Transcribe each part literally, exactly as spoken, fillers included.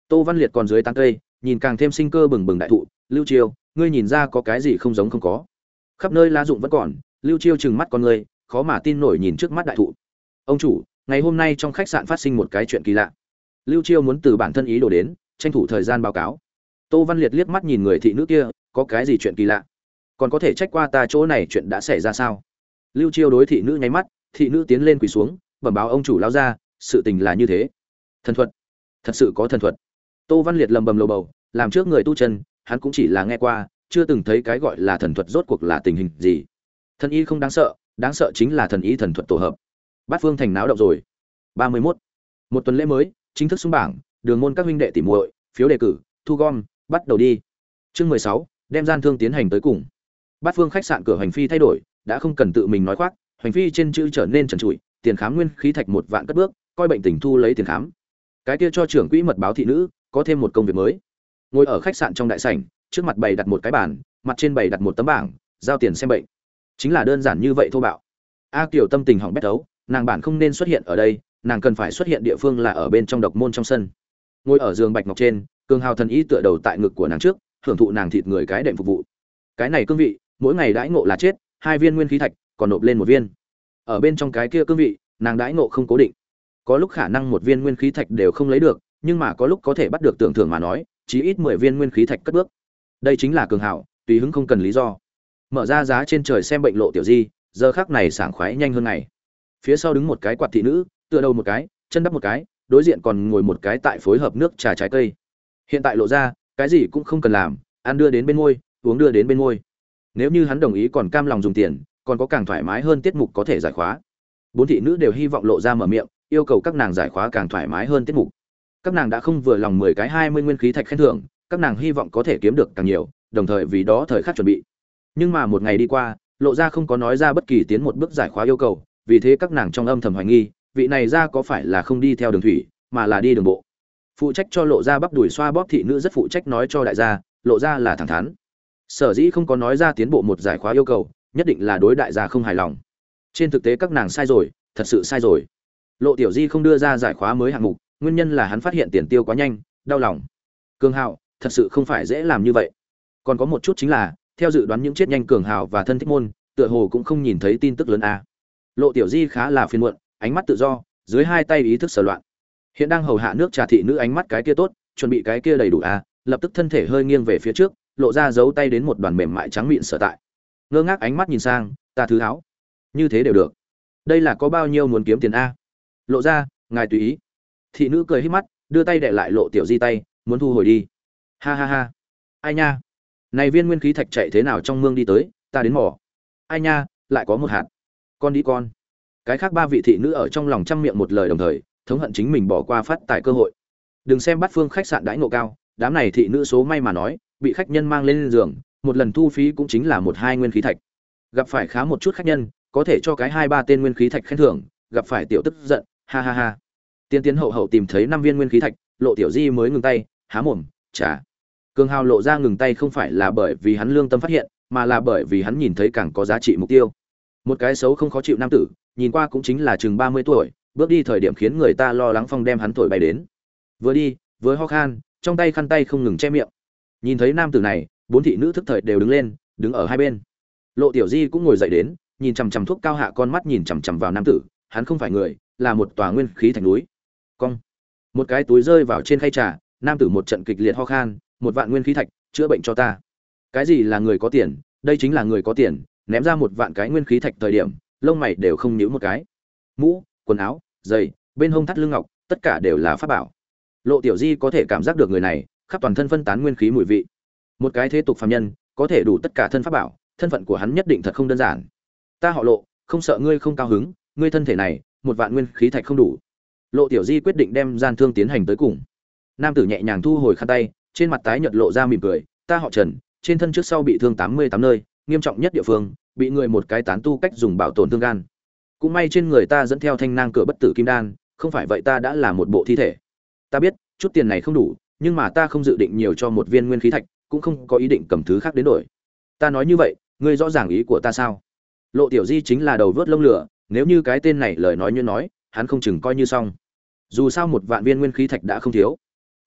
Tô Văn Liệt còn dưới tán cây, nhìn càng thêm sinh cơ bừng bừng đại thụ. Lưu Chiêu, ngươi nhìn ra có cái gì không giống không có? Khắp nơi lá rụng vẫn còn. Lưu Chiêu trừng mắt con ngươi, khó mà tin nổi nhìn trước mắt đại thụ. Ông chủ, ngày hôm nay trong khách sạn phát sinh một cái chuyện kỳ lạ. Lưu Chiêu muốn từ bản thân ý đồ đến, tranh thủ thời gian báo cáo. Tô Văn Liệt liếc mắt nhìn người thị nữ kia, có cái gì chuyện kỳ lạ? Còn có thể trách qua ta chỗ này chuyện đã xảy ra sao? Lưu Chiêu đối thị nữ nháy mắt, thị nữ tiến lên quỳ xuống, bẩm báo ông chủ lao ra, sự tình là như thế. Thần thuật, thật sự có thần thuật. Tô Văn Liệt lầm bầm lầu bầu, làm trước người tu chân, hắn cũng chỉ là nghe qua, chưa từng thấy cái gọi là thần thuật rốt cuộc là tình hình gì. Thần y không đáng sợ, đáng sợ chính là thần y thần thuật tổ hợp. Bát Phương thành náo động rồi. ba mươi mốt. Một tuần lễ mới, chính thức xuống bảng, đường môn các huynh đệ tỉ muội, phiếu đề cử, thu gom, bắt đầu đi. Chương mười sáu, đem gian thương tiến hành tới cùng. Bát Phương khách sạn cửa hành phi thay đổi, đã không cần tự mình nói khoác, hành phi trên chữ trở nên trần trụi, tiền khám nguyên khí thạch một vạn cất bước, coi bệnh tình thu lấy tiền khám. Cái kia cho trưởng quỹ mật báo thị nữ, có thêm một công việc mới. Ngồi ở khách sạn trong đại sảnh, trước mặt bày đặt một cái bàn, mặt trên bày đặt một tấm bảng, giao tiền xem bệnh. Chính là đơn giản như vậy thô bạo. A Kiều tâm tình hỏng bét đấu, nàng bản không nên xuất hiện ở đây, nàng cần phải xuất hiện địa phương là ở bên trong độc môn trong sân. Ngồi ở giường bạch ngọc trên, Cường Hào thần y tựa đầu tại ngực của nàng trước, hưởng thụ nàng thịt người cái đệm phục vụ. Cái này cương vị, mỗi ngày đãi ngộ là chết, hai viên nguyên khí thạch, còn nộp lên một viên. Ở bên trong cái kia cương vị, nàng đãi ngộ không cố định. Có lúc khả năng một viên nguyên khí thạch đều không lấy được, nhưng mà có lúc có thể bắt được tưởng thưởng mà nói, chí ít mười viên nguyên khí thạch cất bước. Đây chính là Cường Hào, tùy hứng không cần lý do. Mở ra giá trên trời xem bệnh Lộ Tiểu Di, giờ khắc này sảng khoái nhanh hơn ngày. Phía sau đứng một cái quạt thị nữ, tựa đầu một cái, chân đắp một cái, đối diện còn ngồi một cái tại phối hợp nước trà trái cây. Hiện tại Lộ ra, cái gì cũng không cần làm, ăn đưa đến bên môi, uống đưa đến bên môi. Nếu như hắn đồng ý còn cam lòng dùng tiền, còn có càng thoải mái hơn tiết mục có thể giải khóa. Bốn thị nữ đều hy vọng Lộ ra mở miệng, yêu cầu các nàng giải khóa càng thoải mái hơn tiết mục. Các nàng đã không vừa lòng mười cái hai mươi nguyên khí thạch khen thưởng, các nàng hy vọng có thể kiếm được càng nhiều, đồng thời vì đó thời khắc chuẩn bị. Nhưng mà một ngày đi qua, Lộ ra không có nói ra bất kỳ tiến một bước giải khóa yêu cầu, vì thế các nàng trong âm thầm hoài nghi, vị này ra có phải là không đi theo đường thủy, mà là đi đường bộ. Phụ trách cho Lộ ra bắp đùi xoa bóp thị nữ rất phụ trách nói cho đại gia, Lộ ra là thẳng thắn. Sở dĩ không có nói ra tiến bộ một giải khóa yêu cầu, nhất định là đối đại gia không hài lòng. Trên thực tế các nàng sai rồi, thật sự sai rồi. Lộ Tiểu Di không đưa ra giải khóa mới hạng mục, nguyên nhân là hắn phát hiện tiền tiêu quá nhanh, đau lòng. Cường Hào, thật sự không phải dễ làm như vậy. Còn có một chút chính là, theo dự đoán những chết nhanh Cường Hào và thân thích môn, tựa hồ cũng không nhìn thấy tin tức lớn a. Lộ Tiểu Di khá là phiền muộn, ánh mắt tự do, dưới hai tay ý thức sở loạn. Hiện đang hầu hạ nước trà thị nữ ánh mắt cái kia tốt, chuẩn bị cái kia đầy đủ a, lập tức thân thể hơi nghiêng về phía trước, lộ ra giấu tay đến một đoàn mềm mại trắng mịn sở tại. Ngơ ngác ánh mắt nhìn sang, ta thứ háo. Như thế đều được. Đây là có bao nhiêu muốn kiếm tiền a? Lộ ra, ngài tùy ý. Thị nữ cười híp mắt, đưa tay để lại Lộ Tiểu Di tay, muốn thu hồi đi. Ha ha ha. Ai nha? Này viên nguyên khí thạch chạy thế nào trong mương đi tới, ta đến mỏ. Ai nha, lại có một hạt. Con đi con. Cái khác ba vị thị nữ ở trong lòng trăm miệng một lời đồng thời, thống hận chính mình bỏ qua phát tài cơ hội. Đừng xem Bát Phương khách sạn đãi ngộ cao, đám này thị nữ số may mà nói, bị khách nhân mang lên giường, một lần thu phí cũng chính là một hai nguyên khí thạch. Gặp phải khá một chút khách nhân, có thể cho cái hai ba tên nguyên khí thạch khen thưởng, gặp phải tiểu tức giận, ha ha ha. Tiên tiến hậu hậu tìm thấy năm viên nguyên khí thạch, Lộ Tiểu Di mới ngừng tay, há mồm, trả. Cường Hào lộ ra ngừng tay không phải là bởi vì hắn lương tâm phát hiện, mà là bởi vì hắn nhìn thấy càng có giá trị mục tiêu. Một cái xấu không khó chịu nam tử, nhìn qua cũng chính là chừng ba mươi tuổi, bước đi thời điểm khiến người ta lo lắng phong đem hắn thổi bay đến. Vừa đi, vừa ho khan, trong tay khăn tay không ngừng che miệng. Nhìn thấy nam tử này, bốn thị nữ thức thời đều đứng lên, đứng ở hai bên. Lộ Tiểu Di cũng ngồi dậy đến, nhìn chằm chằm thuốc cao hạ con mắt nhìn chằm chằm vào nam tử, hắn không phải người, là một tòa nguyên khí thành núi. Cong. Một cái túi rơi vào trên khay trà, nam tử một trận kịch liệt ho khan, một vạn nguyên khí thạch, chữa bệnh cho ta. Cái gì là người có tiền? Đây chính là người có tiền, ném ra một vạn cái nguyên khí thạch thời điểm, lông mày đều không nhíu một cái. Mũ, quần áo, giày, bên hông thắt lưng ngọc, tất cả đều là pháp bảo. Lộ Tiểu Di có thể cảm giác được người này, khắp toàn thân phân tán nguyên khí mùi vị. Một cái thế tục phàm nhân, có thể đủ tất cả thân pháp bảo, thân phận của hắn nhất định thật không đơn giản. Ta họ Lộ, không sợ ngươi không cao hứng, ngươi thân thể này, một vạn nguyên khí thạch không đủ. Lộ Tiểu Di quyết định đem gian thương tiến hành tới cùng. Nam tử nhẹ nhàng thu hồi khăn tay, trên mặt tái nhợt lộ ra mỉm cười, ta họ Trần, trên thân trước sau bị thương tám mươi tám nơi, nghiêm trọng nhất địa phương, bị người một cái tán tu cách dùng bảo tồn thương gan. Cũng may trên người ta dẫn theo thanh nang cửa bất tử kim đan, không phải vậy ta đã là một bộ thi thể. Ta biết, chút tiền này không đủ, nhưng mà ta không dự định nhiều cho một viên nguyên khí thạch, cũng không có ý định cầm thứ khác đến đổi. Ta nói như vậy, ngươi rõ ràng ý của ta sao? Lộ Tiểu Di chính là đầu vớt lông lửa, nếu như cái tên này lời nói như nói, hắn không chừng coi như xong. Dù sao một vạn viên nguyên khí thạch đã không thiếu.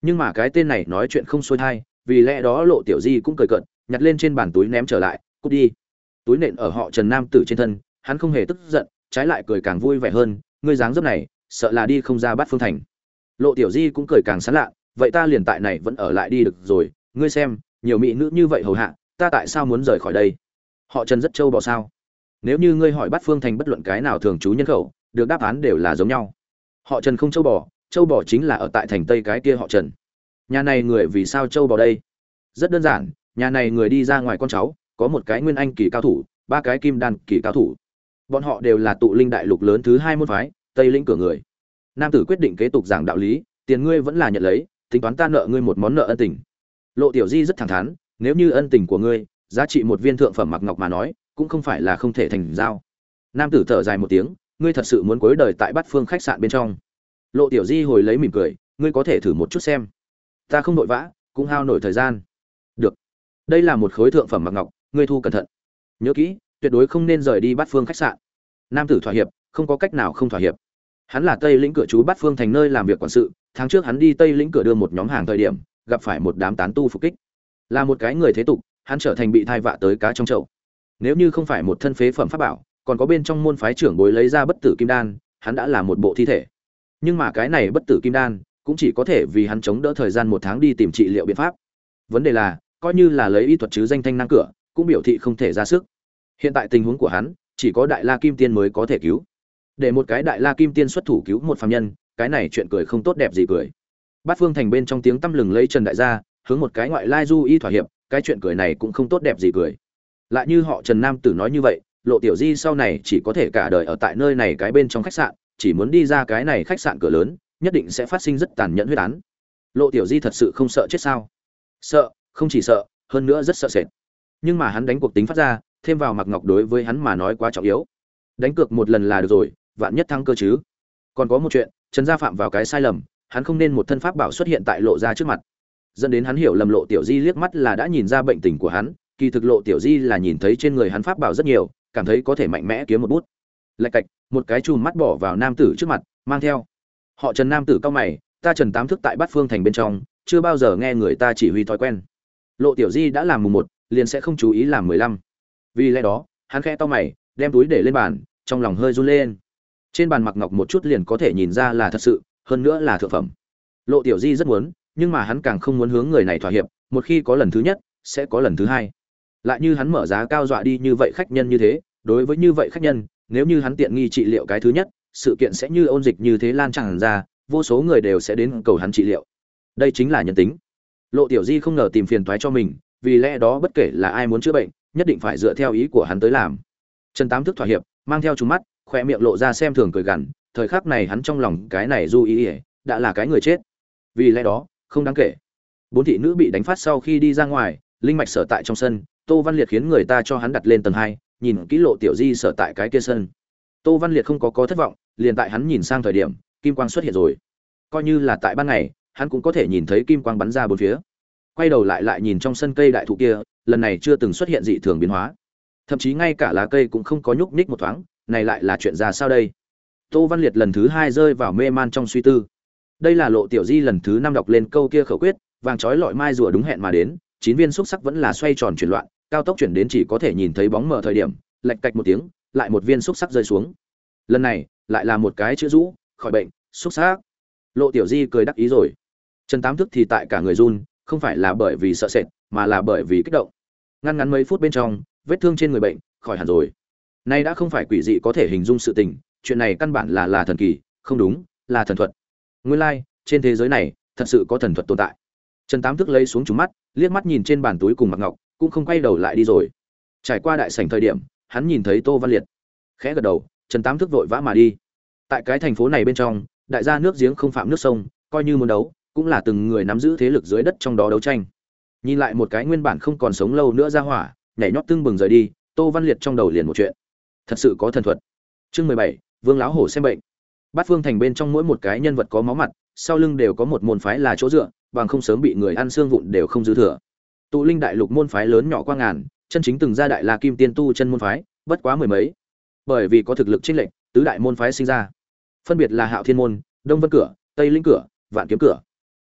Nhưng mà cái tên này nói chuyện không xuôi thai, vì lẽ đó Lộ Tiểu Di cũng cười cợt, nhặt lên trên bàn túi ném trở lại, cút đi. Túi nện ở họ Trần nam tử trên thân, hắn không hề tức giận, trái lại cười càng vui vẻ hơn, ngươi dáng dấp này, sợ là đi không ra Bát Phương Thành. Lộ Tiểu Di cũng cười càng sán lạ, vậy ta liền tại này vẫn ở lại đi được rồi, ngươi xem, nhiều mỹ nữ như vậy hầu hạ, ta tại sao muốn rời khỏi đây? Họ Trần rất trâu bò sao? Nếu như ngươi hỏi Bát Phương Thành bất luận cái nào thường trú nhân khẩu, được đáp án đều là giống nhau. Họ Trần không trâu bò, trâu bò chính là ở tại thành Tây cái kia họ Trần. Nhà này người vì sao trâu bò đây? Rất đơn giản, nhà này người đi ra ngoài con cháu, có một cái nguyên anh kỳ cao thủ, ba cái kim đan kỳ cao thủ. Bọn họ đều là tụ linh đại lục lớn thứ hai môn phái, Tây Lĩnh cửa người. Nam tử quyết định kế tục giảng đạo lý, tiền ngươi vẫn là nhận lấy, tính toán ta nợ ngươi một món nợ ân tình. Lộ Tiểu Di rất thẳng thắn, nếu như ân tình của ngươi giá trị một viên thượng phẩm mặc ngọc mà nói, cũng không phải là không thể thành giao. Nam tử thở dài một tiếng, ngươi thật sự muốn cuối đời tại Bát Phương khách sạn bên trong? Lộ Tiểu Di hồi lấy mỉm cười, ngươi có thể thử một chút xem. Ta không vội vã, cũng hao nổi thời gian. Được. Đây là một khối thượng phẩm mặc ngọc, ngươi thu cẩn thận. Nhớ kỹ, tuyệt đối không nên rời đi Bát Phương khách sạn. Nam tử thỏa hiệp, không có cách nào không thỏa hiệp. Hắn là Tây Lĩnh cửa chú Bát Phương thành nơi làm việc quản sự, tháng trước hắn đi Tây Lĩnh cửa đưa một nhóm hàng thời điểm, gặp phải một đám tán tu phục kích. Là một cái người thế tục, hắn trở thành bị thai vạ tới cá trong chậu. Nếu như không phải một thân phế phẩm pháp bảo, còn có bên trong môn phái trưởng bối lấy ra bất tử kim đan, hắn đã là một bộ thi thể. Nhưng mà cái này bất tử kim đan cũng chỉ có thể vì hắn chống đỡ thời gian một tháng đi tìm trị liệu biện pháp. Vấn đề là, coi như là lấy y thuật chứ danh thanh năng cửa, cũng biểu thị không thể ra sức. Hiện tại tình huống của hắn, chỉ có Đại La Kim Tiên mới có thể cứu. Để một cái Đại La Kim Tiên xuất thủ cứu một phàm nhân, cái này chuyện cười không tốt đẹp gì cười. Bát Phương thành bên trong tiếng tăm lừng lấy Trần đại gia, hướng một cái ngoại lai du y thỏa hiệp, cái chuyện cười này cũng không tốt đẹp gì cười. Lại như họ Trần nam tử nói như vậy, Lộ Tiểu Di sau này chỉ có thể cả đời ở tại nơi này cái bên trong khách sạn, chỉ muốn đi ra cái này khách sạn cửa lớn, nhất định sẽ phát sinh rất tàn nhẫn huyết án. Lộ Tiểu Di thật sự không sợ chết sao? Sợ, không chỉ sợ, hơn nữa rất sợ sệt. Nhưng mà hắn đánh cuộc tính phát ra, thêm vào mặc ngọc đối với hắn mà nói quá trọng yếu. Đánh cược một lần là được rồi, vạn nhất thắng cơ chứ. Còn có một chuyện, Trần gia phạm vào cái sai lầm, hắn không nên một thân pháp bảo xuất hiện tại Lộ gia trước mặt. Dẫn đến hắn hiểu lầm Lộ Tiểu Di liếc mắt là đã nhìn ra bệnh tình của hắn, kỳ thực Lộ Tiểu Di là nhìn thấy trên người hắn pháp bảo rất nhiều, cảm thấy có thể mạnh mẽ kiếm một bút. Lạch cạch, một cái chùm mắt bỏ vào nam tử trước mặt, mang theo. Họ Trần nam tử cao mày, ta Trần tám thức tại Bát Phương thành bên trong, chưa bao giờ nghe người ta chỉ huy thói quen. Lộ Tiểu Di đã làm mùng một, liền sẽ không chú ý làm mười lăm. Vì lẽ đó, hắn khẽ to mày, đem túi để lên bàn, trong lòng hơi run lên. Trên bàn mặc ngọc một chút liền có thể nhìn ra là thật sự, hơn nữa là thượng phẩm. Lộ Tiểu Di rất muốn, nhưng mà hắn càng không muốn hướng người này thỏa hiệp, một khi có lần thứ nhất, sẽ có lần thứ hai. Lại như hắn mở giá cao dọa đi như vậy khách nhân như thế, đối với như vậy khách nhân, nếu như hắn tiện nghi trị liệu cái thứ nhất, sự kiện sẽ như ôn dịch như thế lan tràn ra, vô số người đều sẽ đến cầu hắn trị liệu. Đây chính là nhân tính. Lộ Tiểu Di không ngờ tìm phiền toái cho mình, vì lẽ đó bất kể là ai muốn chữa bệnh, nhất định phải dựa theo ý của hắn tới làm. Trần Tám thức thỏa hiệp, mang theo trùng mắt, khóe miệng lộ ra xem thường cười gằn, thời khắc này hắn trong lòng cái này du ý, ý đã là cái người chết. Vì lẽ đó, không đáng kể. Bốn thị nữ bị đánh phát sau khi đi ra ngoài, linh mạch sở tại trong sân, Tô Văn Liệt khiến người ta cho hắn đặt lên tầng hai, nhìn kỹ Lộ Tiểu Di sở tại cái kia sân. Tô Văn Liệt không có có thất vọng, liền tại hắn nhìn sang thời điểm, kim quang xuất hiện rồi. Coi như là tại ban ngày, hắn cũng có thể nhìn thấy kim quang bắn ra bốn phía. Quay đầu lại lại nhìn trong sân cây đại thụ kia, lần này chưa từng xuất hiện dị thường biến hóa. Thậm chí ngay cả lá cây cũng không có nhúc nhích một thoáng, này lại là chuyện ra sao đây? Tô Văn Liệt lần thứ hai rơi vào mê man trong suy tư. Đây là Lộ Tiểu Di lần thứ năm đọc lên câu kia khẩu quyết, vàng chói lọi mai rùa đúng hẹn mà đến, chín viên xúc sắc vẫn là xoay tròn chuyển loạn, cao tốc chuyển đến chỉ có thể nhìn thấy bóng mờ thời điểm, lạch cạch một tiếng, lại một viên xúc sắc rơi xuống. Lần này, lại là một cái chữ rũ, khỏi bệnh, xúc sắc. Lộ Tiểu Di cười đắc ý rồi. Trần Tám thức thì tại cả người run, không phải là bởi vì sợ sệt, mà là bởi vì kích động. Ngăn ngắn mấy phút bên trong, vết thương trên người bệnh khỏi hẳn rồi. Nay đã không phải quỷ dị có thể hình dung sự tình, chuyện này căn bản là là thần kỳ, không đúng, là thần thuật. Nguyên lai, like, trên thế giới này, thật sự có thần thuật tồn tại. Trần Tám thức lấy xuống trúng mắt, liếc mắt nhìn trên bàn túi cùng mặc ngọc, cũng không quay đầu lại đi rồi. Trải qua đại sảnh thời điểm, hắn nhìn thấy Tô Văn Liệt, khẽ gật đầu, Trần Tám thức vội vã mà đi. Tại cái thành phố này bên trong, đại gia nước giếng không phạm nước sông, coi như muốn đấu, cũng là từng người nắm giữ thế lực dưới đất trong đó đấu tranh. Nhìn lại một cái nguyên bản không còn sống lâu nữa ra hỏa, nhảy nhót tưng bừng rời đi, Tô Văn Liệt trong đầu liền một chuyện. Thật sự có thần thuật. Chương mười bảy, Vương lão hổ xem bệnh. Bát Phương thành bên trong mỗi một cái nhân vật có máu mặt, sau lưng đều có một môn phái là chỗ dựa, bằng không sớm bị người ăn xương vụn đều không dư thừa. Tụ Linh đại lục môn phái lớn nhỏ qua ngàn, chân chính từng ra đại La Kim Tiên tu chân môn phái, bất quá mười mấy. Bởi vì có thực lực chênh lệch, tứ đại môn phái sinh ra. Phân biệt là Hạo Thiên môn, Đông Vân cửa, Tây Linh cửa, Vạn Kiếm cửa.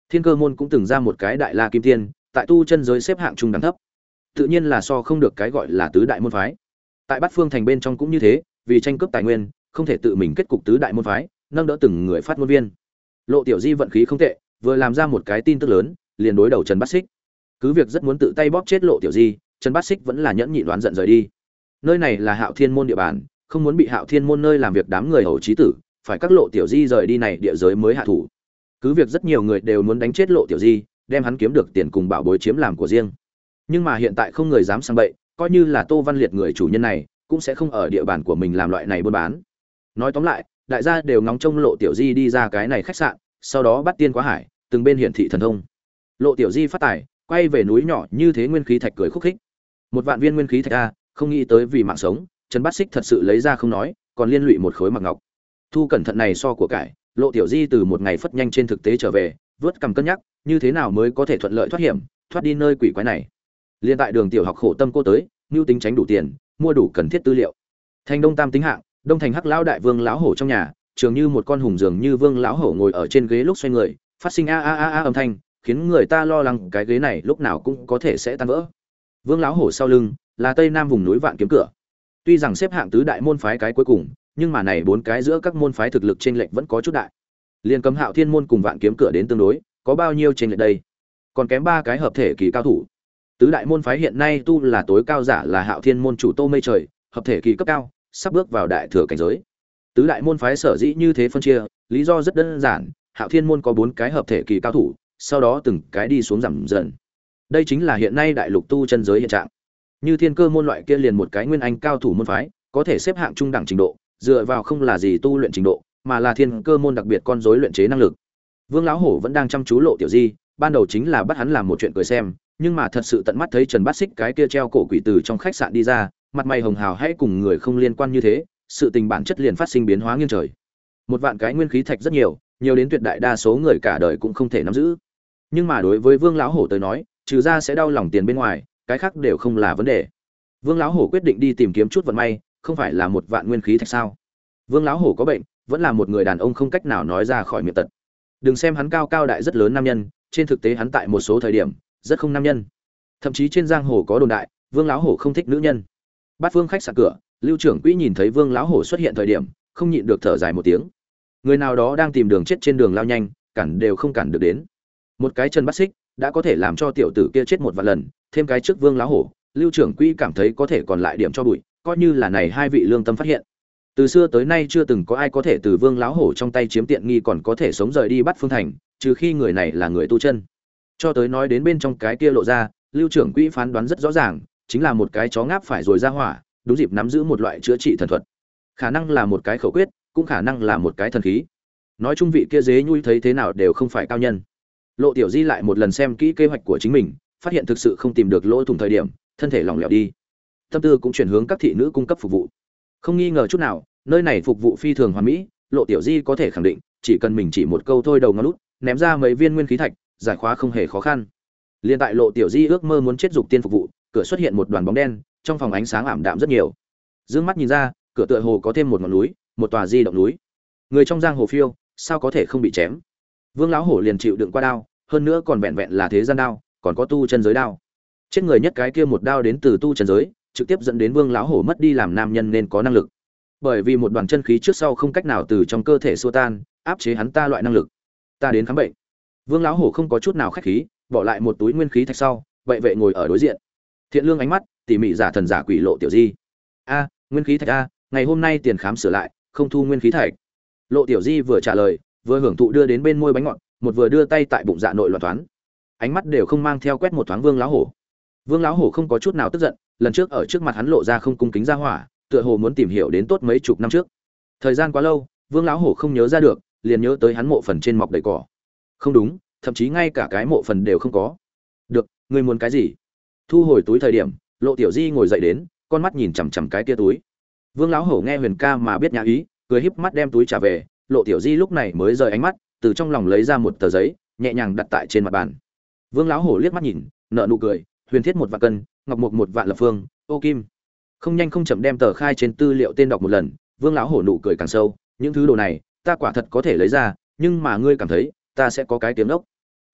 Thiên Cơ môn cũng từng ra một cái đại la kim tiên, tại tu chân giới xếp hạng trung đẳng thấp, tự nhiên là so không được cái gọi là tứ đại môn phái. Tại Bát Phương thành bên trong cũng như thế, vì tranh cướp tài nguyên, không thể tự mình kết cục tứ đại môn phái, nâng đỡ từng người phát ngôn viên. Lộ Tiểu Di vận khí không tệ, vừa làm ra một cái tin tức lớn, liền đối đầu Trần Bát Xích. Cứ việc rất muốn tự tay bóp chết Lộ Tiểu Di, Trần Bát Xích vẫn là nhẫn nhịn đoán giận rời đi. Nơi này là Hạo Thiên môn địa bàn, không muốn bị Hạo Thiên môn nơi làm việc đám người hầu chí tử, phải các Lộ Tiểu Di rời đi này địa giới mới hạ thủ. Cứ việc rất nhiều người đều muốn đánh chết Lộ Tiểu Di, đem hắn kiếm được tiền cùng bảo bối chiếm làm của riêng. Nhưng mà hiện tại không người dám sang bậy, coi như là Tô Văn Liệt người chủ nhân này, cũng sẽ không ở địa bàn của mình làm loại này buôn bán. Nói tóm lại, đại gia đều ngóng trông Lộ Tiểu Di đi ra cái này khách sạn, sau đó bắt tiên quá hải, từng bên hiển thị thần thông. Lộ Tiểu Di phát tài, quay về núi nhỏ như thế nguyên khí thạch cười khúc khích. Một vạn viên nguyên khí thạch a, không nghĩ tới vì mạng sống, Trần Bát Xích thật sự lấy ra không nói, còn liên lụy một khối mặc ngọc. Thu cẩn thận này so của cải, Lộ Tiểu Di từ một ngày phất nhanh trên thực tế trở về, vớt cầm cân nhắc, như thế nào mới có thể thuận lợi thoát hiểm, thoát đi nơi quỷ quái này. Liên tại đường tiểu học khổ tâm cô tới, nưu tính tránh đủ tiền, mua đủ cần thiết tư liệu. Thành Đông Tam tính hạng, Đông Thành Hắc lão đại vương lão hổ trong nhà, trường như một con hùng dường như vương lão hổ ngồi ở trên ghế lúc xoay người, phát sinh a a a a âm thanh, khiến người ta lo lắng cái ghế này lúc nào cũng có thể sẽ tan vỡ. Vương lão hổ sau lưng là Tây Nam vùng núi Vạn Kiếm Cửa. Tuy rằng xếp hạng tứ đại môn phái cái cuối cùng, nhưng mà này bốn cái giữa các môn phái thực lực chênh lệch vẫn có chút đại. Liên Cấm Hạo Thiên môn cùng Vạn Kiếm Cửa đến tương đối, có bao nhiêu chênh lệch đây? Còn kém ba cái hợp thể kỳ cao thủ. Tứ đại môn phái hiện nay tu là tối cao giả là Hạo Thiên môn chủ Tô Mây Trời, hợp thể kỳ cấp cao, sắp bước vào đại thừa cảnh giới. Tứ đại môn phái sở dĩ như thế phân chia, lý do rất đơn giản, Hạo Thiên môn có bốn cái hợp thể kỳ cao thủ, sau đó từng cái đi xuống giảm dần. Đây chính là hiện nay đại lục tu chân giới hiện trạng. Như Thiên Cơ môn loại kia liền một cái nguyên anh cao thủ môn phái, có thể xếp hạng trung đẳng trình độ, dựa vào không là gì tu luyện trình độ, mà là Thiên Cơ môn đặc biệt con rối luyện chế năng lực. Vương lão hổ vẫn đang chăm chú Lộ Tiểu Di, ban đầu chính là bắt hắn làm một chuyện cười xem, nhưng mà thật sự tận mắt thấy Trần Bát Xích cái kia treo cổ quỷ từ trong khách sạn đi ra, mặt mày hồng hào hãy cùng người không liên quan như thế, sự tình bản chất liền phát sinh biến hóa nghiêng trời. Một vạn cái nguyên khí thạch rất nhiều, nhiều đến tuyệt đại đa số người cả đời cũng không thể nắm giữ. Nhưng mà đối với Vương lão hổ tới nói, trừ ra sẽ đau lòng tiền bên ngoài, cái khác đều không là vấn đề. Vương lão hổ quyết định đi tìm kiếm chút vận may, không phải là một vạn nguyên khí thạch sao? Vương lão hổ có bệnh, vẫn là một người đàn ông không cách nào nói ra khỏi miệng tật. Đừng xem hắn cao cao đại rất lớn nam nhân, trên thực tế hắn tại một số thời điểm rất không nam nhân. Thậm chí trên giang hồ có đồn đại, Vương lão hổ không thích nữ nhân. Bát Phương khách sạn cửa, Lưu trưởng quỹ nhìn thấy Vương lão hổ xuất hiện thời điểm, không nhịn được thở dài một tiếng. Người nào đó đang tìm đường chết trên đường lao nhanh, cản đều không cản được đến. Một cái Trần Bát Xích đã có thể làm cho tiểu tử kia chết một vạn lần, thêm cái trước Vương lão hổ, Lưu trưởng quỹ cảm thấy có thể còn lại điểm cho bụi, coi như là này hai vị lương tâm phát hiện. Từ xưa tới nay chưa từng có ai có thể từ Vương lão hổ trong tay chiếm tiện nghi còn có thể sống rời đi Bát Phương thành, trừ khi người này là người tu chân. Cho tới nói đến bên trong cái kia lộ ra, Lưu trưởng quỹ phán đoán rất rõ ràng, chính là một cái chó ngáp phải rồi ra hỏa, đúng dịp nắm giữ một loại chữa trị thần thuật. Khả năng là một cái khẩu quyết, cũng khả năng là một cái thần khí. Nói chung vị kia dế nhui thấy thế nào đều không phải cao nhân. Lộ Tiểu Di lại một lần xem kỹ kế hoạch của chính mình, phát hiện thực sự không tìm được lỗ thủng thời điểm, thân thể lỏng lẻo đi. Tâm tư cũng chuyển hướng các thị nữ cung cấp phục vụ. Không nghi ngờ chút nào, nơi này phục vụ phi thường hoàn mỹ, Lộ Tiểu Di có thể khẳng định, chỉ cần mình chỉ một câu thôi đầu ngón lút, ném ra mấy viên nguyên khí thạch, giải khóa không hề khó khăn. Liên tại Lộ Tiểu Di ước mơ muốn chết dục tiên phục vụ, cửa xuất hiện một đoàn bóng đen, trong phòng ánh sáng ảm đạm rất nhiều. Dương mắt nhìn ra, cửa tựa hồ có thêm một ngọn núi, một tòa di động núi. Người trong giang hồ phiêu, sao có thể không bị chém? Vương lão hổ liền chịu đựng qua đao, hơn nữa còn vẹn vẹn là thế gian đao, còn có tu chân giới đao. Chết người nhất cái kia một đao đến từ tu chân giới, trực tiếp dẫn đến Vương lão hổ mất đi làm nam nhân nên có năng lực. Bởi vì một đoàn chân khí trước sau không cách nào từ trong cơ thể xua tan, áp chế hắn ta loại năng lực. Ta đến khám bệnh. Vương lão hổ không có chút nào khách khí, bỏ lại một túi nguyên khí thạch sau, vậy vệ ngồi ở đối diện. Thiện lương ánh mắt, tỉ mỉ giả thần giả quỷ Lộ Tiểu Di. A, nguyên khí thạch a, ngày hôm nay tiền khám sửa lại, không thu nguyên khí thạch. Lộ Tiểu Di vừa trả lời, vừa hưởng thụ đưa đến bên môi bánh ngọt, một vừa đưa tay tại bụng dạ nội loạn toán. Ánh mắt đều không mang theo quét một thoáng Vương lão hổ. Vương lão hổ không có chút nào tức giận, lần trước ở trước mặt hắn lộ ra không cung kính ra hỏa, tựa hồ muốn tìm hiểu đến tốt mấy chục năm trước. Thời gian quá lâu, Vương lão hổ không nhớ ra được, liền nhớ tới hắn mộ phần trên mọc đầy cỏ. Không đúng, thậm chí ngay cả cái mộ phần đều không có. Được, ngươi muốn cái gì? Thu hồi túi thời điểm, Lộ Tiểu Di ngồi dậy đến, con mắt nhìn chằm chằm cái kia túi. Vương lão hổ nghe Huyền ca mà biết nhã ý, cười híp mắt đem túi trả về, Lộ Tiểu Di lúc này mới rời ánh mắt, từ trong lòng lấy ra một tờ giấy, nhẹ nhàng đặt tại trên mặt bàn. Vương lão hổ liếc mắt nhìn, nở nụ cười, huyền thiết một vạn cân, ngọc mục một vạn lập phương, ô kim. Không nhanh không chậm đem tờ khai trên tư liệu tên đọc một lần, Vương lão hổ nụ cười càng sâu, những thứ đồ này, ta quả thật có thể lấy ra, nhưng mà ngươi cảm thấy, ta sẽ có cái tiếng ốc.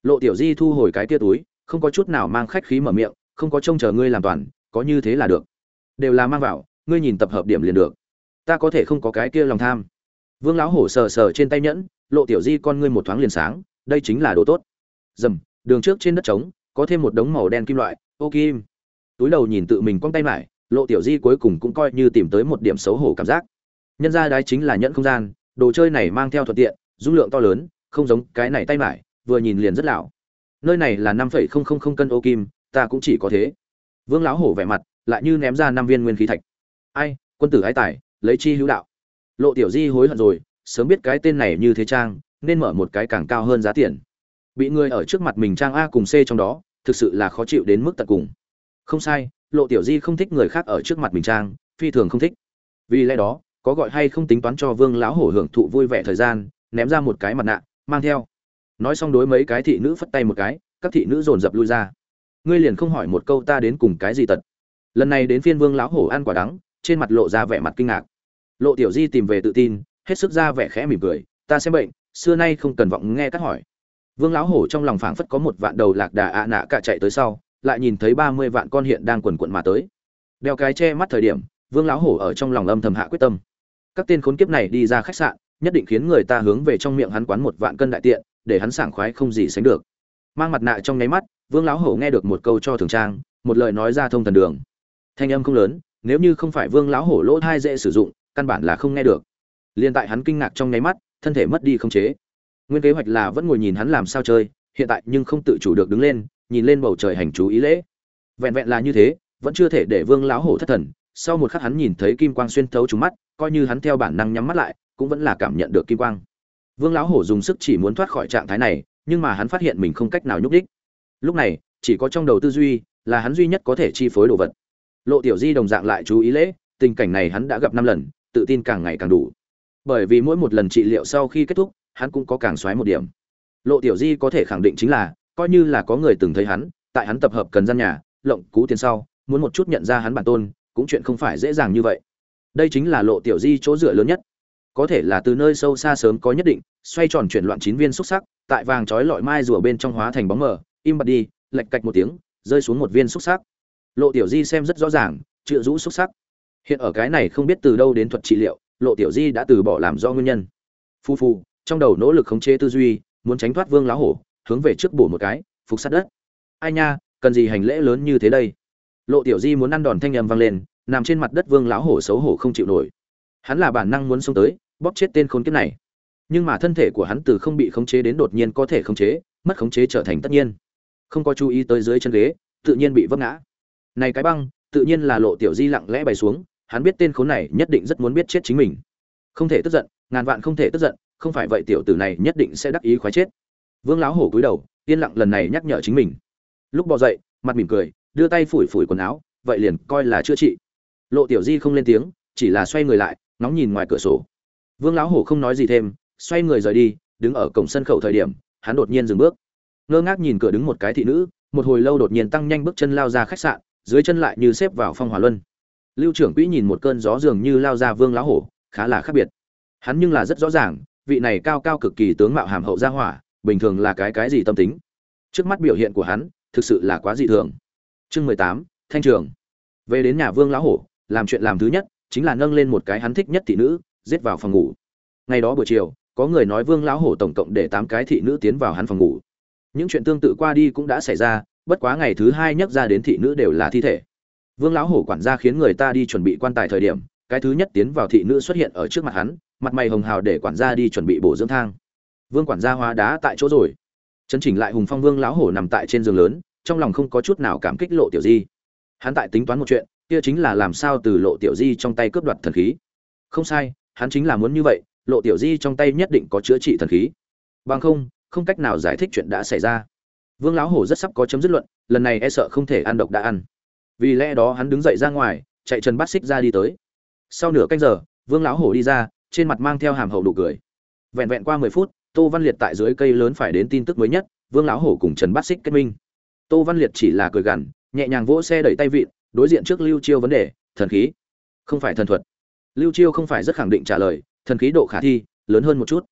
Lộ Tiểu Di thu hồi cái tia túi, không có chút nào mang khách khí mở miệng, không có trông chờ ngươi làm toàn, có như thế là được. Đều là mang vào, ngươi nhìn tập hợp điểm liền được. Ta có thể không có cái kia lòng tham. Vương lão hổ sờ sờ trên tay nhẫn, Lộ Tiểu Di con ngươi một thoáng liền sáng, đây chính là đồ tốt. Dầm, đường trước trên đất trống, có thêm một đống màu đen kim loại, ô kim. Túi đầu nhìn tự mình quăng tay lại, Lộ Tiểu Di cuối cùng cũng coi như tìm tới một điểm xấu hổ cảm giác. Nhân ra đấy chính là nhẫn không gian, đồ chơi này mang theo thuận tiện, dung lượng to lớn, không giống cái này tay mải, vừa nhìn liền rất lão. Nơi này là năm phẩy không không không cân ô kim, ta cũng chỉ có thế. Vương lão hổ vẻ mặt, lại như ném ra năm viên nguyên khí thạch. Ai, quân tử ái tài, lấy chi hữu đạo. Lộ Tiểu Di hối hận rồi, sớm biết cái tên này như thế trang, nên mở một cái càng cao hơn giá tiền. Bị người ở trước mặt mình trang A cùng C trong đó, thực sự là khó chịu đến mức tận cùng. Không sai, Lộ Tiểu Di không thích người khác ở trước mặt mình trang, phi thường không thích. Vì lẽ đó, có gọi hay không tính toán cho Vương lão hổ hưởng thụ vui vẻ thời gian, ném ra một cái mặt nạ, mang theo. Nói xong đối mấy cái thị nữ phất tay một cái, các thị nữ dồn dập lui ra. Ngươi liền không hỏi một câu ta đến cùng cái gì tật. Lần này đến phiên Vương lão hổ ăn quả đắng, trên mặt lộ ra vẻ mặt kinh ngạc. Lộ Tiểu Di tìm về tự tin, hết sức ra vẻ khẽ mỉm cười, ta xem bệnh, xưa nay không cần vọng nghe các hỏi. Vương lão hổ trong lòng phảng phất có một vạn đầu lạc đà ạ nạ cả chạy tới sau, lại nhìn thấy ba mươi vạn con hiện đang quần quần mà tới. Đeo cái che mắt thời điểm, Vương lão hổ ở trong lòng âm thầm hạ quyết tâm. Các tên khốn kiếp này đi ra khách sạn, nhất định khiến người ta hướng về trong miệng hắn quán một vạn cân đại tiện, để hắn sảng khoái không gì sánh được. Mang mặt nạ trong nháy mắt, Vương lão hổ nghe được một câu cho thường trang, một lời nói ra thông thần đường. Thanh âm không lớn, nếu như không phải Vương lão hổ lỗ tai dễ sử dụng, căn bản là không nghe được. Liên tại hắn kinh ngạc trong nháy mắt, thân thể mất đi khống chế. Nguyên kế hoạch là vẫn ngồi nhìn hắn làm sao chơi, hiện tại nhưng không tự chủ được đứng lên, nhìn lên bầu trời hành chú ý lễ. Vẹn vẹn là như thế, vẫn chưa thể để Vương lão hổ thất thần. Sau một khắc hắn nhìn thấy kim quang xuyên thấu trúng mắt, coi như hắn theo bản năng nhắm mắt lại, cũng vẫn là cảm nhận được kim quang. Vương lão hổ dùng sức chỉ muốn thoát khỏi trạng thái này, nhưng mà hắn phát hiện mình không cách nào nhúc đích. Lúc này, chỉ có trong đầu tư duy là hắn duy nhất có thể chi phối đồ vật. Lộ Tiểu Di đồng dạng lại chú ý lễ, tình cảnh này hắn đã gặp năm lần, tự tin càng ngày càng đủ. Bởi vì mỗi một lần trị liệu sau khi kết thúc, hắn cũng có càng xoáy một điểm. Lộ Tiểu Di có thể khẳng định chính là, coi như là có người từng thấy hắn, tại hắn tập hợp cần gian nhà, lộng cú tiền sau, muốn một chút nhận ra hắn bản tôn, cũng chuyện không phải dễ dàng như vậy. Đây chính là Lộ Tiểu Di chỗ dựa lớn nhất. Có thể là từ nơi sâu xa sớm có nhất định, xoay tròn chuyển loạn chín viên xúc sắc, tại vàng chói lọi mai rùa bên trong hóa thành bóng mờ, im bặt đi, lệch cạch một tiếng, rơi xuống một viên xúc sắc. Lộ Tiểu Di xem rất rõ ràng, chữa rũ xúc sắc. Hiện ở cái này không biết từ đâu đến thuật trị liệu, Lộ Tiểu Di đã từ bỏ làm do nguyên nhân. Phu phu, trong đầu nỗ lực khống chế tư duy, muốn tránh thoát Vương lão hổ, hướng về trước bổ một cái, phục sát đất. Ai nha, cần gì hành lễ lớn như thế đây? Lộ Tiểu Di muốn ăn đòn thanh âm vang lên, nằm trên mặt đất Vương lão hổ xấu hổ không chịu nổi. Hắn là bản năng muốn xông tới, bóp chết tên khốn kiếp này. Nhưng mà thân thể của hắn từ không bị khống chế đến đột nhiên có thể khống chế, mất khống chế trở thành tất nhiên. Không có chú ý tới dưới chân ghế, tự nhiên bị vấp ngã. Này cái băng, tự nhiên là Lộ Tiểu Di lặng lẽ bày xuống, hắn biết tên khốn này nhất định rất muốn biết chết chính mình. Không thể tức giận, ngàn vạn không thể tức giận, không phải vậy tiểu tử này nhất định sẽ đắc ý khoái chết. Vương lão hổ cúi đầu, yên lặng lần này nhắc nhở chính mình. Lúc bò dậy, mặt mỉm cười, đưa tay phủi phủi quần áo, vậy liền coi là chữa trị. Lộ Tiểu Di không lên tiếng, chỉ là xoay người lại, ngóng nhìn ngoài cửa sổ. Vương lão hổ không nói gì thêm, xoay người rời đi, đứng ở cổng sân khẩu thời điểm, hắn đột nhiên dừng bước. Ngơ ngác nhìn cửa đứng một cái thị nữ, một hồi lâu đột nhiên tăng nhanh bước chân lao ra khách sạn, dưới chân lại như xếp vào phong hỏa luân. Lưu trưởng quỹ nhìn một cơn gió dường như lao ra Vương lão hổ, khá là khác biệt. Hắn nhưng là rất rõ ràng, vị này cao cao cực kỳ tướng mạo hàm hậu gia hỏa, bình thường là cái cái gì tâm tính. Trước mắt biểu hiện của hắn, thực sự là quá dị thường. Chương mười tám, Thanh Trường. Về đến nhà Vương lão hổ, làm chuyện làm thứ nhất chính là nâng lên một cái hắn thích nhất thị nữ, giết vào phòng ngủ. Ngày đó buổi chiều, có người nói Vương lão hổ tổng cộng để tám cái thị nữ tiến vào hắn phòng ngủ. Những chuyện tương tự qua đi cũng đã xảy ra, bất quá ngày thứ hai nhắc ra đến thị nữ đều là thi thể. Vương lão hổ quản gia khiến người ta đi chuẩn bị quan tài thời điểm, cái thứ nhất tiến vào thị nữ xuất hiện ở trước mặt hắn, mặt mày hồng hào để quản gia đi chuẩn bị bổ dưỡng thang. Vương quản gia hóa đá tại chỗ rồi. Chấn chỉnh lại hùng phong Vương lão hổ nằm tại trên giường lớn, trong lòng không có chút nào cảm kích Lộ Tiểu Di. Hắn tại tính toán một chuyện, kia chính là làm sao từ Lộ Tiểu Di trong tay cướp đoạt thần khí. Không sai, hắn chính là muốn như vậy, Lộ Tiểu Di trong tay nhất định có chữa trị thần khí. Bằng không, không cách nào giải thích chuyện đã xảy ra. Vương lão hổ rất sắp có chấm dứt luận, lần này e sợ không thể ăn độc đã ăn. Vì lẽ đó hắn đứng dậy ra ngoài, chạy Trần Bát Xích ra đi tới. Sau nửa canh giờ, Vương lão hổ đi ra, trên mặt mang theo hàm hậu nụ cười. Vẹn vẹn qua mười phút, Tô Văn Liệt tại dưới cây lớn phải đến tin tức mới nhất, Vương lão hổ cùng Trần Bát Xích kết minh. Tô Văn Liệt chỉ là cười gằn, nhẹ nhàng vỗ xe đẩy tay vịn, đối diện trước Lưu Chiêu vấn đề, thần khí, không phải thần thuật. Lưu Chiêu không phải rất khẳng định trả lời, thần khí độ khả thi lớn hơn một chút.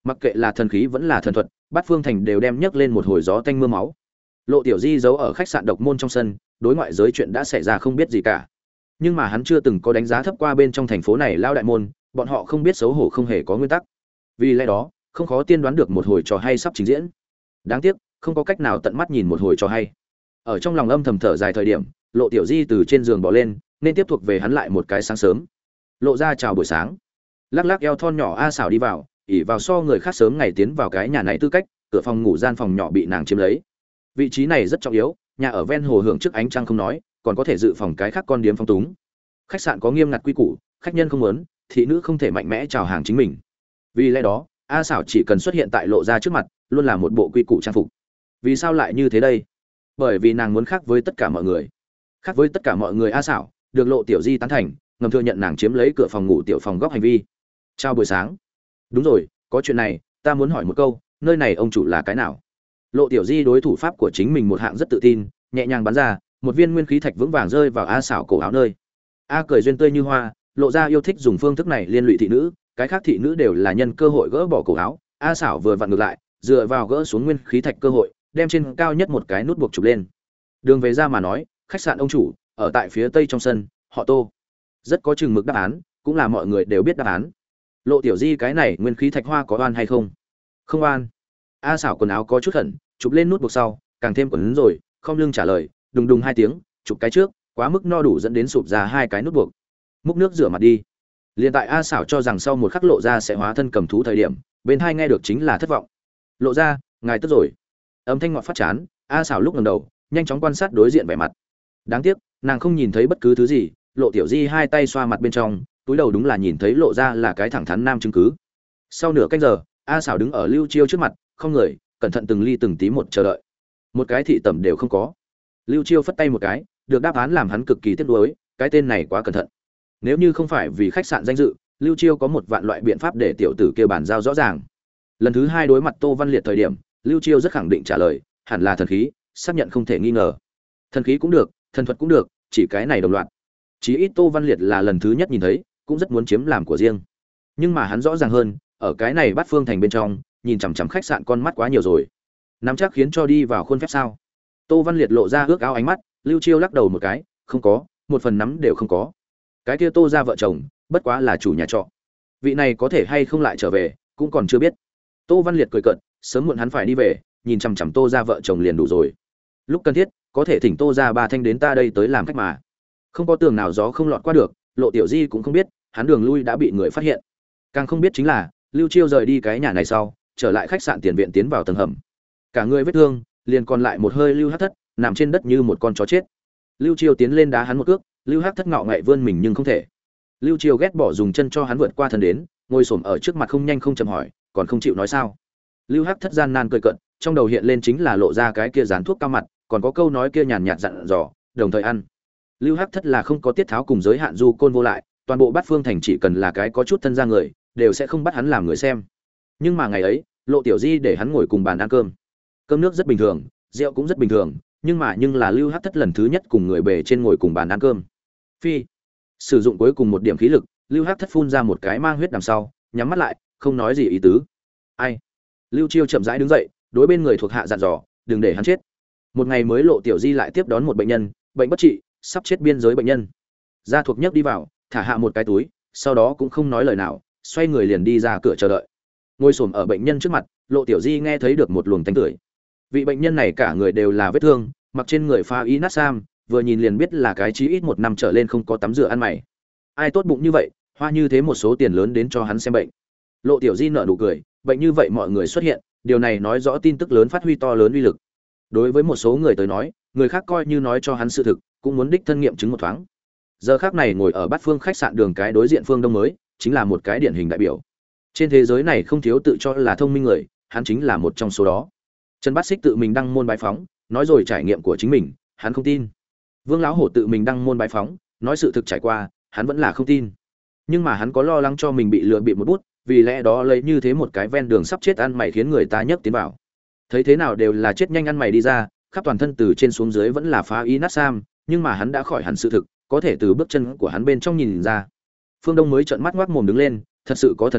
Mặc kệ là thần khí vẫn là thần thuật, Bát Phương Thành đều đem nhấc lên một hồi gió tanh mưa máu. Lộ Tiểu Di giấu ở khách sạn độc môn trong sân, đối ngoại giới chuyện đã xảy ra không biết gì cả. Nhưng mà hắn chưa từng có đánh giá thấp qua bên trong thành phố này lao đại môn, bọn họ không biết xấu hổ không hề có nguyên tắc. Vì lẽ đó, không khó tiên đoán được một hồi trò hay sắp trình diễn. Đáng tiếc, không có cách nào tận mắt nhìn một hồi trò hay. Ở trong lòng âm thầm thở dài thời điểm, Lộ Tiểu Di từ trên giường bò lên, nên tiếp thuộc về hắn lại một cái sáng sớm. Lộ ra chào buổi sáng. Lắc lắc eo thon nhỏ A Xảo đi vào, ỉ vào so người khác sớm ngày tiến vào cái nhà này tư cách, cửa phòng ngủ gian phòng nhỏ bị nàng chiếm lấy. Vị trí này rất trọng yếu, nhà ở ven hồ hưởng trước ánh trăng không nói, còn có thể dự phòng cái khác con điếm phong túng. Khách sạn có nghiêm ngặt quy củ, khách nhân không muốn, thị nữ không thể mạnh mẽ chào hàng chính mình. Vì lẽ đó, A Xảo chỉ cần xuất hiện tại Lộ ra trước mặt, luôn là một bộ quy củ trang phục. Vì sao lại như thế đây? Bởi vì nàng muốn khác với tất cả mọi người. Khác với tất cả mọi người A Xảo, được Lộ Tiểu Di tán thành, ngầm thừa nhận nàng chiếm lấy cửa phòng ngủ tiểu phòng góc hành vi. Chào buổi sáng. Đúng rồi, có chuyện này, ta muốn hỏi một câu, nơi này ông chủ là cái nào? Lộ Tiểu Di đối thủ pháp của chính mình một hạng rất tự tin, nhẹ nhàng bắn ra, một viên nguyên khí thạch vững vàng rơi vào A Xảo cổ áo nơi. A cười duyên tươi như hoa, Lộ ra yêu thích dùng phương thức này liên lụy thị nữ, cái khác thị nữ đều là nhân cơ hội gỡ bỏ cổ áo, A Xảo vừa vặn ngược lại, dựa vào gỡ xuống nguyên khí thạch cơ hội, đem trên cao nhất một cái nút buộc chụp lên. Đường về ra mà nói, khách sạn ông chủ ở tại phía tây trong sân, họ Tô. Rất có chừng mực đáp án, cũng là mọi người đều biết đáp án. Lộ Tiểu Di cái này nguyên khí thạch hoa có oan hay không? Không oan. A Xảo quần áo có chút khẩn, chụp lên nút buộc sau, càng thêm quấn rồi, không lưng trả lời, đùng đùng hai tiếng, chụp cái trước, quá mức no đủ dẫn đến sụp ra hai cái nút buộc. Múc nước rửa mặt đi. Liên tại A Xảo cho rằng sau một khắc Lộ ra sẽ hóa thân cầm thú thời điểm, bên hai nghe được chính là thất vọng. Lộ ra, ngài tức rồi. Âm thanh ngọt phát chán, A Xảo lúc ngẩng đầu, nhanh chóng quan sát đối diện vẻ mặt. Đáng tiếc, nàng không nhìn thấy bất cứ thứ gì, Lộ Tiểu Di hai tay xoa mặt bên trong, túi đầu đúng là nhìn thấy Lộ ra là cái thẳng thắn nam chứng cứ. Sau nửa canh giờ, A Xảo đứng ở Lưu Chiêu trước mặt, không người, cẩn thận từng ly từng tí một chờ đợi. Một cái thị tẩm đều không có. Lưu Chiêu phất tay một cái, được đáp án làm hắn cực kỳ tiếc nuối, cái tên này quá cẩn thận. Nếu như không phải vì khách sạn danh dự, Lưu Chiêu có một vạn loại biện pháp để tiểu tử kia bàn giao rõ ràng. Lần thứ hai đối mặt Tô Văn Liệt thời điểm, Lưu Chiêu rất khẳng định trả lời, hẳn là thần khí, xác nhận không thể nghi ngờ. Thần khí cũng được, thần thuật cũng được, chỉ cái này đồng loạt. Chí ít Tô Văn Liệt là lần thứ nhất nhìn thấy, cũng rất muốn chiếm làm của riêng. Nhưng mà hắn rõ ràng hơn, ở cái này Bát Phương Thành bên trong, nhìn chằm chằm khách sạn con mắt quá nhiều rồi. Nắm chắc khiến cho đi vào khuôn phép sao? Tô Văn Liệt lộ ra ước ao ánh mắt, Lưu Chiêu lắc đầu một cái, không có, một phần nắm đều không có. Cái kia Tô gia vợ chồng, bất quá là chủ nhà trọ. Vị này có thể hay không lại trở về, cũng còn chưa biết. Tô Văn Liệt cười cợt, sớm muộn hắn phải đi về, nhìn chằm chằm Tô gia vợ chồng liền đủ rồi. Lúc cần thiết, có thể thỉnh Tô gia ba thanh đến ta đây tới làm khách mà. Không có tường nào gió không lọt qua được, Lộ Tiểu Di cũng không biết, hắn đường lui đã bị người phát hiện. Càng không biết chính là, Lưu Chiêu rời đi cái nhà này sau, trở lại khách sạn tiền viện tiến vào tầng hầm. Cả người vết thương, liền còn lại một hơi Lưu Hắc Thất, nằm trên đất như một con chó chết. Lưu Chiêu tiến lên đá hắn một cước, Lưu Hắc Thất ngạo ngậy vươn mình nhưng không thể. Lưu Chiêu ghét bỏ dùng chân cho hắn vượt qua thân đến, ngồi xổm ở trước mặt không nhanh không chậm hỏi, còn không chịu nói sao? Lưu Hắc Thất gian nan cười cợt, trong đầu hiện lên chính là Lộ ra cái kia dán thuốc cao mặt, còn có câu nói kia nhàn nhạt dặn dò, đồng thời ăn. Lưu Hắc Thất là không có tiết tháo cùng giới hạn du côn vô lại, toàn bộ Bát Phương Thành chỉ cần là cái có chút thân ra người, đều sẽ không bắt hắn làm người xem. Nhưng mà ngày ấy, Lộ Tiểu Di để hắn ngồi cùng bàn ăn cơm. Cơm nước rất bình thường, rượu cũng rất bình thường, nhưng mà nhưng là Lưu Hắc Thất lần thứ nhất cùng người bề trên ngồi cùng bàn ăn cơm. Phi, sử dụng cuối cùng một điểm khí lực, Lưu Hắc Thất phun ra một cái mang huyết đằng sau, nhắm mắt lại, không nói gì ý tứ. Ai? Lưu Chiêu chậm rãi đứng dậy, đối bên người thuộc hạ dặn dò, đừng để hắn chết. Một ngày mới Lộ Tiểu Di lại tiếp đón một bệnh nhân, bệnh bất trị, sắp chết biên giới bệnh nhân. Gia thuộc nhấc đi vào, thả hạ một cái túi, sau đó cũng không nói lời nào, xoay người liền đi ra cửa chờ đợi. Ngồi xổm ở bệnh nhân trước mặt, Lộ Tiểu Di nghe thấy được một luồng tanh tưởi. Vị bệnh nhân này cả người đều là vết thương, mặc trên người pha y nát sam, vừa nhìn liền biết là cái chí ít một năm trở lên không có tắm rửa ăn mày. Ai tốt bụng như vậy, hoa như thế một số tiền lớn đến cho hắn xem bệnh. Lộ Tiểu Di nở nụ cười, bệnh như vậy mọi người xuất hiện, điều này nói rõ tin tức lớn phát huy to lớn uy lực. Đối với một số người tới nói, người khác coi như nói cho hắn sự thực, cũng muốn đích thân nghiệm chứng một thoáng. Giờ khắc này ngồi ở Bát Phương khách sạn đường cái đối diện Phương Đông mới, chính là một cái điển hình đại biểu. Trên thế giới này không thiếu tự cho là thông minh người, hắn chính là một trong số đó. Trần Bát Xích tự mình đăng môn bái phóng, nói rồi trải nghiệm của chính mình, hắn không tin. Vương lão hổ tự mình đăng môn bái phóng, nói sự thực trải qua, hắn vẫn là không tin. Nhưng mà hắn có lo lắng cho mình bị lừa bịp một bút, vì lẽ đó lấy như thế một cái ven đường sắp chết ăn mày khiến người ta nhấc tiến vào. Thấy thế nào đều là chết nhanh ăn mày đi ra, khắp toàn thân từ trên xuống dưới vẫn là phá y nát sam, nhưng mà hắn đã khỏi hẳn sự thực, có thể từ bước chân của hắn bên trong nhìn ra. Phương Đông mới trợn mắt ngoác mồm đứng lên, thật sự có thần khí,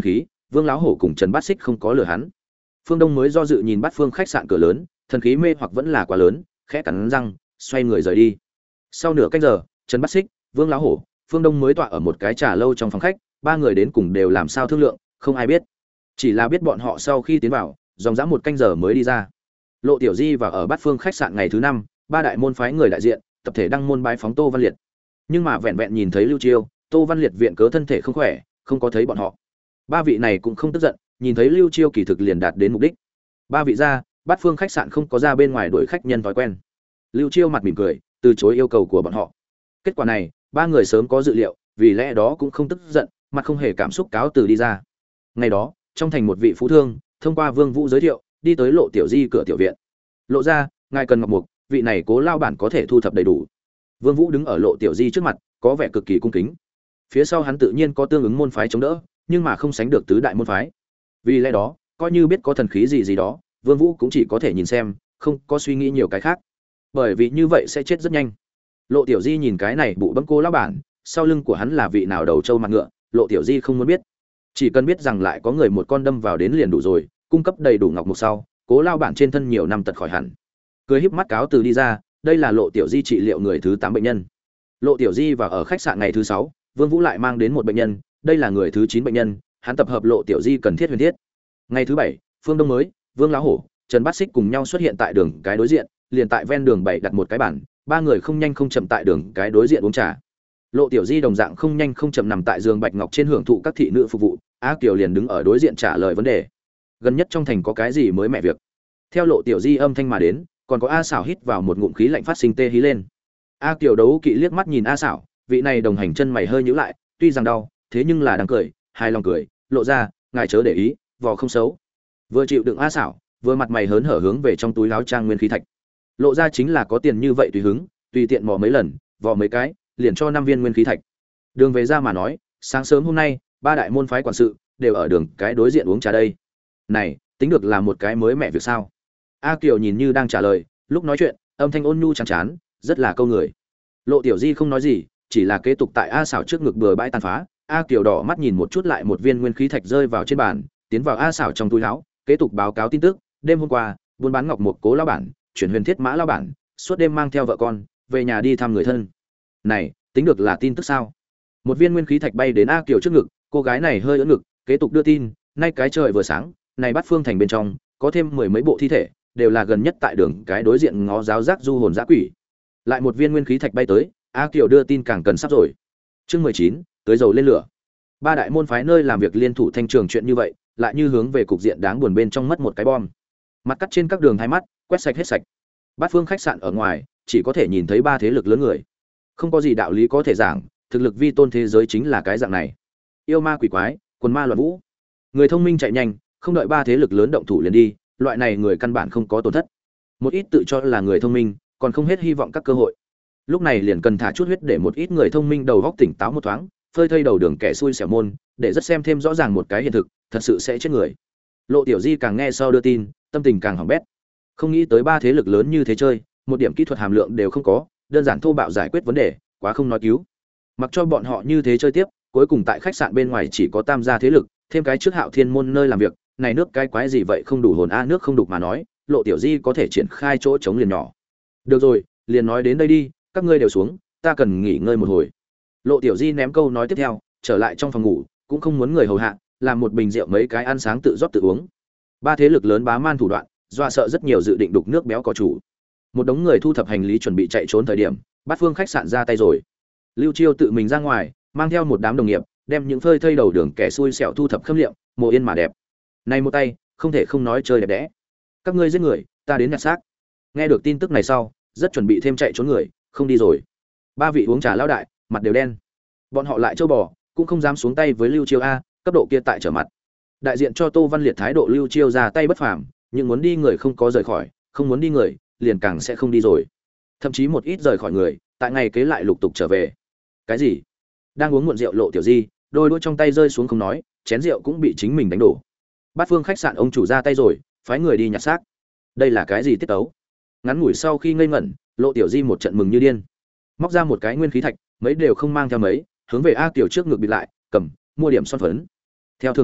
Vương Láo Hổ cùng Trần Bát Xích không có lừa hắn. Phương Đông mới do dự nhìn Bát Phương khách sạn cửa lớn, thần khí mê hoặc vẫn là quá lớn, khẽ cắn răng, xoay người rời đi. Sau nửa canh giờ, Trần Bát Xích, Vương Láo Hổ, Phương Đông mới tọa ở một cái trà lâu trong phòng khách, ba người đến cùng đều làm sao thương lượng, không ai biết. Chỉ là biết bọn họ sau khi tiến vào, dòng dã một canh giờ mới đi ra. Lộ Tiểu Di vào ở Bát Phương khách sạn ngày thứ năm, ba đại môn phái người đại diện, tập thể đăng môn bái phóng Tô Văn Liệt. Nhưng mà vẹn vẹn nhìn thấy Lưu Chiêu, Tô Văn Liệt viện cớ thân thể không khỏe, không có thấy bọn họ. Ba vị này cũng không tức giận, nhìn thấy Lưu Chiêu kỳ thực liền đạt đến mục đích. Ba vị ra, Bát Phương khách sạn không có ra bên ngoài đuổi khách nhân thói quen. Lưu Chiêu mặt mỉm cười, từ chối yêu cầu của bọn họ. Kết quả này, ba người sớm có dự liệu, vì lẽ đó cũng không tức giận, mặt không hề cảm xúc cáo từ đi ra. Ngày đó, trong thành một vị phú thương, thông qua Vương Vũ giới thiệu, đi tới Lộ Tiểu Di cửa tiểu viện. Lộ ra, ngài cần ngọc mục, vị này Cố lao bản có thể thu thập đầy đủ. Vương Vũ đứng ở Lộ Tiểu Di trước mặt, có vẻ cực kỳ cung kính. Phía sau hắn tự nhiên có tương ứng môn phái chống đỡ, nhưng mà không sánh được tứ đại môn phái. Vì lẽ đó, coi như biết có thần khí gì gì đó, Vương Vũ cũng chỉ có thể nhìn xem, không có suy nghĩ nhiều cái khác. Bởi vì như vậy sẽ chết rất nhanh. Lộ Tiểu Di nhìn cái này bụ bẫm Cố lão bản, sau lưng của hắn là vị nào đầu trâu mặt ngựa, Lộ Tiểu Di không muốn biết. Chỉ cần biết rằng lại có người một con đâm vào đến liền đủ rồi, cung cấp đầy đủ ngọc mục sau, Cố lão bản trên thân nhiều năm tật khỏi hẳn. Cười híp mắt cáo từ đi ra, đây là Lộ Tiểu Di trị liệu người thứ tám bệnh nhân. Lộ Tiểu Di vào ở khách sạn ngày thứ sáu, Vương Vũ lại mang đến một bệnh nhân, đây là người thứ chín bệnh nhân, hắn tập hợp Lộ Tiểu Di cần thiết huyền thiết. Ngày thứ bảy, Phương Đông mới, Vương Láo Hổ, Trần Bát Xích cùng nhau xuất hiện tại đường cái đối diện, liền tại ven đường bảy đặt một cái bàn, ba người không nhanh không chậm tại đường cái đối diện uống trà. Lộ Tiểu Di đồng dạng không nhanh không chậm nằm tại giường bạch ngọc trên hưởng thụ các thị nữ phục vụ, A Kiều liền đứng ở đối diện trả lời vấn đề. Gần nhất trong thành có cái gì mới mẹ việc? Theo Lộ Tiểu Di âm thanh mà đến, còn có A Xảo hít vào một ngụm khí lạnh phát sinh tê hí lên. A Kiều đấu kỵ liếc mắt nhìn A Xảo, vị này đồng hành chân mày hơi nhíu lại, tuy rằng đau, thế nhưng là đang cười, hai lòng cười, lộ ra, ngài chớ để ý, vò không xấu. Vừa chịu đựng A Xảo, vừa mặt mày hớn hở hướng về trong túi áo trang nguyên khí thạch. Lộ ra chính là có tiền như vậy tùy hứng, tùy tiện mò mấy lần, vò mấy cái, liền cho năm viên nguyên khí thạch. Đường về ra mà nói, sáng sớm hôm nay, ba đại môn phái quản sự đều ở đường cái đối diện uống trà đây. Này, tính được là một cái mới mẹ việc sao? A Kiều nhìn như đang trả lời, lúc nói chuyện, âm thanh ôn nhu chán chán, rất là câu người. Lộ Tiểu Di không nói gì, chỉ là kế tục tại A Xảo trước ngực bừa bãi tàn phá. A Kiều đỏ mắt nhìn một chút lại một viên nguyên khí thạch rơi vào trên bàn, tiến vào A Xảo trong túi áo, kế tục báo cáo tin tức. Đêm hôm qua, buôn bán ngọc một Cố lão bản, chuyển huyền thiết mã lão bản, suốt đêm mang theo vợ con về nhà đi thăm người thân. Này, tính được là tin tức sao? Một viên nguyên khí thạch bay đến A Kiều trước ngực, cô gái này hơi ưỡn ngực, kế tục đưa tin. Nay cái trời vừa sáng, này Bát Phương thành bên trong có thêm mười mấy bộ thi thể, đều là gần nhất tại đường cái đối diện ngó giáo giác du hồn dã quỷ. Lại một viên nguyên khí thạch bay tới, A Kiều đưa tin càng cần sắp rồi. Chương mười chín, tới dầu lên lửa. Ba đại môn phái nơi làm việc liên thủ thanh trường chuyện như vậy, lại như hướng về cục diện đáng buồn bên trong mất một cái bom. Mặt cắt trên các đường hai mắt, quét sạch hết sạch. Bát Phương khách sạn ở ngoài, chỉ có thể nhìn thấy ba thế lực lớn người. Không có gì đạo lý có thể giảng, thực lực vi tôn thế giới chính là cái dạng này. Yêu ma quỷ quái, quần ma loạn vũ. Người thông minh chạy nhanh, không đợi ba thế lực lớn động thủ liền đi, loại này người căn bản không có tổn thất. Một ít tự cho là người thông minh, còn không hết hy vọng các cơ hội. Lúc này liền cần thả chút huyết để một ít người thông minh đầu óc tỉnh táo một thoáng, phơi thây đầu đường kẻ xui xẻo môn, để rất xem thêm rõ ràng một cái hiện thực, thật sự sẽ chết người. Lộ Tiểu Di càng nghe sau đưa tin, tâm tình càng hỏng bét. Không nghĩ tới ba thế lực lớn như thế chơi, một điểm kỹ thuật hàm lượng đều không có, đơn giản thô bạo giải quyết vấn đề, quá không nói cứu. Mặc cho bọn họ như thế chơi tiếp, cuối cùng tại khách sạn bên ngoài chỉ có tam gia thế lực, thêm cái trước Hạo Thiên môn nơi làm việc, này nước cái quái gì vậy không đủ hồn a, nước không đục mà nói, Lộ Tiểu Di có thể triển khai chỗ chống liền nhỏ. Được rồi, liền nói đến đây đi, các ngươi đều xuống, ta cần nghỉ ngơi một hồi. Lộ Tiểu Di ném câu nói tiếp theo, trở lại trong phòng ngủ, cũng không muốn người hầu hạ, làm một bình rượu mấy cái ăn sáng tự rót tự uống. Ba thế lực lớn bá man thủ đoạn, dọa sợ rất nhiều dự định đục nước béo có chủ. Một đống người thu thập hành lý chuẩn bị chạy trốn thời điểm, Bát Phương khách sạn ra tay rồi. Lưu Chiêu tự mình ra ngoài, mang theo một đám đồng nghiệp, đem những phơi thây đầu đường kẻ xui xẻo thu thập khâm liệm, mồ yên mà đẹp. Này một tay, không thể không nói chơi đẹp đẽ. Các ngươi giết người, ta đến nhặt xác. Nghe được tin tức này sau, rất chuẩn bị thêm chạy trốn người, không đi rồi. Ba vị uống trà lão đại, mặt đều đen. Bọn họ lại châu bò, cũng không dám xuống tay với Lưu Chiêu a, cấp độ kia tại trở mặt. Đại diện cho Tô Văn Liệt thái độ Lưu Chiêu ra tay bất phàm, nhưng muốn đi người không có rời khỏi, không muốn đi người, liền càng sẽ không đi rồi. Thậm chí một ít rời khỏi người, tại ngày kế lại lục tục trở về. Cái gì? Đang uống muộn rượu Lộ Tiểu Di, đôi đũa trong tay rơi xuống không nói, chén rượu cũng bị chính mình đánh đổ. Bát Phương khách sạn ông chủ ra tay rồi, phái người đi nhặt xác. Đây là cái gì tiết tấu? Ngắn ngủi sau khi ngây ngẩn, Lộ Tiểu Di một trận mừng như điên, móc ra một cái nguyên khí thạch, mấy đều không mang theo mấy, hướng về A Kiều trước ngực bịt lại, cầm, mua điểm son phấn. Theo thường lệ,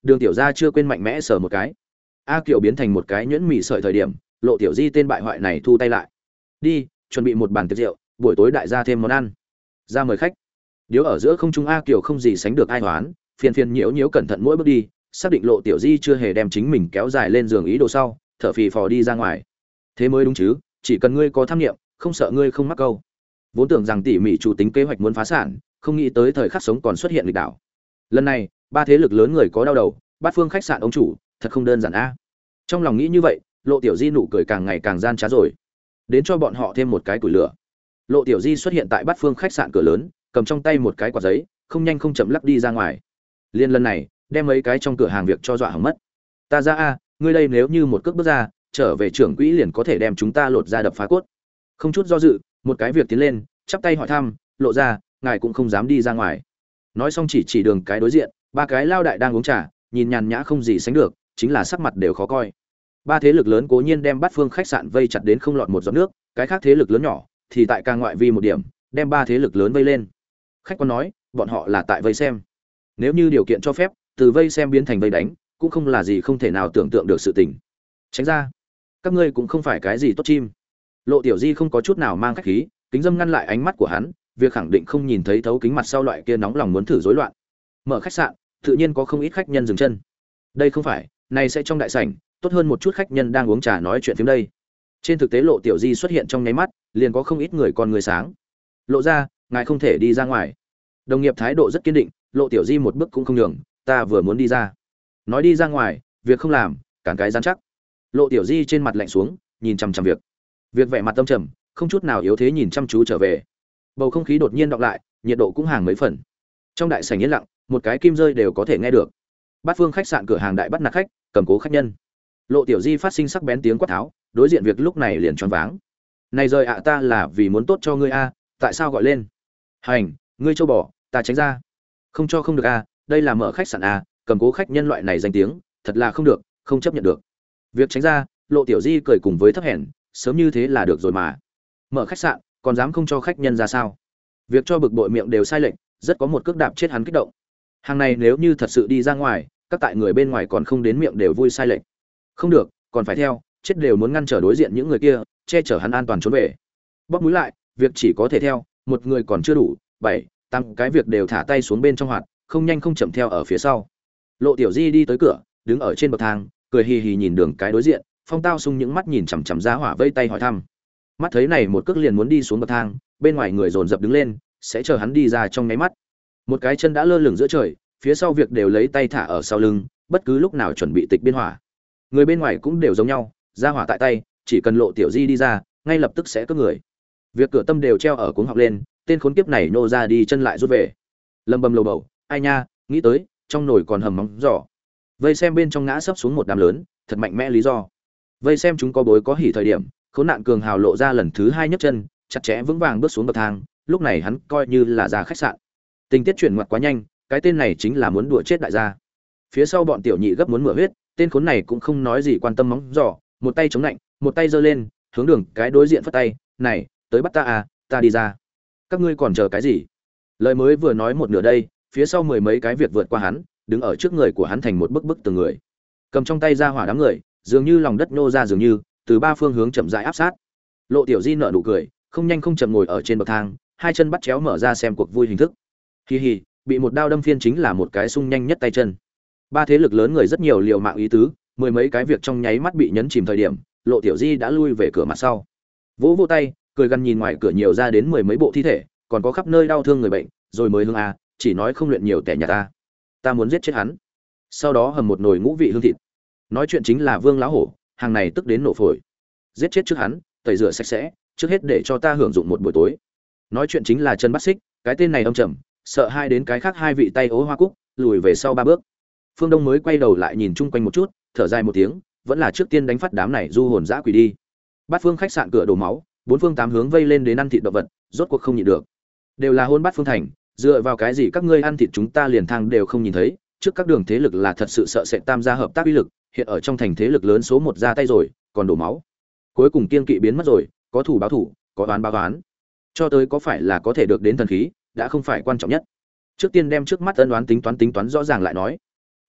Đường Tiểu Gia chưa quên mạnh mẽ sờ một cái. A Kiều biến thành một cái nhuyễn mị sợi thời điểm, Lộ Tiểu Di tên bại hoại này thu tay lại. Đi, chuẩn bị một bàn tiệc rượu, buổi tối đại gia thêm món ăn. Ra mời khách. Điếu ở giữa không trung A Kiều không gì sánh được ai hoán, phiền phiền nhiễu nhiễu cẩn thận mỗi bước đi, xác định Lộ Tiểu Di chưa hề đem chính mình kéo dài lên giường ý đồ sau, thở phì phò đi ra ngoài. Thế mới đúng chứ, chỉ cần ngươi có tham nghiệm, không sợ ngươi không mắc câu. Vốn tưởng rằng tỉ mỉ chủ tính kế hoạch muốn phá sản, không nghĩ tới thời khắc sống còn xuất hiện nghịch đảo. Lần này, ba thế lực lớn người có đau đầu, Bát Phương khách sạn ông chủ, thật không đơn giản a. Trong lòng nghĩ như vậy, Lộ Tiểu Di nụ cười càng ngày càng gian trá rồi. Đến cho bọn họ thêm một cái củi lửa. Lộ Tiểu Di xuất hiện tại Bát Phương khách sạn cửa lớn, cầm trong tay một cái quạt giấy, không nhanh không chậm lắc đi ra ngoài. Liên lần này, đem mấy cái trong cửa hàng việc cho dọa hỏng mất. Ta ra a, ngươi đây nếu như một cước bước ra, trở về trưởng quỹ liền có thể đem chúng ta lột ra đập phá cốt. Không chút do dự, một cái việc tiến lên, chắp tay hỏi thăm, Lộ ra, ngài cũng không dám đi ra ngoài. Nói xong chỉ chỉ đường cái đối diện, ba cái lao đại đang uống trà, nhìn nhàn nhã không gì sánh được, chính là sắc mặt đều khó coi. Ba thế lực lớn cố nhiên đem Bát Phương khách sạn vây chặt đến không lọt một giọt nước, cái khác thế lực lớn nhỏ thì tại càng ngoại vi một điểm, đem ba thế lực lớn vây lên. Khách quan nói, bọn họ là tại vây xem. Nếu như điều kiện cho phép, từ vây xem biến thành vây đánh, cũng không là gì không thể nào tưởng tượng được sự tình. Tránh ra, các ngươi cũng không phải cái gì tốt chim. Lộ Tiểu Di không có chút nào mang khách khí, kính dâm ngăn lại ánh mắt của hắn, việc khẳng định không nhìn thấy thấu kính mặt sau loại kia nóng lòng muốn thử rối loạn. Mở khách sạn, tự nhiên có không ít khách nhân dừng chân. Đây không phải, này sẽ trong đại sảnh, tốt hơn một chút khách nhân đang uống trà nói chuyện phím đây. Trên thực tế Lộ Tiểu Di xuất hiện trong nháy mắt, liền có không ít người còn người sáng. Lộ ra, ngài không thể đi ra ngoài. Đồng nghiệp thái độ rất kiên định, Lộ Tiểu Di một bước cũng không nhường, ta vừa muốn đi ra. Nói đi ra ngoài, việc không làm, cản cái rắn chắc. Lộ Tiểu Di trên mặt lạnh xuống, nhìn chằm chằm việc. Việc vẻ mặt tâm trầm, không chút nào yếu thế nhìn chăm chú trở về. Bầu không khí đột nhiên đọc lại, nhiệt độ cũng hàng mấy phần. Trong đại sảnh yên lặng, một cái kim rơi đều có thể nghe được. Bát Phương khách sạn cửa hàng đại bắt nạt khách, cầm cố khách nhân. Lộ Tiểu Di phát sinh sắc bén tiếng quát tháo, đối diện việc lúc này liền choáng váng. Này rơi ạ, ta là vì muốn tốt cho ngươi a, tại sao gọi lên? Hành, ngươi châu bò, ta tránh ra. Không cho không được a, đây là mở khách sạn a, cầm cố khách nhân loại này danh tiếng, thật là không được, không chấp nhận được. Việc tránh ra, Lộ Tiểu Di cười cùng với thấp hèn, sớm như thế là được rồi mà. Mở khách sạn, còn dám không cho khách nhân ra sao? Việc cho bực bội miệng đều sai lệch, rất có một cước đạp chết hắn kích động. Hàng này nếu như thật sự đi ra ngoài, các tại người bên ngoài còn không đến miệng đều vui sai lệch. Không được, còn phải theo, chết đều muốn ngăn trở đối diện những người kia, che chở hắn an toàn trốn về. Bóc mũi lại, việc chỉ có thể theo, một người còn chưa đủ, bảy, tăng cái việc đều thả tay xuống bên trong hoạt, không nhanh không chậm theo ở phía sau. Lộ Tiểu Di đi tới cửa, đứng ở trên bậc thang, cười hì hì nhìn đường cái đối diện, Phong Tao sung những mắt nhìn chằm chằm ra hỏa vây tay hỏi thăm. Mắt thấy này một cước liền muốn đi xuống bậc thang, bên ngoài người dồn dập đứng lên, sẽ chờ hắn đi ra trong nháy mắt. Một cái chân đã lơ lửng giữa trời, phía sau việc đều lấy tay thả ở sau lưng, bất cứ lúc nào chuẩn bị tịch biên hỏa. Người bên ngoài cũng đều giống nhau, ra hỏa tại tay, chỉ cần Lộ Tiểu Di đi ra, ngay lập tức sẽ cướp người. Việc cửa tâm đều treo ở cuống học lên, tên khốn kiếp này nô ra đi chân lại rút về. Lâm bầm lầu bầu, ai nha, nghĩ tới, trong nồi còn hầm móng giỏ. Vây xem bên trong ngã sấp xuống một đám lớn, thật mạnh mẽ lý do. Vây xem chúng có bối có hỉ thời điểm, khốn nạn cường hào lộ ra lần thứ hai nhấc chân, chặt chẽ vững vàng bước xuống bậc thang, lúc này hắn coi như là ra khách sạn. Tình tiết chuyển ngoặt quá nhanh, cái tên này chính là muốn đùa chết đại gia. Phía sau bọn tiểu nhị gấp muốn mửa huyết, tên khốn này cũng không nói gì quan tâm móng giỏ, một tay chống lạnh, một tay giơ lên, hướng đường cái đối diện phất tay, "Này, tới bắt ta à, ta đi ra." Các ngươi còn chờ cái gì? Lời mới vừa nói một nửa đây, phía sau mười mấy cái việc vượt qua hắn, đứng ở trước người của hắn thành một bức bức từng người. Cầm trong tay ra hỏa đám người, dường như lòng đất nô ra dường như, từ ba phương hướng chậm rãi áp sát. Lộ Tiểu Di nở nụ cười, không nhanh không chậm ngồi ở trên bậc thang, hai chân bắt chéo mở ra xem cuộc vui hình thức. Hi hi, bị một đao đâm phiên chính là một cái sung nhanh nhất tay chân. Ba thế lực lớn người rất nhiều liều mạng ý tứ, mười mấy cái việc trong nháy mắt bị nhấn chìm thời điểm, Lộ Tiểu Di đã lui về cửa mặt sau. Vỗ vỗ tay, cười gần nhìn ngoài cửa nhiều ra đến mười mấy bộ thi thể, còn có khắp nơi đau thương người bệnh, rồi mới hướng a, chỉ nói không luyện nhiều tẻ nhà ta. Ta muốn giết chết hắn. Sau đó hầm một nồi ngũ vị hương thịt. Nói chuyện chính là Vương lão hổ, hàng này tức đến nổ phổi. Giết chết trước hắn, tẩy rửa sạch sẽ, trước hết để cho ta hưởng dụng một buổi tối. Nói chuyện chính là Trần Bát Xích, cái tên này âm trầm, sợ hai đến cái khác hai vị tay ố hoa cúc, lùi về sau ba bước. Phương Đông mới quay đầu lại nhìn chung quanh một chút, thở dài một tiếng, vẫn là trước tiên đánh phát đám này du hồn dã quỷ đi. Bát Phương khách sạn cửa đổ máu, bốn phương tám hướng vây lên đến ăn thịt động vật, rốt cuộc không nhịn được. Đều là hôn Bát Phương thành, dựa vào cái gì các ngươi ăn thịt chúng ta liền thang đều không nhìn thấy, trước các đường thế lực là thật sự sợ sẽ tam gia hợp tác uy lực, hiện ở trong thành thế lực lớn số một ra tay rồi, còn đổ máu. Cuối cùng kiên kỵ biến mất rồi, có thủ báo thủ, có oán báo oán. Cho tới có phải là có thể được đến thần khí, đã không phải quan trọng nhất. Trước tiên đem trước mắt ân oán tính toán tính toán rõ ràng lại nói.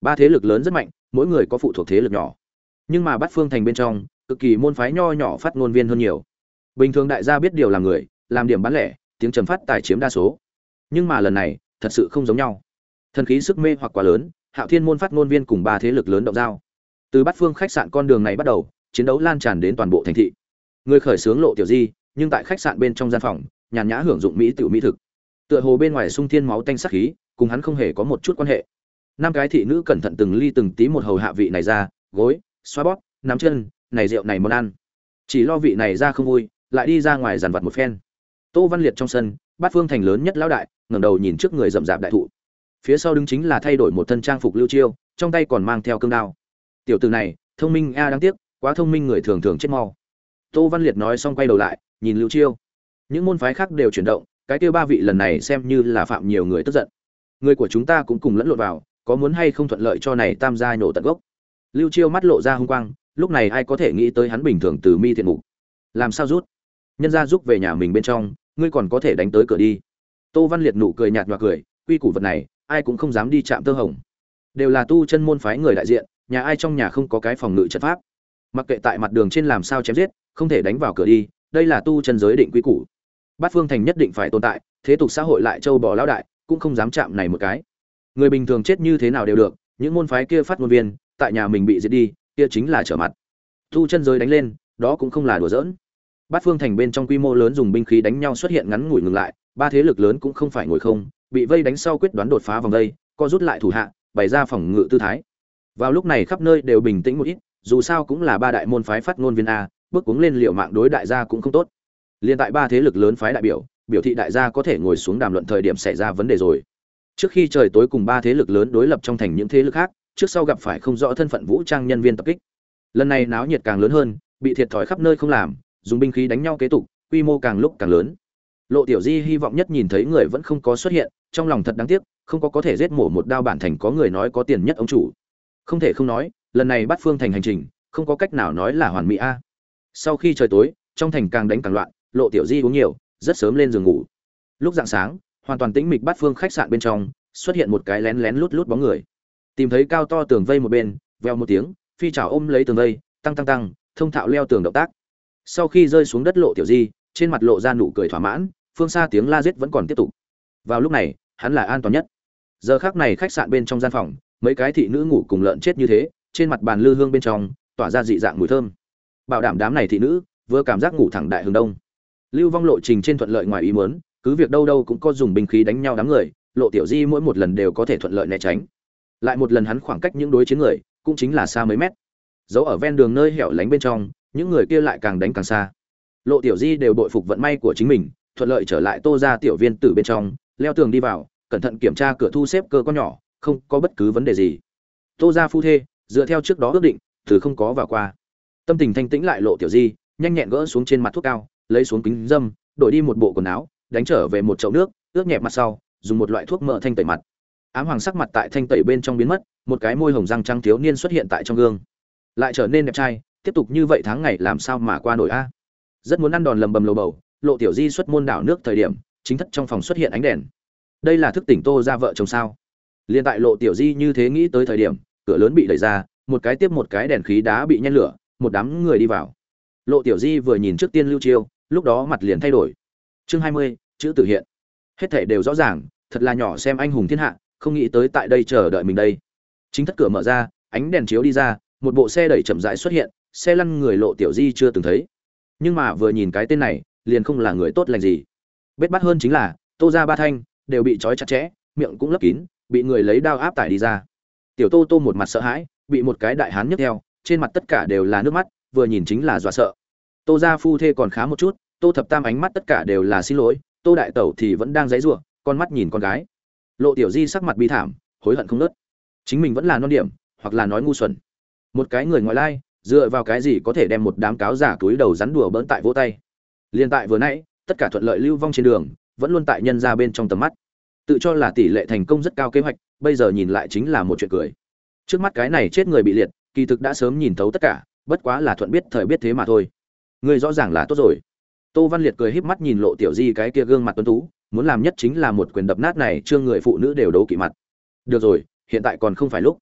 Ba thế lực lớn rất mạnh, mỗi người có phụ thuộc thế lực nhỏ. Nhưng mà Bát Phương thành bên trong, cực kỳ môn phái nho nhỏ phát ngôn viên hơn nhiều. Bình thường đại gia biết điều làm người, làm điểm bán lẻ, tiếng trầm phát tài chiếm đa số. Nhưng mà lần này, thật sự không giống nhau. Thần khí sức mê hoặc quá lớn, Hạo Thiên môn phát ngôn viên cùng ba thế lực lớn động giao. Từ Bát Phương khách sạn con đường này bắt đầu, chiến đấu lan tràn đến toàn bộ thành thị. Người khởi xướng Lộ Tiểu Di, nhưng tại khách sạn bên trong gian phòng, nhàn nhã hưởng dụng mỹ tiểu mỹ thực. Tựa hồ bên ngoài sung thiên máu tanh sắc khí, cùng hắn không hề có một chút quan hệ. Năm cái thị nữ cẩn thận từng ly từng tí một hầu hạ vị này ra, gối, xoa bóp, nắm chân, này rượu này món ăn. Chỉ lo vị này ra không vui, lại đi ra ngoài giàn vặt một phen. Tô Văn Liệt trong sân, Bát Phương thành lớn nhất lão đại, ngẩng đầu nhìn trước người rậm rạp đại thụ. Phía sau đứng chính là thay đổi một thân trang phục Lưu Chiêu, trong tay còn mang theo cương đao. Tiểu tử này, thông minh a đáng tiếc, quá thông minh người thường thường chết mau. Tô Văn Liệt nói xong quay đầu lại, nhìn Lưu Chiêu. Những môn phái khác đều chuyển động, cái kia ba vị lần này xem như là phạm nhiều người tức giận. Người của chúng ta cũng cùng lẫn lộn vào, có muốn hay không thuận lợi cho này tam gia nổ tận gốc. Lưu Chiêu mắt lộ ra hung quang, lúc này ai có thể nghĩ tới hắn bình thường từ mi thiện mục. Làm sao rút? Nhân gia giúp về nhà mình bên trong, ngươi còn có thể đánh tới cửa đi. Tô Văn Liệt nụ cười nhạt nhòa cười, quy củ vật này, ai cũng không dám đi chạm tơ hồng. Đều là tu chân môn phái người đại diện, nhà ai trong nhà không có cái phòng ngự trận pháp. Mặc kệ tại mặt đường trên làm sao chém giết, không thể đánh vào cửa đi, đây là tu chân giới định quy củ. Bát Phương thành nhất định phải tồn tại, thế tục xã hội lại châu bò lão đại, cũng không dám chạm này một cái. Người bình thường chết như thế nào đều được, những môn phái kia phát ngôn viên, tại nhà mình bị giết đi, kia chính là trở mặt. Tu chân giới đánh lên, đó cũng không là đùa giỡn. Bát Phương thành bên trong quy mô lớn dùng binh khí đánh nhau xuất hiện ngắn ngủi ngừng lại, ba thế lực lớn cũng không phải ngồi không, bị vây đánh sau quyết đoán đột phá vòng vây, co rút lại thủ hạ, bày ra phòng ngự tư thái. Vào lúc này khắp nơi đều bình tĩnh một ít, dù sao cũng là ba đại môn phái phát ngôn viên a, bước cuống lên liệu mạng đối đại gia cũng không tốt. Liên tại ba thế lực lớn phái đại biểu, biểu thị đại gia có thể ngồi xuống đàm luận thời điểm xảy ra vấn đề rồi. Trước khi trời tối cùng ba thế lực lớn đối lập trong thành những thế lực khác, trước sau gặp phải không rõ thân phận vũ trang nhân viên tập kích. Lần này náo nhiệt càng lớn hơn, bị thiệt thòi khắp nơi không làm, dùng binh khí đánh nhau kế tục, quy mô càng lúc càng lớn. Lộ Tiểu Di hy vọng nhất nhìn thấy người vẫn không có xuất hiện, trong lòng thật đáng tiếc, không có có thể giết mổ một đao bản thành có người nói có tiền nhất ông chủ. Không thể không nói, lần này Bát Phương thành hành trình, không có cách nào nói là hoàn mỹ a. Sau khi trời tối, trong thành càng đánh càng loạn, Lộ Tiểu Di uống nhiều, rất sớm lên giường ngủ. Lúc rạng sáng, hoàn toàn tĩnh mịch Bát Phương khách sạn bên trong, xuất hiện một cái lén lén lút lút bóng người. Tìm thấy cao to tường vây một bên, vèo một tiếng, phi chảo ôm lấy tường vây, tăng tăng tăng, thông thạo leo tường động tác. Sau khi rơi xuống đất Lộ Tiểu Di, trên mặt lộ ra nụ cười thỏa mãn, phương xa tiếng la giết vẫn còn tiếp tục. Vào lúc này, hắn là an toàn nhất. Giờ khắc này khách sạn bên trong gian phòng, mấy cái thị nữ ngủ cùng lợn chết như thế, trên mặt bàn lư hương bên trong, tỏa ra dị dạng mùi thơm. Bảo đảm đám này thị nữ, vừa cảm giác ngủ thẳng đại hướng đông. Lưu Vong lộ trình trên thuận lợi ngoài ý muốn, cứ việc đâu đâu cũng có dùng binh khí đánh nhau đám người, Lộ Tiểu Di mỗi một lần đều có thể thuận lợi né tránh. Lại một lần hắn khoảng cách những đối chiến người, cũng chính là xa mấy mét. Giấu ở ven đường nơi hẻo lánh bên trong, những người kia lại càng đánh càng xa. Lộ Tiểu Di đều bội phục vận may của chính mình, thuận lợi trở lại Tô gia tiểu viên tử bên trong, leo tường đi vào, cẩn thận kiểm tra cửa thu xếp cơ quan nhỏ, không có bất cứ vấn đề gì. Tô gia phu thê, dựa theo trước đó ước định, từ không có vào qua. Tâm tình thanh tĩnh lại Lộ Tiểu Di, nhanh nhẹn gỡ xuống trên mặt thuốc cao, lấy xuống kính dâm, đổi đi một bộ quần áo, đánh trở về một chậu nước, ướt nhẹ mặt sau, dùng một loại thuốc mỡ thanh tẩy mặt. Ám hoàng sắc mặt tại thanh tẩy bên trong biến mất, một cái môi hồng răng trắng thiếu niên xuất hiện tại trong gương, lại trở nên đẹp trai. Tiếp tục như vậy tháng ngày làm sao mà qua nổi a? Rất muốn ăn đòn lầm bầm lầu bầu. Lộ Tiểu Di xuất môn đảo nước thời điểm, chính thất trong phòng xuất hiện ánh đèn. Đây là thức tỉnh Tô gia vợ chồng sao? Liên tại Lộ Tiểu Di như thế nghĩ tới thời điểm, cửa lớn bị đẩy ra, một cái tiếp một cái đèn khí đá bị nhen lửa, một đám người đi vào. Lộ Tiểu Di vừa nhìn trước tiên Lưu Chiêu, lúc đó mặt liền thay đổi. Chương hai mươi, chữ tử hiện. Hết thảy đều rõ ràng, thật là nhỏ xem anh hùng thiên hạ, không nghĩ tới tại đây chờ đợi mình đây. Chính thất cửa mở ra, ánh đèn chiếu đi ra, một bộ xe đẩy chậm rãi xuất hiện, xe lăn người Lộ Tiểu Di chưa từng thấy. Nhưng mà vừa nhìn cái tên này, liền không là người tốt lành gì. Bết bát hơn chính là, Tô gia ba thanh đều bị trói chặt chẽ, miệng cũng lấp kín, bị người lấy đao áp tải đi ra. Tiểu Tô Tô một mặt sợ hãi, bị một cái đại hán nhấc theo, trên mặt tất cả đều là nước mắt, vừa nhìn chính là dọa sợ. Tô gia phu thê còn khá một chút, Tô thập tam ánh mắt tất cả đều là xin lỗi, Tô đại tẩu thì vẫn đang giãy giụa, con mắt nhìn con gái. Lộ Tiểu Di sắc mặt bi thảm, hối hận không ngớt. Chính mình vẫn là non điểm, hoặc là nói ngu xuẩn. Một cái người ngoại lai, dựa vào cái gì có thể đem một đám cáo giả túi đầu rắn đùa bỡn tại vỗ tay. Liên tại vừa nãy, tất cả thuận lợi lưu vong trên đường, vẫn luôn tại nhân ra bên trong tầm mắt. Tự cho là tỷ lệ thành công rất cao kế hoạch, bây giờ nhìn lại chính là một chuyện cười. Trước mắt cái này chết người bị liệt, kỳ thực đã sớm nhìn thấu tất cả, bất quá là thuận biết thời biết thế mà thôi. Người rõ ràng là tốt rồi. Tô Văn Liệt cười híp mắt nhìn Lộ Tiểu Di cái kia gương mặt tuấn tú, muốn làm nhất chính là một quyền đập nát này, trương người phụ nữ đều đấu kỵ mặt. Được rồi, hiện tại còn không phải lúc.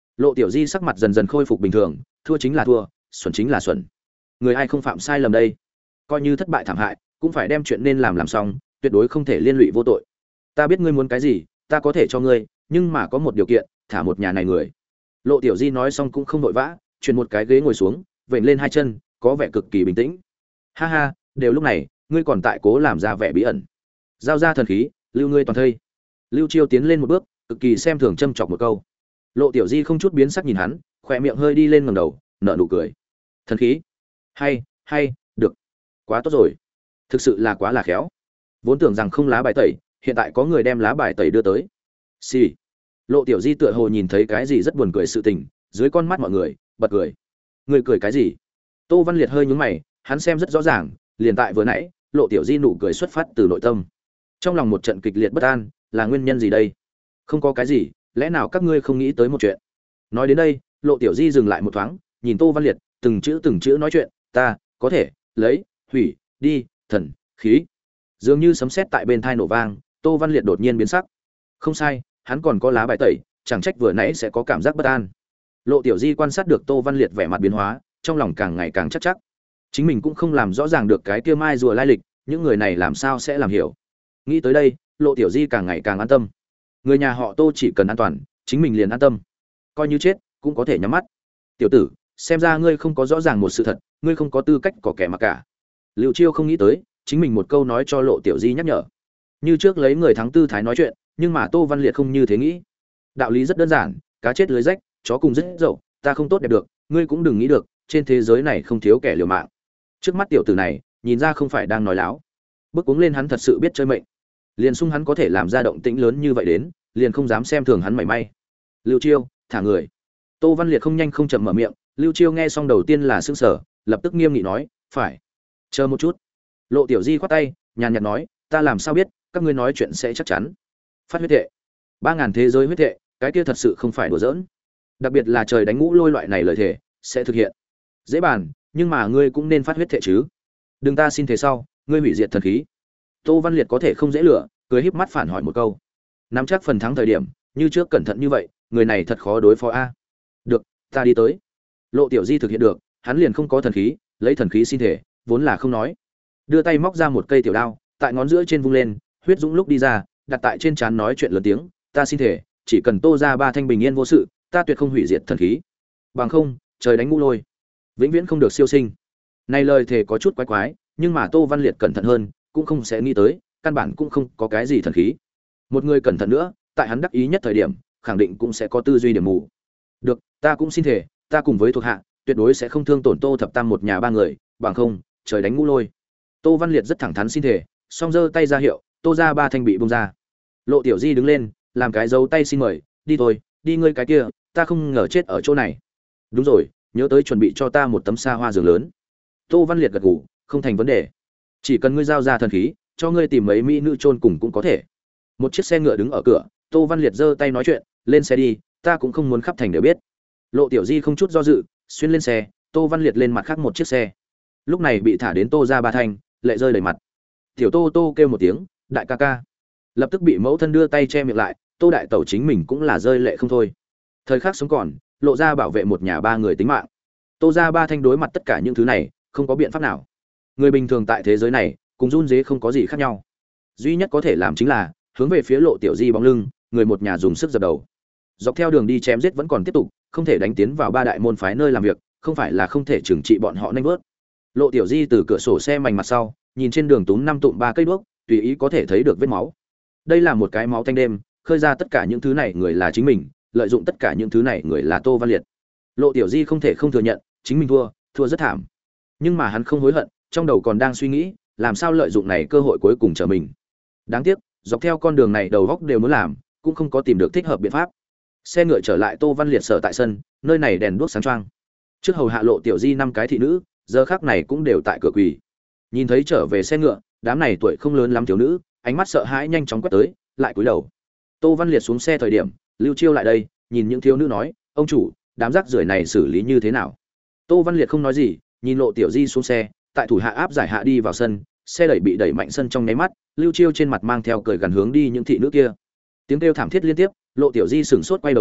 Lộ Tiểu Di sắc mặt dần dần khôi phục bình thường, thua chính là thua, xuẩn chính là xuẩn. Người ai không phạm sai lầm đây? Coi như thất bại thảm hại, cũng phải đem chuyện nên làm làm xong, tuyệt đối không thể liên lụy vô tội. Ta biết ngươi muốn cái gì, ta có thể cho ngươi, nhưng mà có một điều kiện, thả một nhà này người. Lộ Tiểu Di nói xong cũng không vội vã, chuyển một cái ghế ngồi xuống, vểnh lên hai chân, có vẻ cực kỳ bình tĩnh. Ha ha, đều lúc này, ngươi còn tại cố làm ra vẻ bí ẩn. Giao ra thần khí, lưu ngươi toàn thây. Lưu Chiêu tiến lên một bước, cực kỳ xem thường châm chọc một câu. Lộ Tiểu Di không chút biến sắc nhìn hắn, khỏe miệng hơi đi lên ngẩng đầu, nở nụ cười. Thần khí? Hay, hay, được. Quá tốt rồi. Thực sự là quá là khéo. Vốn tưởng rằng không lá bài tẩy, hiện tại có người đem lá bài tẩy đưa tới. Xì. Lộ Tiểu Di tựa hồ nhìn thấy cái gì rất buồn cười sự tình, dưới con mắt mọi người, bật cười. Người cười cái gì? Tô Văn Liệt hơi nhướng mày, hắn xem rất rõ ràng, liền tại vừa nãy, Lộ Tiểu Di nụ cười xuất phát từ nội tâm. Trong lòng một trận kịch liệt bất an, là nguyên nhân gì đây? Không có cái gì, lẽ nào các ngươi không nghĩ tới một chuyện? Nói đến đây, Lộ Tiểu Di dừng lại một thoáng, nhìn Tô Văn Liệt, từng chữ từng chữ nói chuyện, ta có thể lấy hủy đi thần khí. Dường như sấm sét tại bên tai nổ vang, Tô Văn Liệt đột nhiên biến sắc. Không sai, hắn còn có lá bài tẩy, chẳng trách vừa nãy sẽ có cảm giác bất an. Lộ Tiểu Di quan sát được Tô Văn Liệt vẻ mặt biến hóa, trong lòng càng ngày càng chắc chắc. Chính mình cũng không làm rõ ràng được cái kia mai rùa lai lịch, những người này làm sao sẽ làm hiểu. Nghĩ tới đây, Lộ Tiểu Di càng ngày càng an tâm. Người nhà họ Tô chỉ cần an toàn, chính mình liền an tâm. Coi như chết, cũng có thể nhắm mắt. Tiểu tử, xem ra ngươi không có rõ ràng một sự thật, ngươi không có tư cách có kẻ mà cả. Lưu Chiêu không nghĩ tới, chính mình một câu nói cho Lộ Tiểu Di nhắc nhở. Như trước lấy người thắng tư thái nói chuyện, nhưng mà Tô Văn Liệt không như thế nghĩ. Đạo lý rất đơn giản, cá chết lưới rách, chó cùng rất dậu, ta không tốt đẹp được, ngươi cũng đừng nghĩ được, trên thế giới này không thiếu kẻ liều mạng. Trước mắt tiểu tử này, nhìn ra không phải đang nói láo. Bước cuống lên hắn thật sự biết chơi mệnh. Liền sung hắn có thể làm ra động tĩnh lớn như vậy đến, liền không dám xem thường hắn mảy may. Lưu Chiêu, thả người. Tô Văn Liệt không nhanh không chậm mở miệng, Lưu Chiêu nghe xong đầu tiên là sững sờ, lập tức nghiêm nghị nói, "Phải." Chờ một chút. Lộ Tiểu Di khoát tay, nhàn nhạt nói, "Ta làm sao biết, các ngươi nói chuyện sẽ chắc chắn." Phát huyết thệ. Ba ngàn thế giới huyết thệ, cái kia thật sự không phải đùa giỡn. Đặc biệt là trời đánh ngũ lôi loại này lời thề, sẽ thực hiện. Dễ bàn, nhưng mà ngươi cũng nên phát huyết thệ chứ. Đừng ta xin thề sau, ngươi hủy diệt thần khí. Tô Văn Liệt có thể không dễ lựa, cười híp mắt phản hỏi một câu. Nắm chắc phần thắng thời điểm, như trước cẩn thận như vậy, người này thật khó đối phó a. Được, ta đi tới. Lộ Tiểu Di thực hiện được, hắn liền không có thần khí, lấy thần khí xin thể, vốn là không nói. Đưa tay móc ra một cây tiểu đao, tại ngón giữa trên vung lên, huyết dũng lúc đi ra, đặt tại trên trán nói chuyện lớn tiếng, ta xin thể, chỉ cần Tô ra ba thanh bình yên vô sự, ta tuyệt không hủy diệt thần khí. Bằng không, trời đánh ngũ lôi, vĩnh viễn không được siêu sinh. Này lời thề có chút quái quái, nhưng mà Tô Văn Liệt cẩn thận hơn, cũng không sẽ nghĩ tới, căn bản cũng không có cái gì thần khí. Một người cẩn thận nữa, tại hắn đắc ý nhất thời điểm, khẳng định cũng sẽ có tư duy điểm mù. Được, ta cũng xin thể, ta cùng với thuộc hạ, tuyệt đối sẽ không thương tổn Tô Thập Tam một nhà ba người, bằng không, trời đánh ngũ lôi. Tô Văn Liệt rất thẳng thắn xin thể, song giơ tay ra hiệu, Tô ra ba thanh bị bung ra. Lộ Tiểu Di đứng lên, làm cái dấu tay xin mời, đi thôi, đi ngươi cái kia, ta không ngờ chết ở chỗ này. Đúng rồi, nhớ tới chuẩn bị cho ta một tấm xa hoa giường lớn. Tô Văn Liệt gật gù, không thành vấn đề. Chỉ cần ngươi giao ra thần khí, cho ngươi tìm mấy mỹ nữ chôn cùng cũng có thể. Một chiếc xe ngựa đứng ở cửa, Tô Văn Liệt giơ tay nói chuyện, lên xe đi, ta cũng không muốn khắp thành đều biết. Lộ Tiểu Di không chút do dự, xuyên lên xe, Tô Văn Liệt lên mặt khác một chiếc xe. Lúc này bị thả đến Tô ra ba thanh, lệ rơi đầy mặt. Tiểu Tô Tô kêu một tiếng, đại ca ca. Lập tức bị mẫu thân đưa tay che miệng lại, Tô đại tẩu chính mình cũng là rơi lệ không thôi. Thời khắc sống còn, lộ ra bảo vệ một nhà ba người tính mạng. Tô ra ba thanh đối mặt tất cả những thứ này, không có biện pháp nào. Người bình thường tại thế giới này, cùng run rế không có gì khác nhau. Duy nhất có thể làm chính là hướng về phía Lộ Tiểu Di bóng lưng, người một nhà dùng sức dập đầu. Dọc theo đường đi chém giết vẫn còn tiếp tục, không thể đánh tiến vào ba đại môn phái nơi làm việc, không phải là không thể trừng trị bọn họ nhanh vớt. Lộ Tiểu Di từ cửa sổ xe mảnh mặt sau, nhìn trên đường túm năm tụm ba cây đuốc, tùy ý có thể thấy được vết máu. Đây là một cái máu tanh đêm, khơi ra tất cả những thứ này người là chính mình, lợi dụng tất cả những thứ này người là Tô Văn Liệt. Lộ Tiểu Di không thể không thừa nhận, chính mình thua, thua rất thảm. Nhưng mà hắn không hối hận, trong đầu còn đang suy nghĩ, làm sao lợi dụng này cơ hội cuối cùng trở mình. Đáng tiếc, dọc theo con đường này đầu góc đều muốn làm, cũng không có tìm được thích hợp biện pháp. Xe ngựa trở lại Tô Văn Liệt sở tại sân, nơi này đèn đuốc sáng choang. Trước hầu hạ Lộ Tiểu Di năm cái thị nữ, giờ khắc này cũng đều tại cửa quỳ. Nhìn thấy trở về xe ngựa, đám này tuổi không lớn lắm thiếu nữ, ánh mắt sợ hãi nhanh chóng quét tới, lại cúi đầu. Tô Văn Liệt xuống xe thời điểm, Lưu Chiêu lại đây, nhìn những thiếu nữ nói, ông chủ, đám rác rưởi này xử lý như thế nào? Tô Văn Liệt không nói gì, nhìn Lộ Tiểu Di xuống xe, tại thủ hạ áp giải hạ đi vào sân, xe đẩy bị đẩy mạnh sân trong nháy mắt, Lưu Chiêu trên mặt mang theo cười gần hướng đi những thị nữ kia. Tiếng kêu thảm thiết liên tiếp, Lộ Tiểu Di sửng sốt quay đầu lại,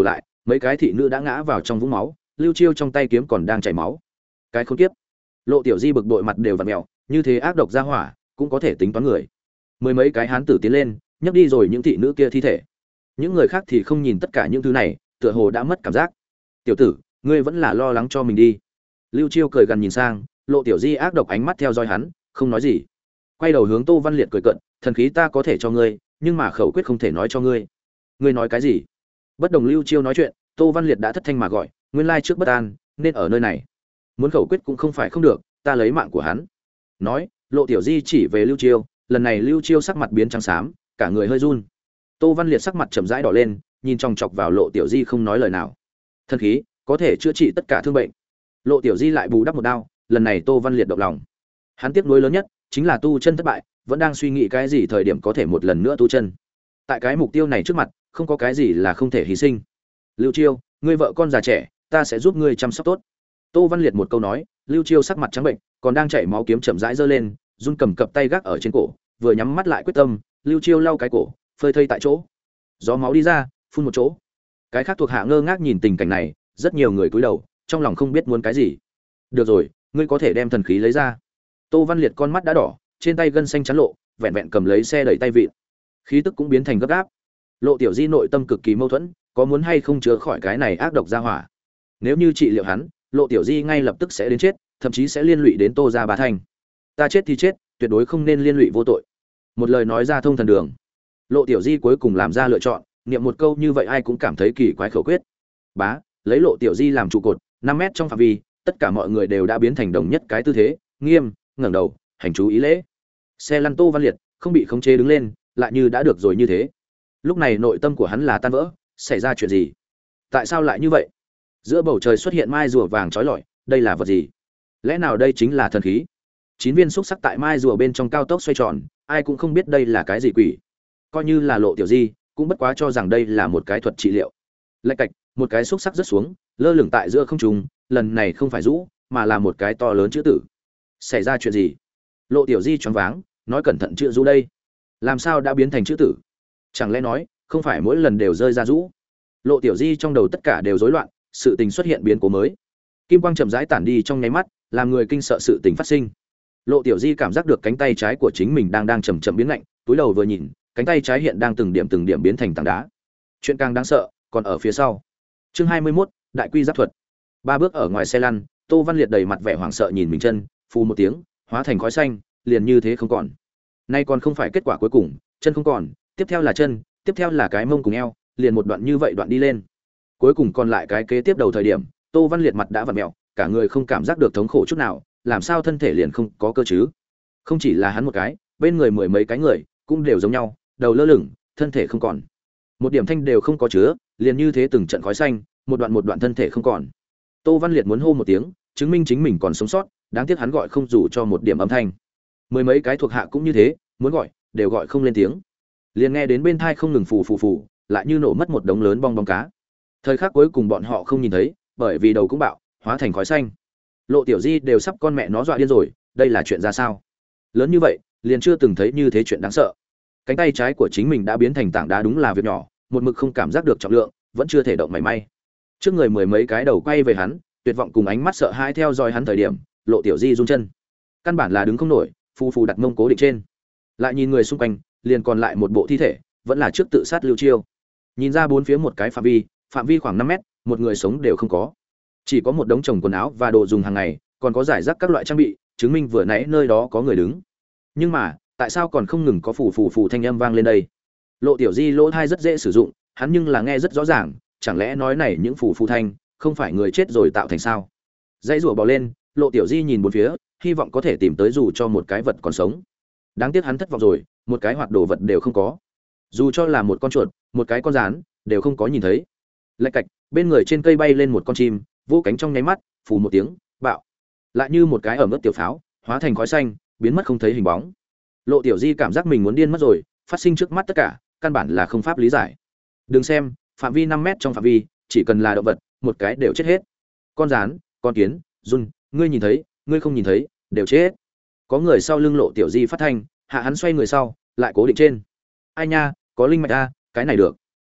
mấy cái thị nữ đã ngã vào trong vũng máu, Lưu Chiêu trong tay kiếm còn đang chảy máu. Cái khốn kiếp. Lộ Tiểu Di bực bội mặt đều vặn mèo, như thế ác độc ra hỏa, cũng có thể tính toán người. Mười mấy cái hán tử tiến lên, nhấc đi rồi những thị nữ kia thi thể. Những người khác thì không nhìn tất cả những thứ này, tựa hồ đã mất cảm giác. Tiểu tử, ngươi vẫn là lo lắng cho mình đi. Lưu Chiêu cười gần nhìn sang, Lộ Tiểu Di ác độc ánh mắt theo dõi hắn, không nói gì. Quay đầu hướng Tô Văn Liệt cười cận, thần khí ta có thể cho ngươi, nhưng mà khẩu quyết không thể nói cho ngươi. Ngươi nói cái gì? Bất đồng Lưu Chiêu nói chuyện, Tô Văn Liệt đã thất thanh mà gọi, nguyên lai trước bất an, nên ở nơi này. Muốn khẩu quyết cũng không phải không được, ta lấy mạng của hắn. Nói, Lộ Tiểu Di chỉ về Lưu Chiêu, lần này Lưu Chiêu sắc mặt biến trắng xám, cả người hơi run. Tô Văn Liệt sắc mặt chậm rãi đỏ lên, nhìn chòng chọc vào Lộ Tiểu Di không nói lời nào. Thần khí có thể chữa trị tất cả thương bệnh. Lộ Tiểu Di lại bù đắp một đao, lần này Tô Văn Liệt động lòng. Hắn tiếc nuối lớn nhất chính là tu chân thất bại, vẫn đang suy nghĩ cái gì thời điểm có thể một lần nữa tu chân. Tại cái mục tiêu này trước mặt, không có cái gì là không thể hy sinh. Lưu Chiêu, ngươi vợ con già trẻ, ta sẽ giúp ngươi chăm sóc tốt. Tô Văn Liệt một câu nói, Lưu Chiêu sắc mặt trắng bệnh, còn đang chảy máu kiếm chậm rãi giơ lên, run cầm cập tay gác ở trên cổ, vừa nhắm mắt lại quyết tâm, Lưu Chiêu lau cái cổ, phơi thây tại chỗ. Gió máu đi ra, phun một chỗ. Cái khác thuộc hạ ngơ ngác nhìn tình cảnh này, rất nhiều người cúi đầu, trong lòng không biết muốn cái gì. Được rồi, ngươi có thể đem thần khí lấy ra. Tô Văn Liệt con mắt đã đỏ, trên tay gân xanh chắn lộ, vẹn vẹn cầm lấy xe đẩy tay vịn. Khí tức cũng biến thành gấp gáp. Lộ Tiểu Di nội tâm cực kỳ mâu thuẫn, có muốn hay không chữa khỏi cái này ác độc ra hỏa. Nếu như trị liệu hắn, Lộ Tiểu Di ngay lập tức sẽ đến chết, thậm chí sẽ liên lụy đến Tô gia Bá Thanh. Ta chết thì chết, tuyệt đối không nên liên lụy vô tội. Một lời nói ra thông thần đường. Lộ Tiểu Di cuối cùng làm ra lựa chọn, niệm một câu như vậy ai cũng cảm thấy kỳ quái khẩu quyết. Bá, lấy Lộ Tiểu Di làm trụ cột, năm mét trong phạm vi, tất cả mọi người đều đã biến thành đồng nhất cái tư thế, nghiêm, ngẩng đầu, hành chú ý lễ. Xe lăn Tô Văn Liệt không bị khống chế đứng lên, lại như đã được rồi như thế. Lúc này nội tâm của hắn là tan vỡ, xảy ra chuyện gì? Tại sao lại như vậy? Giữa bầu trời xuất hiện mai rùa vàng chói lọi, đây là vật gì? Lẽ nào đây chính là thần khí? Chín viên xúc sắc tại mai rùa bên trong cao tốc xoay tròn, ai cũng không biết đây là cái gì quỷ. Coi như là Lộ Tiểu Di, cũng bất quá cho rằng đây là một cái thuật trị liệu. Lạch cạch, một cái xúc sắc rớt xuống, lơ lửng tại giữa không trung, lần này không phải rũ, mà là một cái to lớn chữ tử. Xảy ra chuyện gì? Lộ Tiểu Di choáng váng, nói cẩn thận chữ rũ đây. Làm sao đã biến thành chữ tử? Chẳng lẽ nói, không phải mỗi lần đều rơi ra rũ? Lộ Tiểu Di trong đầu tất cả đều rối loạn, sự tình xuất hiện biến cố mới. Kim quang chậm rãi tản đi trong nháy mắt, làm người kinh sợ sự tình phát sinh. Lộ Tiểu Di cảm giác được cánh tay trái của chính mình đang đang chậm chậm biến lạnh, túi đầu vừa nhìn, cánh tay trái hiện đang từng điểm từng điểm biến thành tảng đá. Chuyện càng đáng sợ còn ở phía sau. Chương hai mươi mốt, Đại quy giáp thuật. Ba bước ở ngoài xe lăn, Tô Văn Liệt đầy mặt vẻ hoảng sợ nhìn mình chân, phù một tiếng, hóa thành khói xanh, liền như thế không còn. Nay còn không phải kết quả cuối cùng, chân không còn, tiếp theo là chân, tiếp theo là cái mông cùng eo, liền một đoạn như vậy đoạn đi lên. Cuối cùng còn lại cái kế tiếp đầu thời điểm, Tô Văn Liệt mặt đã vặn mèo, cả người không cảm giác được thống khổ chút nào, làm sao thân thể liền không có cơ chứ? Không chỉ là hắn một cái, bên người mười mấy cái người cũng đều giống nhau, đầu lơ lửng, thân thể không còn. Một điểm thanh đều không có chứa, liền như thế từng trận khói xanh, một đoạn một đoạn thân thể không còn. Tô Văn Liệt muốn hô một tiếng, chứng minh chính mình còn sống sót, đáng tiếc hắn gọi không dù cho một điểm âm thanh. Mười mấy cái thuộc hạ cũng như thế, muốn gọi, đều gọi không lên tiếng. Liền nghe đến bên tai không ngừng phù phù phù, lại như nổ mất một đống lớn bong bóng cá. Thời khắc cuối cùng bọn họ không nhìn thấy, bởi vì đầu cũng bạo, hóa thành khói xanh. Lộ Tiểu Di đều sắp con mẹ nó dọa điên rồi, đây là chuyện ra sao? Lớn như vậy, liền chưa từng thấy như thế chuyện đáng sợ. Cánh tay trái của chính mình đã biến thành tảng đá đúng là việc nhỏ, một mực không cảm giác được trọng lượng, vẫn chưa thể động mảy may. Trước người mười mấy cái đầu quay về hắn, tuyệt vọng cùng ánh mắt sợ hãi theo dõi hắn thời điểm, Lộ Tiểu Di run chân. Căn bản là đứng không nổi, phù phù đặt mông cố định trên. Lại nhìn người xung quanh, liền còn lại một bộ thi thể, vẫn là trước tự sát Lưu Chiêu. Nhìn ra bốn phía một cái phạm vi, phạm vi khoảng năm mét, một người sống đều không có. Chỉ có một đống chồng quần áo và đồ dùng hàng ngày, còn có giải rác các loại trang bị, chứng minh vừa nãy nơi đó có người đứng. Nhưng mà, tại sao còn không ngừng có phù phù phù thanh âm vang lên đây? Lộ Tiểu Di lỗ tai rất dễ sử dụng, hắn nhưng là nghe rất rõ ràng, chẳng lẽ nói này những phù phù thanh không phải người chết rồi tạo thành sao? Dãy rủa bò lên, Lộ Tiểu Di nhìn bốn phía, hy vọng có thể tìm tới dù cho một cái vật còn sống. Đáng tiếc hắn thất vọng rồi, một cái hoạt đồ vật đều không có. Dù cho là một con chuột, một cái con gián, đều không có nhìn thấy. Lạch cạch, bên người trên cây bay lên một con chim, vỗ cánh trong nháy mắt, phù một tiếng, bạo. Lại như một cái ở mức tiểu pháo, hóa thành khói xanh, biến mất không thấy hình bóng. Lộ Tiểu Di cảm giác mình muốn điên mất rồi, phát sinh trước mắt tất cả, căn bản là không pháp lý giải. Đừng xem, phạm vi năm mét trong phạm vi, chỉ cần là động vật, một cái đều chết hết. Con gián, con kiến, giun, ngươi nhìn thấy, ngươi không nhìn thấy, đều chết. Có người sau lưng Lộ Tiểu Di phát thanh, hạ hắn xoay người sau, lại cố định trên. Ai nha, có linh mạch a, cái này được.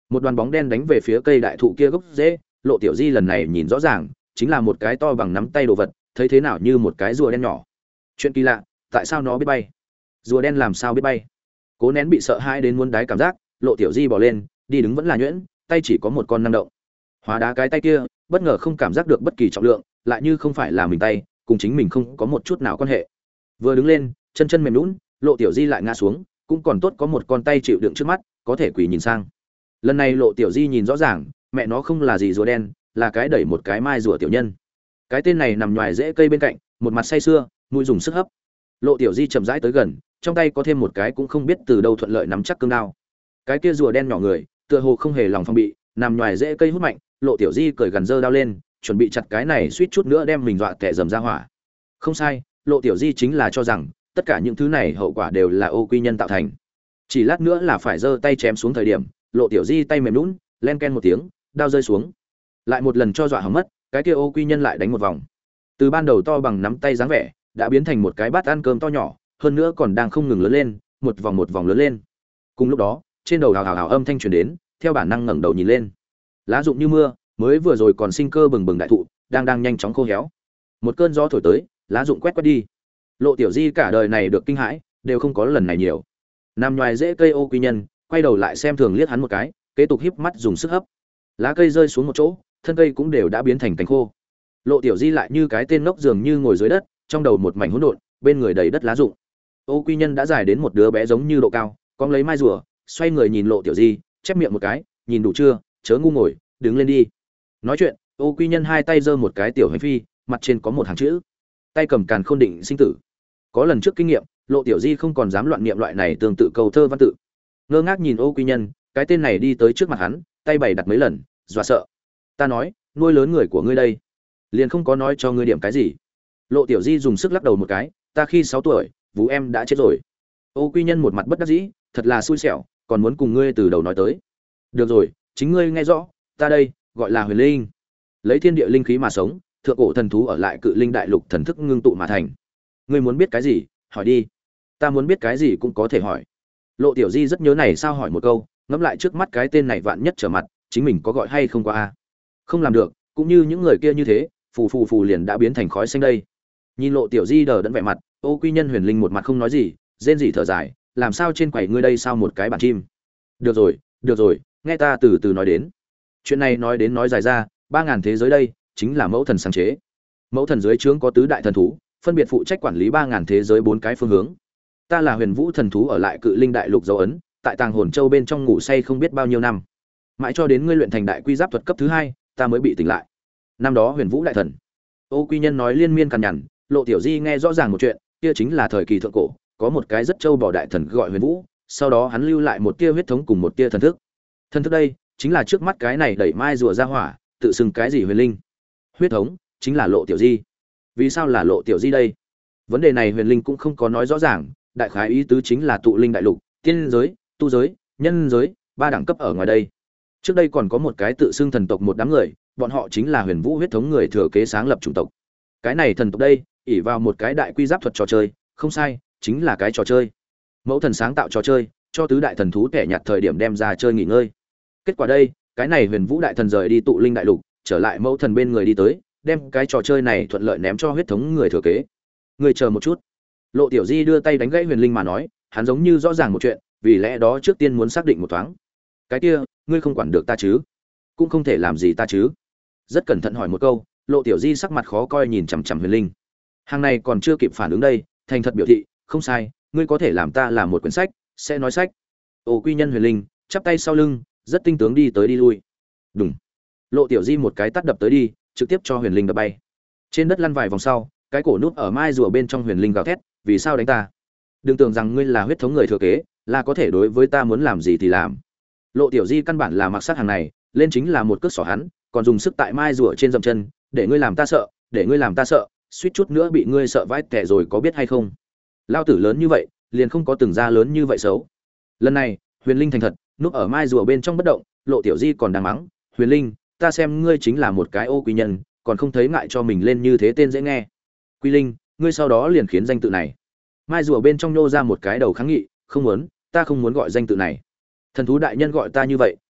Một đoàn bóng đen đánh về phía cây đại thụ kia gốc rễ, Lộ Tiểu Di lần này nhìn rõ ràng, chính là một cái to bằng nắm tay đồ vật, thấy thế nào như một cái rùa đen nhỏ. Chuyện kỳ lạ, tại sao nó biết bay? Rùa đen làm sao biết bay? Cố nén bị sợ hãi đến muốn đái cảm giác, Lộ Tiểu Di bò lên, đi đứng vẫn là nhuyễn, tay chỉ có một con năm động. Hóa đá cái tay kia, bất ngờ không cảm giác được bất kỳ trọng lượng, lại như không phải là mình tay, cùng chính mình không có một chút nào quan hệ. Vừa đứng lên, chân chân mềm nhũn, Lộ Tiểu Di lại ngã xuống, cũng còn tốt có một con tay chịu đựng trước mắt, có thể quỳ nhìn sang. Lần này Lộ Tiểu Di nhìn rõ ràng, mẹ nó không là gì rùa đen, là cái đẩy một cái mai rùa tiểu nhân. Cái tên này nằm ngoài rễ cây bên cạnh, một mặt say sưa, mũi dùng sức hấp. Lộ Tiểu Di chậm rãi tới gần, trong tay có thêm một cái cũng không biết từ đâu thuận lợi nắm chắc cương đao. Cái kia rùa đen nhỏ người, tựa hồ không hề lòng phòng bị, nằm ngoài rễ cây hút mạnh, Lộ Tiểu Di cởi gần giơ đao lên, chuẩn bị chặt cái này suýt chút nữa đem mình dọa tè rầm ra hỏa. Không sai, Lộ Tiểu Di chính là cho rằng tất cả những thứ này hậu quả đều là ô quy nhân tạo thành. Chỉ lát nữa là phải giơ tay chém xuống thời điểm, Lộ Tiểu Di tay mềm nhũn, len ken một tiếng, đao rơi xuống. Lại một lần cho dọa hỏng mất, cái kia ô quy nhân lại đánh một vòng. Từ ban đầu to bằng nắm tay dáng vẻ, đã biến thành một cái bát ăn cơm to nhỏ, hơn nữa còn đang không ngừng lớn lên, một vòng một vòng lớn lên. Cùng lúc đó, trên đầu hào hào hào âm thanh truyền đến, theo bản năng ngẩng đầu nhìn lên. Lá rụng như mưa, mới vừa rồi còn sinh cơ bừng bừng đại thụ, đang đang nhanh chóng khô héo. Một cơn gió thổi tới, lá rụng quét quét đi. Lộ Tiểu Di cả đời này được kinh hãi, đều không có lần này nhiều. Nằm ngoài rễ cây ô quy nhân, quay đầu lại xem thường liếc hắn một cái, kế tục híp mắt dùng sức hấp. Lá cây rơi xuống một chỗ, thân cây cũng đều đã biến thành cánh khô. Lộ Tiểu Di lại như cái tên ngốc dường như ngồi dưới đất, trong đầu một mảnh hỗn độn, bên người đầy đất lá rụng. Ô quy nhân đã dài đến một đứa bé giống như độ cao, cong lấy mai rùa, xoay người nhìn Lộ Tiểu Di, chép miệng một cái, nhìn đủ chưa, chớ ngu ngồi, đứng lên đi. Nói chuyện, ô quy nhân hai tay giơ một cái tiểu hành phi, mặt trên có một hàng chữ, tay cầm càn khôn định sinh tử. Có lần trước kinh nghiệm, Lộ Tiểu Di không còn dám loạn niệm loại này tương tự câu thơ văn tự. Ngơ ngác nhìn ô quy nhân, cái tên này đi tới trước mặt hắn, tay bày đặt mấy lần, dọa sợ. Ta nói, nuôi lớn người của ngươi đây, liền không có nói cho ngươi điểm cái gì. Lộ Tiểu Di dùng sức lắc đầu một cái, ta khi sáu tuổi, vú em đã chết rồi. Ô quy nhân một mặt bất đắc dĩ, thật là xui xẻo, còn muốn cùng ngươi từ đầu nói tới. Được rồi, chính ngươi nghe rõ, ta đây gọi là Huyền Linh, lấy thiên địa linh khí mà sống, thượng cổ thần thú ở lại Cự Linh đại lục thần thức ngưng tụ mà thành. Ngươi muốn biết cái gì, hỏi đi. Ta muốn biết cái gì cũng có thể hỏi. Lộ Tiểu Di rất nhớ này sao hỏi một câu, ngẫm lại trước mắt cái tên này vạn nhất trở mặt, chính mình có gọi hay không qua a? Không làm được, cũng như những người kia như thế, phù phù phù liền đã biến thành khói xanh đây. Nhìn Lộ Tiểu Di đờ đẫn vẻ mặt, ô quy nhân Huyền Linh một mặt không nói gì, rên rỉ thở dài, làm sao trên quầy ngươi đây sao một cái bản chim. Được rồi, được rồi, nghe ta từ từ nói đến. Chuyện này nói đến nói dài ra, ba ngàn thế giới đây, chính là mẫu thần sáng chế. Mẫu thần dưới trướng có tứ đại thần thú, phân biệt phụ trách quản lý ba ngàn thế giới bốn cái phương hướng. Ta là Huyền Vũ thần thú ở lại Cự Linh đại lục dấu ấn, tại Tàng Hồn Châu bên trong ngủ say không biết bao nhiêu năm. Mãi cho đến ngươi luyện thành đại quy giáp thuật cấp thứ hai, ta mới bị tỉnh lại. Năm đó Huyền Vũ đại thần. Ô quy nhân nói liên miên cằn nhằn, Lộ Tiểu Di nghe rõ ràng một chuyện, kia chính là thời kỳ thượng cổ, có một cái rất châu bò đại thần gọi Huyền Vũ, sau đó hắn lưu lại một tia huyết thống cùng một tia thần thức. Thần thức đây, chính là trước mắt cái này đẩy mai rùa ra hỏa, tự xưng cái gì Huyền Linh. Huyết thống chính là Lộ Tiểu Di. Vì sao là Lộ Tiểu Di đây? Vấn đề này Huyền Linh cũng không có nói rõ ràng, đại khái ý tứ chính là tụ linh đại lục, tiên giới, tu giới, nhân giới, ba đẳng cấp ở ngoài đây. Trước đây còn có một cái tự xưng thần tộc một đám người, bọn họ chính là Huyền Vũ huyết thống người thừa kế sáng lập chủng tộc. Cái này thần tộc đây, ỷ vào một cái đại quy giáp thuật trò chơi, không sai, chính là cái trò chơi. Mẫu thần sáng tạo trò chơi, cho tứ đại thần thú kẻ nhặt thời điểm đem ra chơi nghỉ ngơi. Kết quả đây, cái này Huyền Vũ đại thần rời đi tụ linh đại lục, trở lại mẫu thần bên người đi tới, đem cái trò chơi này thuận lợi ném cho huyết thống người thừa kế. Người chờ một chút. Lộ Tiểu Di đưa tay đánh gãy Huyền Linh mà nói, hắn giống như rõ ràng một chuyện, vì lẽ đó trước tiên muốn xác định một thoáng. Cái kia, ngươi không quản được ta chứ? Cũng không thể làm gì ta chứ? Rất cẩn thận hỏi một câu, Lộ Tiểu Di sắc mặt khó coi nhìn chằm chằm Huyền Linh. Hàng này còn chưa kịp phản ứng đây, thành thật biểu thị, không sai, ngươi có thể làm ta làm một quyển sách, sẽ nói sách. Ô quy nhân Huyền Linh chắp tay sau lưng, rất tinh tướng đi tới đi lui. Đùng. Lộ Tiểu Di một cái tát đập tới đi, trực tiếp cho Huyền Linh đập bay. Trên đất lăn vài vòng sau, cái cổ nút ở mai rùa bên trong Huyền Linh gào thét, vì sao đánh ta? Đừng tưởng rằng ngươi là huyết thống người thừa kế, là có thể đối với ta muốn làm gì thì làm. Lộ Tiểu Di căn bản là mặc sát hàng này, lên chính là một cước sỏ hắn, còn dùng sức tại mai rùa trên dậm chân, để ngươi làm ta sợ, để ngươi làm ta sợ, suýt chút nữa bị ngươi sợ vãi tẻ rồi có biết hay không? Lao tử lớn như vậy, liền không có từng ra lớn như vậy xấu. Lần này, Huyền Linh thành thật, núp ở mai rùa bên trong bất động, Lộ Tiểu Di còn đang mắng, "Huyền Linh, ta xem ngươi chính là một cái ô quy nhân, còn không thấy ngại cho mình lên như thế tên dễ nghe. Quy Linh, ngươi sau đó liền khiến danh tự này." Mai rùa bên trong nô ra một cái đầu kháng nghị, "Không muốn, ta không muốn gọi danh tự này. Thần thú đại nhân gọi ta như vậy,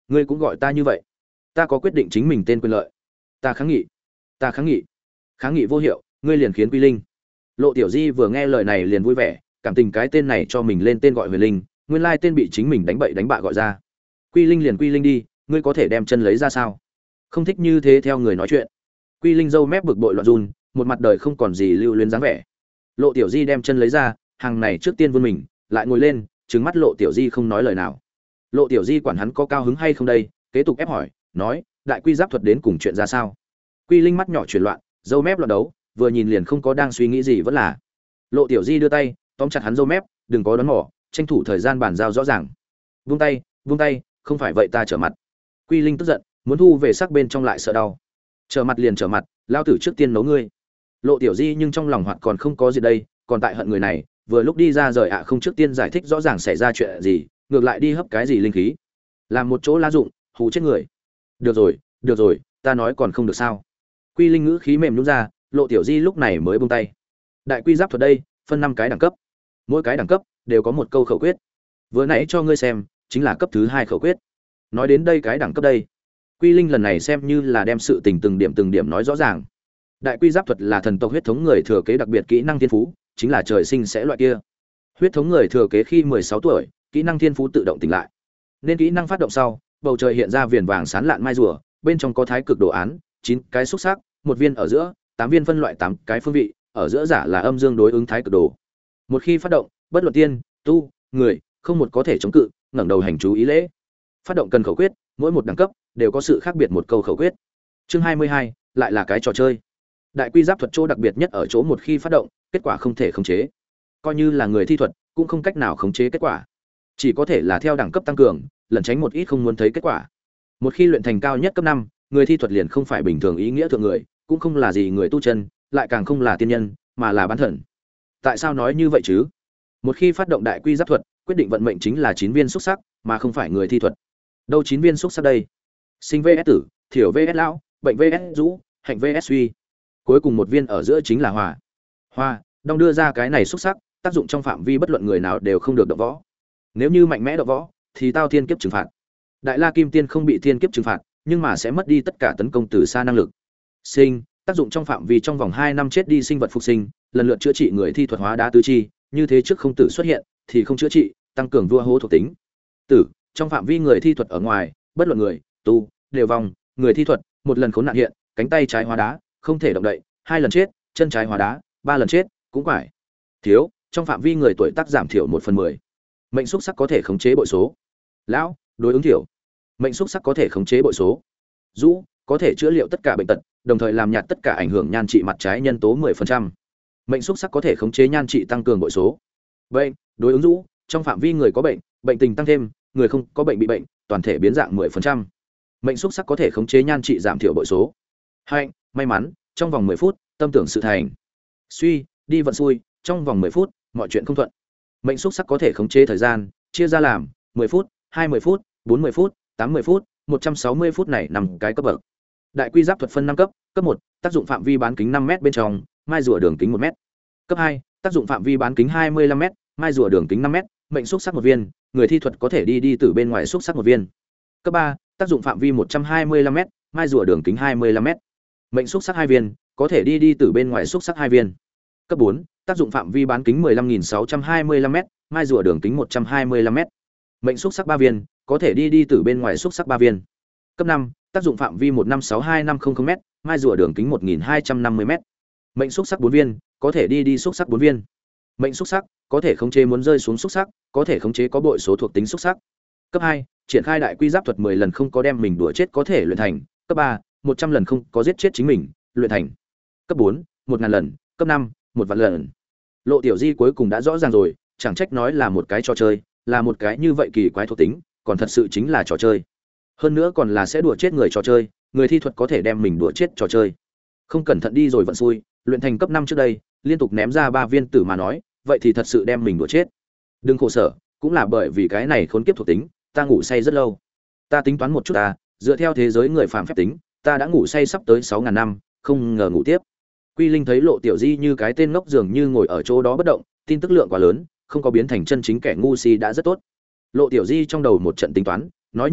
Ngươi cũng gọi ta như vậy. Ta có quyết định chính mình tên quyền lợi. Ta kháng nghị. Ta kháng nghị. Kháng nghị vô hiệu, ngươi liền khiến Quy Linh. Lộ Tiểu Di vừa nghe lời này liền vui vẻ, cảm tình cái tên này cho mình lên tên gọi Huyền Linh, nguyên lai tên bị chính mình đánh bậy đánh bạ gọi ra. Quy Linh liền Quy Linh đi, ngươi có thể đem chân lấy ra sao? Không thích như thế theo người nói chuyện. Quy Linh râu mép bực bội loạn run, một mặt đời không còn gì lưu luyến dáng vẻ. Lộ Tiểu Di đem chân lấy ra, hàng này trước tiên vươn mình, lại ngồi lên, trừng mắt Lộ Tiểu Di không nói lời nào. Lộ Tiểu Di quản hắn có cao hứng hay không đây, kế tục ép hỏi, nói, đại quy giáp thuật đến cùng chuyện ra sao? Quy Linh mắt nhỏ chuyển loạn, râu mép loạn đấu, vừa nhìn liền không có đang suy nghĩ gì vẫn là. Lộ Tiểu Di đưa tay, tóm chặt hắn râu mép, đừng có đón mỏ, tranh thủ thời gian bàn giao rõ ràng. Buông tay, buông tay, không phải vậy ta trở mặt. Quy Linh tức giận, muốn thu về sắc bên trong lại sợ đau. Trở mặt liền trở mặt, lao tử trước tiên nấu ngươi. Lộ Tiểu Di nhưng trong lòng hoạt còn không có gì đây, còn tại hận người này, vừa lúc đi ra rời ạ không trước tiên giải thích rõ ràng xảy ra chuyện gì, ngược lại đi hấp cái gì linh khí, làm một chỗ lá dụng, hù chết người. Được rồi, được rồi, ta nói còn không được sao? Quy Linh ngữ khí mềm nhũn ra, Lộ Tiểu Di lúc này mới buông tay. Đại quy giáp thuật đây, phân năm cái đẳng cấp, mỗi cái đẳng cấp đều có một câu khẩu quyết. Vừa nãy cho ngươi xem, chính là cấp thứ hai khẩu quyết. Nói đến đây cái đẳng cấp đây, Quy Linh lần này xem như là đem sự tình từng điểm từng điểm nói rõ ràng. Đại quy giáp thuật là thần tộc huyết thống người thừa kế đặc biệt kỹ năng thiên phú, chính là trời sinh sẽ loại kia. Huyết thống người thừa kế khi mười sáu tuổi, kỹ năng thiên phú tự động tỉnh lại. Nên kỹ năng phát động sau, bầu trời hiện ra viền vàng sáng lạn mai rùa, bên trong có thái cực đồ án, chín cái xúc sắc, một viên ở giữa, tám viên phân loại tám cái phương vị, ở giữa giả là âm dương đối ứng thái cực đồ. Một khi phát động, bất luận tiên, tu, người, không một có thể chống cự, ngẩng đầu hành chú ý lễ. Phát động cần khẩu quyết, mỗi một đẳng cấp đều có sự khác biệt một câu khẩu quyết. Chương hai mươi hai, lại là cái trò chơi. Đại quy giáp thuật chỗ đặc biệt nhất ở chỗ một khi phát động, kết quả không thể khống chế. Coi như là người thi thuật, cũng không cách nào khống chế kết quả. Chỉ có thể là theo đẳng cấp tăng cường, lẩn tránh một ít không muốn thấy kết quả. Một khi luyện thành cao nhất cấp năm, người thi thuật liền không phải bình thường ý nghĩa thượng người, cũng không là gì người tu chân, lại càng không là tiên nhân, mà là bán thần. Tại sao nói như vậy chứ? Một khi phát động đại quy giáp thuật, quyết định vận mệnh chính là chín viên xúc sắc, mà không phải người thi thuật. Đâu chín viên xúc sắc đây? Sinh vs tử, thiểu vs lão, bệnh vs rũ, hạnh vs suy. Cuối cùng một viên ở giữa chính là hòa. Hòa, đong đưa ra cái này xúc sắc, tác dụng trong phạm vi bất luận người nào đều không được động võ. Nếu như mạnh mẽ động võ, thì tao thiên kiếp trừng phạt. Đại La Kim Tiên không bị thiên kiếp trừng phạt, nhưng mà sẽ mất đi tất cả tấn công từ xa năng lực. Sinh, tác dụng trong phạm vi trong vòng hai năm chết đi sinh vật phục sinh, lần lượt chữa trị người thi thuật hóa đá tứ chi, như thế trước không tử xuất hiện thì không chữa trị, tăng cường vua hố thuộc tính. Tử, trong phạm vi người thi thuật ở ngoài, bất luận người, tu, đều vòng, người thi thuật, một lần khốn nạn hiện, cánh tay trái hóa đá, không thể động đậy, hai lần chết, chân trái hóa đá, ba lần chết, cũng quải. Thiếu, trong phạm vi người tuổi tác giảm thiểu một phần mười. Mệnh xúc sắc có thể khống chế bội số. Lão, đối ứng thiểu. Mệnh xúc sắc có thể khống chế bội số. Dũ, có thể chữa liệu tất cả bệnh tật, đồng thời làm nhạt tất cả ảnh hưởng nhan trị mặt trái nhân tố mười phần trăm. Mệnh xúc sắc có thể khống chế nhan trị tăng cường bội số. Bệnh, đối ứng dũ, trong phạm vi người có bệnh, bệnh tình tăng thêm, người không có bệnh bị bệnh, toàn thể biến dạng mười phần trăm. Mệnh xúc sắc có thể khống chế nhan trị giảm thiểu bội số. Hạnh, may mắn, trong vòng mười phút, tâm tưởng sự thành. Suy, đi vận xui, trong vòng mười phút, mọi chuyện không thuận. Mệnh xúc sắc có thể khống chế thời gian, chia ra làm mười phút, hai mươi phút, bốn mươi phút, tám mươi phút, một trăm sáu mươi phút này nằm cái cấp bậc. Đại quy giáp thuật phân năm cấp, cấp một, tác dụng phạm vi bán kính năm mét bên trong, mai rùa đường kính một mét. Cấp hai, tác dụng phạm vi bán kính hai mươi lăm mét, mai rùa đường kính năm mét, mệnh xúc sắc một viên, người thi thuật có thể đi đi từ bên ngoài xúc sắc một viên. Cấp ba, tác dụng phạm vi một trăm hai mươi lăm mét, mai rùa đường kính hai mươi lăm mét. Mệnh xúc sắc hai viên, có thể đi đi từ bên ngoài xúc sắc hai viên. Cấp bốn, tác dụng phạm vi bán kính mười lăm nghìn sáu trăm hai mươi lăm mét, mai rùa đường kính một trăm hai mươi lăm mét. Mệnh xúc sắc ba viên, có thể đi đi từ bên ngoài xúc sắc ba viên. Cấp năm, tác dụng phạm vi một năm sáu hai năm không không mét, mai rùa đường kính một nghìn hai trăm năm mươi mét. Mệnh xúc sắc bốn viên, có thể đi đi xúc sắc bốn viên. Mệnh xúc sắc, có thể khống chế muốn rơi xuống xúc sắc, có thể khống chế có bội số thuộc tính xúc sắc. Cấp hai, triển khai đại quy giáp thuật mười lần không có đem mình đùa chết có thể luyện thành. Cấp ba, một trăm lần không có giết chết chính mình, luyện thành. Cấp bốn, một ngàn lần. Cấp năm, một vạn lần. Lộ Tiểu Di cuối cùng đã rõ ràng rồi, chẳng trách nói là một cái trò chơi, là một cái như vậy kỳ quái thuộc tính, còn thật sự chính là trò chơi. Hơn nữa còn là sẽ đùa chết người trò chơi, người thi thuật có thể đem mình đùa chết trò chơi. Không cẩn thận đi rồi vận xui, luyện thành cấp năm trước đây, liên tục ném ra ba viên tử mà nói, vậy thì thật sự đem mình đùa chết. Đừng khổ sở, cũng là bởi vì cái này khốn kiếp thuộc tính, ta ngủ say rất lâu. Ta tính toán một chút ta, dựa theo thế giới người phàm phép tính, ta đã ngủ say sắp tới sáu ngàn năm, không ngờ ngủ tiếp. Quy Linh thấy Lộ Tiểu Di như cái tên ngốc dường như ngồi ở chỗ đó bất động, tin tức lượng quá lớn, không có biến thành chân chính kẻ ngu si đã rất tốt. Lộ Tiểu Di trong đầu một trận tính toán, nói như vậy,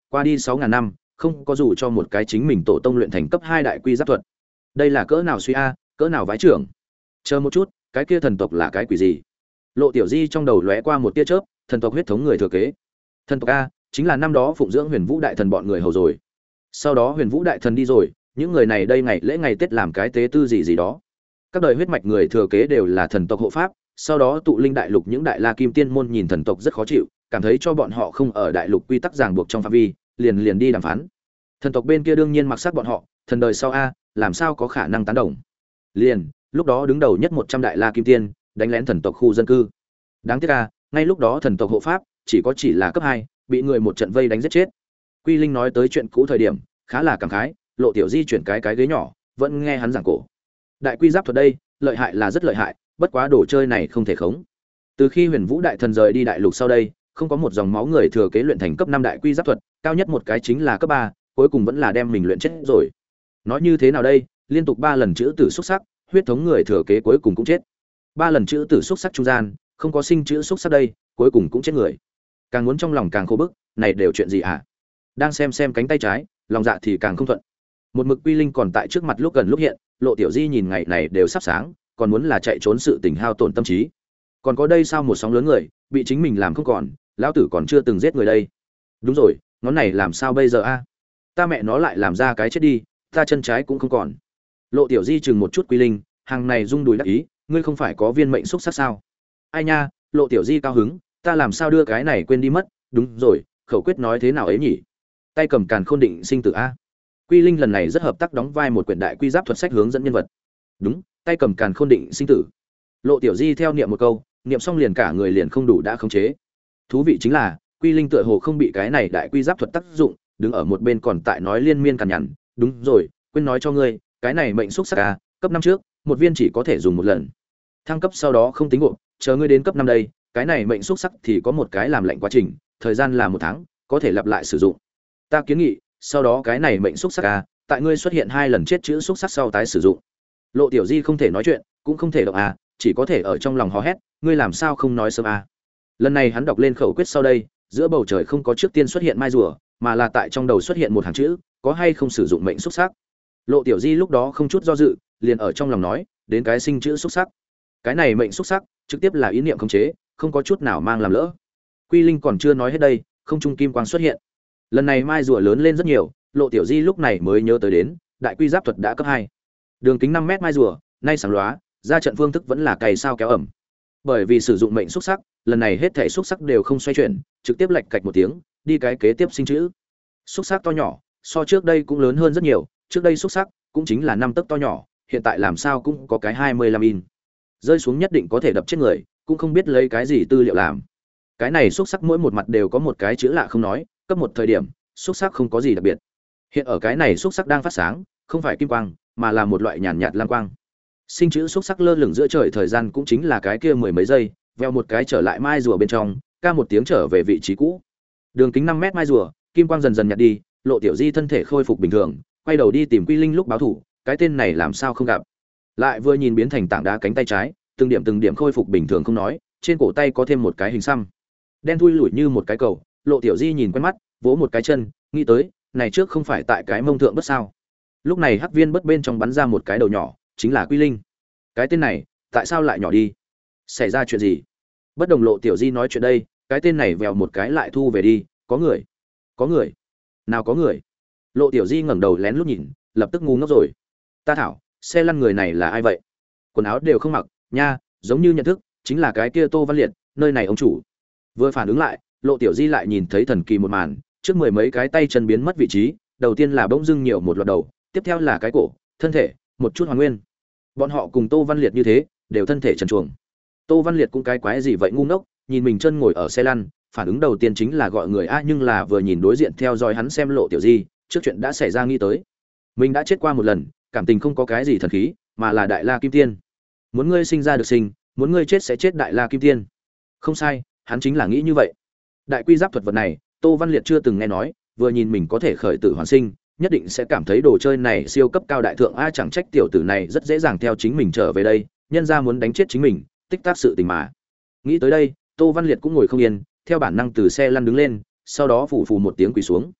qua đi sáu ngàn năm không có dù cho một cái chính mình tổ tông luyện thành cấp hai đại quy giáp thuật. Đây là cỡ nào suy a, cỡ nào vái trưởng. Chờ một chút, cái kia thần tộc là cái quỷ gì? Lộ Tiểu Di trong đầu lóe qua một tia chớp, thần tộc huyết thống người thừa kế. Thần tộc a, chính là năm đó phụng dưỡng Huyền Vũ đại thần bọn người hầu rồi. Sau đó Huyền Vũ đại thần đi rồi, những người này đây ngày lễ ngày Tết làm cái tế tư gì gì đó. Các đời huyết mạch người thừa kế đều là thần tộc hộ pháp, sau đó tụ linh đại lục những đại la kim tiên môn nhìn thần tộc rất khó chịu, cảm thấy cho bọn họ không ở đại lục quy tắc ràng buộc trong phạm vi, liền liền đi đàm phán. Thần tộc bên kia đương nhiên mặc sắc bọn họ, thần đời sau a, làm sao có khả năng tán đồng. Liền, lúc đó đứng đầu nhất một trăm đại la kim tiên, đánh lén thần tộc khu dân cư. Đáng tiếc a, ngay lúc đó thần tộc hộ pháp chỉ có chỉ là cấp hai, bị người một trận vây đánh giết chết. Quy Linh nói tới chuyện cũ thời điểm, khá là cảm khái, Lộ Tiểu Di chuyển cái cái ghế nhỏ, vẫn nghe hắn giảng cổ. Đại quy giáp thuật đây, lợi hại là rất lợi hại, bất quá đồ chơi này không thể khống. Từ khi Huyền Vũ đại thần rời đi đại lục sau đây, không có một dòng máu người thừa kế luyện thành cấp năm đại quy giáp thuật, cao nhất một cái chính là cấp ba, cuối cùng vẫn là đem mình luyện chết rồi. Nói như thế nào đây, liên tục ba lần chữ tử xúc sắc, huyết thống người thừa kế cuối cùng cũng chết. Ba lần chữ tử xúc sắc trung gian, không có sinh chữ xúc sắc đây, cuối cùng cũng chết người. Càng muốn trong lòng càng khổ bức, này đều chuyện gì hả? Đang xem xem cánh tay trái, lòng dạ thì càng không thuận. Một mực Quy Linh còn tại trước mặt lúc gần lúc hiện, Lộ Tiểu Di nhìn ngày này đều sắp sáng, còn muốn là chạy trốn sự tình hao tổn tâm trí. Còn có đây sao một sóng lớn người, bị chính mình làm không còn, lão tử còn chưa từng giết người đây. Đúng rồi, ngón này làm sao bây giờ a? Ta mẹ nó lại làm ra cái chết đi, ta chân trái cũng không còn. Lộ Tiểu Di chừng một chút Quy Linh, hàng này rung đùi đắc ý, ngươi không phải có viên mệnh xúc sắc sao? Ai nha, Lộ Tiểu Di cao hứng, ta làm sao đưa cái này quên đi mất, đúng rồi, khẩu quyết nói thế nào ấy nhỉ? Tay cầm càn khôn định sinh tử a. Quy Linh lần này rất hợp tác đóng vai một quyển đại quy giáp thuật sách hướng dẫn nhân vật. Đúng, tay cầm càn khôn định sinh tử. Lộ Tiểu Di theo niệm một câu, niệm xong liền cả người liền không đủ đã khống chế. Thú vị chính là, Quy Linh tựa hồ không bị cái này đại quy giáp thuật tác dụng, đứng ở một bên còn tại nói liên miên cằn nhằn, đúng rồi, quên nói cho ngươi, cái này mệnh xúc sắc a, cấp năm trước, một viên chỉ có thể dùng một lần. Thăng cấp sau đó không tính gộp, chờ ngươi đến cấp năm đây, cái này mệnh xúc sắc thì có một cái làm lệnh quá trình, thời gian là một tháng, có thể lặp lại sử dụng. Ta kiến nghị, sau đó cái này mệnh xúc sắc a, tại ngươi xuất hiện hai lần chết chữ xúc sắc sau tái sử dụng. Lộ Tiểu Di không thể nói chuyện, cũng không thể động a, chỉ có thể ở trong lòng hò hét, ngươi làm sao không nói sớm a. Lần này hắn đọc lên khẩu quyết sau đây, giữa bầu trời không có trước tiên xuất hiện mai rùa, mà là tại trong đầu xuất hiện một hàng chữ, có hay không sử dụng mệnh xúc sắc. Lộ Tiểu Di lúc đó không chút do dự, liền ở trong lòng nói, đến cái sinh chữ xúc sắc. Cái này mệnh xúc sắc, trực tiếp là ý niệm khống chế, không có chút nào mang làm lỡ. Quy Linh còn chưa nói hết đây, không trung kim quang xuất hiện. Lần này mai rùa lớn lên rất nhiều, Lộ Tiểu Di lúc này mới nhớ tới đến, đại quy giáp thuật đã cấp hai. Đường kính năm mét mai rùa, nay sáng lóa, ra trận phương thức vẫn là cày sao kéo ẩm. Bởi vì sử dụng mệnh xúc sắc, lần này hết thể xúc sắc đều không xoay chuyển, trực tiếp lệch cạch một tiếng, đi cái kế tiếp sinh chữ. Xúc sắc to nhỏ, so trước đây cũng lớn hơn rất nhiều, trước đây xúc sắc cũng chính là năm tấc to nhỏ, hiện tại làm sao cũng có cái hai mươi lăm in. Rơi xuống nhất định có thể đập chết người, cũng không biết lấy cái gì tư liệu làm. Cái này xúc sắc mỗi một mặt đều có một cái chữ lạ không nói, cấp một thời điểm, xúc sắc không có gì đặc biệt. Hiện ở cái này xúc sắc đang phát sáng, không phải kim quang, mà là một loại nhàn nhạt lam quang. Sinh chữ xúc sắc lơ lửng giữa trời thời gian cũng chính là cái kia mười mấy giây, veo một cái trở lại mai rùa bên trong, ca một tiếng trở về vị trí cũ. Đường kính năm mét mai rùa, kim quang dần dần nhạt đi, Lộ Tiểu Di thân thể khôi phục bình thường, quay đầu đi tìm Quy Linh lúc báo thủ, cái tên này làm sao không gặp. Lại vừa nhìn biến thành tảng đá cánh tay trái, từng điểm từng điểm khôi phục bình thường không nói, trên cổ tay có thêm một cái hình xăm. Đen thui lủi như một cái cầu, Lộ Tiểu Di nhìn quen mắt, vỗ một cái chân, nghĩ tới, này trước không phải tại cái mông thượng bất sao. Lúc này hắc viên bất bên trong bắn ra một cái đầu nhỏ, chính là Quy Linh. Cái tên này, tại sao lại nhỏ đi? Xảy ra chuyện gì? Bất đồng Lộ Tiểu Di nói chuyện đây, cái tên này vèo một cái lại thu về đi, có người. Có người? Nào có người? Lộ Tiểu Di ngẩng đầu lén lút nhìn, lập tức ngu ngốc rồi. Ta thảo, xe lăn người này là ai vậy? Quần áo đều không mặc, nha, giống như nhận thức, chính là cái kia Tô Văn Liệt, nơi này ông chủ. Vừa phản ứng lại, Lộ Tiểu Di lại nhìn thấy thần kỳ một màn, trước mười mấy cái tay chân biến mất vị trí, đầu tiên là bỗng dưng nhiều một loạt đầu, tiếp theo là cái cổ, thân thể, một chút hoàn nguyên. Bọn họ cùng Tô Văn Liệt như thế, đều thân thể trần truồng. Tô Văn Liệt cũng cái quái gì vậy ngu ngốc, nhìn mình chân ngồi ở xe lăn, phản ứng đầu tiên chính là gọi người a, nhưng là vừa nhìn đối diện theo dõi hắn xem Lộ Tiểu Di, trước chuyện đã xảy ra nghĩ tới. Mình đã chết qua một lần, cảm tình không có cái gì thần khí, mà là Đại La Kim Tiên. Muốn ngươi sinh ra được sinh, muốn ngươi chết sẽ chết Đại La Kim Tiên. Không sai, hắn chính là nghĩ như vậy. Đại quy giáp thuật vật này, Tô Văn Liệt chưa từng nghe nói, vừa nhìn mình có thể khởi tử hoàn sinh, nhất định sẽ cảm thấy đồ chơi này siêu cấp cao đại thượng a, chẳng trách tiểu tử này rất dễ dàng theo chính mình trở về đây, nhân ra muốn đánh chết chính mình, tích tác sự tình mà. Nghĩ tới đây, Tô Văn Liệt cũng ngồi không yên, theo bản năng từ xe lăn đứng lên, sau đó phủ phù một tiếng quỳ xuống.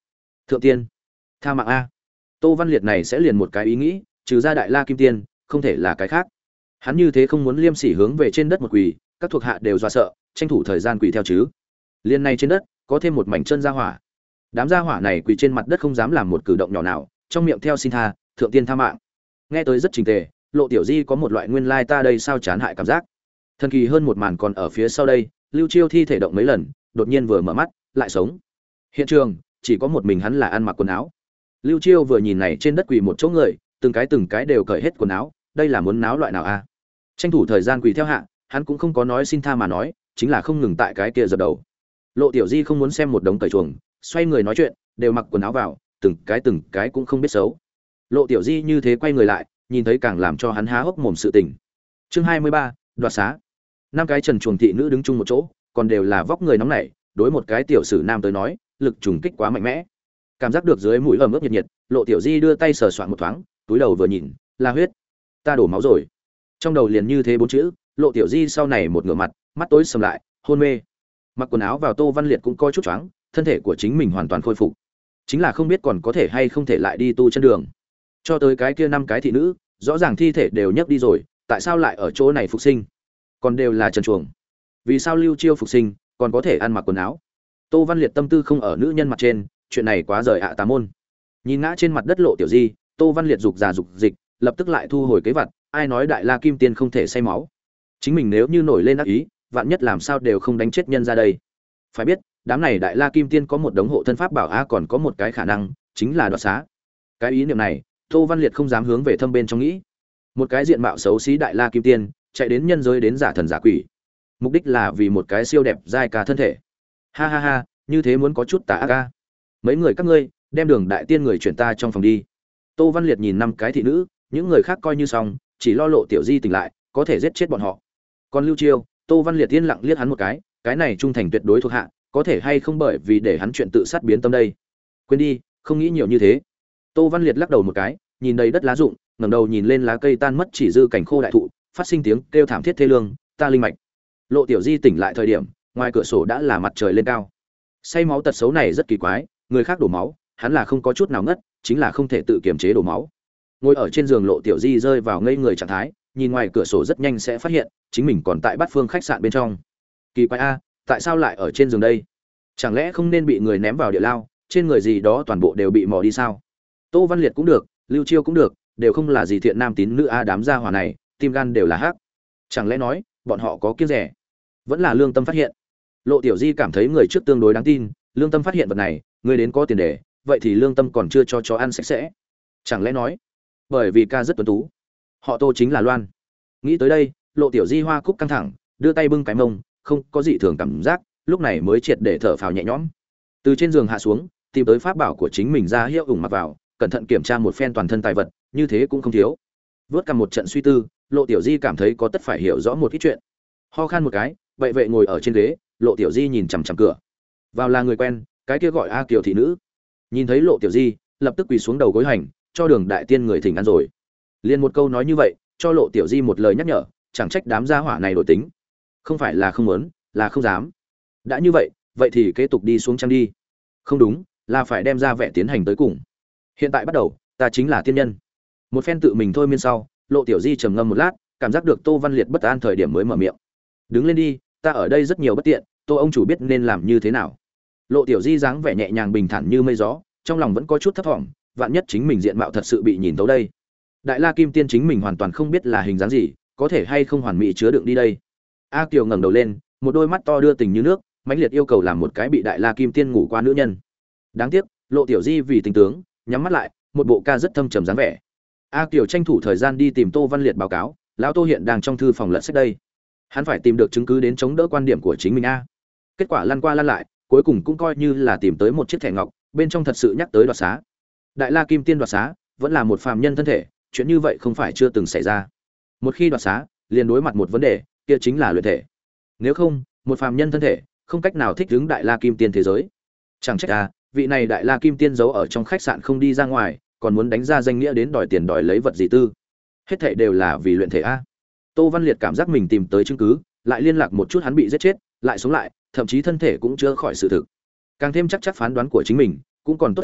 Thượng tiên, tha mạng a. Tô Văn Liệt này sẽ liền một cái ý nghĩ, trừ ra Đại La Kim Tiên, không thể là cái khác. Hắn như thế không muốn liêm sỉ hướng về trên đất một quỳ, các thuộc hạ đều dọa sợ, tranh thủ thời gian quỳ theo chứ. Liên này trên đất, có thêm một mảnh chân gia hỏa. Đám gia hỏa này quỳ trên mặt đất không dám làm một cử động nhỏ nào, trong miệng theo xin tha, thượng tiên tha mạng. Nghe tới rất trình tề, Lộ Tiểu Di có một loại nguyên lai ta đây sao chán hại cảm giác. Thần kỳ hơn một màn còn ở phía sau đây, Lưu Chiêu thi thể động mấy lần, đột nhiên vừa mở mắt, lại sống. Hiện trường chỉ có một mình hắn là ăn mặc quần áo. Lưu Chiêu vừa nhìn này trên đất quỳ một chỗ người, từng cái từng cái đều cởi hết quần áo, đây là muốn náo loại nào a? Tranh thủ thời gian quỳ theo hạ, hắn cũng không có nói xin tha mà nói, chính là không ngừng tại cái kia dập đầu. Lộ Tiểu Di không muốn xem một đống cởi chuồng, xoay người nói chuyện, đều mặc quần áo vào, từng cái từng cái cũng không biết xấu. Lộ Tiểu Di như thế quay người lại, nhìn thấy càng làm cho hắn há hốc mồm sự tình. Chương hai mươi ba, đoạt xá. Năm cái trần chuồng thị nữ đứng chung một chỗ, còn đều là vóc người nóng nảy, đối một cái tiểu sử nam tới nói, lực trùng kích quá mạnh mẽ. Cảm giác được dưới mũi ẩm ướt nhiệt nhiệt, Lộ Tiểu Di đưa tay sờ soạn một thoáng, túi đầu vừa nhìn, là huyết. Ta đổ máu rồi. Trong đầu liền như thế bốn chữ, Lộ Tiểu Di sau này một ngửa mặt, mắt tối sầm lại, hôn mê. Mặc quần áo vào Tô Văn Liệt cũng coi chút choáng, thân thể của chính mình hoàn toàn khôi phục. Chính là không biết còn có thể hay không thể lại đi tu chân đường. Cho tới cái kia năm cái thị nữ, rõ ràng thi thể đều nhấc đi rồi, tại sao lại ở chỗ này phục sinh? Còn đều là trần chuồng. Vì sao Lưu Chiêu phục sinh, còn có thể ăn mặc quần áo? Tô Văn Liệt tâm tư không ở nữ nhân mặt trên, chuyện này quá rời ạ tà môn. Nhìn ngã trên mặt đất Lộ Tiểu Di, Tô Văn Liệt dục già dục dịch, lập tức lại thu hồi kế vật, ai nói Đại La Kim Tiên không thể say máu? Chính mình nếu như nổi lên ác ý, vạn nhất làm sao đều không đánh chết nhân ra đây. Phải biết, đám này Đại La Kim Tiên có một đống hộ thân pháp bảo a, còn có một cái khả năng, chính là đoạt xá. Cái ý niệm này, Tô Văn Liệt không dám hướng về thâm bên trong nghĩ. Một cái diện mạo xấu xí Đại La Kim Tiên, chạy đến nhân giới đến giả thần giả quỷ, mục đích là vì một cái siêu đẹp giai ca thân thể. Ha ha ha, như thế muốn có chút tà ác a. Mấy người các ngươi, đem Đường Đại Tiên người chuyển ta trong phòng đi. Tô Văn Liệt nhìn năm cái thị nữ, những người khác coi như xong, chỉ lo Lộ Tiểu Di tỉnh lại, có thể giết chết bọn họ. Còn Lưu Chiêu, Tô Văn Liệt yên lặng liếc hắn một cái, cái này trung thành tuyệt đối thuộc hạ, có thể hay không bởi vì để hắn chuyện tự sát biến tâm đây. Quên đi, không nghĩ nhiều như thế. Tô Văn Liệt lắc đầu một cái, nhìn đầy đất lá rụng, ngẩng đầu nhìn lên lá cây tan mất chỉ dư cảnh khô đại thụ, phát sinh tiếng kêu thảm thiết thê lương, ta linh mạch. Lộ Tiểu Di tỉnh lại thời điểm, ngoài cửa sổ đã là mặt trời lên cao. Say máu tật xấu này rất kỳ quái, người khác đổ máu, hắn là không có chút nào ngất, chính là không thể tự kiềm chế đổ máu. Ngồi ở trên giường Lộ Tiểu Di rơi vào ngây người trạng thái, nhìn ngoài cửa sổ rất nhanh sẽ phát hiện, chính mình còn tại Bát Phương khách sạn bên trong. Kỳ quái a, tại sao lại ở trên giường đây? Chẳng lẽ không nên bị người ném vào địa lao, trên người gì đó toàn bộ đều bị mò đi sao? Tô Văn Liệt cũng được, Lưu Chiêu cũng được, đều không là gì thiện nam tín nữ a, đám gia hỏa này, tim gan đều là hắc. Chẳng lẽ nói, bọn họ có kiêng rẻ? Vẫn là lương tâm phát hiện. Lộ Tiểu Di cảm thấy người trước tương đối đáng tin, lương tâm phát hiện vật này, người đến có tiền để, vậy thì lương tâm còn chưa cho chó ăn sạch sẽ. Chẳng lẽ nói, bởi vì ca rất tuấn tú, họ Tô chính là Loan. Nghĩ tới đây, Lộ Tiểu Di hoa cúc căng thẳng, đưa tay bưng cái mông, không có gì thường cảm giác, lúc này mới triệt để thở phào nhẹ nhõm. Từ trên giường hạ xuống, tìm tới pháp bảo của chính mình ra hiệu ủng mặc vào, cẩn thận kiểm tra một phen toàn thân tài vật, như thế cũng không thiếu. Vớt cầm một trận suy tư, Lộ Tiểu Di cảm thấy có tất phải hiểu rõ một ít chuyện. Ho khan một cái, vậy vệ ngồi ở trên ghế, Lộ Tiểu Di nhìn chằm chằm cửa. Vào là người quen, cái kia gọi A Kiều thị nữ. Nhìn thấy Lộ Tiểu Di, lập tức quỳ xuống đầu gối hành, cho Đường Đại Tiên người thỉnh ăn rồi. Liên một câu nói như vậy, cho Lộ Tiểu Di một lời nhắc nhở, chẳng trách đám gia hỏa này đổi tính. Không phải là không muốn, là không dám. Đã như vậy, vậy thì kế tục đi xuống trang đi. Không đúng, là phải đem ra vẻ tiến hành tới cùng. Hiện tại bắt đầu, ta chính là tiên nhân. Một phen tự mình thôi miên sau, Lộ Tiểu Di trầm ngâm một lát, cảm giác được Tô Văn Liệt bất an thời điểm mới mở miệng. Đứng lên đi, ta ở đây rất nhiều bất tiện, Tô ông chủ biết nên làm như thế nào. Lộ Tiểu Di dáng vẻ nhẹ nhàng bình thản như mây gió, trong lòng vẫn có chút thấp thỏm, vạn nhất chính mình diện mạo thật sự bị nhìn tấu đây. Đại La Kim Tiên chính mình hoàn toàn không biết là hình dáng gì, có thể hay không hoàn mỹ chứa đựng đi đây. A Kiều ngẩng đầu lên, một đôi mắt to đưa tình như nước, mãnh liệt yêu cầu làm một cái bị Đại La Kim Tiên ngủ qua nữ nhân. Đáng tiếc, Lộ Tiểu Di vì tình tướng, nhắm mắt lại, một bộ ca rất thâm trầm dáng vẻ. A Kiều tranh thủ thời gian đi tìm Tô Văn Liệt báo cáo, lão Tô hiện đang trong thư phòng lật sách đây. Hắn phải tìm được chứng cứ đến chống đỡ quan điểm của chính mình a. Kết quả lăn qua lăn lại, cuối cùng cũng coi như là tìm tới một chiếc thẻ ngọc, bên trong thật sự nhắc tới đoạt xá. Đại La Kim Tiên đoạt xá, vẫn là một phàm nhân thân thể, chuyện như vậy không phải chưa từng xảy ra. Một khi đoạt xá, liền đối mặt một vấn đề, kia chính là luyện thể. Nếu không, một phàm nhân thân thể, không cách nào thích ứng Đại La Kim Tiên thế giới. Chẳng trách à, vị này Đại La Kim Tiên giấu ở trong khách sạn không đi ra ngoài, còn muốn đánh ra danh nghĩa đến đòi tiền đòi lấy vật gì tư. Hết thảy đều là vì luyện thể a. Tô Văn Liệt cảm giác mình tìm tới chứng cứ, lại liên lạc một chút hắn bị giết chết, lại sống lại, thậm chí thân thể cũng chữa khỏi sự thực. Càng thêm chắc chắc phán đoán của chính mình, cũng còn tốt ta,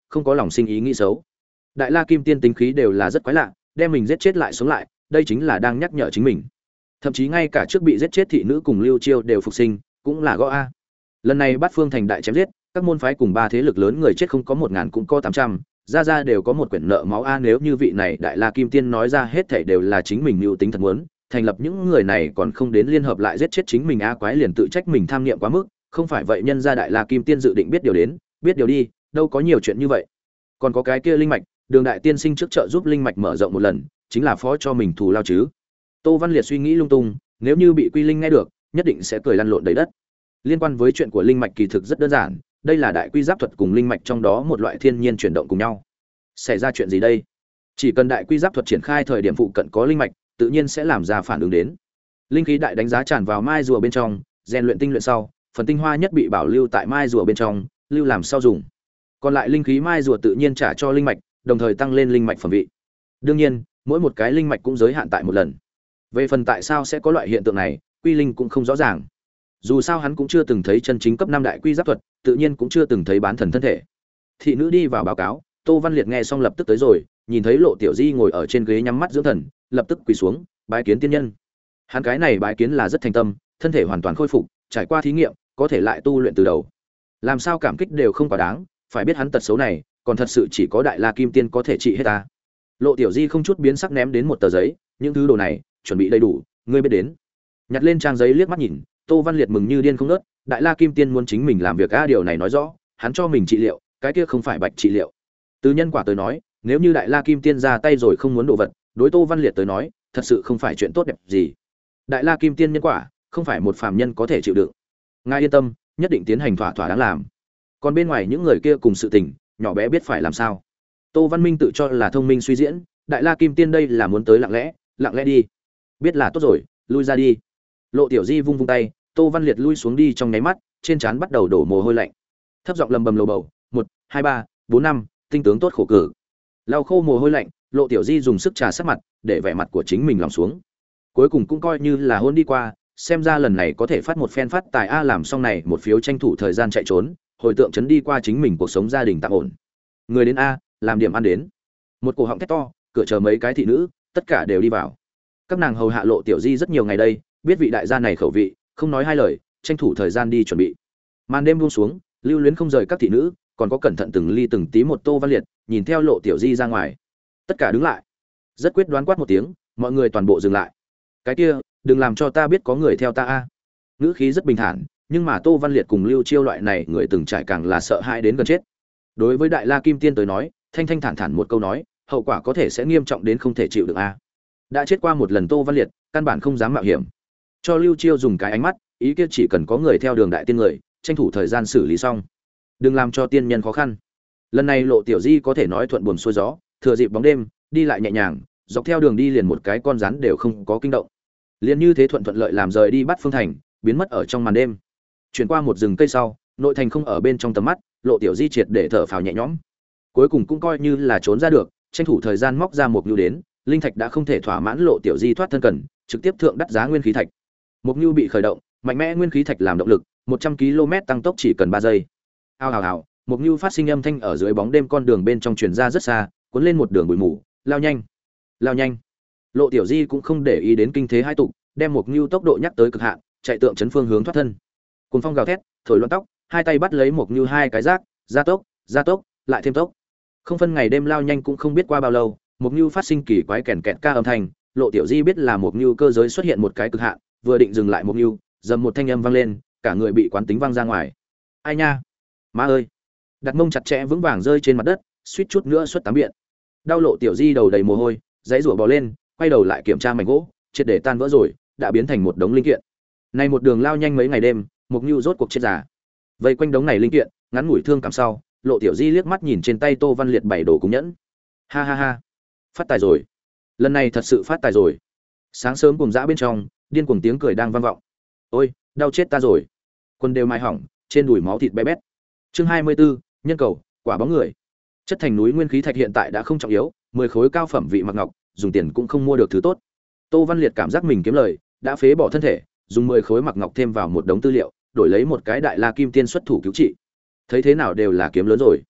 không có lòng sinh ý nghĩ xấu. Đại La Kim Tiên tính khí đều là rất quái lạ, đem mình giết chết lại sống lại, đây chính là đang nhắc nhở chính mình. Thậm chí ngay cả trước bị giết chết thị nữ cùng Lưu Chiêu đều phục sinh, cũng là gõ a. Lần này Bát Phương thành đại chém giết, các môn phái cùng ba thế lực lớn người chết không có một ngàn cũng có tám trăm, ra ra đều có một quyển nợ máu a. Nếu như vị này Đại La Kim Tiên nói ra hết thảy đều là chính mình mưu tính thật muốn, thành lập những người này còn không đến liên hợp lại giết chết chính mình a, quái liền tự trách mình tham niệm quá mức, không phải vậy nhân gia Đại La Kim Tiên dự định biết điều đến, biết điều đi, đâu có nhiều chuyện như vậy. Còn có cái kia linh mạch, Đường đại tiên sinh trước trợ giúp linh mạch mở rộng một lần, chính là phó cho mình thù lao chứ. Tô Văn Liệt suy nghĩ lung tung, nếu như bị Quy Linh nghe được, nhất định sẽ cười lăn lộn đầy đất. Liên quan với chuyện của linh mạch kỳ thực rất đơn giản, đây là đại quy giáp thuật cùng linh mạch trong đó một loại thiên nhiên chuyển động cùng nhau. Xảy ra chuyện gì đây? Chỉ cần đại quy giáp thuật triển khai thời điểm phụ cận có linh mạch, tự nhiên sẽ làm ra phản ứng đến. Linh khí đại đánh giá tràn vào mai rùa bên trong, rèn luyện tinh luyện sau, phần tinh hoa nhất bị bảo lưu tại mai rùa bên trong, lưu làm sau dùng. Còn lại linh khí mai rùa tự nhiên trả cho linh mạch, đồng thời tăng lên linh mạch phẩm vị. Đương nhiên, mỗi một cái linh mạch cũng giới hạn tại một lần. Về phần tại sao sẽ có loại hiện tượng này, Quy Linh cũng không rõ ràng. Dù sao hắn cũng chưa từng thấy chân chính cấp năm đại quy giáp thuật, tự nhiên cũng chưa từng thấy bán thần thân thể. Thị nữ đi vào báo cáo, Tô Văn Liệt nghe xong lập tức tới rồi, nhìn thấy Lộ Tiểu Di ngồi ở trên ghế nhắm mắt dưỡng thần, lập tức quỳ xuống, bái kiến tiên nhân. Hắn cái này bái kiến là rất thành tâm, thân thể hoàn toàn khôi phục, trải qua thí nghiệm, có thể lại tu luyện từ đầu. Làm sao cảm kích đều không quá đáng, phải biết hắn tật xấu này, còn thật sự chỉ có Đại La Kim Tiên có thể trị hết ta. Lộ Tiểu Di không chút biến sắc ném đến một tờ giấy, những thứ đồ này, chuẩn bị đầy đủ, ngươi biết đến. Nhặt lên trang giấy liếc mắt nhìn, Tô Văn Liệt mừng như điên không ngớt, Đại La Kim Tiên muốn chính mình làm việc a, điều này nói rõ, hắn cho mình trị liệu, cái kia không phải bạch trị liệu. Từ nhân quả tới nói, nếu như Đại La Kim Tiên ra tay rồi không muốn đồ vật, đối Tô Văn Liệt tới nói, thật sự không phải chuyện tốt đẹp gì. Đại La Kim Tiên nhân quả, không phải một phàm nhân có thể chịu đựng. Ngài yên tâm, nhất định tiến hành thỏa thỏa đáng làm. Còn bên ngoài những người kia cùng sự tình, nhỏ bé biết phải làm sao. Tô Văn Minh tự cho là thông minh suy diễn, Đại La Kim Tiên đây là muốn tới lặng lẽ, lặng lẽ đi. Biết là tốt rồi, lui ra đi. Lộ Tiểu Di vung vung tay, Tô Văn Liệt lui xuống đi trong nháy mắt, trên trán bắt đầu đổ mồ hôi lạnh. Thấp giọng lầm bầm lầu bầu, một, hai, ba, bốn, năm, tinh tướng tốt khổ cử. Lau khô mồ hôi lạnh, Lộ Tiểu Di dùng sức trà sát mặt, để vẻ mặt của chính mình lòng xuống. Cuối cùng cũng coi như là hôn đi qua, xem ra lần này có thể phát một phen phát tài a, làm xong này một phiếu tranh thủ thời gian chạy trốn, hồi tượng chấn đi qua chính mình cuộc sống gia đình tạm ổn. Người đến a, làm điểm ăn đến. Một cổ họng thét to, cửa chờ mấy cái thị nữ, tất cả đều đi vào. Các nàng hầu hạ Lộ Tiểu Di rất nhiều ngày đây, biết vị đại gia này khẩu vị, không nói hai lời, tranh thủ thời gian đi chuẩn bị. Màn đêm buông xuống, lưu luyến không rời các thị nữ, còn có cẩn thận từng ly từng tí một Tô Văn Liệt, nhìn theo Lộ Tiểu Di ra ngoài. Tất cả đứng lại. Rất quyết đoán quát một tiếng, mọi người toàn bộ dừng lại. Cái kia, đừng làm cho ta biết có người theo ta a. Ngữ khí rất bình thản, nhưng mà Tô Văn Liệt cùng Lưu Chiêu loại này người từng trải càng là sợ hãi đến gần chết. Đối với Đại La Kim Tiên tới nói, thanh thanh thản thản một câu nói, hậu quả có thể sẽ nghiêm trọng đến không thể chịu được a. Đã chết qua một lần Tô Văn Liệt, căn bản không dám mạo hiểm. Cho Lưu Chiêu dùng cái ánh mắt, ý kia chỉ cần có người theo đường đại tiên người, tranh thủ thời gian xử lý xong, đừng làm cho tiên nhân khó khăn. Lần này Lộ Tiểu Di có thể nói thuận buồm xuôi gió, thừa dịp bóng đêm, đi lại nhẹ nhàng, dọc theo đường đi liền một cái con rắn đều không có kinh động. Liền như thế thuận thuận lợi làm rời đi Bát Phương thành, biến mất ở trong màn đêm. Chuyển qua một rừng cây sau, nội thành không ở bên trong tầm mắt, Lộ Tiểu Di triệt để thở phào nhẹ nhõm. Cuối cùng cũng coi như là trốn ra được, tranh thủ thời gian móc ra một nhu đến, linh thạch đã không thể thỏa mãn Lộ Tiểu Di thoát thân cần, trực tiếp thượng đắt giá nguyên khí thạch. Một nhu bị khởi động, mạnh mẽ nguyên khí thạch làm động lực, một trăm ki lô mét tăng tốc chỉ cần ba giây. Ao ào ào, một nhu phát sinh âm thanh ở dưới bóng đêm con đường bên trong truyền ra rất xa, cuốn lên một đường bụi mù, lao nhanh, lao nhanh. Lộ Tiểu Di cũng không để ý đến kinh thế hai tụ, đem một nhu tốc độ nhắc tới cực hạn, chạy tượng chấn phương hướng thoát thân. Cùng phong gào thét, thổi loạn tóc, hai tay bắt lấy một nhu hai cái rác, gia tốc, gia tốc, lại thêm tốc. Không phân ngày đêm lao nhanh cũng không biết qua bao lâu, một nhu phát sinh kỳ quái kèn kẹt ca âm thanh, Lộ Tiểu Di biết là một nhu cơ giới xuất hiện một cái cực hạn, vừa định dừng lại một nhu, dầm một thanh âm vang lên, cả người bị quán tính văng ra ngoài. Ai nha, má ơi! Đặt mông chặt chẽ vững vàng rơi trên mặt đất, suýt chút nữa xuất tám biện. Đau Lộ Tiểu Di đầu đầy mồ hôi, giãy giụa bò lên, quay đầu lại kiểm tra mảnh gỗ, triệt để tan vỡ rồi, đã biến thành một đống linh kiện. Này một đường lao nhanh mấy ngày đêm, Mục Nưu rốt cuộc chết già. Vây quanh đống này linh kiện, ngắn ngủi thương cảm sau, Lộ Tiểu Di liếc mắt nhìn trên tay Tô Văn Liệt bảy đồ cúng nhẫn. Ha ha ha, phát tài rồi. Lần này thật sự phát tài rồi. Sáng sớm cùng dã bên trong, điên cuồng tiếng cười đang vang vọng. Ôi, đau chết ta rồi. Quân đều mai hỏng, trên đùi máu thịt bé bét. Chương hai mươi 24, nhân cầu, quả bóng người. Chất thành núi nguyên khí thạch hiện tại đã không trọng yếu, mười khối cao phẩm vị mặc ngọc, dùng tiền cũng không mua được thứ tốt. Tô Văn Liệt cảm giác mình kiếm lời, đã phế bỏ thân thể, dùng mười khối mặc ngọc thêm vào một đống tư liệu, đổi lấy một cái Đại La Kim Tiên xuất thủ cứu trị. Thấy thế nào đều là kiếm lớn rồi.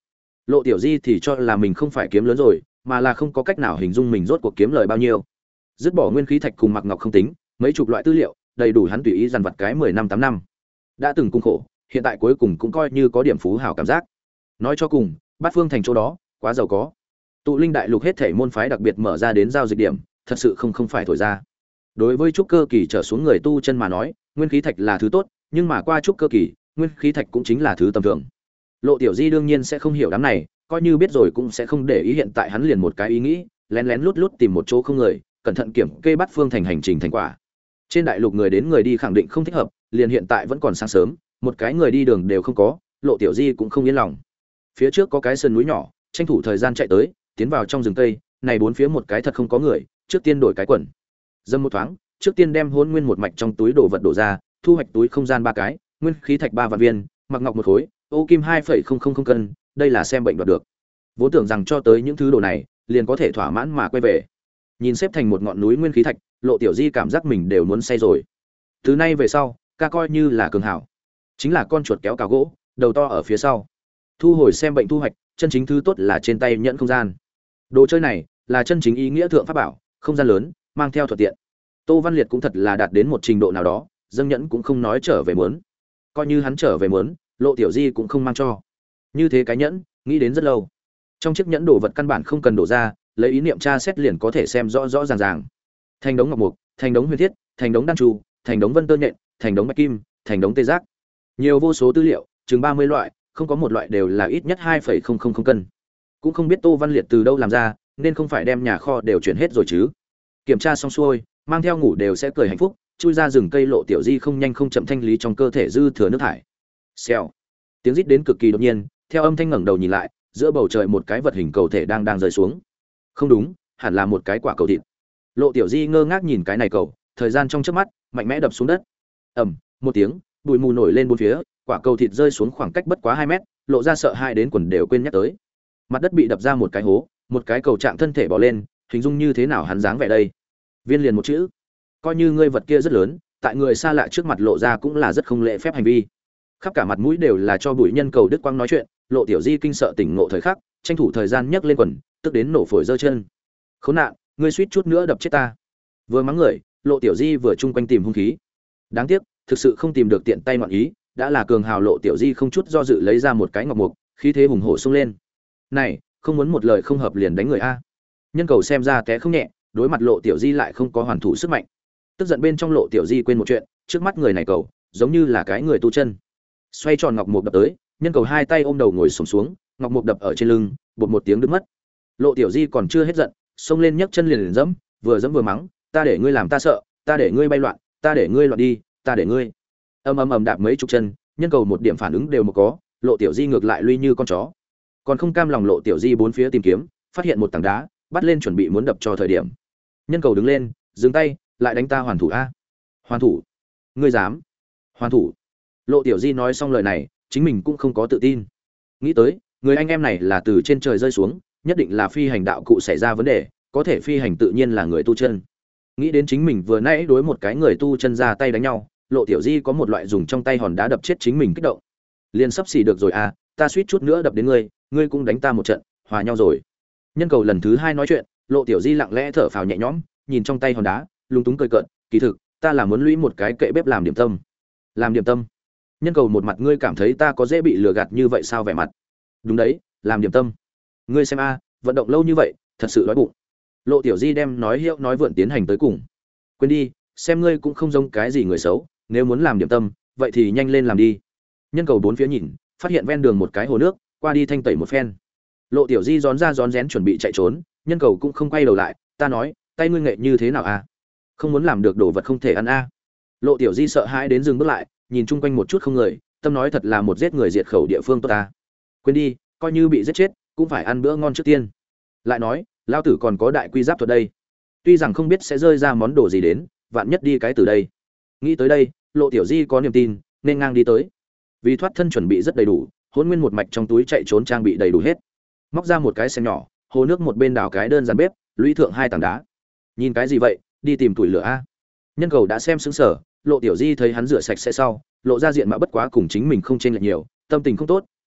Lộ Tiểu Di thì cho là mình không phải kiếm lớn rồi, mà là không có cách nào hình dung mình rốt cuộc kiếm lời bao nhiêu. Dứt bỏ nguyên khí thạch cùng mặc ngọc không tính, mấy chục loại tư liệu, đầy đủ hắn tùy ý dằn vặt cái mười năm tám năm. Đã từng cung khổ, hiện tại cuối cùng cũng coi như có điểm phú hào cảm giác. Nói cho cùng, Bát Phương thành chỗ đó, quá giàu có. Tụ Linh đại lục hết thảy môn phái đặc biệt mở ra đến giao dịch điểm, thật sự không không phải thổi ra. Đối với trúc cơ kỳ trở xuống người tu chân mà nói, nguyên khí thạch là thứ tốt, nhưng mà qua trúc cơ kỳ, nguyên khí thạch cũng chính là thứ tầm thường. Lộ Tiểu Di đương nhiên sẽ không hiểu đám này, coi như biết rồi cũng sẽ không để ý, hiện tại hắn liền một cái ý nghĩ, lén lén lút lút tìm một chỗ không người, cẩn thận kiểm kê Bát Phương thành hành trình thành quả. Trên đại lục người đến người đi khẳng định không thích hợp, liền hiện tại vẫn còn sáng sớm, một cái người đi đường đều không có, Lộ Tiểu Di cũng không yên lòng. Phía trước có cái sườn núi nhỏ, tranh thủ thời gian chạy tới, tiến vào trong rừng cây, này bốn phía một cái thật không có người, trước tiên đổi cái quần. Dâm một thoáng, trước tiên đem hôn nguyên một mạch trong túi đồ vật đổ ra, thu hoạch túi không gian ba cái, nguyên khí thạch ba vạn viên, mặc ngọc một khối, ô kim hai phẩy không không không cân, đây là xem bệnh đoạt được. Vốn tưởng rằng cho tới những thứ đồ này, liền có thể thỏa mãn mà quay về. Nhìn xếp thành một ngọn núi nguyên khí thạch, Lộ Tiểu Di cảm giác mình đều muốn say rồi. Từ nay về sau, ca coi như là cường hảo, chính là con chuột kéo cào gỗ, đầu to ở phía sau. Thu hồi xem bệnh thu hoạch, chân chính thứ tốt là trên tay nhẫn không gian. Đồ chơi này là chân chính ý nghĩa thượng pháp bảo, không gian lớn, mang theo thuận tiện. Tô Văn Liệt cũng thật là đạt đến một trình độ nào đó, dâng nhẫn cũng không nói trở về muốn. Coi như hắn trở về muốn, Lộ Tiểu Di cũng không mang cho. Như thế cái nhẫn, nghĩ đến rất lâu. Trong chiếc nhẫn đồ vật căn bản không cần đổ ra, lấy ý niệm tra xét liền có thể xem rõ rõ ràng ràng. Thành đống ngọc mục, thành đống huyền thiết, thành đống đan trụ, thành đống vân tơ nhện, thành đống bạch kim, thành đống tê giác. Nhiều vô số tư liệu, chừng ba mươi loại, không có một loại đều là ít nhất hai phẩy không không không cân. Cũng không biết Tô Văn Liệt từ đâu làm ra, nên không phải đem nhà kho đều chuyển hết rồi chứ. Kiểm tra xong xuôi, mang theo ngủ đều sẽ cười hạnh phúc, chui ra rừng cây. Lộ Tiểu Di không nhanh không chậm thanh lý trong cơ thể dư thừa nước thải. Xèo. Tiếng rít đến cực kỳ đột nhiên, theo âm thanh ngẩng đầu nhìn lại, giữa bầu trời một cái vật hình cầu thể đang đang rơi xuống. Không đúng, hẳn là một cái quả cầu thịt. Lộ Tiểu Di ngơ ngác nhìn cái này cầu, thời gian trong chớp mắt, mạnh mẽ đập xuống đất. Ầm, một tiếng, bụi mù nổi lên bốn phía, quả cầu thịt rơi xuống khoảng cách bất quá hai mét, lộ ra sợ hãi đến quần đều quên nhắc tới. Mặt đất bị đập ra một cái hố, một cái cầu trạng thân thể bò lên, hình dung như thế nào hắn dáng vẻ đây? Viên liền một chữ. Coi như ngươi vật kia rất lớn, tại người xa lạ trước mặt lộ ra cũng là rất không lễ phép hành vi. Khắp cả mặt mũi đều là cho bụi nhân cầu Đức Quang nói chuyện, Lộ Tiểu Di kinh sợ tỉnh ngộ thời khắc, tranh thủ thời gian nhấc lên quần, tức đến nổ phổi giơ chân. Khốn nạn, ngươi suýt chút nữa đập chết ta. Vừa mắng người, Lộ Tiểu Di vừa chung quanh tìm hung khí. Đáng tiếc, thực sự không tìm được tiện tay ngoạn ý, đã là cường hào. Lộ Tiểu Di không chút do dự lấy ra một cái ngọc mục, khí thế hùng hổ xông lên. Này, không muốn một lời không hợp liền đánh người a. Nhân cầu xem ra té không nhẹ, đối mặt Lộ Tiểu Di lại không có hoàn thủ sức mạnh. Tức giận bên trong Lộ Tiểu Di quên một chuyện, trước mắt người này cầu, giống như là cái người tu chân. Xoay tròn ngọc mục đập tới, nhân cầu hai tay ôm đầu ngồi xổm xuống, ngọc mục đập ở trên lưng, bột một tiếng đứt mất. Lộ Tiểu Di còn chưa hết giận, xông lên nhấc chân liền liền dẫm, vừa dẫm vừa mắng, ta để ngươi làm ta sợ, ta để ngươi bay loạn, ta để ngươi loạn đi, ta để ngươi. Ầm ầm ầm đạp mấy chục chân, nhân cầu một điểm phản ứng đều một có, Lộ Tiểu Di ngược lại lui như con chó. Còn không cam lòng, Lộ Tiểu Di bốn phía tìm kiếm, phát hiện một tảng đá, bắt lên chuẩn bị muốn đập cho thời điểm. Nhân cầu đứng lên, dừng tay, lại đánh ta hoàn thủ a. Hoàn thủ? Ngươi dám? Hoàn thủ? Lộ Tiểu Di nói xong lời này, chính mình cũng không có tự tin. Nghĩ tới, người anh em này là từ trên trời rơi xuống, nhất định là phi hành đạo cụ xảy ra vấn đề, có thể phi hành tự nhiên là người tu chân. Nghĩ đến chính mình vừa nãy đối một cái người tu chân ra tay đánh nhau, Lộ Tiểu Di có một loại dùng trong tay hòn đá đập chết chính mình kích động. Liền sắp xỉ được rồi à, ta suýt chút nữa đập đến ngươi, ngươi cũng đánh ta một trận, hòa nhau rồi. Nhân cầu lần thứ hai nói chuyện, Lộ Tiểu Di lặng lẽ thở phào nhẹ nhõm, nhìn trong tay hòn đá, lúng túng cười cợt, kỳ thực, ta là muốn lũy một cái kệ bếp làm điểm tâm. Làm điểm tâm? Nhân cầu một mặt ngươi cảm thấy ta có dễ bị lừa gạt như vậy sao vẻ mặt? Đúng đấy, làm điểm tâm. Ngươi xem a, vận động lâu như vậy, thật sự đói bụng. Lộ Tiểu Di đem nói hiệu nói vượn tiến hành tới cùng. Quên đi, xem ngươi cũng không giống cái gì người xấu, nếu muốn làm điểm tâm, vậy thì nhanh lên làm đi. Nhân cầu bốn phía nhìn, phát hiện ven đường một cái hồ nước, qua đi thanh tẩy một phen. Lộ Tiểu Di rón ra rón rén chuẩn bị chạy trốn, nhân cầu cũng không quay đầu lại, ta nói, tay ngươi nghệ như thế nào a? Không muốn làm được đồ vật không thể ăn a. Lộ Tiểu Di sợ hãi đến dừng bước lại, nhìn chung quanh một chút không người, tâm nói thật là một giết người diệt khẩu địa phương tốt ta. Quên đi, coi như bị giết chết, cũng phải ăn bữa ngon trước tiên. Lại nói, lão tử còn có đại quy giáp thuật đây. Tuy rằng không biết sẽ rơi ra món đồ gì đến, vạn nhất đi cái từ đây. Nghĩ tới đây, Lộ Tiểu Di có niềm tin, nên ngang đi tới. Vì thoát thân chuẩn bị rất đầy đủ, Hỗn Nguyên một mạch trong túi chạy trốn trang bị đầy đủ hết. Móc ra một cái xem nhỏ, hồ nước một bên đào cái đơn giản bếp, lũy thượng hai tảng đá. Nhìn cái gì vậy, đi tìm tuổi lửa a. Nhân cầu đã xem sững sờ, Lộ Tiểu Di thấy hắn rửa sạch sẽ sau, lộ ra diện mạo bất quá cùng chính mình không chênh lệch nhiều, tâm tình không tốt,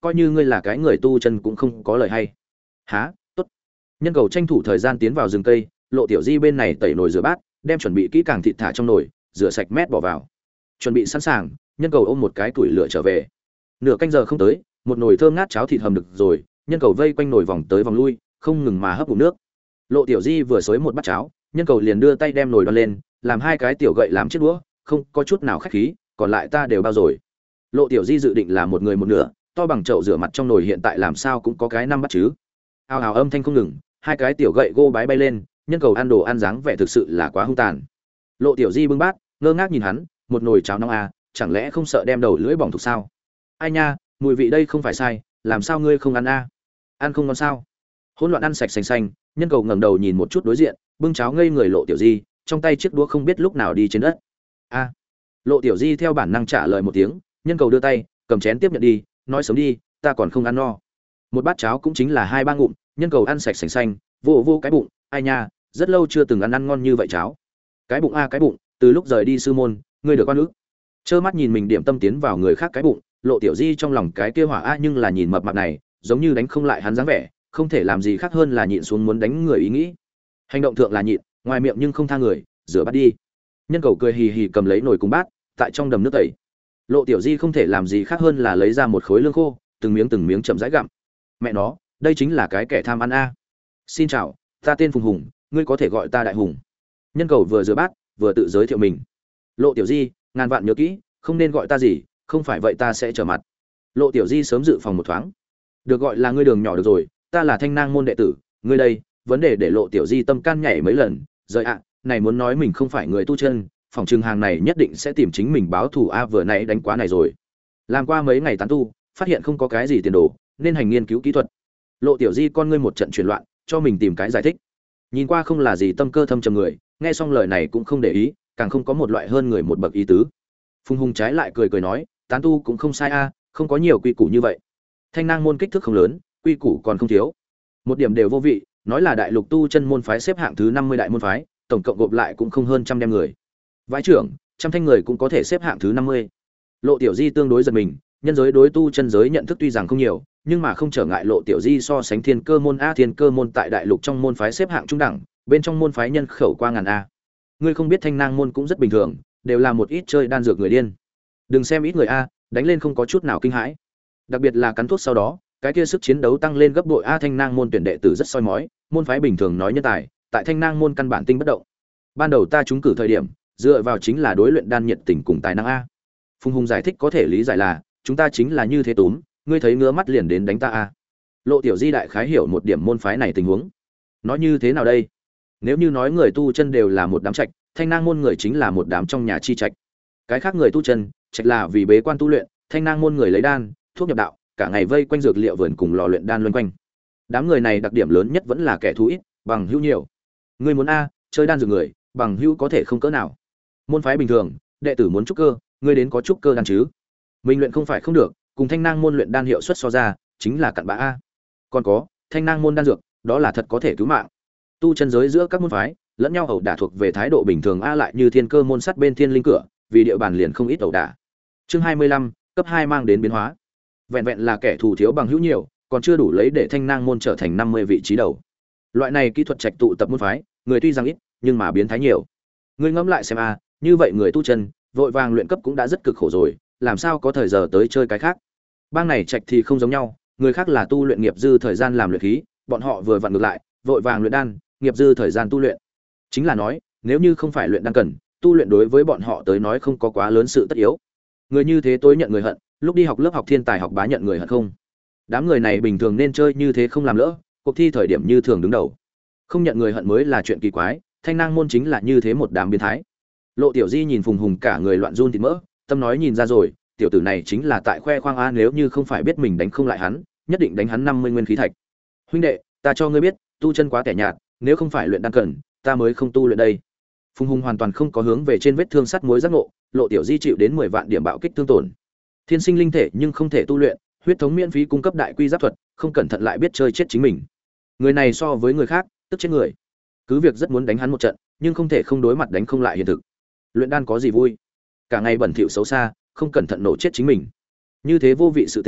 coi như ngươi là cái người tu chân cũng không có lời hay. Hả? Tốt. Nhân cầu tranh thủ thời gian tiến vào rừng cây, Lộ Tiểu Di bên này tẩy nồi rửa bát, đem chuẩn bị kỹ càng thịt thả trong nồi, rửa sạch mét bỏ vào. Chuẩn bị sẵn sàng, nhân cầu ôm một cái củi lửa trở về. Nửa canh giờ không tới, một nồi thơm ngát cháo thịt hầm được rồi, nhân cầu vây quanh nồi vòng tới vòng lui, không ngừng mà hấp ngụm nước. Lộ Tiểu Di vừa xới một bát cháo, nhân cầu liền đưa tay đem nồi đoan lên, làm hai cái tiểu gậy làm chiếc đũa, không có chút nào khách khí, còn lại ta đều bao rồi. Lộ Tiểu Di dự định là một người một nửa, to bằng chậu rửa mặt trong nồi hiện tại làm sao cũng có cái năm bát chứ. Ào ào âm thanh không ngừng, hai cái tiểu gậy gô bái bay lên, nhân cầu ăn đồ ăn dáng vẻ thực sự là quá hung tàn. Lộ Tiểu Di bưng bát, ngơ ngác nhìn hắn, một nồi cháo nóng à, chẳng lẽ không sợ đem đầu lưỡi bỏng thuộc sao? Ai nha, mùi vị đây không phải sai, làm sao ngươi không ăn a? À? Ăn không ngon sao? Hỗn loạn ăn sạch sành xanh, nhân cầu ngẩng đầu nhìn một chút đối diện, bưng cháo ngây người Lộ Tiểu Di, trong tay chiếc đũa không biết lúc nào đi trên đất. A. À. Lộ Tiểu Di theo bản năng trả lời một tiếng, nhân cầu đưa tay, cầm chén tiếp nhận đi, nói sớm đi, ta còn không ăn no. Một bát cháo cũng chính là hai ba ngụm, nhân cầu ăn sạch sành xanh, vô vô cái bụng, ai nha, rất lâu chưa từng ăn ăn ngon như vậy cháo. Cái bụng a cái bụng, từ lúc rời đi sư môn, ngươi được oan ức. Trơ mắt nhìn mình điểm tâm tiến vào người khác cái bụng, Lộ Tiểu Di trong lòng cái kia hỏa a nhưng là nhìn mập mạp này, giống như đánh không lại hắn dáng vẻ, không thể làm gì khác hơn là nhịn xuống muốn đánh người ý nghĩ. Hành động thượng là nhịn, ngoài miệng nhưng không tha người, rửa bát đi. Nhân cầu cười hì hì cầm lấy nồi cùng bát, tại trong đầm nước tẩy. Lộ Tiểu Di không thể làm gì khác hơn là lấy ra một khối lương khô, từng miếng từng miếng chậm rãi gặm. Mẹ nó, đây chính là cái kẻ tham ăn a. Xin chào, ta tên Phùng Hùng, ngươi có thể gọi ta Đại Hùng. Nhân cầu vừa rửa bát, vừa tự giới thiệu mình. Lộ Tiểu Di, ngàn vạn nhớ kỹ, không nên gọi ta gì, không phải vậy ta sẽ trở mặt. Lộ Tiểu Di sớm dự phòng một thoáng. Được gọi là ngươi đường nhỏ được rồi, ta là Thanh Nang môn đệ tử, ngươi đây, vấn đề để Lộ Tiểu Di tâm can nhảy mấy lần, rời ạ, này muốn nói mình không phải người tu chân, phòng trường hàng này nhất định sẽ tìm chính mình báo thù a vừa nãy đánh quá này rồi. Làm qua mấy ngày tán tu, phát hiện không có cái gì tiền đồ, nên hành nghiên cứu kỹ thuật. Lộ Tiểu Di con ngươi một trận chuyển loạn, cho mình tìm cái giải thích. Nhìn qua không là gì tâm cơ thâm trầm người, nghe xong lời này cũng không để ý, càng không có một loại hơn người một bậc ý tứ. Phùng Hùng trái lại cười cười nói, tán tu cũng không sai a, không có nhiều quy củ như vậy. Thanh Nang môn kích thước không lớn, quy củ còn không thiếu. Một điểm đều vô vị, nói là đại lục tu chân môn phái xếp hạng thứ năm mươi đại môn phái, tổng cộng gộp lại cũng không hơn trăm đem người. Vãi trưởng, trăm thanh người cũng có thể xếp hạng thứ năm mươi. Lộ Tiểu Di tương đối giật mình, nhân giới đối tu chân giới nhận thức tuy rằng không nhiều, nhưng mà không trở ngại Lộ Tiểu Di so sánh Thiên Cơ môn a, Thiên Cơ môn tại đại lục trong môn phái xếp hạng trung đẳng, bên trong môn phái nhân khẩu qua ngàn a. Ngươi không biết Thanh Nang môn cũng rất bình thường, đều là một ít chơi đan dược người điên. Đừng xem ít người a, đánh lên không có chút nào kinh hãi. Đặc biệt là cắn thuốc sau đó, cái kia sức chiến đấu tăng lên gấp bội a. Thanh Nang môn tuyển đệ tử rất soi mói, môn phái bình thường nói nhân tài, tại Thanh Nang môn căn bản tinh bất động. Ban đầu ta trúng cử thời điểm, dựa vào chính là đối luyện đan nhiệt tình cùng tài năng a. Phùng Hùng giải thích có thể lý giải là, chúng ta chính là như thế túm, ngươi thấy ngứa mắt liền đến đánh ta a. Lộ Tiểu Di đại khái hiểu một điểm môn phái này tình huống. Nói như thế nào đây? Nếu như nói người tu chân đều là một đám trạch, Thanh Nang môn người chính là một đám trong nhà chi trạch. Cái khác người tu chân, trạch là vì bế quan tu luyện, Thanh Nang môn người lấy đan, thuốc nhập đạo, cả ngày vây quanh dược liệu vườn cùng lò luyện đan luân quanh. Đám người này đặc điểm lớn nhất vẫn là kẻ thù ít, bằng hữu nhiều. Ngươi muốn a, chơi đan dược người, bằng hữu có thể không cỡ nào. Môn phái bình thường, đệ tử muốn trúc cơ, ngươi đến có trúc cơ đan chứ? Mình luyện không phải không được, cùng Thanh Nang môn luyện đan hiệu suất so ra, chính là cặn bã a. Còn có, Thanh Nang môn đan dược, đó là thật có thể cứu mạng. Tu chân giới giữa các môn phái, lẫn nhau ẩu đả thuộc về thái độ bình thường a, lại như Thiên Cơ môn sắt bên Thiên Linh cửa, vì địa bàn liền không ít ẩu đả. Chương hai mươi lăm, cấp hai mang đến biến hóa. Vẹn vẹn là kẻ thù thiếu bằng hữu nhiều, còn chưa đủ lấy để Thanh Nang môn trở thành năm mươi vị trí đầu. Loại này kỹ thuật trạch tụ tập môn phái, người tuy rằng ít, nhưng mà biến thái nhiều. Ngươi ngẫm lại xem a, như vậy người tu chân, vội vàng luyện cấp cũng đã rất cực khổ rồi, làm sao có thời giờ tới chơi cái khác. Bang này trạch thì không giống nhau, người khác là tu luyện nghiệp dư thời gian làm luyện khí, bọn họ vừa vặn ngược lại, vội vàng luyện đan, nghiệp dư thời gian tu luyện. Chính là nói, nếu như không phải luyện đan cần, tu luyện đối với bọn họ tới nói không có quá lớn sự tất yếu. Người như thế tối nhận người hận, lúc đi học lớp học thiên tài học bá nhận người hận không. Đám người này bình thường nên chơi như thế không làm lỡ, cuộc thi thời điểm như thường đứng đầu. Không nhận người hận mới là chuyện kỳ quái, Thanh Nang môn chính là như thế một đám biến thái. Lộ Tiểu Di nhìn Phùng Hùng cả người loạn run thịt mỡ, tâm nói nhìn ra rồi, tiểu tử này chính là tại khoe khoang a, nếu như không phải biết mình đánh không lại hắn, nhất định đánh hắn năm mươi nguyên khí thạch. Huynh đệ, ta cho ngươi biết, tu chân quá tẻ nhạt, nếu không phải luyện đan cần, ta mới không tu luyện đây. Phùng Hùng hoàn toàn không có hướng về trên vết thương sắt muối giác ngộ, Lộ Tiểu Di chịu đến mười vạn điểm bạo kích thương tổn. Thiên sinh linh thể nhưng không thể tu luyện, huyết thống miễn phí cung cấp đại quy giáp thuật, không cẩn thận lại biết chơi chết chính mình. Người này so với người khác, tức chết người. Cứ việc rất muốn đánh hắn một trận, nhưng không thể không đối mặt đánh không lại hiện thực. Luyện đan có gì vui? Cả ngày bẩn thỉu xấu xa, không cẩn thận nổ chết chính mình. Như thế vô vị sự tình,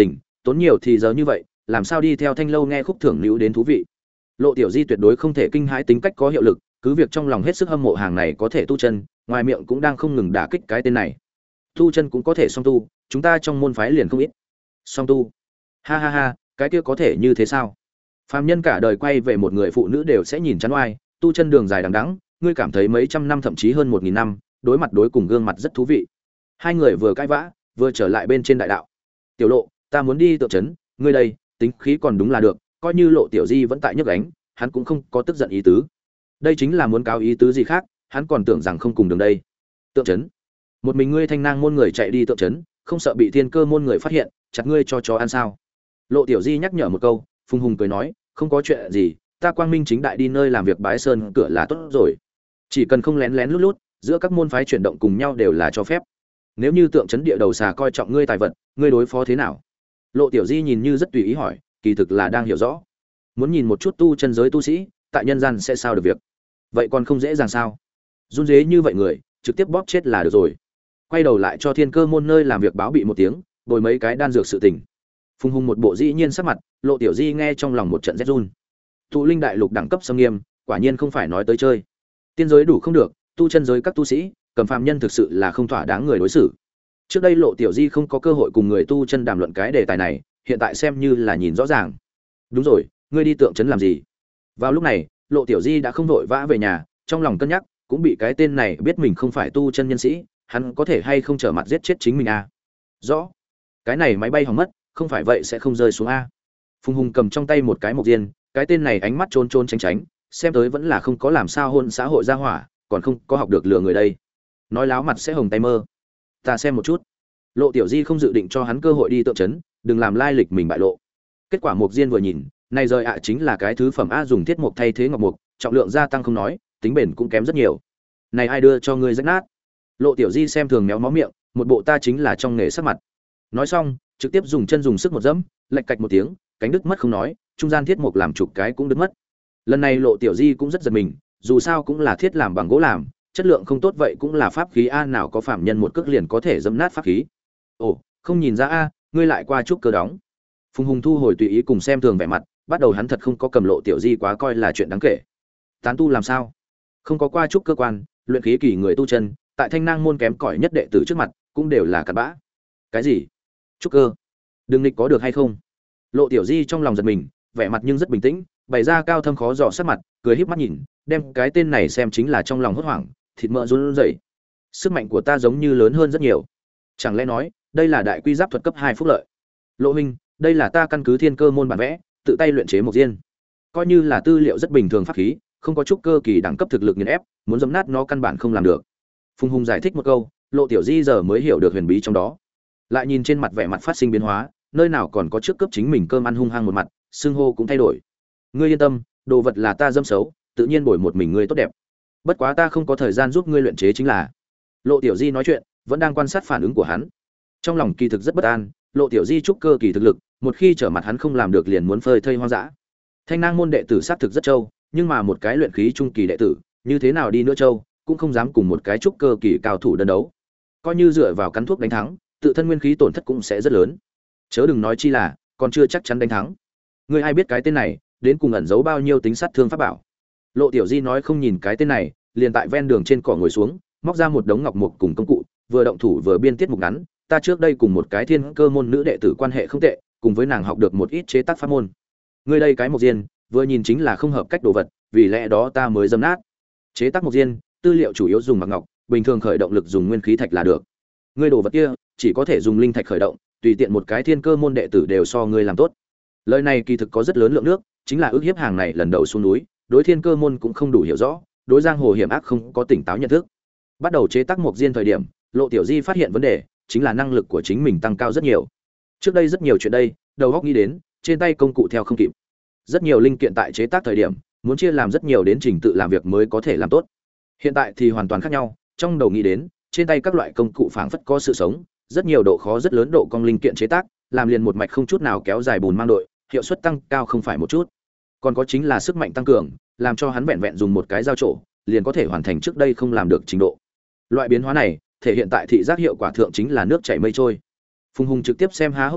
tốn nhiều thì giờ như vậy làm sao đi theo Thanh lâu nghe khúc thưởng lưu đến thú vị. Lộ Tiểu Di tuyệt đối không thể kinh hãi tính cách có hiệu lực, cứ việc trong lòng hết sức hâm mộ hàng này có thể tu chân, ngoài miệng cũng đang không ngừng đả kích cái tên này. Tu chân cũng có thể song tu, chúng ta trong môn phái liền không ít. Song tu? Ha ha ha, cái kia có thể như thế sao? Phàm nhân cả đời quay về một người phụ nữ đều sẽ nhìn chán oai, tu chân đường dài đằng đẵng, ngươi cảm thấy mấy trăm năm thậm chí hơn một nghìn năm, đối mặt đối cùng gương mặt rất thú vị. Hai người vừa cãi vã, vừa trở lại bên trên đại đạo. Tiểu Lộ, ta muốn đi tượng trấn, ngươi đây, tính khí còn đúng là được, coi như Lộ Tiểu Di vẫn tại nhấc gánh, hắn cũng không có tức giận ý tứ. Đây chính là muốn cáo ý tứ gì khác, hắn còn tưởng rằng không cùng đường đây. Tượng trấn? Một mình ngươi Thanh Nang môn người chạy đi tượng trấn, không sợ bị Thiên Cơ môn người phát hiện, chặt ngươi cho chó ăn sao? Lộ Tiểu Di nhắc nhở một câu, Phùng Hùng cười nói, không có chuyện gì, ta quang minh chính đại đi nơi làm việc bái sơn cửa là tốt rồi. Chỉ cần không lén lén lút lút, giữa các môn phái chuyển động cùng nhau đều là cho phép. Nếu như tượng trấn địa đầu xà coi trọng ngươi tài vật, ngươi đối phó thế nào? Lộ Tiểu Di nhìn như rất tùy ý hỏi, kỳ thực là đang hiểu rõ. Muốn nhìn một chút tu chân giới tu sĩ, tại nhân gian sẽ sao được việc. Vậy còn không dễ dàng sao? Run rế như vậy người, trực tiếp bóp chết là được rồi. Quay đầu lại cho Thiên Cơ môn nơi làm việc báo bị một tiếng, bồi mấy cái đan dược sự tình. Phùng Hùng một bộ dĩ nhiên sắc mặt, Lộ Tiểu Di nghe trong lòng một trận rét run. Tụ linh đại lục đẳng cấp xâm nghiêm, quả nhiên không phải nói tới chơi. Tiên giới đủ không được, tu chân giới các tu sĩ, cầm phàm nhân thực sự là không thỏa đáng người đối xử. Trước đây Lộ Tiểu Di không có cơ hội cùng người tu chân đàm luận cái đề tài này, hiện tại xem như là nhìn rõ ràng. Đúng rồi, ngươi đi tượng trấn làm gì? Vào lúc này, Lộ Tiểu Di đã không vội vã về nhà, trong lòng cân nhắc, cũng bị cái tên này biết mình không phải tu chân nhân sĩ, hắn có thể hay không trở mặt giết chết chính mình à? Rõ. Cái này máy bay hỏng mất, không phải vậy sẽ không rơi xuống a. Phùng Hùng cầm trong tay một cái mộc diên, cái tên này ánh mắt trôn trôn tránh tránh, xem tới vẫn là không có làm sao hôn xã hội ra hỏa, còn không có học được lừa người đây. Nói láo mặt sẽ hồng tay mơ. Ta xem một chút. Lộ Tiểu Di không dự định cho hắn cơ hội đi tượng trấn, đừng làm lai lịch mình bại lộ. Kết quả mộc diên vừa nhìn, này rời ạ chính là cái thứ phẩm a, dùng thiết mộc thay thế ngọc mộc, trọng lượng gia tăng không nói, tính bền cũng kém rất nhiều. Này ai đưa cho ngươi rách nát? Lộ Tiểu Di xem thường méo mó miệng, một bộ ta chính là trong nghề sắc mặt. Nói xong, trực tiếp dùng chân dùng sức một dẫm, lệch cạch một tiếng, cánh đứt mất không nói, trung gian thiết mộc làm chục cái cũng đứt mất. Lần này Lộ Tiểu Di cũng rất giật mình, dù sao cũng là thiết làm bằng gỗ làm, chất lượng không tốt vậy cũng là pháp khí a, nào có phạm nhân một cước liền có thể dẫm nát pháp khí. Ồ, không nhìn ra a, ngươi lại qua chút cơ đóng. Phùng Hùng thu hồi tùy ý cùng xem thường vẻ mặt, bắt đầu hắn thật không có cầm Lộ Tiểu Di quá coi là chuyện đáng kể. Tán tu làm sao? Không có qua chút cơ quan, luyện khí kỳ người tu chân, tại Thanh Nang môn kém cỏi nhất đệ tử trước mặt, cũng đều là cặn bã. Cái gì? Trúc cơ? Đừng nghịch có được hay không? Lộ Tiểu Di trong lòng giật mình, vẻ mặt nhưng rất bình tĩnh, bày ra cao thâm khó dò sắc mặt, cười híp mắt nhìn, đem cái tên này xem chính là trong lòng hốt hoảng, thịt mỡ run rẩy. Sức mạnh của ta giống như lớn hơn rất nhiều. Chẳng lẽ nói, đây là đại quy giáp thuật cấp hai phúc lợi? Lộ huynh, đây là ta căn cứ Thiên Cơ môn bản vẽ, tự tay luyện chế một diên. Coi như là tư liệu rất bình thường pháp khí, không có chút cơ kỳ đẳng cấp thực lực nghiền ép, muốn dẫm nát nó căn bản không làm được. Phùng Hùng giải thích một câu, Lộ Tiểu Di giờ mới hiểu được huyền bí trong đó. Lại nhìn trên mặt vẻ mặt phát sinh biến hóa, nơi nào còn có trước cấp chính mình cơm ăn hung hăng một mặt, xương hô cũng thay đổi. Ngươi yên tâm, đồ vật là ta dâm xấu, tự nhiên bồi một mình ngươi tốt đẹp. Bất quá ta không có thời gian giúp ngươi luyện chế chính là. Lộ Tiểu Di nói chuyện, vẫn đang quan sát phản ứng của hắn. Trong lòng kỳ thực rất bất an, Lộ Tiểu Di trúc cơ kỳ thực lực, một khi trở mặt hắn không làm được liền muốn phơi thây hoang dã. Thanh Nang môn đệ tử sát thực rất trâu, nhưng mà một cái luyện khí trung kỳ đệ tử, như thế nào đi nữa trâu, cũng không dám cùng một cái trúc cơ kỳ cao thủ đơn đấu. Coi như dựa vào cắn thuốc đánh thắng, tự thân nguyên khí tổn thất cũng sẽ rất lớn. Chớ đừng nói chi là, còn chưa chắc chắn đánh thắng. Ngươi ai biết cái tên này, đến cùng ẩn giấu bao nhiêu tính sát thương pháp bảo? Lộ Tiểu Di nói không nhìn cái tên này, liền tại ven đường trên cỏ ngồi xuống, móc ra một đống ngọc mục cùng công cụ, vừa động thủ vừa biên tiết mục ngắn. Ta trước đây cùng một cái Thiên Cơ môn nữ đệ tử quan hệ không tệ, cùng với nàng học được một ít chế tác pháp môn. Ngươi đây cái mục diên, vừa nhìn chính là không hợp cách đồ vật, vì lẽ đó ta mới dâm nát. Chế tác mục diên, tư liệu chủ yếu dùng bằng ngọc, bình thường khởi động lực dùng nguyên khí thạch là được. Ngươi đồ vật kia, chỉ có thể dùng linh thạch khởi động, tùy tiện một cái Thiên Cơ môn đệ tử đều so ngươi làm tốt. Lời này kỳ thực có rất lớn lượng nước, chính là ước hiếp hàng này lần đầu xuống núi, đối Thiên Cơ môn cũng không đủ hiểu rõ, đối giang hồ hiểm ác không có tỉnh táo nhận thức. Bắt đầu chế tác mục diên thời điểm, Lộ Tiểu Di phát hiện vấn đề, chính là năng lực của chính mình tăng cao rất nhiều. Trước đây rất nhiều chuyện đây, đầu óc nghĩ đến, trên tay công cụ theo không kịp. Rất nhiều linh kiện tại chế tác thời điểm, muốn chia làm rất nhiều đến trình tự làm việc mới có thể làm tốt. Hiện tại thì hoàn toàn khác nhau, trong đầu nghĩ đến, trên tay các loại công cụ phảng phất có sự sống, rất nhiều độ khó rất lớn độ cong linh kiện chế tác, làm liền một mạch không chút nào kéo dài bùn mang đội, hiệu suất tăng cao không phải một chút. Còn có chính là sức mạnh tăng cường, làm cho hắn vẹn vẹn dùng một cái dao trổ, liền có thể hoàn thành trước đây không làm được trình độ. Loại biến hóa này, thể hiện tại thị giác hiệu quả thượng chính là nước chảy mây trôi. Phùng Hùng trực tiếp xem há hốc mồm,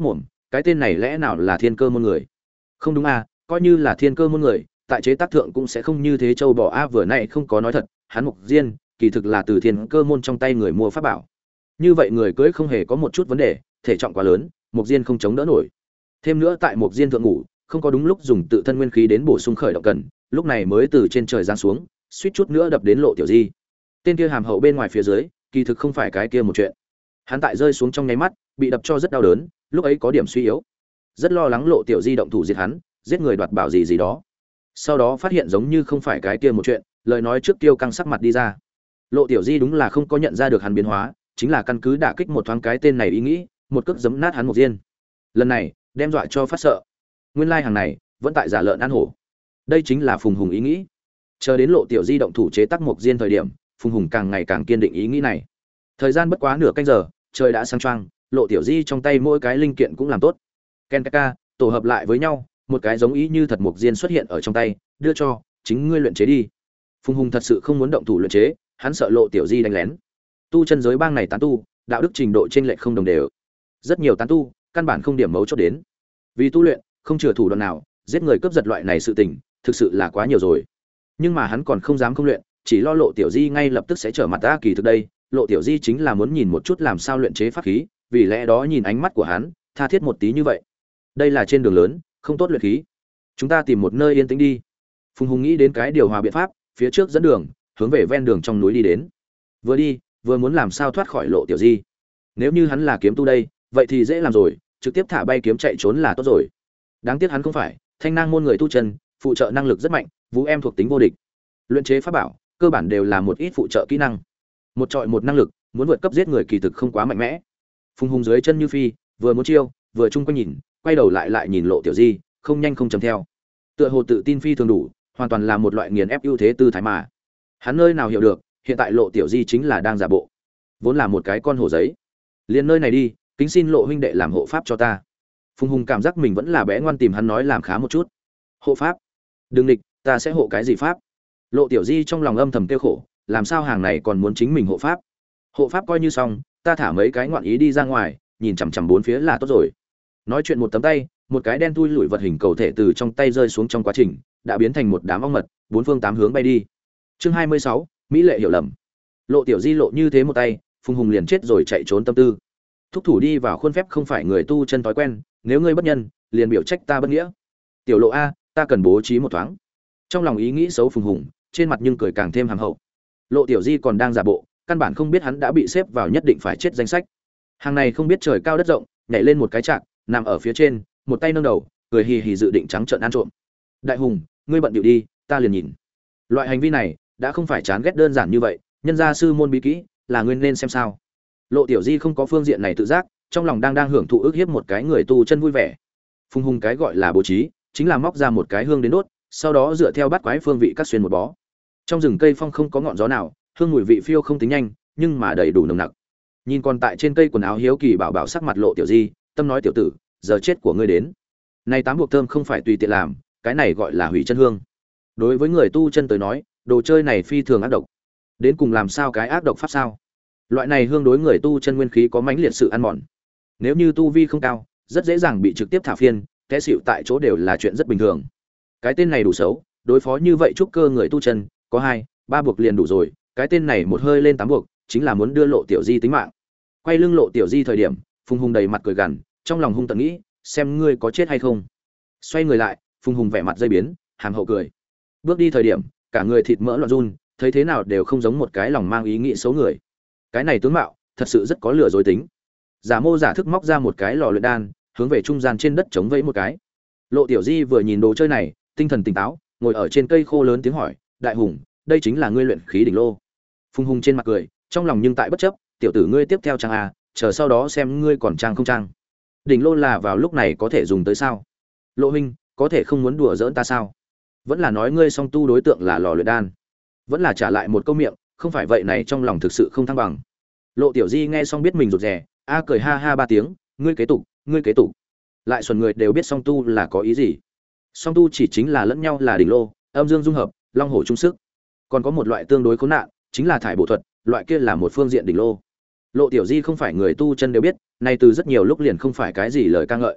cái tên này lẽ nào là thiên cơ môn người? Không đúng à, coi như là thiên cơ môn người, tại chế tác thượng cũng sẽ không như thế châu bò a. Vừa nãy không có nói thật, hắn Mục Diên kỳ thực là từ thiên cơ môn trong tay người mua pháp bảo. Như vậy người cưới không hề có một chút vấn đề, thể trọng quá lớn, Mục Diên không chống đỡ nổi. Thêm nữa tại Mục Diên thượng ngủ, không có đúng lúc dùng tự thân nguyên khí đến bổ sung khởi động cần, lúc này mới từ trên trời giáng xuống, suýt chút nữa đập đến Lộ Tiểu Di. Tên kia hàm hậu bên ngoài phía dưới, kỳ thực không phải cái kia một chuyện. Hắn tại rơi xuống trong nháy mắt, bị đập cho rất đau đớn, lúc ấy có điểm suy yếu, rất lo lắng Lộ Tiểu Di động thủ giết hắn, giết người đoạt bảo gì gì đó. Sau đó phát hiện giống như không phải cái kia một chuyện, lời nói trước tiêu căng sắc mặt đi ra. Lộ Tiểu Di đúng là không có nhận ra được hắn biến hóa, chính là căn cứ đả kích một thoáng cái tên này ý nghĩ, một cước giấm nát hắn Mục Diên. Lần này, đem dọa cho phát sợ. Nguyên lai hàng này vẫn tại giả lợn ăn hổ. Đây chính là Phùng Hùng ý nghĩ. Chờ đến Lộ Tiểu Di động thủ chế tác Mục Diên thời điểm, Phùng Hùng càng ngày càng kiên định ý nghĩ này. Thời gian bất quá nửa canh giờ, trời đã sáng choang, Lộ Tiểu Di trong tay mỗi cái linh kiện cũng làm tốt. Ken ka tổ hợp lại với nhau, một cái giống ý như thật Mục Diên xuất hiện ở trong tay, đưa cho, chính ngươi luyện chế đi. Phùng Hùng thật sự không muốn động thủ luyện chế, hắn sợ Lộ Tiểu Di đánh lén. Tu chân giới bang này tán tu, đạo đức trình độ trên lệch không đồng đều. Rất nhiều tán tu, căn bản không điểm mấu chốt đến. Vì tu luyện, không chừa thủ đoạn nào, giết người cướp giật loại này sự tình, thực sự là quá nhiều rồi. Nhưng mà hắn còn không dám không luyện, chỉ lo Lộ Tiểu Di ngay lập tức sẽ trở mặt ta. Kỳ thực đây, Lộ Tiểu Di chính là muốn nhìn một chút làm sao luyện chế pháp khí, vì lẽ đó nhìn ánh mắt của hắn, tha thiết một tí như vậy. Đây là trên đường lớn, không tốt luyện khí. Chúng ta tìm một nơi yên tĩnh đi. Phùng Hùng nghĩ đến cái điều hòa biện pháp, phía trước dẫn đường, hướng về ven đường trong núi đi đến. Vừa đi, vừa muốn làm sao thoát khỏi Lộ Tiểu Di. Nếu như hắn là kiếm tu đây, vậy thì dễ làm rồi, trực tiếp thả bay kiếm chạy trốn là tốt rồi. Đáng tiếc hắn không phải, Thanh Nang môn người tu chân, phụ trợ năng lực rất mạnh, vũ em thuộc tính vô địch. Luyện chế pháp bảo, cơ bản đều là một ít phụ trợ kỹ năng. Một trọi một năng lực, muốn vượt cấp giết người kỳ thực không quá mạnh mẽ. Phùng Hùng dưới chân như phi, vừa muốn chiêu, vừa chung quanh nhìn, quay đầu lại lại nhìn Lộ Tiểu Di, không nhanh không chậm theo. Tựa hồ tự tin phi thường đủ, hoàn toàn là một loại nghiền ép ưu thế tư thái mà. Hắn nơi nào hiểu được, hiện tại Lộ Tiểu Di chính là đang giả bộ, vốn là một cái con hổ giấy. Liền nơi này đi, kính xin Lộ huynh đệ làm hộ pháp cho ta. Phùng Hùng cảm giác mình vẫn là bé ngoan, tìm hắn nói làm khá một chút. Hộ pháp? Đừng địch, ta sẽ hộ cái gì pháp? Lộ Tiểu Di trong lòng âm thầm tiêu khổ, làm sao hàng này còn muốn chính mình hộ pháp? Hộ pháp coi như xong, ta thả mấy cái ngoạn ý đi ra ngoài, nhìn chằm chằm bốn phía là tốt rồi. Nói chuyện một tấm tay, một cái đen thui lủi vật hình cầu thể từ trong tay rơi xuống, trong quá trình đã biến thành một đám ong mật, bốn phương tám hướng bay đi. Chương hai mươi sáu, mỹ lệ hiểu lầm. Lộ Tiểu Di lộ như thế một tay, Phùng Hùng liền chết rồi chạy trốn tâm tư. Thúc thủ đi vào khuôn phép không phải người tu chân thói quen, nếu ngươi bất nhân, liền biểu trách ta bất nghĩa. Tiểu Lộ a, ta cần bố trí một thoáng. Trong lòng ý nghĩ xấu Phùng Hùng, trên mặt nhưng cười càng thêm hàm hậu. Lộ Tiểu Di còn đang giả bộ, căn bản không biết hắn đã bị xếp vào nhất định phải chết danh sách. Hàng này không biết trời cao đất rộng, nhảy lên một cái trạc, nằm ở phía trên, một tay nâng đầu, cười hì hì dự định trắng trợn ăn trộm. Đại Hùng, ngươi bận điệu đi, ta liền nhìn. Loại hành vi này đã không phải chán ghét đơn giản như vậy, nhân gia sư môn bí kỹ, là ngươi nên xem sao. Lộ Tiểu Di không có phương diện này tự giác, trong lòng đang đang hưởng thụ ức hiếp một cái người tu chân vui vẻ. Phùng Hùng cái gọi là bố trí, chính là móc ra một cái hương đến đốt, sau đó dựa theo bắt quái phương vị cắt xuyên một bó. Trong rừng cây phong không có ngọn gió nào, hương mùi vị phiêu không tính nhanh, nhưng mà đầy đủ nồng nặc. Nhìn còn tại trên cây quần áo hiếu kỳ bảo bảo sắc mặt Lộ Tiểu Di, tâm nói tiểu tử, giờ chết của ngươi đến. Này tám buộc thơm không phải tùy tiện làm, cái này gọi là hủy chân hương. Đối với người tu chân tới nói, đồ chơi này phi thường ác độc. Đến cùng làm sao cái ác độc pháp sao? Loại này hương đối người tu chân nguyên khí có mãnh liệt sự ăn mòn. Nếu như tu vi không cao, rất dễ dàng bị trực tiếp thả phiên, té xỉu tại chỗ đều là chuyện rất bình thường. Cái tên này đủ xấu, đối phó như vậy trúc cơ người tu chân, có hai, ba buộc liền đủ rồi, cái tên này một hơi lên tám buộc, chính là muốn đưa Lộ Tiểu Di tính mạng. Quay lưng Lộ Tiểu Di thời điểm, Phùng Hùng đầy mặt cười gằn, trong lòng hung tợn nghĩ, xem ngươi có chết hay không. Xoay người lại, Phùng Hùng vẻ mặt dây biến, hàm hậu cười. Bước đi thời điểm, cả người thịt mỡ loạn run, thấy thế nào đều không giống một cái lòng mang ý nghĩ xấu người. Cái này tướng mạo, thật sự rất có lừa dối tính. Giả mô giả thức móc ra một cái lò luyện đan, hướng về trung gian trên đất chống vẫy một cái. Lộ Tiểu Di vừa nhìn đồ chơi này, tinh thần tỉnh táo, ngồi ở trên cây khô lớn tiếng hỏi, đại hùng, đây chính là ngươi luyện khí đỉnh lô. Phùng Hùng trên mặt cười, trong lòng nhưng tại bất chấp, tiểu tử ngươi tiếp theo trang à, chờ sau đó xem ngươi còn trang không trang. Đỉnh lô là vào lúc này có thể dùng tới sao? Lộ huynh, có thể không muốn đùa giỡn ta sao? Vẫn là nói ngươi song tu đối tượng là lò luyện đan, vẫn là trả lại một câu miệng, không phải vậy này trong lòng thực sự không thăng bằng. Lộ Tiểu Di nghe xong biết mình rụt rè, a cười ha ha ba tiếng, ngươi kế tục, ngươi kế tục. Lại xuẩn người đều biết song tu là có ý gì. Song tu chỉ chính là lẫn nhau là đỉnh lô, âm dương dung hợp, long hổ chung sức. Còn có một loại tương đối khốn nạn, chính là thải bộ thuật, loại kia là một phương diện đỉnh lô. Lộ Tiểu Di không phải người tu chân đều biết, này từ rất nhiều lúc liền không phải cái gì lời ca ngợi.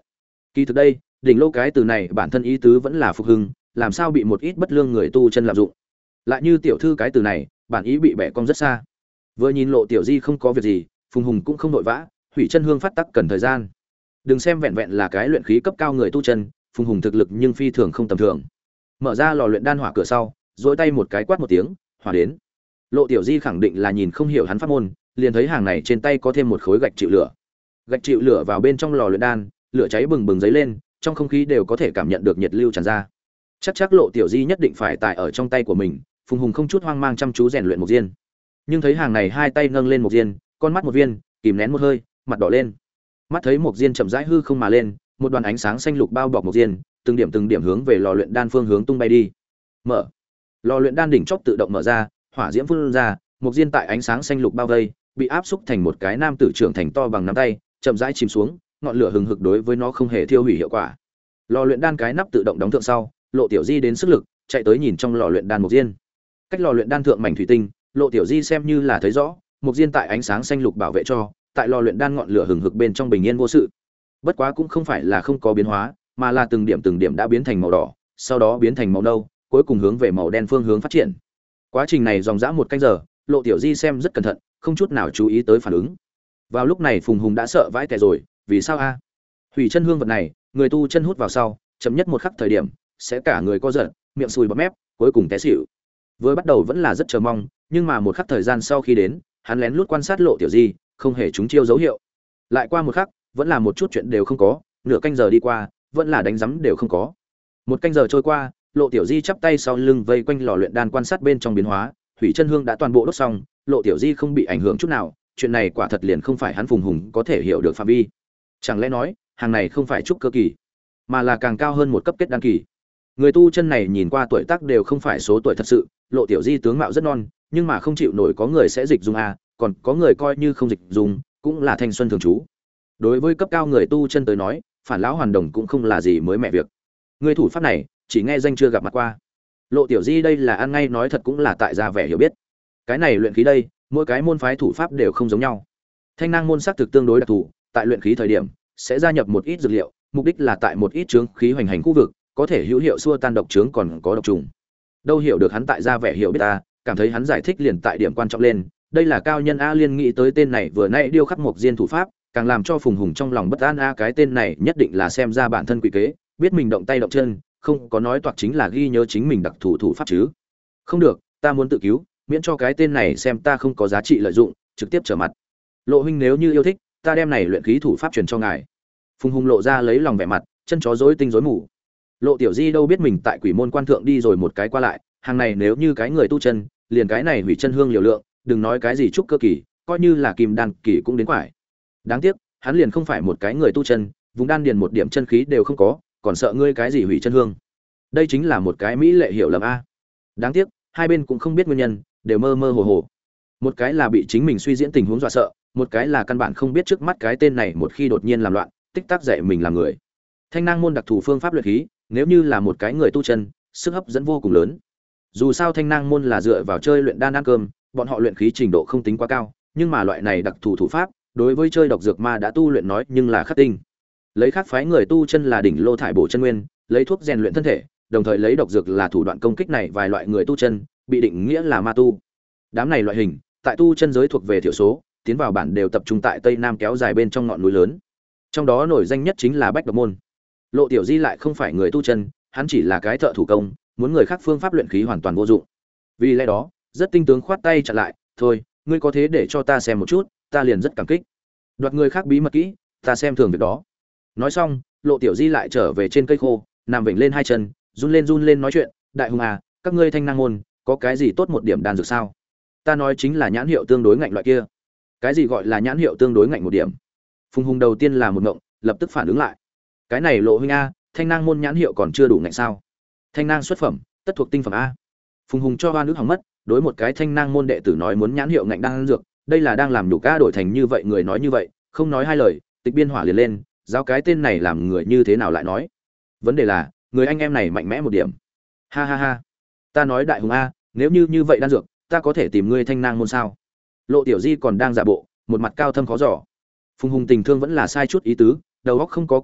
Kỳ thực đây, đỉnh lô cái từ này bản thân ý tứ vẫn là phục hưng, làm sao bị một ít bất lương người tu chân lạm dụng. Lại như tiểu thư cái từ này, bản ý bị bẻ cong rất xa. Vừa nhìn Lộ Tiểu Di không có việc gì, Phùng Hùng cũng không vội vã, hủy chân hương phát tắc cần thời gian. Đừng xem vẹn vẹn là cái luyện khí cấp cao người tu chân, Phùng Hùng thực lực nhưng phi thường không tầm thường. Mở ra lò luyện đan hỏa cửa sau, duỗi tay một cái quát một tiếng, hỏa đến. Lộ Tiểu Di khẳng định là nhìn không hiểu hắn pháp môn, liền thấy hàng này trên tay có thêm một khối gạch chịu lửa. Gạch chịu lửa vào bên trong lò luyện đan, lửa cháy bừng bừng dấy lên, trong không khí đều có thể cảm nhận được nhiệt lưu tràn ra. Chắc chắc Lộ Tiểu Di nhất định phải tài ở trong tay của mình, Phùng Hùng không chút hoang mang chăm chú rèn luyện một diên. Nhưng thấy hàng này hai tay nâng lên một diên, con mắt một viên, kìm nén một hơi, mặt đỏ lên. Mắt thấy một diên chậm rãi hư không mà lên, một đoàn ánh sáng xanh lục bao bọc một diên, từng điểm từng điểm hướng về lò luyện đan phương hướng tung bay đi. Mở. Lò luyện đan đỉnh chóp tự động mở ra, hỏa diễm phun ra, một diên tại ánh sáng xanh lục bao vây, bị áp xúc thành một cái nam tử trưởng thành to bằng nắm tay, chậm rãi chìm xuống, ngọn lửa hừng hực đối với nó không hề thiêu hủy hiệu quả. Lò luyện đan cái nắp tự động đóng thượng sau, Lộ Tiểu Di đến sức lực, chạy tới nhìn trong lò luyện đan một diên. Cách lò luyện đan thượng mảnh thủy tinh, Lộ Tiểu Di xem như là thấy rõ, một diên tại ánh sáng xanh lục bảo vệ cho, tại lò luyện đan ngọn lửa hừng hực bên trong bình yên vô sự. Bất quá cũng không phải là không có biến hóa, mà là từng điểm từng điểm đã biến thành màu đỏ, sau đó biến thành màu nâu, cuối cùng hướng về màu đen phương hướng phát triển. Quá trình này dòng dã một canh giờ, Lộ Tiểu Di xem rất cẩn thận, không chút nào chú ý tới phản ứng. Vào lúc này Phùng Hùng đã sợ vãi tè rồi, vì sao a? Hủy chân hương vật này, người tu chân hút vào sau, chậm nhất một khắc thời điểm, sẽ cả người co giật, miệng sùi bọt mép, cuối cùng té xỉu. Vừa bắt đầu vẫn là rất chờ mong, nhưng mà một khắc thời gian sau khi đến, hắn lén lút quan sát Lộ Tiểu Di, không hề trúng chiêu dấu hiệu. Lại qua một khắc, vẫn là một chút chuyện đều không có, nửa canh giờ đi qua, vẫn là đánh rắm đều không có. Một canh giờ trôi qua, Lộ Tiểu Di chắp tay sau lưng vây quanh lò luyện đan quan sát bên trong biến hóa, hủy chân hương đã toàn bộ đốt xong, Lộ Tiểu Di không bị ảnh hưởng chút nào, chuyện này quả thật liền không phải hắn Phùng Hùng có thể hiểu được phạm vi. Chẳng lẽ nói, hàng này không phải trúc cơ kỳ, mà là càng cao hơn một cấp kết đan kỳ. Người tu chân này nhìn qua tuổi tác đều không phải số tuổi thật sự, Lộ Tiểu Di tướng mạo rất non, nhưng mà không chịu nổi có người sẽ dịch dùng a, còn có người coi như không dịch dùng, cũng là thanh xuân thường trú. Đối với cấp cao người tu chân tới nói, phản lão hoàn đồng cũng không là gì mới mẹ việc. Người thủ pháp này, chỉ nghe danh chưa gặp mặt qua. Lộ Tiểu Di đây là ăn ngay nói thật cũng là tại ra vẻ hiểu biết. Cái này luyện khí đây, mỗi cái môn phái thủ pháp đều không giống nhau. Thanh Nang môn sắc thực tương đối đặc thù, tại luyện khí thời điểm sẽ gia nhập một ít dược liệu, mục đích là tại một ít chướng khí hoành hành khu vực, có thể hữu hiệu xua tan độc chướng còn có độc trùng. Đâu hiểu được hắn tại ra vẻ hiểu biết ta, cảm thấy hắn giải thích liền tại điểm quan trọng lên, đây là cao nhân a liên nghĩ tới tên này vừa nãy điêu khắc một diên thủ pháp, càng làm cho Phùng Hùng trong lòng bất an a cái tên này nhất định là xem ra bản thân quỷ kế, biết mình động tay động chân, không có nói toạc chính là ghi nhớ chính mình đặc thủ thủ pháp chứ. Không được, ta muốn tự cứu, miễn cho cái tên này xem ta không có giá trị lợi dụng, trực tiếp trở mặt. Lộ huynh nếu như yêu thích, ta đem này luyện khí thủ pháp truyền cho ngài. Phùng Hùng lộ ra lấy lòng vẻ mặt, chân chó rối tinh rối mù. Lộ Tiểu Di đâu biết mình tại Quỷ môn quan thượng đi rồi một cái qua lại, hàng này nếu như cái người tu chân, liền cái này hủy chân hương liều lượng, đừng nói cái gì trúc cơ kỳ, coi như là kim đan kỳ cũng đến quải. Đáng tiếc, hắn liền không phải một cái người tu chân, vùng đan điền một điểm chân khí đều không có, còn sợ ngươi cái gì hủy chân hương. Đây chính là một cái mỹ lệ hiểu lầm a. Đáng tiếc, hai bên cũng không biết nguyên nhân, đều mơ mơ hồ hồ. Một cái là bị chính mình suy diễn tình huống dọa sợ, một cái là căn bản không biết trước mắt cái tên này một khi đột nhiên làm loạn, tích tắc dạy mình làm người. Thanh Nang môn đặc thù phương pháp luyện khí, nếu như là một cái người tu chân, sức hấp dẫn vô cùng lớn. Dù sao Thanh Nang môn là dựa vào chơi luyện đan ăn cơm, bọn họ luyện khí trình độ không tính quá cao, nhưng mà loại này đặc thù thủ pháp, đối với chơi độc dược ma đã tu luyện nói nhưng là khắc tinh. Lấy khác phái người tu chân là đỉnh lô thải bổ chân nguyên, lấy thuốc rèn luyện thân thể, đồng thời lấy độc dược là thủ đoạn công kích này vài loại người tu chân, bị định nghĩa là ma tu. Đám này loại hình, tại tu chân giới thuộc về thiểu số, tiến vào bản đều tập trung tại Tây Nam kéo dài bên trong ngọn núi lớn. Trong đó nổi danh nhất chính là Bách Độc môn. Lộ Tiểu Di lại không phải người tu chân, hắn chỉ là cái thợ thủ công, muốn người khác phương pháp luyện khí hoàn toàn vô dụng. Vì lẽ đó, rất tinh tướng khoát tay chặn lại, "Thôi, ngươi có thế để cho ta xem một chút, ta liền rất cảm kích. Đoạt người khác bí mật kỹ, ta xem thường việc đó." Nói xong, Lộ Tiểu Di lại trở về trên cây khô, nằm vểnh lên hai chân, run lên run lên nói chuyện, "Đại hùng à, các ngươi Thanh Nang môn, có cái gì tốt một điểm đan dược sao? Ta nói chính là nhãn hiệu tương đối ngạnh loại kia." Cái gì gọi là nhãn hiệu tương đối ngạnh một điểm? Phùng Hùng đầu tiên là một ngộng, lập tức phản ứng lại. Cái này Lộ huynh a, Thanh Nang môn nhãn hiệu còn chưa đủ ngạnh sao? Thanh Nang xuất phẩm, tất thuộc tinh phẩm a. Phùng Hùng cho oan ức hỏng mất, đối một cái Thanh Nang môn đệ tử nói muốn nhãn hiệu ngạnh đan dược, đây là đang làm nhục ca đổi thành như vậy người nói như vậy, không nói hai lời, tịch biên hỏa liền lên, giáo cái tên này làm người như thế nào lại nói? Vấn đề là, người anh em này mạnh mẽ một điểm. Ha ha ha. Ta nói Đại Hùng a, nếu như như vậy đan dược, ta có thể tìm ngươi Thanh Nang môn sao? Lộ Tiểu Di còn đang giả bộ, một mặt cao thâm khó dò. Phùng Hùng tình thương vẫn là sai chút ý tứ, đầu óc không có quẹo góc,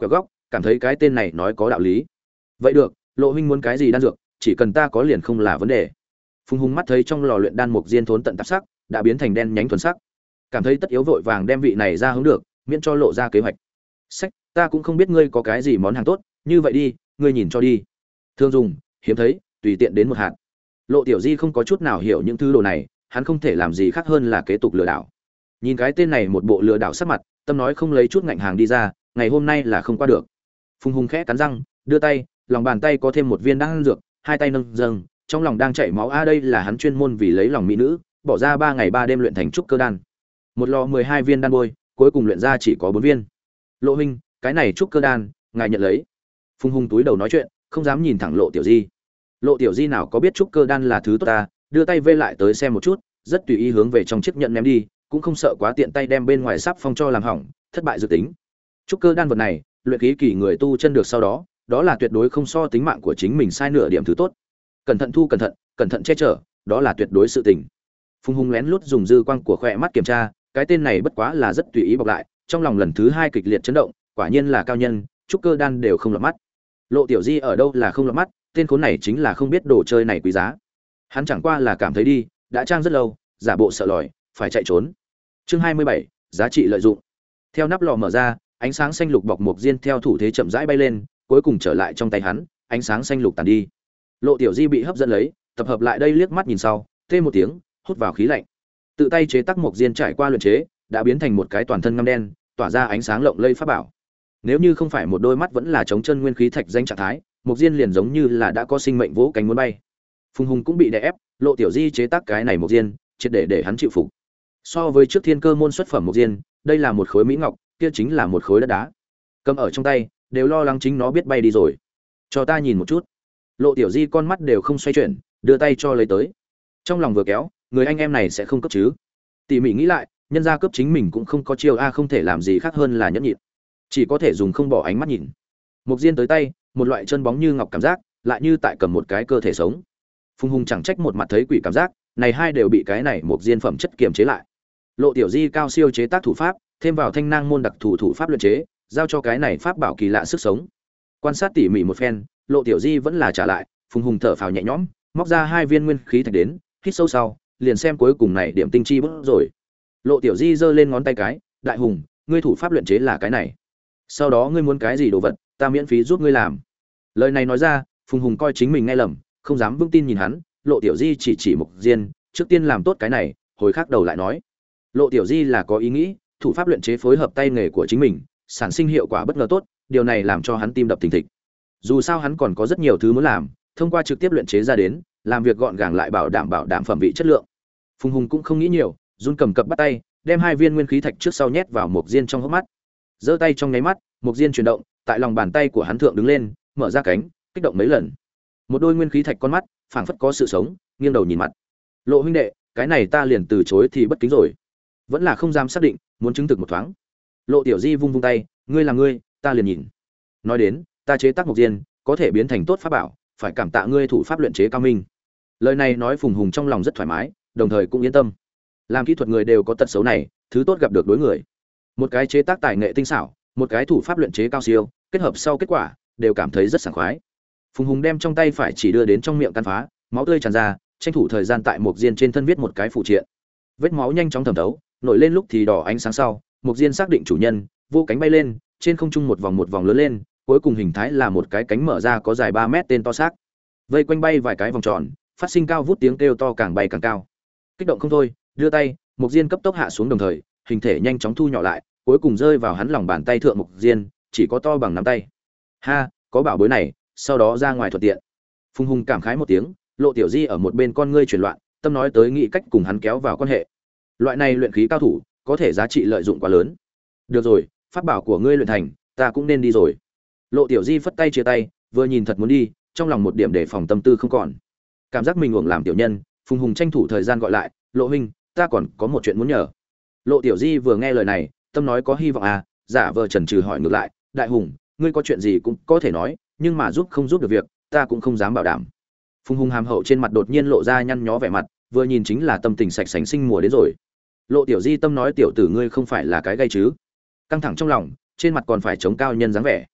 cảm thấy cái tên này nói có đạo lý. Vậy được, Lộ huynh muốn cái gì đan dược, chỉ cần ta có liền không là vấn đề. Phùng Hùng mắt thấy trong lò luyện đan mục diên thốn tận tạp sắc, đã biến thành đen nhánh thuần sắc, cảm thấy tất yếu vội vàng đem vị này ra hướng được, miễn cho lộ ra kế hoạch. Sách, ta cũng không biết ngươi có cái gì món hàng tốt, như vậy đi, ngươi nhìn cho đi. Thương dùng, hiếm thấy, tùy tiện đến một hạt. Lộ Tiểu Di không có chút nào hiểu những thứ đồ này, hắn không thể làm gì khác hơn là kế tục lừa đảo. Nhìn cái tên này một bộ lừa đảo sắc mặt, tâm nói không lấy chút ngạnh hàng đi ra, ngày hôm nay là không qua được. Phùng Hùng khẽ cắn răng, đưa tay, lòng bàn tay có thêm một viên đan dược, hai tay nâng dâng, trong lòng đang chảy máu a đây là hắn chuyên môn vì lấy lòng mỹ nữ, bỏ ra ba ngày ba đêm luyện thành trúc cơ đan. Một lò mười hai viên đan bôi, cuối cùng luyện ra chỉ có bốn viên. Lộ huynh, cái này trúc cơ đan, ngài nhận lấy. Phùng Hùng túi đầu nói chuyện, không dám nhìn thẳng Lộ Tiểu Di. Lộ Tiểu Di nào có biết trúc cơ đan là thứ tốt ta, đưa tay vê lại tới xem một chút, rất tùy ý hướng về trong chiếc nhận ném đi, cũng không sợ quá tiện tay đem bên ngoài sắp phong cho làm hỏng, thất bại dự tính. Trúc cơ đan vật này, luyện khí kỳ người tu chân được sau đó, đó là tuyệt đối không so tính mạng của chính mình sai nửa điểm thứ tốt. Cẩn thận thu cẩn thận, cẩn thận che chở, đó là tuyệt đối sự tình. Phùng Hùng lén lút dùng dư quang của khỏe mắt kiểm tra, cái tên này bất quá là rất tùy ý bọc lại, trong lòng lần thứ hai kịch liệt chấn động, quả nhiên là cao nhân, trúc cơ đan đều không lọt mắt. Lộ Tiểu Di ở đâu là không lọt mắt, tên khốn này chính là không biết đồ chơi này quý giá. Hắn chẳng qua là cảm thấy đi, đã trang rất lâu, giả bộ sợ lòi, phải chạy trốn. Chương hai mươi bảy, giá trị lợi dụng. Theo nắp lò mở ra, ánh sáng xanh lục bọc mục diên theo thủ thế chậm rãi bay lên, cuối cùng trở lại trong tay hắn, ánh sáng xanh lục tàn đi. Lộ Tiểu Di bị hấp dẫn lấy, tập hợp lại đây liếc mắt nhìn sau, tê một tiếng, hút vào khí lạnh. Tự tay chế tác mục diên trải qua luyện chế, đã biến thành một cái toàn thân ngăm đen, tỏa ra ánh sáng lộng lẫy pháp bảo. Nếu như không phải một đôi mắt vẫn là chống chân nguyên khí thạch danh trạng thái, mục diên liền giống như là đã có sinh mệnh vỗ cánh muốn bay. Phùng Hùng cũng bị đè ép, Lộ Tiểu Di chế tác cái này mục diên, triệt để để hắn chịu phục. So với trước thiên cơ môn xuất phẩm mục diên, đây là một khối mỹ ngọc, kia chính là một khối đất đá. Cầm ở trong tay, đều lo lắng chính nó biết bay đi rồi. Cho ta nhìn một chút. Lộ Tiểu Di con mắt đều không xoay chuyển, đưa tay cho lấy tới. Trong lòng vừa kéo, người anh em này sẽ không cấp chứ? Tỉ mỉ nghĩ lại, nhân gia cấp chính mình cũng không có chiêu a, không thể làm gì khác hơn là nhẫn nhịn. Chỉ có thể dùng không bỏ ánh mắt nhìn. Mục diên tới tay, một loại chân bóng như ngọc cảm giác, lại như tại cầm một cái cơ thể sống. Phùng Hùng chẳng trách một mặt thấy quỷ cảm giác, này hai đều bị cái này mục diên phẩm chất kiềm chế lại. Lộ Tiểu Di cao siêu chế tác thủ pháp, thêm vào thanh năng môn đặc thủ thủ pháp luyện chế, giao cho cái này pháp bảo kỳ lạ sức sống. Quan sát tỉ mỉ một phen, Lộ Tiểu Di vẫn là trả lại, Phùng Hùng thở phào nhẹ nhõm, móc ra hai viên nguyên khí thạch đến, hít sâu sau, liền xem cuối cùng này điểm tinh chi bút rồi. Lộ Tiểu Di giơ lên ngón tay cái, "Đại Hùng, ngươi thủ pháp luyện chế là cái này. Sau đó ngươi muốn cái gì đồ vật, ta miễn phí giúp ngươi làm." Lời này nói ra, Phùng Hùng coi chính mình nghe lầm, không dám vững tin nhìn hắn, Lộ Tiểu Di chỉ chỉ mục diên, trước tiên làm tốt cái này, hồi khác đầu lại nói. Lộ Tiểu Di là có ý nghĩ, thủ pháp luyện chế phối hợp tay nghề của chính mình, sản sinh hiệu quả bất ngờ tốt, điều này làm cho hắn tim đập thình thịch. Dù sao hắn còn có rất nhiều thứ muốn làm, thông qua trực tiếp luyện chế ra đến, làm việc gọn gàng lại bảo đảm bảo đảm phẩm vị chất lượng. Phùng Hùng cũng không nghĩ nhiều, run cầm cập bắt tay, đem hai viên nguyên khí thạch trước sau nhét vào mục diên trong hốc mắt. Giơ tay trong nháy mắt, mục diên chuyển động, tại lòng bàn tay của hắn thượng đứng lên, mở ra cánh, kích động mấy lần. Một đôi nguyên khí thạch con mắt, phảng phất có sự sống, nghiêng đầu nhìn mặt. "Lộ huynh đệ, cái này ta liền từ chối thì bất kính rồi." Vẫn là không dám xác định, muốn chứng thực một thoáng. Lộ Tiểu Di vung vung tay, "Ngươi là ngươi, ta liền nhìn." Nói đến, ta chế tác mục diên, có thể biến thành tốt pháp bảo, phải cảm tạ ngươi thủ pháp luyện chế cao minh. Lời này nói Phùng Hùng trong lòng rất thoải mái, đồng thời cũng yên tâm. Làm kỹ thuật người đều có tật xấu này, thứ tốt gặp được đối người. Một cái chế tác tài nghệ tinh xảo, một cái thủ pháp luyện chế cao siêu, kết hợp sau kết quả, đều cảm thấy rất sảng khoái. Phùng Hùng đem trong tay phải chỉ đưa đến trong miệng căn phá, máu tươi tràn ra, tranh thủ thời gian tại mục diên trên thân viết một cái phụ triện. Vết máu nhanh chóng thẩm thấu, nổi lên lúc thì đỏ ánh sáng sau, mục diên xác định chủ nhân, vô cánh bay lên, trên không trung một vòng một vòng lớn lên, cuối cùng hình thái là một cái cánh mở ra có dài ba mét tên to xác. Vây quanh bay vài cái vòng tròn, phát sinh cao vút tiếng kêu to càng bay càng cao. Kích động không thôi, đưa tay, mục diên cấp tốc hạ xuống đồng thời, hình thể nhanh chóng thu nhỏ lại, cuối cùng rơi vào hắn lòng bàn tay thượng mục diên, chỉ có to bằng nắm tay. Ha, có bảo bối này, sau đó ra ngoài thuận tiện. Phùng Hùng cảm khái một tiếng, Lộ Tiểu Di ở một bên con ngươi chuyển loạn, tâm nói tới nghĩ cách cùng hắn kéo vào quan hệ. Loại này luyện khí cao thủ, có thể giá trị lợi dụng quá lớn. Được rồi, pháp bảo của ngươi luyện thành, ta cũng nên đi rồi. Lộ Tiểu Di phất tay chia tay, vừa nhìn thật muốn đi, trong lòng một điểm đề phòng tâm tư không còn. Cảm giác mình uổng làm tiểu nhân, Phùng Hùng tranh thủ thời gian gọi lại, "Lộ huynh, ta còn có một chuyện muốn nhờ." Lộ Tiểu Di vừa nghe lời này, tâm nói có hy vọng à, giả vờ chần chừ hỏi ngược lại, "Đại Hùng, ngươi có chuyện gì cũng có thể nói, nhưng mà giúp không giúp được việc, ta cũng không dám bảo đảm." Phùng Hùng hàm hậu trên mặt đột nhiên lộ ra nhăn nhó vẻ mặt, vừa nhìn chính là tâm tình sạch sành sinh mùa đến rồi. Lộ Tiểu Di tâm nói tiểu tử ngươi không phải là cái gây chứ? Căng thẳng trong lòng, trên mặt còn phải chống cao nhân dáng vẻ.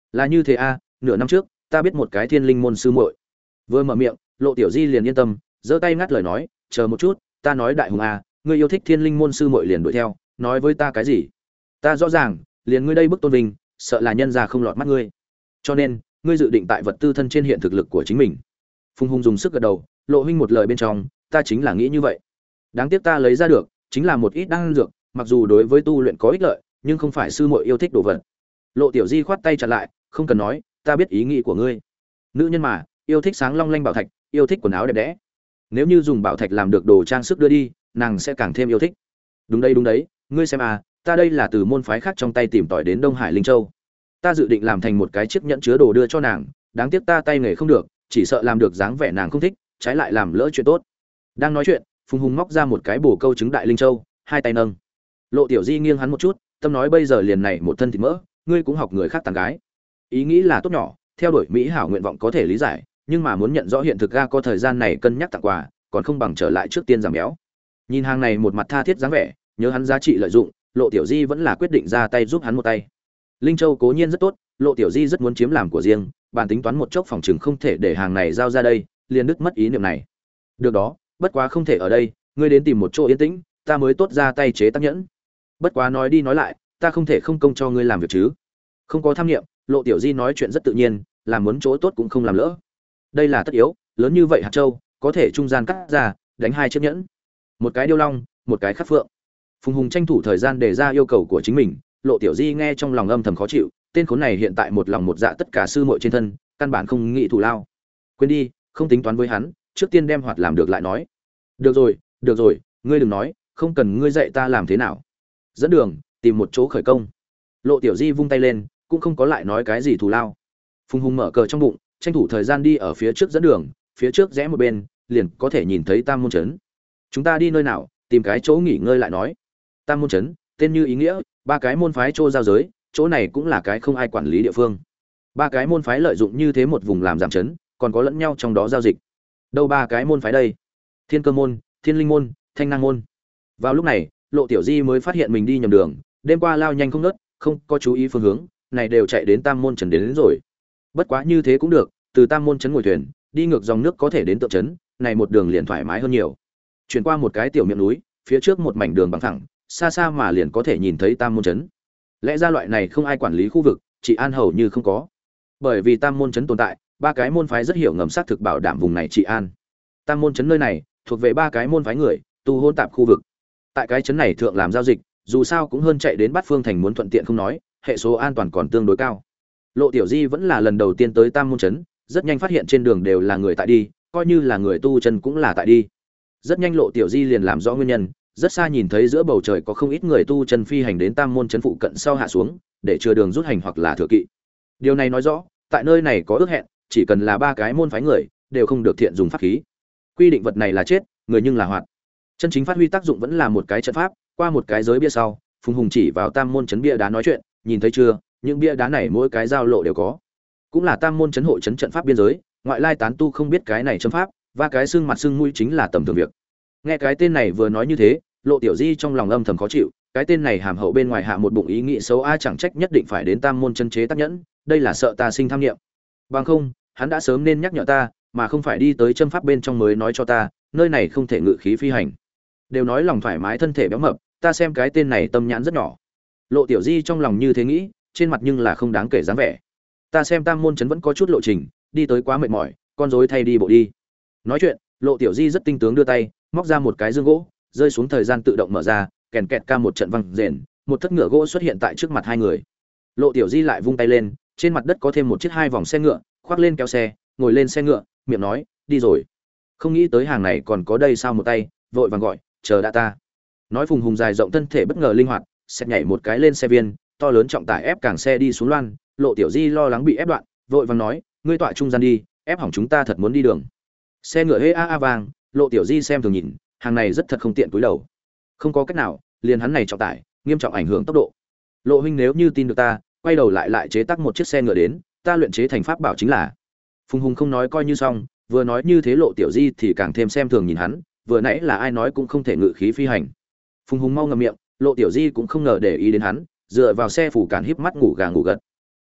Là như thế a, nửa năm trước ta biết một cái thiên linh môn sư muội. Vừa mở miệng, Lộ Tiểu Di liền yên tâm, giơ tay ngắt lời nói, chờ một chút, ta nói đại hùng a, ngươi yêu thích thiên linh môn sư muội liền đuổi theo, nói với ta cái gì? Ta rõ ràng, liền ngươi đây bức tôn vinh, sợ là nhân gia không lọt mắt ngươi. Cho nên, ngươi dự định tại vật tư thân trên hiện thực lực của chính mình. Phùng Hùng dùng sức gật đầu, Lộ huynh một lời bên trong, ta chính là nghĩ như vậy. Đáng tiếc ta lấy ra được, chính là một ít đan dược, mặc dù đối với tu luyện có ích lợi, nhưng không phải sư muội yêu thích đồ vật. Lộ Tiểu Di khoát tay chặn lại, không cần nói, ta biết ý nghĩ của ngươi. Nữ nhân mà, yêu thích sáng long lanh bảo thạch, yêu thích quần áo đẹp đẽ. Nếu như dùng bảo thạch làm được đồ trang sức đưa đi, nàng sẽ càng thêm yêu thích. Đúng đấy đúng đấy, ngươi xem à, ta đây là từ môn phái khác trong tay tìm tòi đến Đông Hải Linh Châu. Ta dự định làm thành một cái chiếc nhẫn chứa đồ đưa cho nàng, đáng tiếc ta tay nghề không được, chỉ sợ làm được dáng vẻ nàng không thích, trái lại làm lỡ chuyện tốt. Đang nói chuyện, Phùng Hùng móc ra một cái bổ câu trứng đại linh châu, hai tay nâng. Lộ Tiểu Di nghiêng hắn một chút, tâm nói bây giờ liền này một thân thịt mỡ, ngươi cũng học người khác tán gái. Ý nghĩ là tốt nhỏ, theo đuổi mỹ hảo nguyện vọng có thể lý giải, nhưng mà muốn nhận rõ hiện thực ga có thời gian này cân nhắc tặng quà, còn không bằng trở lại trước tiên giảm béo. Nhìn hàng này một mặt tha thiết dáng vẻ, nhớ hắn giá trị lợi dụng, Lộ Tiểu Di vẫn là quyết định ra tay giúp hắn một tay. Linh Châu cố nhiên rất tốt, Lộ Tiểu Di rất muốn chiếm làm của riêng, bàn tính toán một chốc phòng chừng không thể để hàng này giao ra đây, liền đứt mất ý niệm này. Được đó, bất quá không thể ở đây, ngươi đến tìm một chỗ yên tĩnh, ta mới tốt ra tay chế tác nhẫn. Bất quá nói đi nói lại, ta không thể không công cho ngươi làm việc chứ. Không có tham nghiệm, Lộ Tiểu Di nói chuyện rất tự nhiên, làm muốn chỗ tốt cũng không làm lỡ. Đây là tất yếu, lớn như vậy hạt châu, có thể trung gian cắt ra, đánh hai chiếc nhẫn. Một cái điêu long, một cái khắc phượng. Phùng Hùng tranh thủ thời gian đề ra yêu cầu của chính mình, Lộ Tiểu Di nghe trong lòng âm thầm khó chịu, tên khốn này hiện tại một lòng một dạ tất cả sư muội trên thân, căn bản không nghĩ thủ lao. Quên đi, không tính toán với hắn, trước tiên đem hoạt làm được lại nói. Được rồi, được rồi, ngươi đừng nói, không cần ngươi dạy ta làm thế nào. Dẫn đường, tìm một chỗ khởi công. Lộ Tiểu Di vung tay lên, cũng không có lại nói cái gì thù lao. Phùng Hùng mở cờ trong bụng, tranh thủ thời gian đi ở phía trước dẫn đường, phía trước rẽ một bên, liền có thể nhìn thấy Tam môn trấn. Chúng ta đi nơi nào, tìm cái chỗ nghỉ ngơi lại nói. Tam môn trấn, tên như ý nghĩa, ba cái môn phái trô giao giới, chỗ này cũng là cái không ai quản lý địa phương. Ba cái môn phái lợi dụng như thế một vùng làm giảm trấn, còn có lẫn nhau trong đó giao dịch. Đâu ba cái môn phái đây? Thiên Cơ môn, Thiên Linh môn, Thanh Năng môn. Vào lúc này, Lộ Tiểu Di mới phát hiện mình đi nhầm đường, đêm qua lao nhanh không ngớt, không có chú ý phương hướng, này đều chạy đến Tam môn trấn đến, đến rồi. Bất quá như thế cũng được, từ Tam môn trấn ngồi thuyền, đi ngược dòng nước có thể đến tượng trấn, này một đường liền thoải mái hơn nhiều. Chuyển qua một cái tiểu miệng núi, phía trước một mảnh đường bằng phẳng, xa xa mà liền có thể nhìn thấy Tam môn trấn. Lẽ ra loại này không ai quản lý khu vực, chỉ an hầu như không có. Bởi vì Tam môn trấn tồn tại, ba cái môn phái rất hiểu ngầm xác thực bảo đảm vùng này trị an. Tam môn trấn nơi này thuộc về ba cái môn phái người, tu hôn tạp khu vực. Tại cái trấn này thượng làm giao dịch, dù sao cũng hơn chạy đến Bát Phương thành muốn thuận tiện không nói, hệ số an toàn còn tương đối cao. Lộ Tiểu Di vẫn là lần đầu tiên tới Tam môn trấn, rất nhanh phát hiện trên đường đều là người tại đi, coi như là người tu chân cũng là tại đi. Rất nhanh Lộ Tiểu Di liền làm rõ nguyên nhân, rất xa nhìn thấy giữa bầu trời có không ít người tu chân phi hành đến Tam môn trấn phụ cận sau hạ xuống, để chừa đường rút hành hoặc là thừa kỵ. Điều này nói rõ, tại nơi này có ước hẹn, chỉ cần là ba cái môn phái người, đều không được thiện dùng pháp khí. Quy định vật này là chết, người nhưng là hoạt. Chân chính phát huy tác dụng vẫn là một cái trận pháp, qua một cái giới bia sau, Phùng Hùng chỉ vào Tam môn trấn bia đá nói chuyện, nhìn thấy chưa, những bia đá này mỗi cái giao lộ đều có. Cũng là Tam môn trấn hộ trấn trận pháp biên giới, ngoại lai tán tu không biết cái này châm pháp, và cái xương mặt xương mũi chính là tầm thường việc. Nghe cái tên này vừa nói như thế, Lộ Tiểu Di trong lòng âm thầm khó chịu, cái tên này hàm hậu bên ngoài hạ một bụng ý nghĩ xấu a, chẳng trách nhất định phải đến Tam môn chân chế tác nhẫn, đây là sợ ta sinh tham nghiệm. Bằng không, hắn đã sớm nên nhắc nhở ta, mà không phải đi tới châm pháp bên trong mới nói cho ta, nơi này không thể ngự khí phi hành. Đều nói lòng thoải mái thân thể béo mập, ta xem cái tên này tâm nhãn rất nhỏ. Lộ Tiểu Di trong lòng như thế nghĩ, trên mặt nhưng là không đáng kể dáng vẻ. Ta xem Tam môn trấn vẫn có chút lộ trình, đi tới quá mệt mỏi, con rối thay đi bộ đi. Nói chuyện, Lộ Tiểu Di rất tinh tướng đưa tay, móc ra một cái dương gỗ, rơi xuống thời gian tự động mở ra, kèn kẹt ca một trận vang rền, một thất ngựa gỗ xuất hiện tại trước mặt hai người. Lộ Tiểu Di lại vung tay lên, trên mặt đất có thêm một chiếc hai vòng xe ngựa, khoác lên kéo xe, ngồi lên xe ngựa, miệng nói, đi rồi. Không nghĩ tới hàng này còn có đây sao một tay, vội vàng gọi, chờ đã ta. Nói Phùng Hùng dài rộng thân thể bất ngờ linh hoạt, xét nhảy một cái lên xe viên, to lớn trọng tải ép càng xe đi xuống loan. Lộ Tiểu Di lo lắng bị ép đoạn, vội vàng nói, ngươi tọa trung gian đi, ép hỏng chúng ta thật muốn đi đường. Xe ngựa hê a a vàng, Lộ Tiểu Di xem thường nhìn, hàng này rất thật không tiện cúi đầu. Không có cách nào, liền hắn này trọng tải, nghiêm trọng ảnh hưởng tốc độ. Lộ huynh nếu như tin được ta, quay đầu lại lại chế tác một chiếc xe ngựa đến, ta luyện chế thành pháp bảo chính là. Phùng Hùng không nói coi như xong, vừa nói như thế Lộ Tiểu Di thì càng thêm xem thường nhìn hắn, vừa nãy là ai nói cũng không thể ngự khí phi hành. Phùng Hùng mau ngậm miệng, Lộ Tiểu Di cũng không ngờ để ý đến hắn, dựa vào xe phủ cản híp mắt ngủ gà ngủ gật.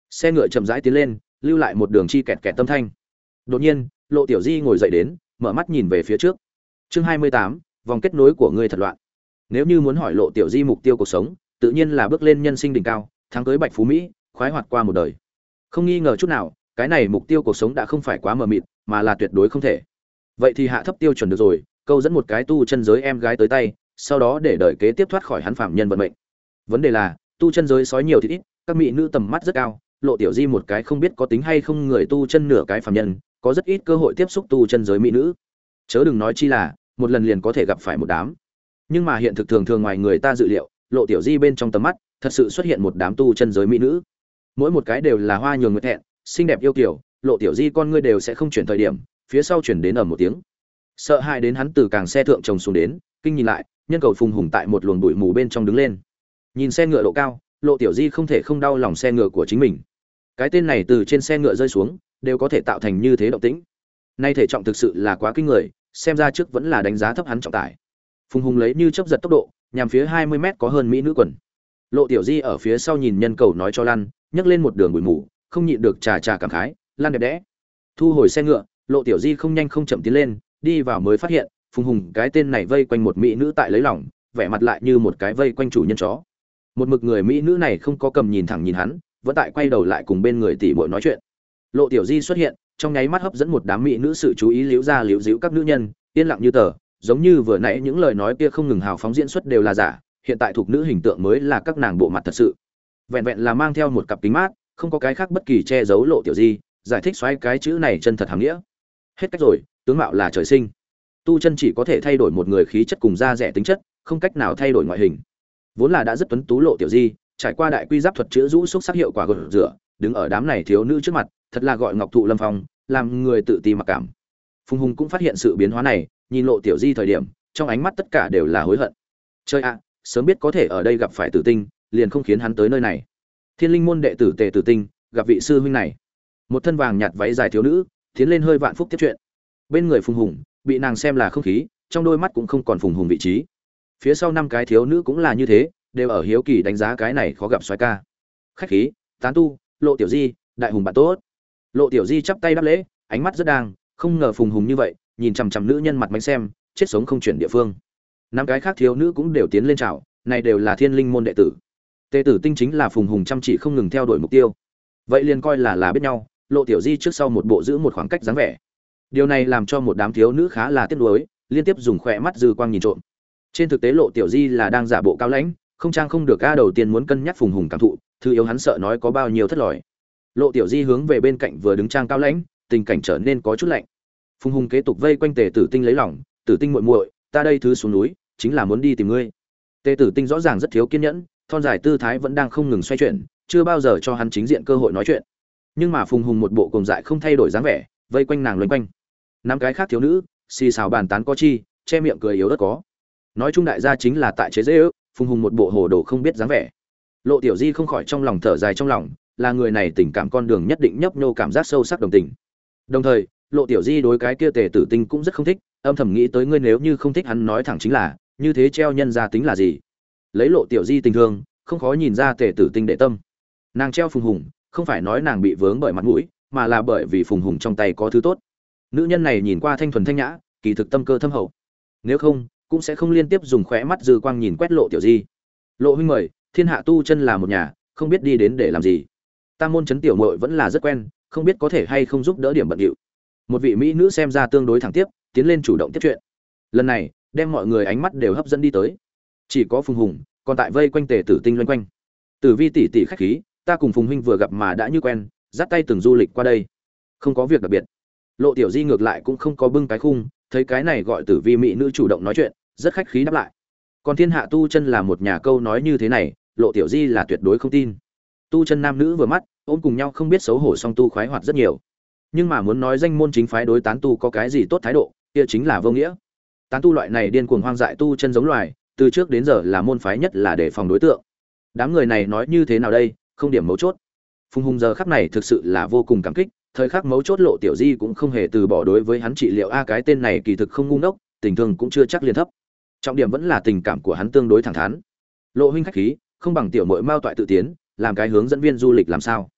Xe ngựa chậm rãi tiến lên, lưu lại một đường chi kẹt kẹt tâm thanh. Đột nhiên, Lộ Tiểu Di ngồi dậy đến, mở mắt nhìn về phía trước. Chương hai mươi tám, vòng kết nối của ngươi thật loạn. Nếu như muốn hỏi Lộ Tiểu Di mục tiêu cuộc sống, tự nhiên là bước lên nhân sinh đỉnh cao, thắng tới Bạch Phú Mỹ, khoái hoạt qua một đời. Không nghi ngờ chút nào, cái này mục tiêu cuộc sống đã không phải quá mờ mịt, mà là tuyệt đối không thể. Vậy thì hạ thấp tiêu chuẩn được rồi, câu dẫn một cái tu chân giới em gái tới tay, sau đó để đợi kế tiếp thoát khỏi hắn phạm nhân vận mệnh. Vấn đề là, tu chân giới sói nhiều thì ít, các mỹ nữ tầm mắt rất cao, Lộ Tiểu Di một cái không biết có tính hay không người tu chân nửa cái phạm nhân, có rất ít cơ hội tiếp xúc tu chân giới mỹ nữ. Chớ đừng nói chi là, một lần liền có thể gặp phải một đám. Nhưng mà hiện thực thường thường ngoài người ta dự liệu, Lộ Tiểu Di bên trong tầm mắt, thật sự xuất hiện một đám tu chân giới mỹ nữ. Mỗi một cái đều là hoa nhường nguyệt thẹn, xinh đẹp yêu kiều, Lộ Tiểu Di con ngươi đều sẽ không chuyển thời điểm, phía sau chuyển đến ở một tiếng. Sợ hãi đến hắn từ càng xe thượng chồng xuống đến, kinh nhìn lại, nhân cầu Phùng Hùng tại một luồng bụi mù bên trong đứng lên. Nhìn xe ngựa độ cao, Lộ Tiểu Di không thể không đau lòng xe ngựa của chính mình. Cái tên này từ trên xe ngựa rơi xuống, đều có thể tạo thành như thế động tĩnh. Nay thể trọng thực sự là quá kinh người, xem ra trước vẫn là đánh giá thấp hắn trọng tải. Phùng Hùng lấy như chớp giật tốc độ, nhằm phía hai mươi mét có hơn mỹ nữ quần. Lộ Tiểu Di ở phía sau nhìn nhân cầu nói cho lăn, nhấc lên một đường bụi mù, không nhịn được trà trà cảm khái, lăn đẹp đẽ. Thu hồi xe ngựa, Lộ Tiểu Di không nhanh không chậm tiến lên, đi vào mới phát hiện, Phùng Hùng cái tên này vây quanh một mỹ nữ tại lấy lòng, vẻ mặt lại như một cái vây quanh chủ nhân chó. Một mực người mỹ nữ này không có cầm nhìn thẳng nhìn hắn, vẫn tại quay đầu lại cùng bên người tỷ muội nói chuyện. Lộ Tiểu Di xuất hiện, trong nháy mắt hấp dẫn một đám mỹ nữ sự chú ý liễu ra liễu díu các nữ nhân, yên lặng như tờ, giống như vừa nãy những lời nói kia không ngừng hào phóng diễn xuất đều là giả, hiện tại thuộc nữ hình tượng mới là các nàng bộ mặt thật sự. Vẹn vẹn là mang theo một cặp kính mát, không có cái khác bất kỳ che giấu Lộ Tiểu Di, giải thích xoay cái chữ này chân thật hàm nghĩa. Hết cách rồi, tướng mạo là trời sinh. Tu chân chỉ có thể thay đổi một người khí chất cùng da rẻ tính chất, không cách nào thay đổi ngoại hình. Vốn là đã rất tuấn tú Lộ Tiểu Di, trải qua đại quy giáp thuật chữa rũ xúc sắc hiệu quả gột rửa, đứng ở đám này thiếu nữ trước mặt, thật là gọi ngọc thụ lâm phong, làm người tự ti mặc cảm. Phùng Hùng cũng phát hiện sự biến hóa này, nhìn Lộ Tiểu Di thời điểm, trong ánh mắt tất cả đều là hối hận. Chơi ạ, sớm biết có thể ở đây gặp phải Tử Tinh, liền không khiến hắn tới nơi này. Thiên Linh môn đệ tử Tề Tử Tinh, gặp vị sư huynh này. Một thân vàng nhạt váy dài thiếu nữ, tiến lên hơi vạn phúc tiếp chuyện. Bên người Phùng Hùng, bị nàng xem là không khí, trong đôi mắt cũng không còn Phùng Hùng vị trí. Phía sau năm cái thiếu nữ cũng là như thế, đều ở hiếu kỳ đánh giá cái này khó gặp soái ca. Khách khí, tán tu, Lộ Tiểu Di, đại hùng bạn tốt. Lộ Tiểu Di chắp tay đáp lễ, ánh mắt rất đang, không ngờ Phùng Hùng như vậy, nhìn chằm chằm nữ nhân mặt mánh xem, chết sống không chuyển địa phương. Năm cái khác thiếu nữ cũng đều tiến lên chào, này đều là Thiên Linh môn đệ tử. Tề Tử Tinh chính là Phùng Hùng chăm chỉ không ngừng theo đuổi mục tiêu. Vậy liền coi là là biết nhau, Lộ Tiểu Di trước sau một bộ giữ một khoảng cách dáng vẻ. Điều này làm cho một đám thiếu nữ khá là tiếc nuối, liên tiếp dùng khỏe mắt dư quang nhìn trộm. Trên thực tế Lộ Tiểu Di là đang giả bộ cao lãnh, không trang không được, a đầu tiên muốn cân nhắc Phùng Hùng cảm thụ, thứ yếu hắn sợ nói có bao nhiêu thất lòi. Lộ Tiểu Di hướng về bên cạnh vừa đứng trang cao lãnh, tình cảnh trở nên có chút lạnh. Phùng Hùng kế tục vây quanh Tề Tử Tinh lấy lòng, Tử Tinh muội muội, ta đây thứ xuống núi, chính là muốn đi tìm ngươi. Tề Tử Tinh rõ ràng rất thiếu kiên nhẫn, thon dài tư thái vẫn đang không ngừng xoay chuyển, chưa bao giờ cho hắn chính diện cơ hội nói chuyện. Nhưng mà Phùng Hùng một bộ cuồng dại không thay đổi dáng vẻ, vây quanh nàng loanh quanh. Năm cái khác thiếu nữ, xì xào bàn tán có chi, che miệng cười yếu ớt có. Nói chung đại gia chính là tại chế giễu, Phùng Hùng một bộ hồ đồ không biết dáng vẻ. Lộ Tiểu Di không khỏi trong lòng thở dài trong lòng, là người này tình cảm con đường nhất định nhấp nhô cảm giác sâu sắc đồng tình. Đồng thời, Lộ Tiểu Di đối cái kia Tề Tử Tinh cũng rất không thích, âm thầm nghĩ tới ngươi nếu như không thích hắn nói thẳng chính là, như thế treo nhân ra tính là gì? Lấy Lộ Tiểu Di tình thương, không khó nhìn ra Tề Tử Tinh đệ tâm. Nàng treo Phùng Hùng, không phải nói nàng bị vướng bởi mặt mũi, mà là bởi vì Phùng Hùng trong tay có thứ tốt. Nữ nhân này nhìn qua thanh thuần thanh nhã, kỳ thực tâm cơ thâm hậu. Nếu không, cũng sẽ không liên tiếp dùng khóe mắt dư quang nhìn quét Lộ Tiểu Di. Lộ huynh mời, thiên hạ tu chân là một nhà, không biết đi đến để làm gì. Tam môn chấn tiểu muội vẫn là rất quen, không biết có thể hay không giúp đỡ điểm bận điệu. Một vị mỹ nữ xem ra tương đối thẳng tiếp, tiến lên chủ động tiếp chuyện. Lần này, đem mọi người ánh mắt đều hấp dẫn đi tới. Chỉ có Phùng Hùng, còn tại vây quanh Tề Tử Tinh loanh quanh. Tử Vi tỷ tỷ khách khí, ta cùng Phùng huynh vừa gặp mà đã như quen, dắt tay từng du lịch qua đây. Không có việc đặc biệt. Lộ Tiểu Di ngược lại cũng không có bưng cái khung, thấy cái này gọi Tử Vi mỹ nữ chủ động nói chuyện, rất khách khí đáp lại. Còn thiên hạ tu chân là một nhà câu nói như thế này, Lộ Tiểu Di là tuyệt đối không tin. Tu chân nam nữ vừa mắt, ôm cùng nhau không biết xấu hổ song tu khoái hoạt rất nhiều. Nhưng mà muốn nói danh môn chính phái đối tán tu có cái gì tốt thái độ, kia chính là vô nghĩa. Tán tu loại này điên cuồng hoang dại tu chân giống loài, từ trước đến giờ là môn phái nhất là để phòng đối tượng. Đám người này nói như thế nào đây, không điểm mấu chốt. Phùng Hùng giờ khắc này thực sự là vô cùng cảm kích, thời khắc mấu chốt Lộ Tiểu Di cũng không hề từ bỏ đối với hắn trị liệu a cái tên này kỳ thực không ngu ngốc, tình thương cũng chưa chắc liền thấp. Trọng điểm vẫn là tình cảm của hắn tương đối thẳng thắn. Lộ huynh khách khí, không bằng tiểu muội mao toại tự tiến, làm cái hướng dẫn viên du lịch làm sao?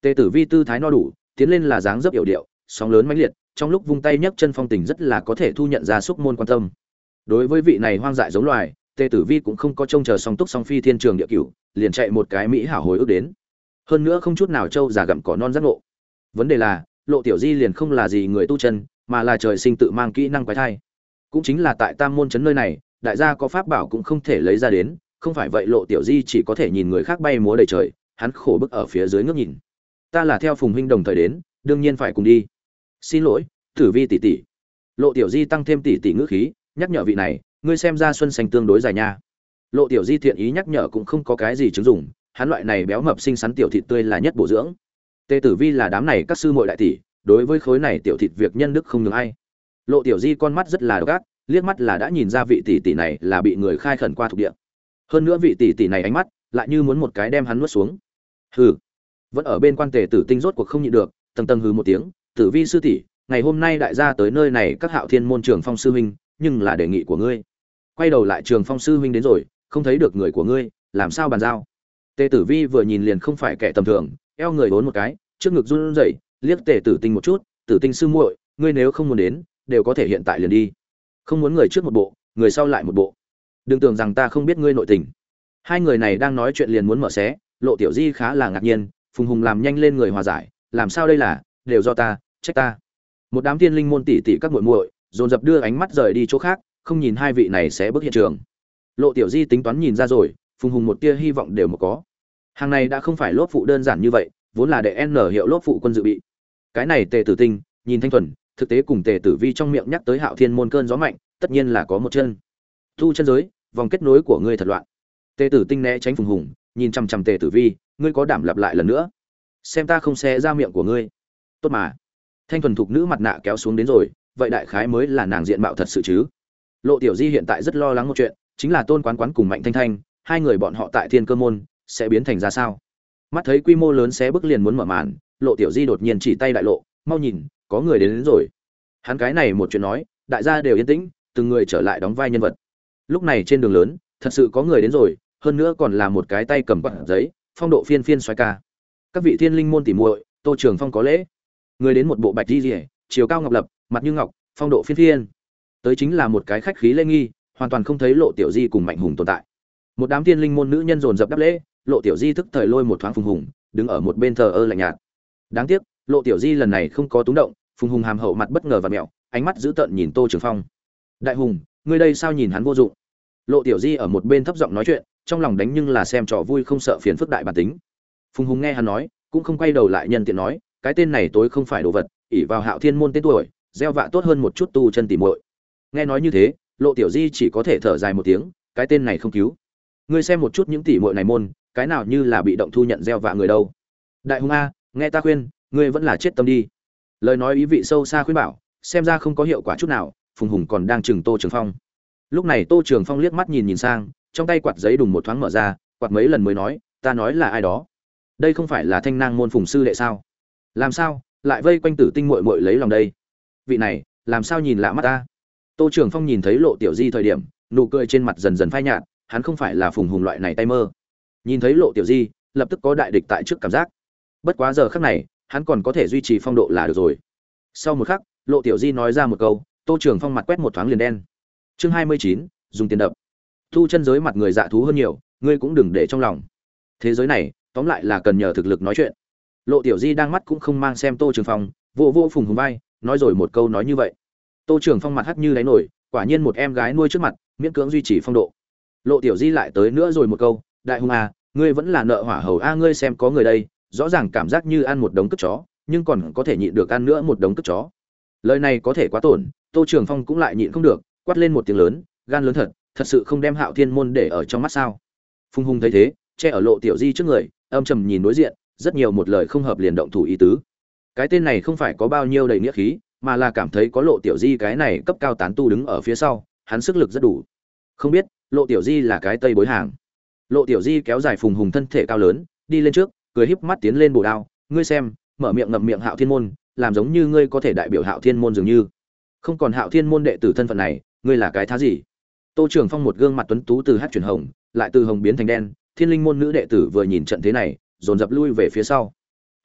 Tề Tử Vi tư thái no đủ, tiến lên là dáng dấp yểu điệu, sóng lớn mãnh liệt, trong lúc vung tay nhấc chân phong tình rất là có thể thu nhận ra xúc môn quan tâm. Đối với vị này hoang dại giống loài, Tề Tử Vi cũng không có trông chờ song túc song phi thiên trường địa cửu, liền chạy một cái mỹ hảo hồi ức đến. Hơn nữa không chút nào trâu già gặm cỏ non giác ngộ. Vấn đề là, Lộ Tiểu Di liền không là gì người tu chân, mà là trời sinh tự mang kỹ năng quái thai. Cũng chính là tại Tam môn trấn nơi này, đại gia có pháp bảo cũng không thể lấy ra đến, không phải vậy Lộ Tiểu Di chỉ có thể nhìn người khác bay múa đầy trời, hắn khổ bức ở phía dưới ngước nhìn. Ta là theo Phùng huynh đồng thời đến, đương nhiên phải cùng đi. Xin lỗi, Tử Vi tỷ tỷ. Lộ Tiểu Di tăng thêm tỷ tỷ ngữ khí, nhắc nhở vị này, ngươi xem ra xuân xanh tương đối dài nha. Lộ Tiểu Di thiện ý nhắc nhở cũng không có cái gì chứng dụng, hắn loại này béo mập xinh xắn tiểu thịt tươi là nhất bổ dưỡng. Tề Tử Vi là đám này các sư muội đại tỷ, đối với khối này tiểu thịt việc nhân đức không nhường ai. Lộ Tiểu Di con mắt rất là độc ác, liếc mắt là đã nhìn ra vị tỷ tỷ này là bị người khai khẩn qua thuộc địa. Hơn nữa vị tỷ tỷ này ánh mắt lại như muốn một cái đem hắn nuốt xuống. Hừ. Vẫn ở bên quan Tề Tử Tinh rốt cuộc không nhịn được, tầng tầng hừ một tiếng, "Tử Vi sư tỷ, ngày hôm nay đại gia tới nơi này các Hạo Thiên môn Trường Phong sư huynh, nhưng là đề nghị của ngươi." Quay đầu lại Trường Phong sư huynh đến rồi, không thấy được người của ngươi, làm sao bàn giao? Tề Tử Vi vừa nhìn liền không phải kẻ tầm thường, eo người vốn một cái, trước ngực run rẩy, liếc Tề Tử Tinh một chút, "Tử Tinh sư muội, ngươi nếu không muốn đến, đều có thể hiện tại liền đi. Không muốn người trước một bộ, người sau lại một bộ. Đừng tưởng rằng ta không biết ngươi nội tình." Hai người này đang nói chuyện liền muốn mở xé, Lộ Tiểu Di khá là ngạc nhiên, Phùng Hùng làm nhanh lên người hòa giải, "Làm sao đây là, đều do ta, trách ta." Một đám tiên linh môn tỷ tỷ các muội muội, dồn dập đưa ánh mắt rời đi chỗ khác, không nhìn hai vị này sẽ bước hiện trường. Lộ Tiểu Di tính toán nhìn ra rồi, Phùng Hùng một tia hy vọng đều một có. Hàng này đã không phải lốp phụ đơn giản như vậy, vốn là để N hiệu lốp phụ quân dự bị. Cái này Tề Tử Tinh, nhìn thanh thuần, thực tế cùng Tề Tử Vi trong miệng nhắc tới Hạo Thiên môn cơn gió mạnh, tất nhiên là có một chân. Tu chân giới, vòng kết nối của ngươi thật loạn. Tề Tử Tinh né tránh Phùng Hùng, nhìn chằm chằm Tề Tử Vi, ngươi có đảm lặp lại lần nữa, xem ta không xé ra miệng của ngươi. Tốt mà. Thanh thuần thục nữ mặt nạ kéo xuống đến rồi, vậy đại khái mới là nàng diện mạo thật sự chứ. Lộ Tiểu Di hiện tại rất lo lắng một chuyện, chính là Tôn Quán Quán cùng Mạnh Thanh Thanh, hai người bọn họ tại Thiên Cơ môn sẽ biến thành ra sao. Mắt thấy quy mô lớn xé bước liền muốn mở màn, Lộ Tiểu Di đột nhiên chỉ tay đại lộ, mau nhìn, có người đến, đến rồi. Hắn cái này một chuyện nói, đại gia đều yên tĩnh, từng người trở lại đóng vai nhân vật. Lúc này trên đường lớn, thật sự có người đến rồi, hơn nữa còn là một cái tay cầm quạt giấy, phong độ phiên phiên xoay ca. Các vị thiên linh môn tỉ muội, Tô Trường Phong có lễ. Người đến một bộ bạch y liễu, chiều cao ngọc lập, mặt như ngọc, phong độ phiên phiên. Tới chính là một cái khách khí lễ nghi, hoàn toàn không thấy Lộ Tiểu Di cùng Mạnh Hùng tồn tại. Một đám thiên linh môn nữ nhân dồn dập đáp lễ, Lộ Tiểu Di thức thời lôi một thoáng Phùng Hùng, đứng ở một bên thờ ơ lạnh nhạt. Đáng tiếc, Lộ Tiểu Di lần này không có túng động, Phùng Hùng hàm hậu mặt bất ngờ và mẹo, ánh mắt dữ tợn nhìn Tô Trường Phong. "Đại Hùng, ngươi đây sao nhìn hắn vô dụng?" Lộ Tiểu Di ở một bên thấp giọng nói chuyện, trong lòng đánh nhưng là xem trò vui không sợ phiền phức đại bản tính. Phùng Hùng nghe hắn nói, cũng không quay đầu lại nhân tiện nói, cái tên này tối không phải đồ vật, ỷ vào Hạo Thiên môn tên tuổi, gieo vạ tốt hơn một chút tu chân tỉ muội. Nghe nói như thế, Lộ Tiểu Di chỉ có thể thở dài một tiếng, cái tên này không cứu. Ngươi xem một chút những tỉ muội này môn, cái nào như là bị động thu nhận gieo vạ người đâu. Đại Hùng a, nghe ta khuyên, ngươi vẫn là chết tâm đi. Lời nói ý vị sâu xa khuyên bảo, xem ra không có hiệu quả chút nào. Phùng Hùng còn đang chừng Tô Trường Phong. Lúc này Tô Trường Phong liếc mắt nhìn nhìn sang, trong tay quạt giấy đùng một thoáng mở ra, quạt mấy lần mới nói, ta nói là ai đó. Đây không phải là Thanh Nang môn Phùng sư đệ sao? Làm sao lại vây quanh Tử Tinh muội muội lấy lòng đây? Vị này, làm sao nhìn lạ mắt ta? Tô Trường Phong nhìn thấy Lộ Tiểu Di thời điểm, nụ cười trên mặt dần dần phai nhạt, hắn không phải là Phùng Hùng loại này tay mơ. Nhìn thấy Lộ Tiểu Di, lập tức có đại địch tại trước cảm giác. Bất quá giờ khắc này, hắn còn có thể duy trì phong độ là được rồi. Sau một khắc, Lộ Tiểu Di nói ra một câu, Tô Trường Phong mặt quét một thoáng liền đen. Chương hai mươi chín, dùng tiền đập. Tu chân giới mặt người dạ thú hơn nhiều, ngươi cũng đừng để trong lòng. Thế giới này, tóm lại là cần nhờ thực lực nói chuyện. Lộ Tiểu Di đang mắt cũng không mang xem Tô Trường Phong, vô vô Phùng Hùng vai, nói rồi một câu nói như vậy. Tô Trường Phong mặt hắt như đáy nổi, quả nhiên một em gái nuôi trước mặt, miễn cưỡng duy trì phong độ. Lộ Tiểu Di lại tới nữa rồi một câu, đại hùng à, ngươi vẫn là nợ hỏa hầu a, ngươi xem có người đây, rõ ràng cảm giác như ăn một đống cất chó, nhưng còn có thể nhịn được ăn nữa một đống cất chó. Lời này có thể quá tổn, Tô Trường Phong cũng lại nhịn không được, quát lên một tiếng lớn, gan lớn thật, thật sự không đem Hạo Thiên môn để ở trong mắt sao? Phùng Hùng thấy thế, che ở Lộ Tiểu Di trước người, âm trầm nhìn đối diện, rất nhiều một lời không hợp liền động thủ ý tứ. Cái tên này không phải có bao nhiêu đầy nghĩa khí, mà là cảm thấy có Lộ Tiểu Di cái này cấp cao tán tu đứng ở phía sau, hắn sức lực rất đủ. Không biết, Lộ Tiểu Di là cái tây bối hàng. Lộ Tiểu Di kéo dài Phùng Hùng thân thể cao lớn, đi lên trước, cười híp mắt tiến lên bổ đao, ngươi xem, mở miệng ngậm miệng Hạo Thiên môn, làm giống như ngươi có thể đại biểu Hạo Thiên môn dường như. Không còn Hạo Thiên môn đệ tử thân phận này, ngươi là cái thá gì? Tô Trường Phong một gương mặt tuấn tú từ hắc chuyển hồng, lại từ hồng biến thành đen, Thiên Linh môn nữ đệ tử vừa nhìn trận thế này, dồn dập lui về phía sau.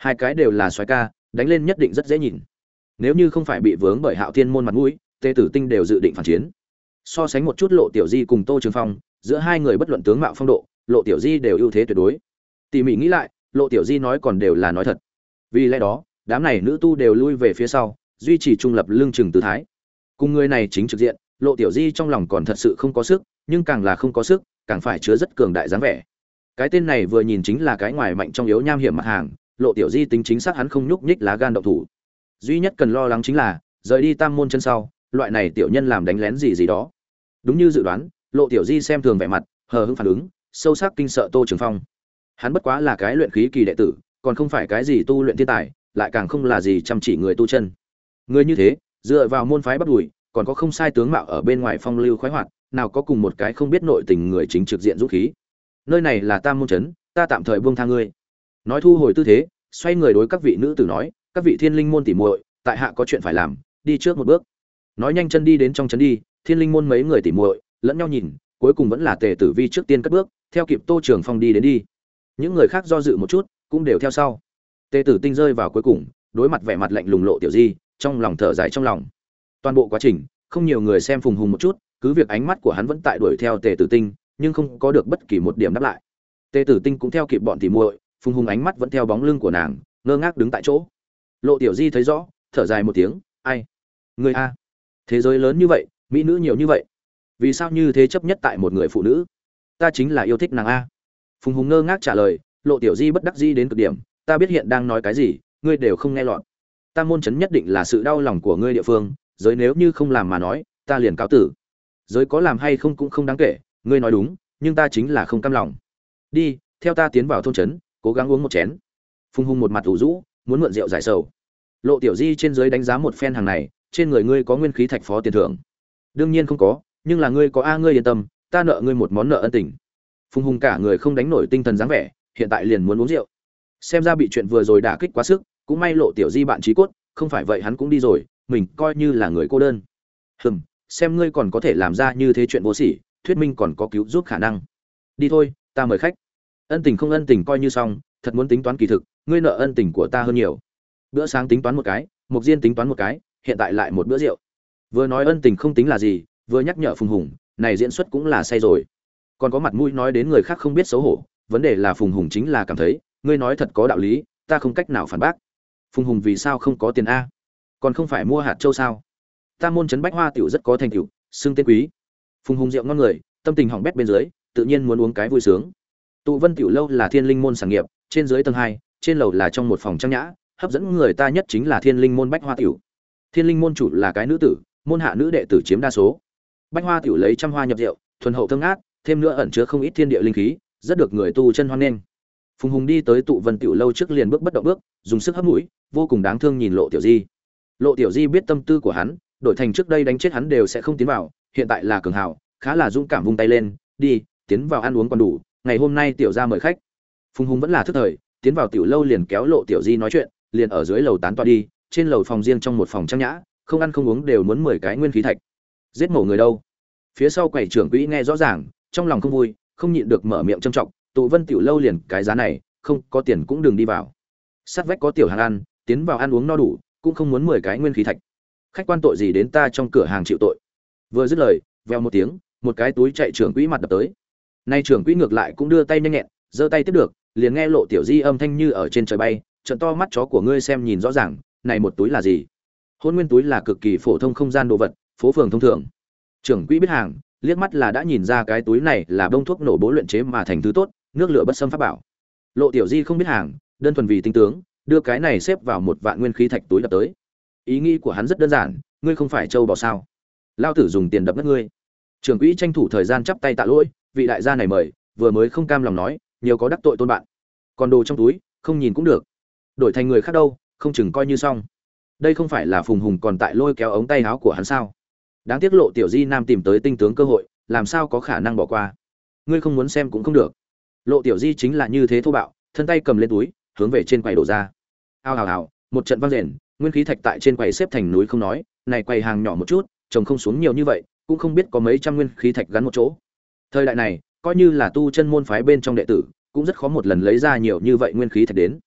Hai cái đều là soái ca, đánh lên nhất định rất dễ nhìn. Nếu như không phải bị vướng bởi Hạo Thiên môn mặt mũi, Tề Tử Tinh đều dự định phản chiến. So sánh một chút Lộ Tiểu Di cùng Tô Trường Phong, giữa hai người bất luận tướng mạo phong độ, Lộ Tiểu Di đều ưu thế tuyệt đối. Tỉ mỉ nghĩ lại, Lộ Tiểu Di nói còn đều là nói thật. Vì lẽ đó, đám này nữ tu đều lui về phía sau, duy trì trung lập lưng chừng tư thái. Cùng người này chính trực diện, Lộ Tiểu Di trong lòng còn thật sự không có sức, nhưng càng là không có sức, càng phải chứa rất cường đại dáng vẻ. Cái tên này vừa nhìn chính là cái ngoài mạnh trong yếu nham hiểm mặt hàng, Lộ Tiểu Di tính chính xác hắn không nhúc nhích lá gan động thủ. Duy nhất cần lo lắng chính là rời đi tam môn chân sau, loại này tiểu nhân làm đánh lén gì gì đó. Đúng như dự đoán, Lộ Tiểu Di xem thường vẻ mặt, hờ hững phản ứng, sâu sắc kinh sợ Tô Trường Phong. Hắn bất quá là cái luyện khí kỳ đệ tử, còn không phải cái gì tu luyện thiên tài, lại càng không là gì chăm chỉ người tu chân. Người như thế, dựa vào môn phái bắt đuổi, còn có không sai tướng mạo ở bên ngoài phong lưu khoái hoạt, nào có cùng một cái không biết nội tình người chính trực diện dũng khí. Nơi này là tam môn trấn, ta tạm thời buông tha ngươi. Nói thu hồi tư thế, xoay người đối các vị nữ tử nói, các vị thiên linh môn tỉ muội, tại hạ có chuyện phải làm, đi trước một bước. Nói nhanh chân đi đến trong trấn đi, thiên linh môn mấy người tỉ muội lẫn nhau nhìn, cuối cùng vẫn là Tề Tử Vi trước tiên cất bước, theo kịp Tô Trường Phong đi đến đi. Những người khác do dự một chút, cũng đều theo sau. Tề Tử Tinh rơi vào cuối cùng, đối mặt vẻ mặt lạnh lùng Lộ Tiểu Di, trong lòng thở dài trong lòng. Toàn bộ quá trình, không nhiều người xem Phùng Hùng một chút, cứ việc ánh mắt của hắn vẫn tại đuổi theo Tề Tử Tinh, nhưng không có được bất kỳ một điểm đáp lại. Tề Tử Tinh cũng theo kịp bọn tỉ muội, Phùng Hùng ánh mắt vẫn theo bóng lưng của nàng, ngơ ngác đứng tại chỗ. Lộ Tiểu Di thấy rõ, thở dài một tiếng, ai, người a, thế giới lớn như vậy, mỹ nữ nhiều như vậy, vì sao như thế chấp nhất tại một người phụ nữ? Ta chính là yêu thích nàng a. Phùng Hùng ngơ ngác trả lời. Lộ Tiểu Di bất đắc dĩ đến cực điểm, ta biết hiện đang nói cái gì, ngươi đều không nghe lọt. Ta môn chấn nhất định là sự đau lòng của ngươi địa phương, giới nếu như không làm mà nói, ta liền cáo tử. Giới có làm hay không cũng không đáng kể, ngươi nói đúng, nhưng ta chính là không cam lòng. Đi, theo ta tiến vào thôn trấn, cố gắng uống một chén. Phùng Hùng một mặt ủ rũ, muốn mượn rượu giải sầu. Lộ Tiểu Di trên dưới đánh giá một phen hàng này, trên người ngươi có nguyên khí thạch phó tiền thưởng. Đương nhiên không có, nhưng là ngươi có a, ngươi yên tâm, ta nợ ngươi một món nợ ân tình. Phùng Hùng cả người không đánh nổi tinh thần dáng vẻ, hiện tại liền muốn uống rượu. Xem ra bị chuyện vừa rồi đả kích quá sức, cũng may Lộ Tiểu Di bạn chí cốt, không phải vậy hắn cũng đi rồi, mình coi như là người cô đơn. Hừm, xem ngươi còn có thể làm ra như thế chuyện vô sỉ, thuyết minh còn có cứu giúp khả năng. Đi thôi, ta mời khách. Ân tình không ân tình coi như xong, thật muốn tính toán kỳ thực, ngươi nợ ân tình của ta hơn nhiều. Bữa sáng tính toán một cái, Mục Diên tính toán một cái, hiện tại lại một bữa rượu. Vừa nói ân tình không tính là gì, vừa nhắc nhở Phùng Hùng, này diễn xuất cũng là say rồi. Còn có mặt mũi nói đến người khác không biết xấu hổ, vấn đề là Phùng Hùng chính là cảm thấy, ngươi nói thật có đạo lý, ta không cách nào phản bác. Phùng Hùng vì sao không có tiền a? Còn không phải mua hạt châu sao? Ta môn trấn Bách Hoa tiểu rất có thành tựu, xưng tên quý. Phùng Hùng rượu ngon người, tâm tình hỏng bét bên dưới, tự nhiên muốn uống cái vui sướng. Tụ Vân tiểu lâu là thiên linh môn sản nghiệp, trên dưới tầng hai, trên lầu là trong một phòng trang nhã, hấp dẫn người ta nhất chính là thiên linh môn Bách Hoa tiểu. Thiên linh môn chủ là cái nữ tử, môn hạ nữ đệ tử chiếm đa số. Bách Hoa tiểu lấy trăm hoa nhập rượu, thuần hậu thơm ngát, thêm nữa ẩn chứa không ít thiên địa linh khí, rất được người tu chân hoan nghênh. Phùng Hùng đi tới Tụ Vân tiểu lâu trước liền bước bất động bước, dùng sức hấp mũi, vô cùng đáng thương nhìn Lộ Tiểu Di. Lộ Tiểu Di biết tâm tư của hắn, đổi thành trước đây đánh chết hắn đều sẽ không tiến vào, hiện tại là cường hào, khá là dũng cảm vung tay lên, đi, tiến vào ăn uống còn đủ, ngày hôm nay tiểu gia mời khách. Phùng Hùng vẫn là thức thời, tiến vào tiểu lâu liền kéo Lộ Tiểu Di nói chuyện, liền ở dưới lầu tán tọa đi, trên lầu phòng riêng trong một phòng trang nhã, không ăn không uống đều muốn mười cái nguyên khí thạch. Giết mổ người đâu? Phía sau quầy trưởng quỹ nghe rõ ràng, trong lòng không vui, không nhịn được mở miệng trâm trọng, Tụ Vân tiểu lâu liền cái giá này, không có tiền cũng đừng đi vào. Sát vách có tiểu hàng ăn, tiến vào ăn uống no đủ, cũng không muốn mười cái nguyên khí thạch. Khách quan tội gì đến ta trong cửa hàng chịu tội? Vừa dứt lời, vèo một tiếng, một cái túi chạy trưởng quỹ mặt đập tới. Nay trưởng quỹ ngược lại cũng đưa tay nhanh nhẹn, giơ tay tiếp được, liền nghe Lộ Tiểu Di âm thanh như ở trên trời bay, trợn to mắt chó của ngươi xem nhìn rõ ràng, này một túi là gì? Hôn nguyên túi là cực kỳ phổ thông không gian đồ vật, phố phường thông thường. Trưởng quỹ biết hàng, liếc mắt là đã nhìn ra cái túi này là bông thuốc nổ bố luyện chế mà thành thứ tốt, nước lửa bất xâm pháp bảo. Lộ Tiểu Di không biết hàng, đơn thuần vì tinh tướng, đưa cái này xếp vào một vạn nguyên khí thạch túi đập tới. Ý nghĩ của hắn rất đơn giản, ngươi không phải châu bò sao? Lao tử dùng tiền đập mất ngươi. Trưởng quỹ tranh thủ thời gian chắp tay tạ lỗi, vị đại gia này mời, vừa mới không cam lòng nói, nhiều có đắc tội tôn bạn. Còn đồ trong túi, không nhìn cũng được. Đổi thành người khác đâu, không chừng coi như xong. Đây không phải là Phùng Hùng còn tại lôi kéo ống tay áo của hắn sao? Đáng tiếc Lộ Tiểu Di nam tìm tới tinh tướng cơ hội, làm sao có khả năng bỏ qua. Ngươi không muốn xem cũng không được. Lộ Tiểu Di chính là như thế thô bạo, thân tay cầm lên túi, hướng về trên quầy đổ ra. Ao ào ào, một trận vang rền, nguyên khí thạch tại trên quầy xếp thành núi không nói, này quầy hàng nhỏ một chút, trồng không xuống nhiều như vậy, cũng không biết có mấy trăm nguyên khí thạch gắn một chỗ. Thời đại này, coi như là tu chân môn phái bên trong đệ tử, cũng rất khó một lần lấy ra nhiều như vậy nguyên khí thạch đến.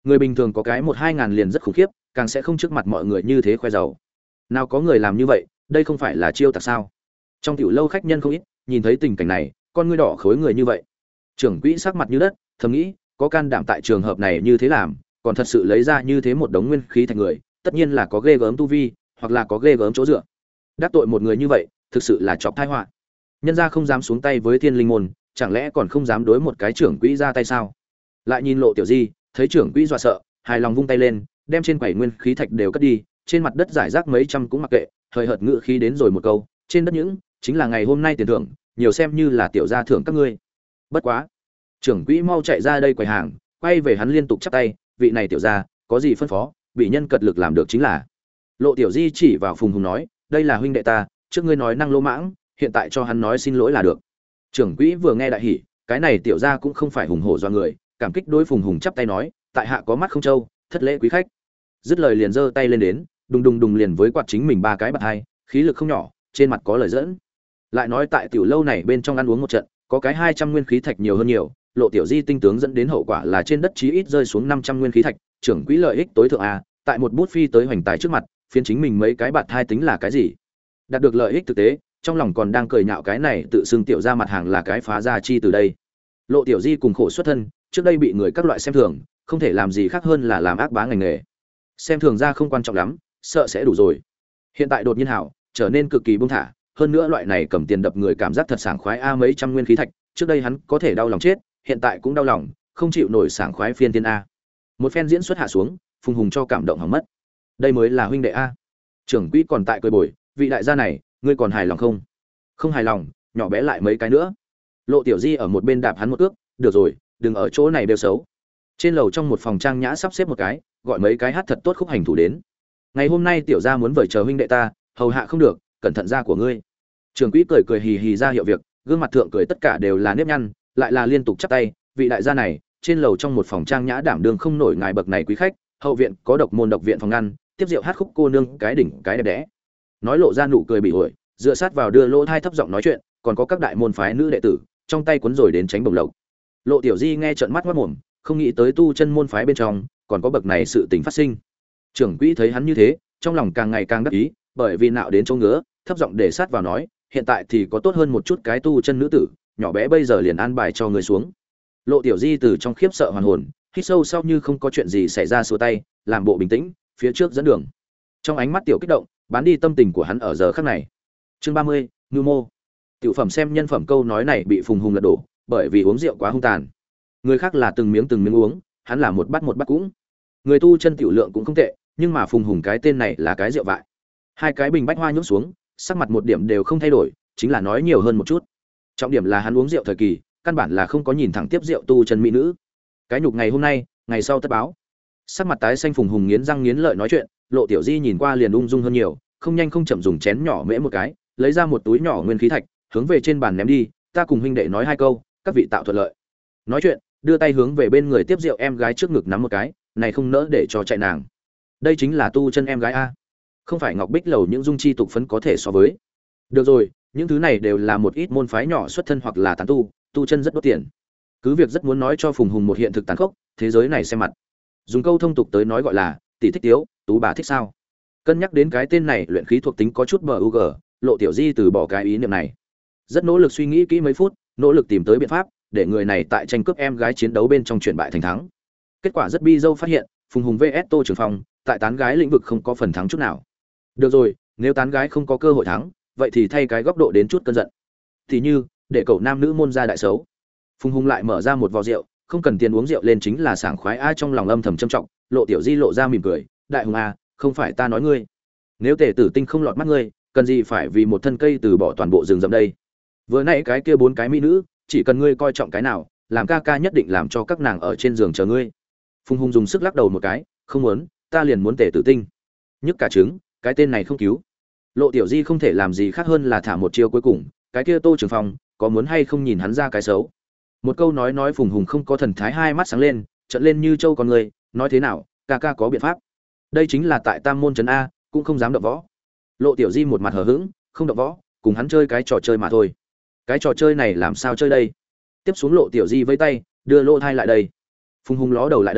Người bình thường có cái một hai ngàn liền rất khủng khiếp, càng sẽ không trước mặt mọi người như thế khoe giàu. Nào có người làm như vậy, đây không phải là chiêu tặc sao? Trong tiểu lâu khách nhân không ít, nhìn thấy tình cảnh này, con ngươi đỏ khối người như vậy. Trưởng quỹ sắc mặt như đất, thầm nghĩ, có can đảm tại trường hợp này như thế làm, còn thật sự lấy ra như thế một đống nguyên khí thành người, tất nhiên là có ghê gớm tu vi, hoặc là có ghê gớm chỗ dựa. Đắc tội một người như vậy, thực sự là chọc tai họa. Nhân gia không dám xuống tay với Thiên Linh môn, chẳng lẽ còn không dám đối một cái trưởng quỹ ra tay sao? Lại nhìn Lộ Tiểu Di, thấy trưởng quỹ dọa sợ, hài lòng vung tay lên, đem trên quầy nguyên khí thạch đều cất đi, trên mặt đất giải rác mấy trăm cũng mặc kệ, hơi hợt ngự khí đến rồi một câu, trên đất những chính là ngày hôm nay tiền thưởng, nhiều xem như là tiểu gia thưởng các ngươi. Bất quá, trưởng quỹ mau chạy ra đây quầy hàng, quay về hắn liên tục chắp tay, vị này tiểu gia, có gì phân phó, bị nhân cật lực làm được chính là. Lộ Tiểu Di chỉ vào Phùng Hùng nói, đây là huynh đệ ta, trước ngươi nói năng lô mãng, hiện tại cho hắn nói xin lỗi là được. Trưởng quỹ vừa nghe đại hỉ, cái này tiểu gia cũng không phải hùng hổ do người, cảm kích đối Phùng Hùng chắp tay nói, tại hạ có mắt không trâu, thất lễ quý khách. Dứt lời liền giơ tay lên đến, đùng đùng đùng liền với quạt chính mình ba cái bạt hai, khí lực không nhỏ, trên mặt có lời dẫn. Lại nói tại tiểu lâu này bên trong ăn uống một trận, có cái hai trăm nguyên khí thạch nhiều hơn nhiều, Lộ Tiểu Di tinh tướng dẫn đến hậu quả là trên đất chí ít rơi xuống năm trăm nguyên khí thạch, trưởng quỹ lợi ích tối thượng a, tại một bút phi tới hoành tài trước mặt, phiến chính mình mấy cái bạt hai tính là cái gì? Đạt được lợi ích thực tế, trong lòng còn đang cười nhạo cái này tự xưng tiểu ra mặt hàng là cái phá gia chi từ đây. Lộ Tiểu Di cùng khổ xuất thân, trước đây bị người các loại xem thường, không thể làm gì khác hơn là làm ác bá ngành nghề. Xem thường ra không quan trọng lắm, sợ sẽ đủ rồi. Hiện tại đột nhiên hảo, trở nên cực kỳ buông thả, hơn nữa loại này cầm tiền đập người cảm giác thật sảng khoái a, mấy trăm nguyên khí thạch, trước đây hắn có thể đau lòng chết, hiện tại cũng đau lòng, không chịu nổi sảng khoái phiên tiên a. Một phen diễn xuất hạ xuống, Phùng Hùng cho cảm động hỏng mất. Đây mới là huynh đệ a. Trưởng quỹ còn tại cười bồi, vị đại gia này, ngươi còn hài lòng không? Không hài lòng, nhỏ bé lại mấy cái nữa. Lộ Tiểu Di ở một bên đạp hắn một ước, được rồi, đừng ở chỗ này đều xấu. Trên lầu trong một phòng trang nhã sắp xếp một cái, gọi mấy cái hát thật tốt khúc hành thủ đến. Ngày hôm nay tiểu gia muốn vời chờ huynh đệ ta, hầu hạ không được, cẩn thận da của ngươi. Trưởng quỹ cười cười hì hì ra hiệu việc, gương mặt thượng cười tất cả đều là nếp nhăn, lại là liên tục chắp tay, vị đại gia này, trên lầu trong một phòng trang nhã đảm đương không nổi ngài bậc này quý khách, hậu viện có độc môn độc viện phòng ngăn, tiếp rượu hát khúc cô nương cái đỉnh cái đẹp đẽ. Nói lộ ra nụ cười bị ổi, dựa sát vào đưa lỗ thai thấp giọng nói chuyện, còn có các đại môn phái nữ đệ tử, trong tay cuốn rồi đến tránh bồng lộc. Lộ Tiểu Di nghe trợn mắt ngoác mồm, không nghĩ tới tu chân môn phái bên trong còn có bậc này sự tình phát sinh. Trưởng quỹ thấy hắn như thế, trong lòng càng ngày càng đắc ý, bởi vì nạo đến chỗ ngứa, thấp giọng để sát vào nói, hiện tại thì có tốt hơn một chút cái tu chân nữ tử, nhỏ bé bây giờ liền an bài cho người xuống. Lộ Tiểu Di từ trong khiếp sợ hoàn hồn, hít sâu sau như không có chuyện gì xảy ra xua tay, làm bộ bình tĩnh, phía trước dẫn đường. Trong ánh mắt tiểu kích động, bán đi tâm tình của hắn ở giờ khắc này. Chương ba mươi, Ngưu mô. Tiểu phẩm xem nhân phẩm câu nói này bị Phùng Hùng lật đổ, bởi vì uống rượu quá hung tàn. Người khác là từng miếng từng miếng uống, hắn là một bát một bát cũng. Người tu chân tiểu lượng cũng không tệ, nhưng mà Phùng Hùng cái tên này là cái rượu vại. Hai cái bình bách hoa nhốt xuống, sắc mặt một điểm đều không thay đổi, chính là nói nhiều hơn một chút. Trọng điểm là hắn uống rượu thời kỳ, căn bản là không có nhìn thẳng tiếp rượu tu chân mỹ nữ. Cái nhục ngày hôm nay, ngày sau tất báo. Sắc mặt tái xanh Phùng Hùng nghiến răng nghiến lợi nói chuyện, Lộ Tiểu Di nhìn qua liền ung dung hơn nhiều, không nhanh không chậm dùng chén nhỏ mễ một cái, lấy ra một túi nhỏ nguyên khí thạch, hướng về trên bàn ném đi, ta cùng huynh đệ nói hai câu, các vị tạo thuận lợi. Nói chuyện, đưa tay hướng về bên người tiếp rượu em gái trước ngực nắm một cái, này không nỡ để cho chạy nàng. Đây chính là tu chân em gái a, không phải ngọc bích lầu những dung chi tục phấn có thể so với. Được rồi, những thứ này đều là một ít môn phái nhỏ xuất thân hoặc là tán tu, tu chân rất đốt tiền. Cứ việc rất muốn nói cho Phùng Hùng một hiện thực tàn khốc, thế giới này xem mặt. Dùng câu thông tục tới nói gọi là tỷ thích tiếu, tú bà thích sao. Cân nhắc đến cái tên này luyện khí thuộc tính có chút bờ u g, Lộ Tiểu Di từ bỏ cái ý niệm này. Rất nỗ lực suy nghĩ kỹ mấy phút, nỗ lực tìm tới biện pháp để người này tại tranh cướp em gái chiến đấu bên trong chuyển bại thành thắng. Kết quả rất bi dâu phát hiện, Phùng Hùng vs Tô Trường Phong, tại tán gái lĩnh vực không có phần thắng chút nào. Được rồi, nếu tán gái không có cơ hội thắng, vậy thì thay cái góc độ đến chút cơn giận. Thì như, để cậu nam nữ môn ra đại xấu. Phùng Hùng lại mở ra một vò rượu, không cần tiền uống rượu lên chính là sảng khoái a, trong lòng âm thầm trầm trọng, Lộ Tiểu Di lộ ra mỉm cười, đại hùng a, không phải ta nói ngươi. Nếu Tề Tử Tinh không lọt mắt ngươi, cần gì phải vì một thân cây từ bỏ toàn bộ rừng rậm đây. Vừa nãy cái kia bốn cái mỹ nữ, chỉ cần ngươi coi trọng cái nào, làm ca ca nhất định làm cho các nàng ở trên giường chờ ngươi. Phùng Hùng dùng sức lắc đầu một cái, không muốn, ta liền muốn Tề Tử Tinh. Nhức cả trứng, cái tên này không cứu. Lộ Tiểu Di không thể làm gì khác hơn là thả một chiêu cuối cùng, cái kia Tô Trường Phong, có muốn hay không nhìn hắn ra cái xấu. Một câu nói nói Phùng Hùng không có thần thái, hai mắt sáng lên, trợn lên như trâu con người, nói thế nào, ca ca có biện pháp. Đây chính là tại Tam môn trấn a, cũng không dám động võ. Lộ Tiểu Di một mặt hờ hững, không động võ, cùng hắn chơi cái trò chơi mà thôi. Cái trò chơi này làm sao chơi đây? Tiếp xuống Lộ Tiểu Di vẫy tay, đưa lô thai lại đây. Phùng Hùng ló đầu lại đây,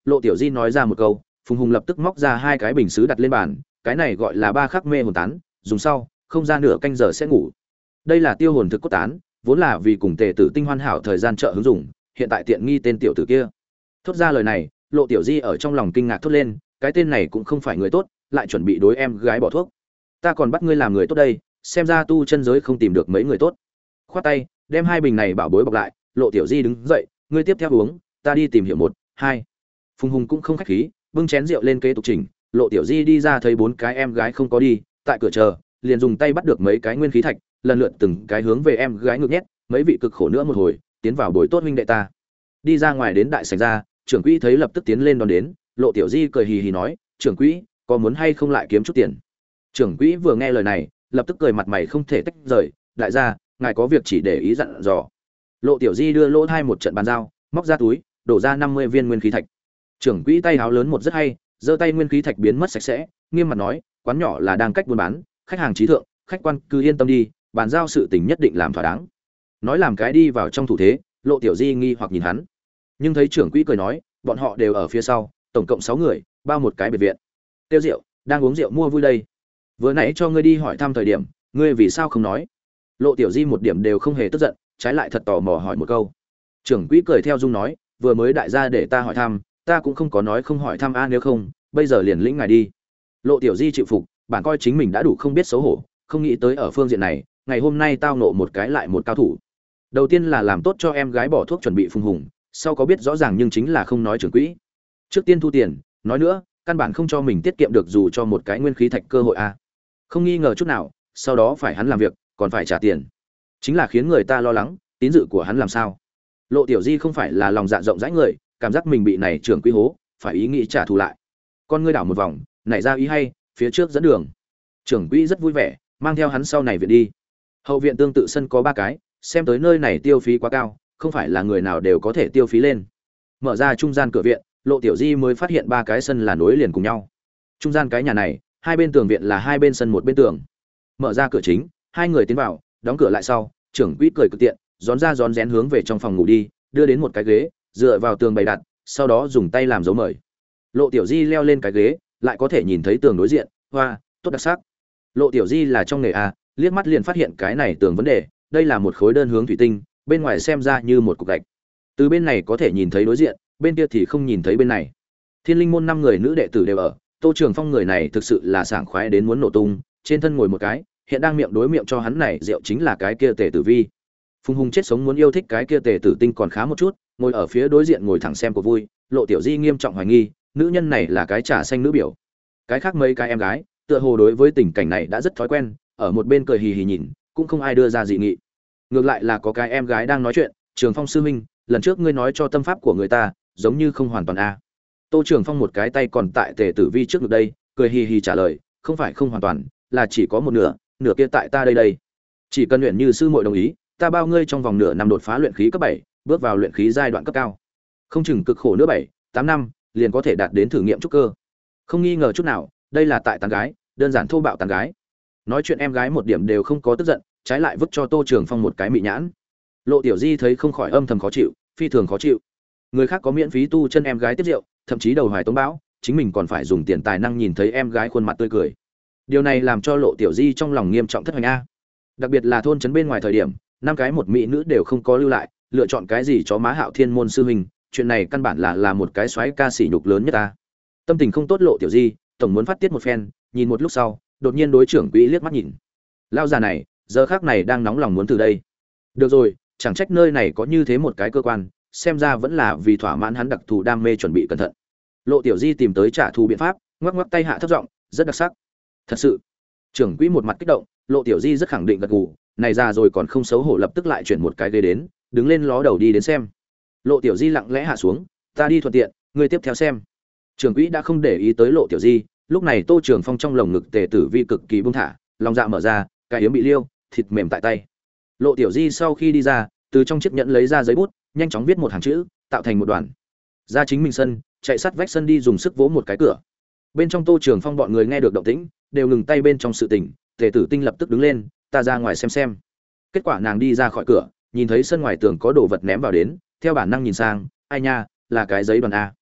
Lộ Tiểu Di nói ra một câu, Phùng Hùng lập tức móc ra hai cái bình sứ đặt lên bàn, cái này gọi là ba khắc mê hồn tán, dùng sau, không ra nửa canh giờ sẽ ngủ. Đây là tiêu hồn thực cốt tán, vốn là vì cùng tề tử tinh hoàn hảo thời gian trợ hứng dùng, hiện tại tiện nghi tên tiểu tử kia. Thốt ra lời này, Lộ Tiểu Di ở trong lòng kinh ngạc thốt lên, cái tên này cũng không phải người tốt, lại chuẩn bị đối em gái bỏ thuốc. Ta còn bắt ngươi làm người tốt đây, xem ra tu chân giới không tìm được mấy người tốt. Khoát tay, đem hai bình này bảo bối bọc lại, Lộ Tiểu Di đứng dậy, ngươi tiếp theo uống, ta đi tìm hiểu một, hai. Phùng Hùng cũng không khách khí, bưng chén rượu lên kế tục chỉnh, Lộ Tiểu Di đi ra thấy bốn cái em gái không có đi, tại cửa chờ, liền dùng tay bắt được mấy cái nguyên khí thạch, lần lượt từng cái hướng về em gái ngược nhét, mấy vị cực khổ nữa một hồi, tiến vào buổi tốt huynh đệ ta. Đi ra ngoài đến đại sảnh ra, trưởng quỹ thấy lập tức tiến lên đón đến, Lộ Tiểu Di cười hì hì nói, trưởng quỹ, có muốn hay không lại kiếm chút tiền? Trưởng quỹ vừa nghe lời này, lập tức cười mặt mày không thể tách rời, đại gia, ngài có việc chỉ để ý dặn dò. Lộ Tiểu Di đưa lỗ hai một trận bàn giao, móc ra túi, đổ ra năm mươi viên nguyên khí thạch. Trưởng quỹ tay háo lớn một rất hay, giơ tay nguyên khí thạch biến mất sạch sẽ, nghiêm mặt nói, quán nhỏ là đang cách buôn bán, khách hàng trí thượng, khách quan cứ yên tâm đi, bàn giao sự tình nhất định làm thỏa đáng. Nói làm cái đi vào trong thủ thế, Lộ Tiểu Di nghi hoặc nhìn hắn, nhưng thấy trưởng quỹ cười nói, bọn họ đều ở phía sau, tổng cộng sáu người, bao một cái biệt viện. Tiêu rượu, đang uống rượu mua vui đây. Vừa nãy cho ngươi đi hỏi thăm thời điểm, ngươi vì sao không nói? Lộ Tiểu Di một điểm đều không hề tức giận, trái lại thật tò mò hỏi một câu. Trưởng quỹ cười theo dung nói, vừa mới đại gia để ta hỏi thăm, ta cũng không có nói không hỏi thăm a, nếu không, bây giờ liền lĩnh ngài đi. Lộ Tiểu Di chịu phục, bản coi chính mình đã đủ không biết xấu hổ, không nghĩ tới ở phương diện này, ngày hôm nay tao nộ một cái lại một cao thủ. Đầu tiên là làm tốt cho em gái bỏ thuốc chuẩn bị Phùng Hùng, sau có biết rõ ràng nhưng chính là không nói trưởng quỹ. Trước tiên thu tiền, nói nữa, căn bản không cho mình tiết kiệm được dù cho một cái nguyên khí thạch cơ hội a. Không nghi ngờ chút nào, sau đó phải hắn làm việc, còn phải trả tiền. Chính là khiến người ta lo lắng, tín dự của hắn làm sao? Lộ Tiểu Di không phải là lòng dạ rộng rãi người, cảm giác mình bị này trưởng quỹ hố, phải ý nghĩ trả thù lại. Con ngươi đảo một vòng, nảy ra ý hay, phía trước dẫn đường. Trưởng quỹ rất vui vẻ, mang theo hắn sau này viện đi. Hậu viện tương tự sân có ba cái, xem tới nơi này tiêu phí quá cao, không phải là người nào đều có thể tiêu phí lên. Mở ra trung gian cửa viện, Lộ Tiểu Di mới phát hiện ba cái sân là nối liền cùng nhau. Trung gian cái nhà này, hai bên tường viện là hai bên sân một bên tường. Mở ra cửa chính, hai người tiến vào, đóng cửa lại sau, trưởng quỹ cười cực tiện, rón ra rón rén hướng về trong phòng ngủ đi, đưa đến một cái ghế, dựa vào tường bày đặt, sau đó dùng tay làm dấu mời. Lộ Tiểu Di leo lên cái ghế, lại có thể nhìn thấy tường đối diện, hoa, tốt đặc sắc. Lộ Tiểu Di là trong nghề a, liếc mắt liền phát hiện cái này tường vấn đề, đây là một khối đơn hướng thủy tinh, bên ngoài xem ra như một cục gạch. Từ bên này có thể nhìn thấy đối diện, bên kia thì không nhìn thấy bên này. Thiên Linh môn năm người nữ đệ tử đều ở, Tô Trường Phong người này thực sự là sảng khoái đến muốn nổ tung, trên thân ngồi một cái, hiện đang miệng đối miệng cho hắn này rượu chính là cái kia Tề Tử Vi. Phùng Hùng chết sống muốn yêu thích cái kia Tề Tử Tinh còn khá một chút, ngồi ở phía đối diện ngồi thẳng xem của vui, Lộ Tiểu Di nghiêm trọng hoài nghi, nữ nhân này là cái trà xanh nữ biểu. Cái khác mấy cái em gái, tựa hồ đối với tình cảnh này đã rất thói quen, ở một bên cười hì hì nhìn, cũng không ai đưa ra dị nghị. Ngược lại là có cái em gái đang nói chuyện, Trường Phong sư huynh, lần trước ngươi nói cho tâm pháp của người ta, giống như không hoàn toàn a. Tô Trường Phong một cái tay còn tại Tề Tử Vi trước ngực đây, cười hì hì trả lời, không phải không hoàn toàn, là chỉ có một nửa, nửa kia tại ta đây đây. Chỉ cần luyện như sư muội đồng ý, ta bao ngươi trong vòng nửa năm đột phá luyện khí cấp bảy, bước vào luyện khí giai đoạn cấp cao. Không chừng cực khổ nữa bảy, tám năm, liền có thể đạt đến thử nghiệm trúc cơ. Không nghi ngờ chút nào, đây là tại tán gái, đơn giản thô bạo tán gái. Nói chuyện em gái một điểm đều không có tức giận, trái lại vứt cho Tô Trường Phong một cái mị nhãn. Lộ Tiểu Di thấy không khỏi âm thầm khó chịu, phi thường khó chịu. Người khác có miễn phí tu chân em gái tiếp rượu, thậm chí đầu hoài tống bão, chính mình còn phải dùng tiền tài năng nhìn thấy em gái khuôn mặt tươi cười. Điều này làm cho Lộ Tiểu Di trong lòng nghiêm trọng thất hành a. Đặc biệt là thôn trấn bên ngoài thời điểm, năm cái một mỹ nữ đều không có lưu lại, lựa chọn cái gì chó má Hạo Thiên môn sư huynh, chuyện này căn bản là là một cái xoáy ca sỉ nhục lớn nhất ta. Tâm tình không tốt Lộ Tiểu Di, tổng muốn phát tiết một phen, nhìn một lúc sau, đột nhiên đối trưởng quỹ liếc mắt nhìn. Lao già này, giờ khắc này đang nóng lòng muốn từ đây. Được rồi, chẳng trách nơi này có như thế một cái cơ quan, xem ra vẫn là vì thỏa mãn hắn đặc thù đam mê chuẩn bị cẩn thận. Lộ Tiểu Di tìm tới trả thù biện pháp, ngoắc ngoắc tay hạ thấp giọng, rất đặc sắc. Thật sự. Trưởng quỹ một mặt kích động, Lộ Tiểu Di rất khẳng định gật gù, này ra rồi còn không xấu hổ lập tức lại chuyển một cái ghế đến, đứng lên ló đầu đi đến xem. Lộ Tiểu Di lặng lẽ hạ xuống, ta đi thuận tiện, ngươi tiếp theo xem. Trưởng quỹ đã không để ý tới Lộ Tiểu Di, lúc này Tô Trường Phong trong lồng ngực Tề Tử Vi cực kỳ buông thả, lòng dạ mở ra, cái yếm bị liêu, thịt mềm tại tay. Lộ Tiểu Di sau khi đi ra, từ trong chiếc nhẫn lấy ra giấy bút, nhanh chóng viết một hàng chữ, tạo thành một đoàn. Ra chính mình sân, chạy sát vách sân đi dùng sức vỗ một cái cửa. Bên trong Tô Trường Phong bọn người nghe được động tĩnh, đều ngừng tay bên trong sự tình, Tề Tử Tinh lập tức đứng lên, ta ra ngoài xem xem. Kết quả nàng đi ra khỏi cửa, nhìn thấy sân ngoài tường có đồ vật ném vào đến, theo bản năng nhìn sang, ai nha, là cái giấy đoàn a.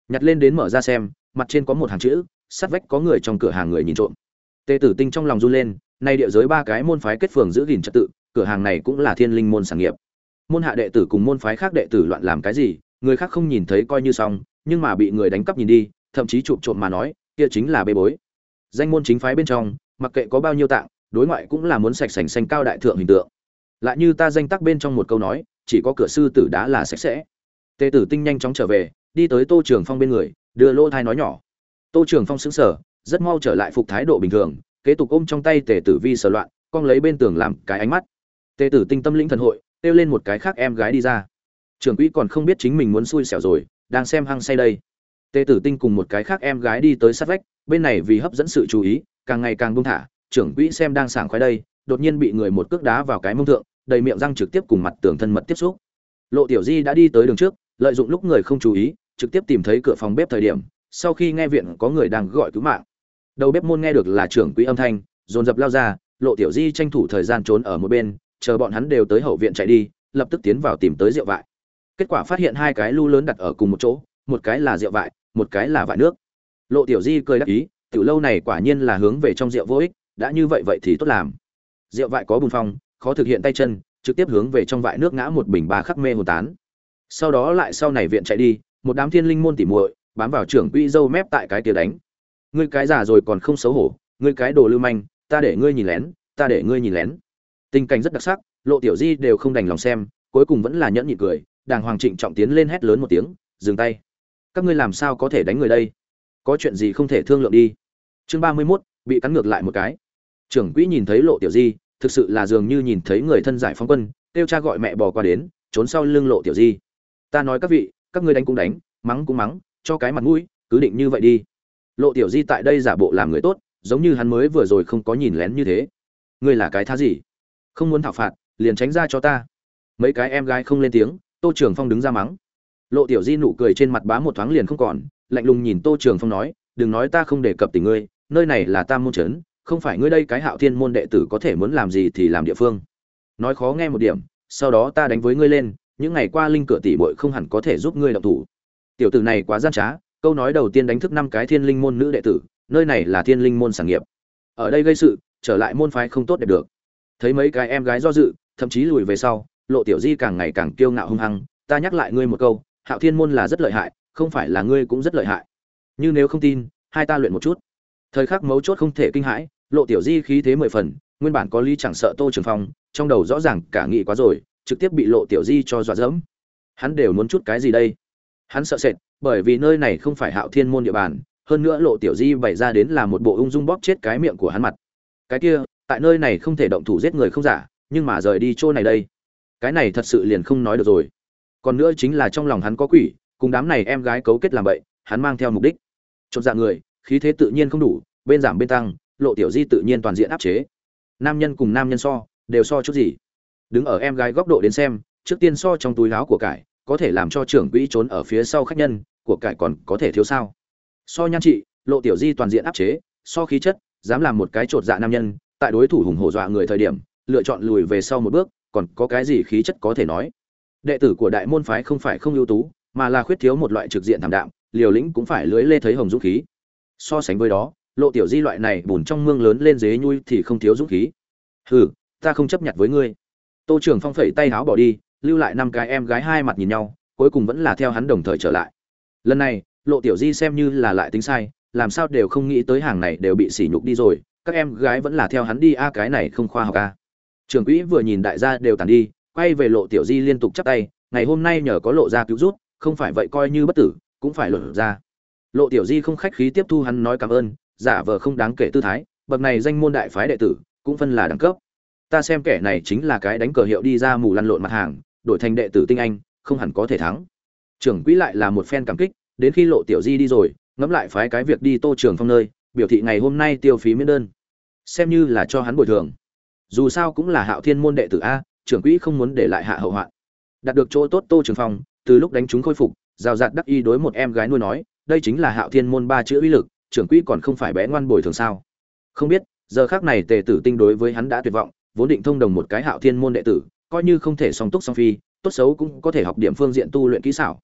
nhặt lên đến mở ra xem, mặt trên có một hàng chữ, sát vách có người trong cửa hàng người nhìn trộm. Tề Tử Tinh trong lòng run lên, nay địa giới ba cái môn phái kết phường giữ gìn trật tự, cửa hàng này cũng là Thiên Linh môn sản nghiệp. Môn hạ đệ tử cùng môn phái khác đệ tử loạn làm cái gì, người khác không nhìn thấy coi như xong, nhưng mà bị người đánh cắp nhìn đi, thậm chí chụp trộm mà nói, kia chính là bê bối. Danh môn chính phái bên trong, mặc kệ có bao nhiêu tạng, đối ngoại cũng là muốn sạch sành xanh cao đại thượng hình tượng. Lại như ta danh tắc bên trong một câu nói, chỉ có cửa sư tử đá là sạch sẽ. Tề Tử Tinh nhanh chóng trở về, đi tới Tô Trường Phong bên người, đưa lỗ thai nói nhỏ. Tô Trường Phong sững sờ, rất mau trở lại phục thái độ bình thường, kế tục ôm trong tay Tề Tử Vi sờ loạn, cong lấy bên tường làm cái ánh mắt. Tề Tử Tinh tâm lĩnh thần hội, kêu lên một cái khác em gái đi ra. Trưởng quỹ còn không biết chính mình muốn xui xẻo rồi, đang xem hăng say đây. Tề Tử Tinh cùng một cái khác em gái đi tới sát vách, bên này vì hấp dẫn sự chú ý, càng ngày càng buông thả, trưởng quỹ xem đang sảng khoái đây, đột nhiên bị người một cước đá vào cái mông thượng, đầy miệng răng trực tiếp cùng mặt tường thân mật tiếp xúc. Lộ Tiểu Di đã đi tới đường trước, lợi dụng lúc người không chú ý, trực tiếp tìm thấy cửa phòng bếp thời điểm, sau khi nghe viện có người đang gọi cứu mạng. Đầu bếp môn nghe được là trưởng quỹ âm thanh, dồn dập lao ra, Lộ Tiểu Di tranh thủ thời gian trốn ở một bên, chờ bọn hắn đều tới hậu viện chạy đi, lập tức tiến vào tìm tới rượu vại. Kết quả phát hiện hai cái lu lớn đặt ở cùng một chỗ, một cái là rượu vại, một cái là vại nước. Lộ Tiểu Di cười đắc ý, tiểu lâu này quả nhiên là hướng về trong rượu vô ích, đã như vậy vậy thì tốt làm. Rượu vại có bùn phong, khó thực hiện tay chân, trực tiếp hướng về trong vại nước ngã một bình ba khắc mê hồn tán. Sau đó lại sau này viện chạy đi, một đám Thiên Linh môn tỉ muội bám vào trưởng quỹ dâu mép tại cái kia đánh. Ngươi cái già rồi còn không xấu hổ, ngươi cái đồ lưu manh, ta để ngươi nhìn lén, ta để ngươi nhìn lén. Tình cảnh rất đặc sắc, Lộ Tiểu Di đều không đành lòng xem, cuối cùng vẫn là nhẫn nhịn cười, đàng hoàng trịnh trọng tiến lên hét lớn một tiếng, dừng tay. Các ngươi làm sao có thể đánh người đây? Có chuyện gì không thể thương lượng đi. Chương ba mươi mốt, bị cắn ngược lại một cái. Trưởng quỹ nhìn thấy Lộ Tiểu Di, thực sự là dường như nhìn thấy người thân giải phóng quân, kêu cha gọi mẹ bò qua đến, trốn sau lưng Lộ Tiểu Di. Ta nói các vị, các ngươi đánh cũng đánh, mắng cũng mắng, cho cái mặt mũi, cứ định như vậy đi. Lộ Tiểu Di tại đây giả bộ làm người tốt, giống như hắn mới vừa rồi không có nhìn lén như thế. Ngươi là cái thá gì? Không muốn thảo phạt, liền tránh ra cho ta. Mấy cái em gái không lên tiếng, Tô Trường Phong đứng ra mắng. Lộ Tiểu Di nụ cười trên mặt bá một thoáng liền không còn, lạnh lùng nhìn Tô Trường Phong nói, đừng nói ta không đề cập tình ngươi, nơi này là Tam môn trấn, không phải ngươi đây cái Hạo Thiên môn đệ tử có thể muốn làm gì thì làm địa phương. Nói khó nghe một điểm, sau đó ta đánh với ngươi lên, những ngày qua linh cửa tỷ muội không hẳn có thể giúp ngươi động thủ. Tiểu tử này quá gian trá, câu nói đầu tiên đánh thức năm cái Thiên Linh môn nữ đệ tử, nơi này là Thiên Linh môn sản nghiệp. Ở đây gây sự, trở lại môn phái không tốt đẹp được. Thấy mấy cái em gái do dự, thậm chí lùi về sau, Lộ Tiểu Di càng ngày càng kiêu ngạo hung hăng, ta nhắc lại ngươi một câu, Hạo Thiên môn là rất lợi hại, không phải là ngươi cũng rất lợi hại. Nhưng nếu không tin, hai ta luyện một chút. Thời khắc mấu chốt không thể kinh hãi, Lộ Tiểu Di khí thế mười phần, nguyên bản có lý chẳng sợ Tô Trường Phong, trong đầu rõ ràng cả nghĩ quá rồi, trực tiếp bị Lộ Tiểu Di cho dọa dẫm. Hắn đều muốn chút cái gì đây? Hắn sợ sệt, bởi vì nơi này không phải Hạo Thiên môn địa bàn, hơn nữa Lộ Tiểu Di bày ra đến là một bộ ung dung bóp chết cái miệng của hắn mặt. Cái kia, tại nơi này không thể động thủ giết người không giả, nhưng mà rời đi chỗ này đây, cái này thật sự liền không nói được rồi. Còn nữa chính là trong lòng hắn có quỷ, cùng đám này em gái cấu kết làm bậy, hắn mang theo mục đích. Chột dạ người, khí thế tự nhiên không đủ, bên giảm bên tăng, Lộ Tiểu Di tự nhiên toàn diện áp chế. Nam nhân cùng nam nhân so, đều so chút gì? Đứng ở em gái góc độ đến xem, trước tiên so trong túi áo của cải, có thể làm cho trưởng quỹ trốn ở phía sau khách nhân, của cải còn có thể thiếu sao? So nhan trị, Lộ Tiểu Di toàn diện áp chế, so khí chất, dám làm một cái chột dạ nam nhân, tại đối thủ hùng hổ dọa người thời điểm, lựa chọn lùi về sau một bước, còn có cái gì khí chất có thể nói? Đệ tử của đại môn phái không phải không ưu tú, mà là khuyết thiếu một loại trực diện thảm đạm, liều lĩnh cũng phải lưới lê thấy hồng dũng khí. So sánh với đó, Lộ Tiểu Di loại này bùn trong mương lớn lên dế nhui thì không thiếu dũng khí. Hừ, ta không chấp nhận với ngươi. Tô Trường Phong phẩy tay áo bỏ đi, lưu lại năm cái em gái hai mặt nhìn nhau, cuối cùng vẫn là theo hắn đồng thời trở lại. Lần này, Lộ Tiểu Di xem như là lại tính sai, làm sao đều không nghĩ tới hàng này đều bị sỉ nhục đi rồi, các em gái vẫn là theo hắn đi a cái này không khoa học a. Trưởng quỹ vừa nhìn đại gia đều tàn đi, quay về Lộ Tiểu Di liên tục chắp tay, ngày hôm nay nhờ có Lộ gia cứu rút, không phải vậy coi như bất tử, cũng phải lộ ra. Lộ Tiểu Di không khách khí tiếp thu hắn nói cảm ơn, giả vờ không đáng kể tư thái, bậc này danh môn đại phái đệ tử, cũng phân là đẳng cấp. Ta xem kẻ này chính là cái đánh cờ hiệu đi ra mù lăn lộn mặt hàng, đổi thành đệ tử tinh anh, không hẳn có thể thắng. Trưởng quỹ lại là một phen cảm kích, đến khi Lộ Tiểu Di đi rồi, ngẫm lại phái cái việc đi Tô Trường Phong nơi, biểu thị ngày hôm nay tiêu phí miễn đơn, xem như là cho hắn bồi thường. Dù sao cũng là Hạo Thiên môn đệ tử a, trưởng quỹ không muốn để lại hạ hậu hoạn. Đạt được chỗ tốt Tô Trường Phong, từ lúc đánh chúng khôi phục, rào rạt đắc y đối một em gái nuôi nói, đây chính là Hạo Thiên môn ba chữ uy lực, trưởng quỹ còn không phải bé ngoan bồi thường sao? Không biết, giờ khắc này Tề Tử Tinh đối với hắn đã tuyệt vọng, vốn định thông đồng một cái Hạo Thiên môn đệ tử, coi như không thể song túc song phi, tốt xấu cũng có thể học điểm phương diện tu luyện kỹ xảo.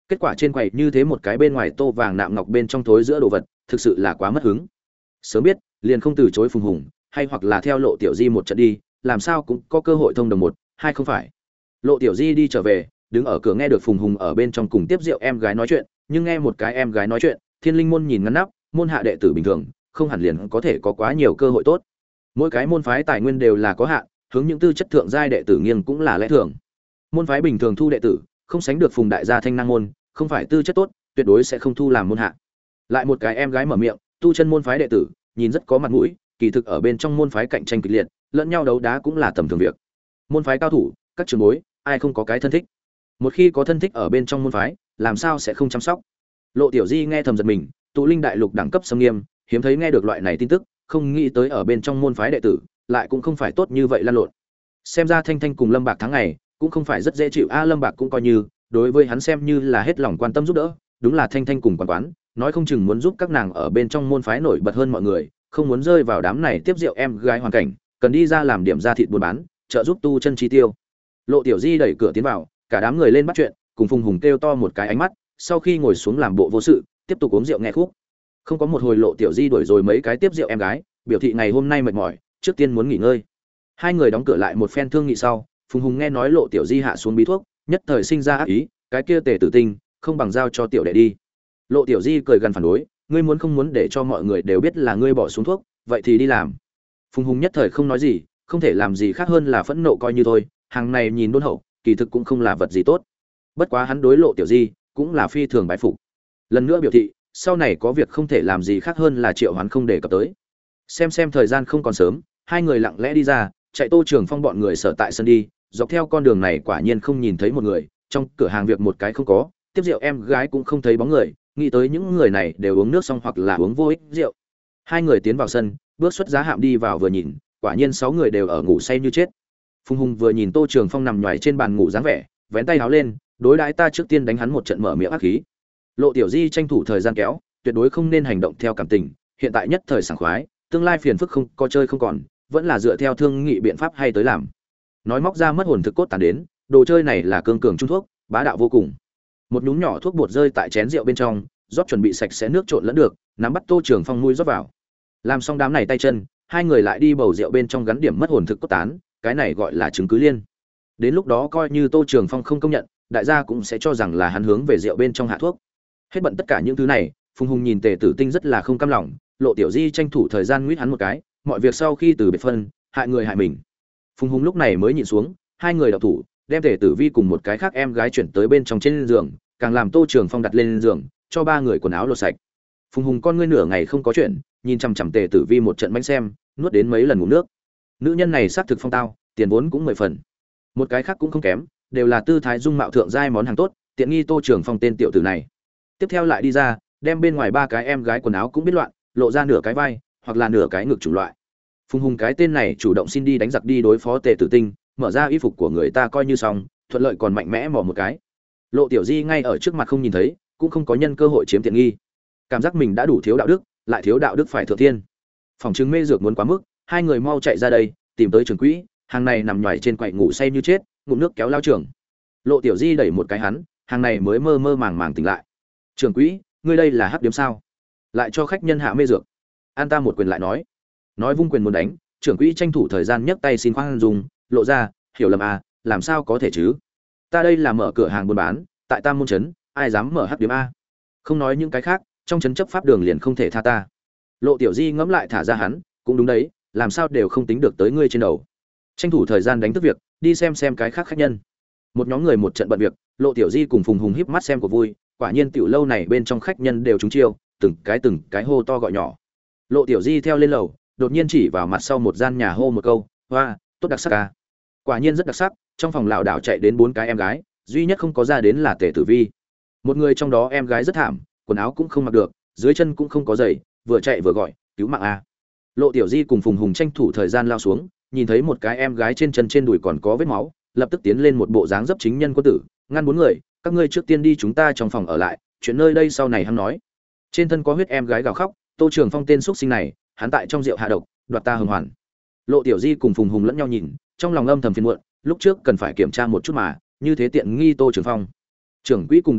Kết quả trên quầy như thế một cái bên ngoài tô vàng nạm ngọc bên trong thối giữa đồ vật, thực sự là quá mất hứng. Sớm biết, liền không từ chối Phùng Hùng, hay hoặc là theo Lộ Tiểu Di một trận đi, làm sao cũng có cơ hội thông đồng một, hai không phải. Lộ Tiểu Di đi trở về, đứng ở cửa nghe được Phùng Hùng ở bên trong cùng tiếp rượu em gái nói chuyện, nhưng nghe một cái em gái nói chuyện, Thiên Linh môn nhìn ngăn nắp, môn hạ đệ tử bình thường, không hẳn liền có thể có quá nhiều cơ hội tốt. Mỗi cái môn phái tài nguyên đều là có hạn, hướng những tư chất thượng giai đệ tử nghiêng cũng là lẽ thường. Môn phái bình thường thu đệ tử, không sánh được Phùng đại gia Thanh Năng môn, không phải tư chất tốt, tuyệt đối sẽ không thu làm môn hạ. Lại một cái em gái mở miệng, tu chân môn phái đệ tử, nhìn rất có mặt mũi, kỳ thực ở bên trong môn phái cạnh tranh kịch liệt, lẫn nhau đấu đá cũng là tầm thường việc. Môn phái cao thủ, các trường bối, ai không có cái thân thích. Một khi có thân thích ở bên trong môn phái, làm sao sẽ không chăm sóc. Lộ Tiểu Di nghe thầm giật mình, tụ linh đại lục đẳng cấp xâm nghiêm, hiếm thấy nghe được loại này tin tức, không nghĩ tới ở bên trong môn phái đệ tử, lại cũng không phải tốt như vậy lan lộn. Xem ra Thanh Thanh cùng Lâm Bạc tháng ngày, cũng không phải rất dễ chịu a. Lâm Bạc cũng coi như, đối với hắn xem như là hết lòng quan tâm giúp đỡ, đúng là Thanh Thanh cùng quán quán, nói không chừng muốn giúp các nàng ở bên trong môn phái nổi bật hơn mọi người, không muốn rơi vào đám này tiếp rượu em gái hoàn cảnh, cần đi ra làm điểm ra thịt buôn bán, trợ giúp tu chân chi tiêu. Lộ Tiểu Di đẩy cửa tiến vào, cả đám người lên bắt chuyện, cùng Phùng Hùng kêu to một cái ánh mắt, sau khi ngồi xuống làm bộ vô sự, tiếp tục uống rượu nghe khúc. Không có một hồi Lộ Tiểu Di đuổi rồi mấy cái tiếp rượu em gái, biểu thị ngày hôm nay mệt mỏi, trước tiên muốn nghỉ ngơi. Hai người đóng cửa lại một phen thương nghị sau, Phùng Hùng nghe nói Lộ Tiểu Di hạ xuống bí thuốc, nhất thời sinh ra ác ý, cái kia Tề Tử Tinh, không bằng giao cho tiểu đệ đi. Lộ Tiểu Di cười gần phản đối, ngươi muốn không muốn để cho mọi người đều biết là ngươi bỏ xuống thuốc, vậy thì đi làm. Phùng Hùng nhất thời không nói gì, không thể làm gì khác hơn là phẫn nộ coi như thôi, hàng này nhìn đôn hậu, kỳ thực cũng không là vật gì tốt. Bất quá hắn đối Lộ Tiểu Di cũng là phi thường bái phục. Lần nữa biểu thị, sau này có việc không thể làm gì khác hơn là triệu hoán không để cập tới. Xem xem thời gian không còn sớm, hai người lặng lẽ đi ra, chạy Tô Trường Phong bọn người sở tại sân đi, dọc theo con đường này quả nhiên không nhìn thấy một người, trong cửa hàng việc một cái không có, tiếp rượu em gái cũng không thấy bóng người, nghĩ tới những người này đều uống nước xong hoặc là uống vô ích rượu. Hai người tiến vào sân, bước xuất giá hạm đi vào vừa nhìn, quả nhiên sáu người đều ở ngủ say như chết. Phùng Hùng vừa nhìn Tô Trường Phong nằm nhoài trên bàn ngủ dáng vẻ, vén tay áo lên, đối đãi ta trước tiên đánh hắn một trận mở miệng ác khí. Lộ Tiểu Di tranh thủ thời gian kéo, tuyệt đối không nên hành động theo cảm tình, hiện tại nhất thời sảng khoái, tương lai phiền phức không có chơi không còn, vẫn là dựa theo thương nghị biện pháp hay tới làm. Nói móc ra mất hồn thực cốt tàn đến, đồ chơi này là cương cường trung thuốc, bá đạo vô cùng. Một nhúm nhỏ thuốc bột rơi tại chén rượu bên trong, rót chuẩn bị sạch sẽ nước trộn lẫn được, nắm bắt Tô Trường Phong mũi rót vào. Làm xong đám này tay chân, hai người lại đi bầu rượu bên trong gắn điểm mất hồn thực cốt tán, cái này gọi là chứng cứ liên. Đến lúc đó coi như Tô Trường Phong không công nhận, đại gia cũng sẽ cho rằng là hắn hướng về rượu bên trong hạ thuốc. Hết bận tất cả những thứ này, Phùng Hùng nhìn Tề Tử Tinh rất là không cam lòng, Lộ Tiểu Di tranh thủ thời gian nguyết hắn một cái, mọi việc sau khi từ biệt phân, hại người hại mình. Phùng Hùng lúc này mới nhịn xuống, hai người đọc thủ, đem Tề Tử Vi cùng một cái khác em gái chuyển tới bên trong trên giường, càng làm Tô Trường Phong đặt lên giường, cho ba người quần áo lột sạch. Phùng Hùng con ngươi nửa ngày không có chuyện, nhìn chằm chằm Tề Tử Vi một trận bánh xem, nuốt đến mấy lần ngủ nước. Nữ nhân này xác thực phong tao, tiền vốn cũng mười phần. Một cái khác cũng không kém, đều là tư thái dung mạo thượng giai món hàng tốt, tiện nghi Tô Trường Phong tên tiểu tử này. Tiếp theo lại đi ra, đem bên ngoài ba cái em gái quần áo cũng biết loạn, lộ ra nửa cái vai, hoặc là nửa cái ngực chủng loại. Phùng Hùng cái tên này chủ động xin đi đánh giặc đi đối phó Tề Tử Tinh, mở ra y phục của người ta coi như xong, thuận lợi còn mạnh mẽ mò một cái. Lộ Tiểu Di ngay ở trước mặt không nhìn thấy, cũng không có nhân cơ hội chiếm tiện nghi. Cảm giác mình đã đủ thiếu đạo đức, lại thiếu đạo đức phải thượng thiên. Phòng chứng mê dược muốn quá mức, hai người mau chạy ra đây, tìm tới trường quỹ, hàng này nằm nhòi trên quầy ngủ say như chết, ngụm nước kéo lao trường. Lộ Tiểu Di đẩy một cái hắn, hàng này mới mơ mơ màng màng tỉnh lại. Trường quỹ, ngươi đây là hắc điếm sao? Lại cho khách nhân hạ mê dược. An ta một quyền lại nói. Nói vung quyền muốn đánh, trưởng quỹ tranh thủ thời gian nhấc tay xin khoan dung, lộ ra, hiểu lầm à, làm sao có thể chứ? Ta đây là mở cửa hàng buôn bán, tại Tam Môn trấn, ai dám mở hắc điếm a? Không nói những cái khác, trong trấn chấp pháp đường liền không thể tha ta. Lộ Tiểu Di ngẫm lại thả ra hắn, cũng đúng đấy, làm sao đều không tính được tới ngươi trên đầu. Tranh thủ thời gian đánh thức việc, đi xem xem cái khác khách nhân. Một nhóm người một trận bận việc, Lộ Tiểu Di cùng Phùng Hùng híp mắt xem của vui, quả nhiên tiểu lâu này bên trong khách nhân đều trúng chiêu, từng cái từng cái hô to gọi nhỏ. Lộ Tiểu Di theo lên lầu, đột nhiên chỉ vào mặt sau một gian nhà hô một câu, "Hoa, tốt đặc sắc à?" Quả nhiên rất đặc sắc, trong phòng lão đảo chạy đến bốn cái em gái, duy nhất không có ra đến là Tề Tử Vi. Một người trong đó em gái rất thảm, quần áo cũng không mặc được, dưới chân cũng không có giày, vừa chạy vừa gọi, "Cứu mạng a!" Lộ Tiểu Di cùng Phùng Hùng tranh thủ thời gian lao xuống, nhìn thấy một cái em gái trên chân trên đùi còn có vết máu, lập tức tiến lên một bộ dáng dấp chính nhân quân tử, ngăn bốn người, "Các ngươi trước tiên đi chúng ta trong phòng ở lại, chuyện nơi đây sau này hắn nói." Trên thân có huyết em gái gào khóc, Tô Trường Phong tên xuất sinh này, hắn tại trong rượu hạ độc, đoạt ta hưng hoàn. Lộ Tiểu Di cùng Phùng Hùng lẫn nhau nhìn, trong lòng âm thầm phiền muộn, lúc trước cần phải kiểm tra một chút mà, như thế tiện nghi Tô Trường Phong. Trưởng quỹ cùng đồng nghiệp,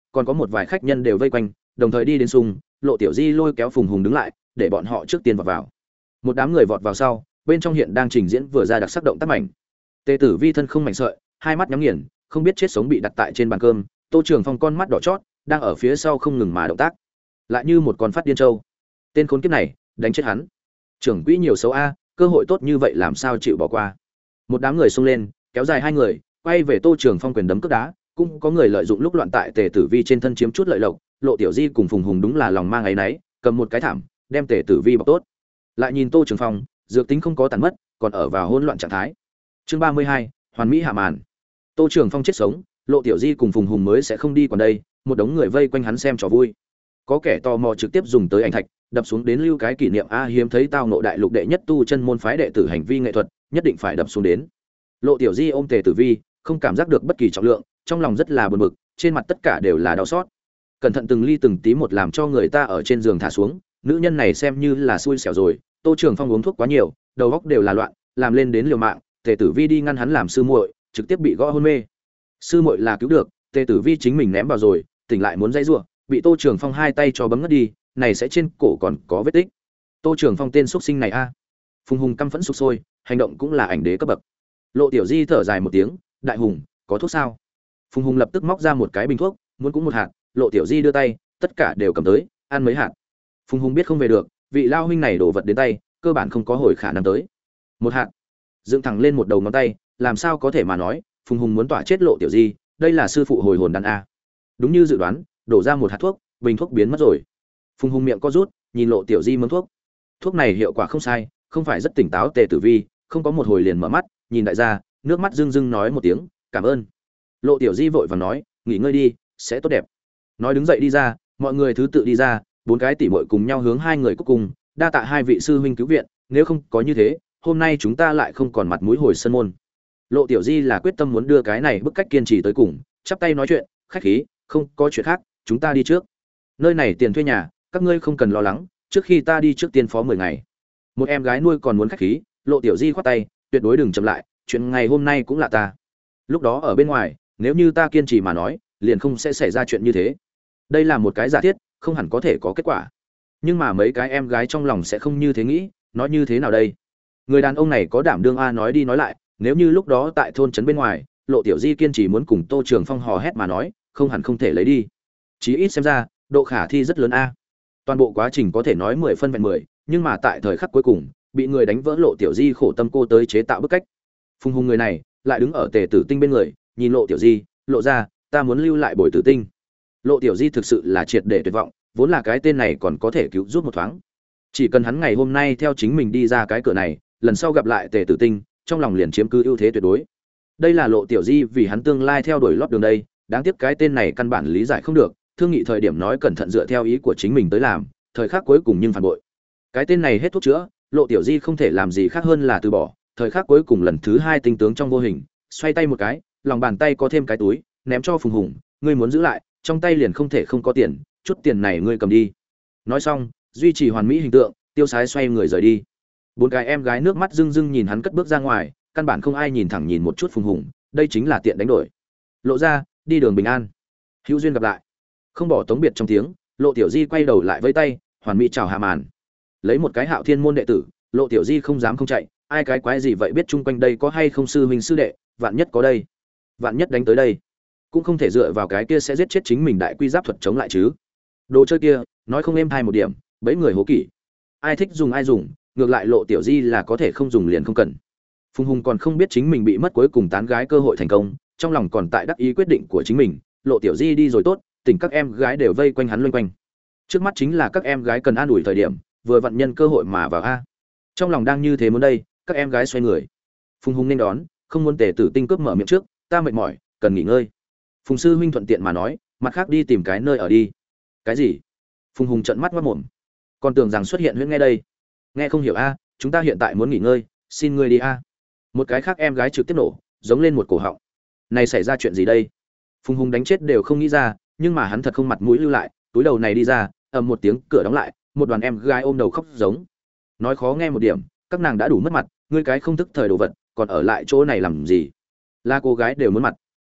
còn có một vài khách nhân đều vây quanh, đồng thời đi đến xung, Lộ Tiểu Di lôi kéo Phùng Hùng đứng lại, để bọn họ trước tiên vào vào. Một đám người vọt vào sau, bên trong hiện đang trình diễn vừa ra đặc sắc động tác mảnh. Tề Tử Vi thân không mảnh sợi, hai mắt nhắm nghiền, không biết chết sống bị đặt tại trên bàn cơm, Tô Trường Phong con mắt đỏ chót, đang ở phía sau không ngừng mà động tác, lại như một con phát điên trâu. Tên khốn kiếp này, đánh chết hắn. Trưởng quỹ nhiều xấu a, cơ hội tốt như vậy làm sao chịu bỏ qua. Một đám người xông lên, kéo dài hai người, quay về Tô Trường Phong quyền đấm cước đá, cũng có người lợi dụng lúc loạn tại Tề Tử Vi trên thân chiếm chút lợi lộc, Lộ Tiểu Di cùng Phùng Hùng đúng là lòng mang áy náy, cầm một cái thảm, đem Tề Tử Vi bọc tốt. Lại nhìn Tô Trường Phong, dược tính không có tàn mất, còn ở vào hỗn loạn trạng thái. Chương ba mươi hai, hoàn mỹ hạ màn. Tô Trường Phong chết sống, Lộ Tiểu Di cùng Phùng Hùng mới sẽ không đi còn đây, một đống người vây quanh hắn xem trò vui. Có kẻ tò mò trực tiếp dùng tới ảnh thạch, đập xuống đến lưu cái kỷ niệm a hiếm thấy tao ngộ đại lục đệ nhất tu chân môn phái đệ tử hành vi nghệ thuật, nhất định phải đập xuống đến. Lộ Tiểu Di ôm Tề Tử Vi, không cảm giác được bất kỳ trọng lượng, trong lòng rất là buồn bực, trên mặt tất cả đều là đau xót. Cẩn thận từng ly từng tí một làm cho người ta ở trên giường thả xuống, nữ nhân này xem như là xui xẻo rồi. Tô Trường Phong uống thuốc quá nhiều, đầu óc đều là loạn, làm lên đến liều mạng, Tề Tử Vi đi ngăn hắn làm sư muội, trực tiếp bị gõ hôn mê. Sư muội là cứu được, Tề Tử Vi chính mình ném vào rồi, tỉnh lại muốn dãy rủa, bị Tô Trường Phong hai tay cho bấm ngất đi, này sẽ trên cổ còn có vết tích. Tô Trường Phong tên xuất sinh này a. Phùng Hùng căm phẫn sục sôi, hành động cũng là ảnh đế cấp bậc. Lộ Tiểu Di thở dài một tiếng, đại hùng, có thuốc sao? Phùng Hùng lập tức móc ra một cái bình thuốc, muốn cũng một hạt, Lộ Tiểu Di đưa tay, tất cả đều cầm tới, ăn mấy hạt. Phùng Hùng biết không về được, vị lao huynh này đổ vật đến tay, cơ bản không có hồi khả năng tới. Một hạt, dựng thẳng lên một đầu ngón tay, làm sao có thể mà nói, Phùng Hùng muốn tỏa chết Lộ Tiểu Di, đây là sư phụ hồi hồn đàn a. Đúng như dự đoán, đổ ra một hạt thuốc, bình thuốc biến mất rồi. Phùng Hùng miệng co rút, nhìn Lộ Tiểu Di mớm thuốc. Thuốc này hiệu quả không sai, không phải rất tỉnh táo. Tề Tử Vi không có một hồi liền mở mắt, nhìn đại gia, nước mắt rưng rưng nói một tiếng, cảm ơn. Lộ Tiểu Di vội vàng nói, nghỉ ngơi đi, sẽ tốt đẹp. Nói đứng dậy đi ra, mọi người thứ tự đi ra, bốn cái tỷ muội cùng nhau hướng hai người cuối cùng, đa tạ hai vị sư huynh cứu viện, nếu không có như thế, hôm nay chúng ta lại không còn mặt mũi hồi sân môn. Lộ Tiểu Di là quyết tâm muốn đưa cái này bức cách kiên trì tới cùng, chắp tay nói chuyện, khách khí, không có chuyện khác, chúng ta đi trước. Nơi này tiền thuê nhà, các ngươi không cần lo lắng, trước khi ta đi trước tiên phó mười ngày. Một em gái nuôi còn muốn khách khí, Lộ Tiểu Di khoát tay, tuyệt đối đừng chậm lại, chuyện ngày hôm nay cũng là ta. Lúc đó ở bên ngoài, nếu như ta kiên trì mà nói, liền không sẽ xảy ra chuyện như thế. Đây là một cái giả thiết, không hẳn có thể có kết quả. Nhưng mà mấy cái em gái trong lòng sẽ không như thế nghĩ, nói như thế nào đây? Người đàn ông này có đảm đương a nói đi nói lại, nếu như lúc đó tại thôn trấn bên ngoài, Lộ Tiểu Di kiên trì muốn cùng Tô Trường Phong hò hét mà nói, không hẳn không thể lấy đi. Chí ít xem ra, độ khả thi rất lớn a. Toàn bộ quá trình có thể nói mười phân vẹn mười, nhưng mà tại thời khắc cuối cùng, bị người đánh vỡ Lộ Tiểu Di khổ tâm cô tới chế tạo bức cách. Phùng Hùng người này, lại đứng ở Tề Tử Tinh bên người, nhìn Lộ Tiểu Di, lộ ra, ta muốn lưu lại Bồi Tử Tinh. Lộ Tiểu Di thực sự là triệt để tuyệt vọng, vốn là cái tên này còn có thể cứu giúp một thoáng. Chỉ cần hắn ngày hôm nay theo chính mình đi ra cái cửa này, lần sau gặp lại Tề Tử Tinh, trong lòng liền chiếm cứ ưu thế tuyệt đối. Đây là Lộ Tiểu Di vì hắn tương lai theo đuổi lót đường đây, đáng tiếc cái tên này căn bản lý giải không được, thương nghị thời điểm nói cẩn thận dựa theo ý của chính mình tới làm, thời khắc cuối cùng nhưng phản bội. Cái tên này hết thuốc chữa, Lộ Tiểu Di không thể làm gì khác hơn là từ bỏ, thời khắc cuối cùng lần thứ hai tinh tướng trong vô hình, xoay tay một cái, lòng bàn tay có thêm cái túi, ném cho Phùng Hùng, ngươi muốn giữ lại, trong tay liền không thể không có tiền, chút tiền này ngươi cầm đi. Nói xong, duy trì hoàn mỹ hình tượng, tiêu sái xoay người rời đi. Bốn cái em gái nước mắt rưng rưng nhìn hắn cất bước ra ngoài, căn bản không ai nhìn thẳng nhìn một chút Phùng Hùng, đây chính là tiện đánh đổi. Lộ ra, đi đường bình an. Hữu duyên gặp lại. Không bỏ tống biệt trong tiếng, Lộ Tiểu Di quay đầu lại với tay, hoàn mỹ chào hạ màn. Lấy một cái Hạo Thiên môn đệ tử, Lộ Tiểu Di không dám không chạy, ai cái quái gì vậy biết chung quanh đây có hay không sư huynh sư đệ, vạn nhất có đây, vạn nhất đánh tới đây, cũng không thể dựa vào cái kia sẽ giết chết chính mình đại quy giáp thuật chống lại chứ. Đồ chơi kia, nói không êm hai một điểm, bấy người hố kỷ. Ai thích dùng ai dùng, ngược lại Lộ Tiểu Di là có thể không dùng liền không cần. Phùng Hùng còn không biết chính mình bị mất cuối cùng tán gái cơ hội thành công, trong lòng còn tại đắc ý quyết định của chính mình, Lộ Tiểu Di đi rồi tốt, tỉnh các em gái đều vây quanh hắn loanh quanh. Trước mắt chính là các em gái cần an ủi thời điểm, vừa vặn nhân cơ hội mà vào a. Trong lòng đang như thế muốn đây, các em gái xoay người. Phùng Hùng nên đón, không muốn Tề Tử Tinh cướp mở miệng trước, ta mệt mỏi, cần nghỉ ngơi. Phùng sư huynh thuận tiện mà nói, mặt khác đi tìm cái nơi ở đi. Cái gì? Phùng Hùng trợn mắt ngoác mồm. Còn tưởng rằng xuất hiện huyễn nghe đây. Nghe không hiểu a, chúng ta hiện tại muốn nghỉ ngơi, xin ngươi đi a. Một cái khác em gái trực tiếp nổ, giống lên một cổ họng. Này xảy ra chuyện gì đây? Phùng Hùng đánh chết đều không nghĩ ra, nhưng mà hắn thật không mặt mũi lưu lại, túi đầu này đi ra, ầm một tiếng cửa đóng lại, một đoàn em gái ôm đầu khóc giống. Nói khó nghe một điểm, các nàng đã đủ mất mặt, ngươi cái không thức thời đồ vật, còn ở lại chỗ này làm gì? Là cô gái đều muốn mặt.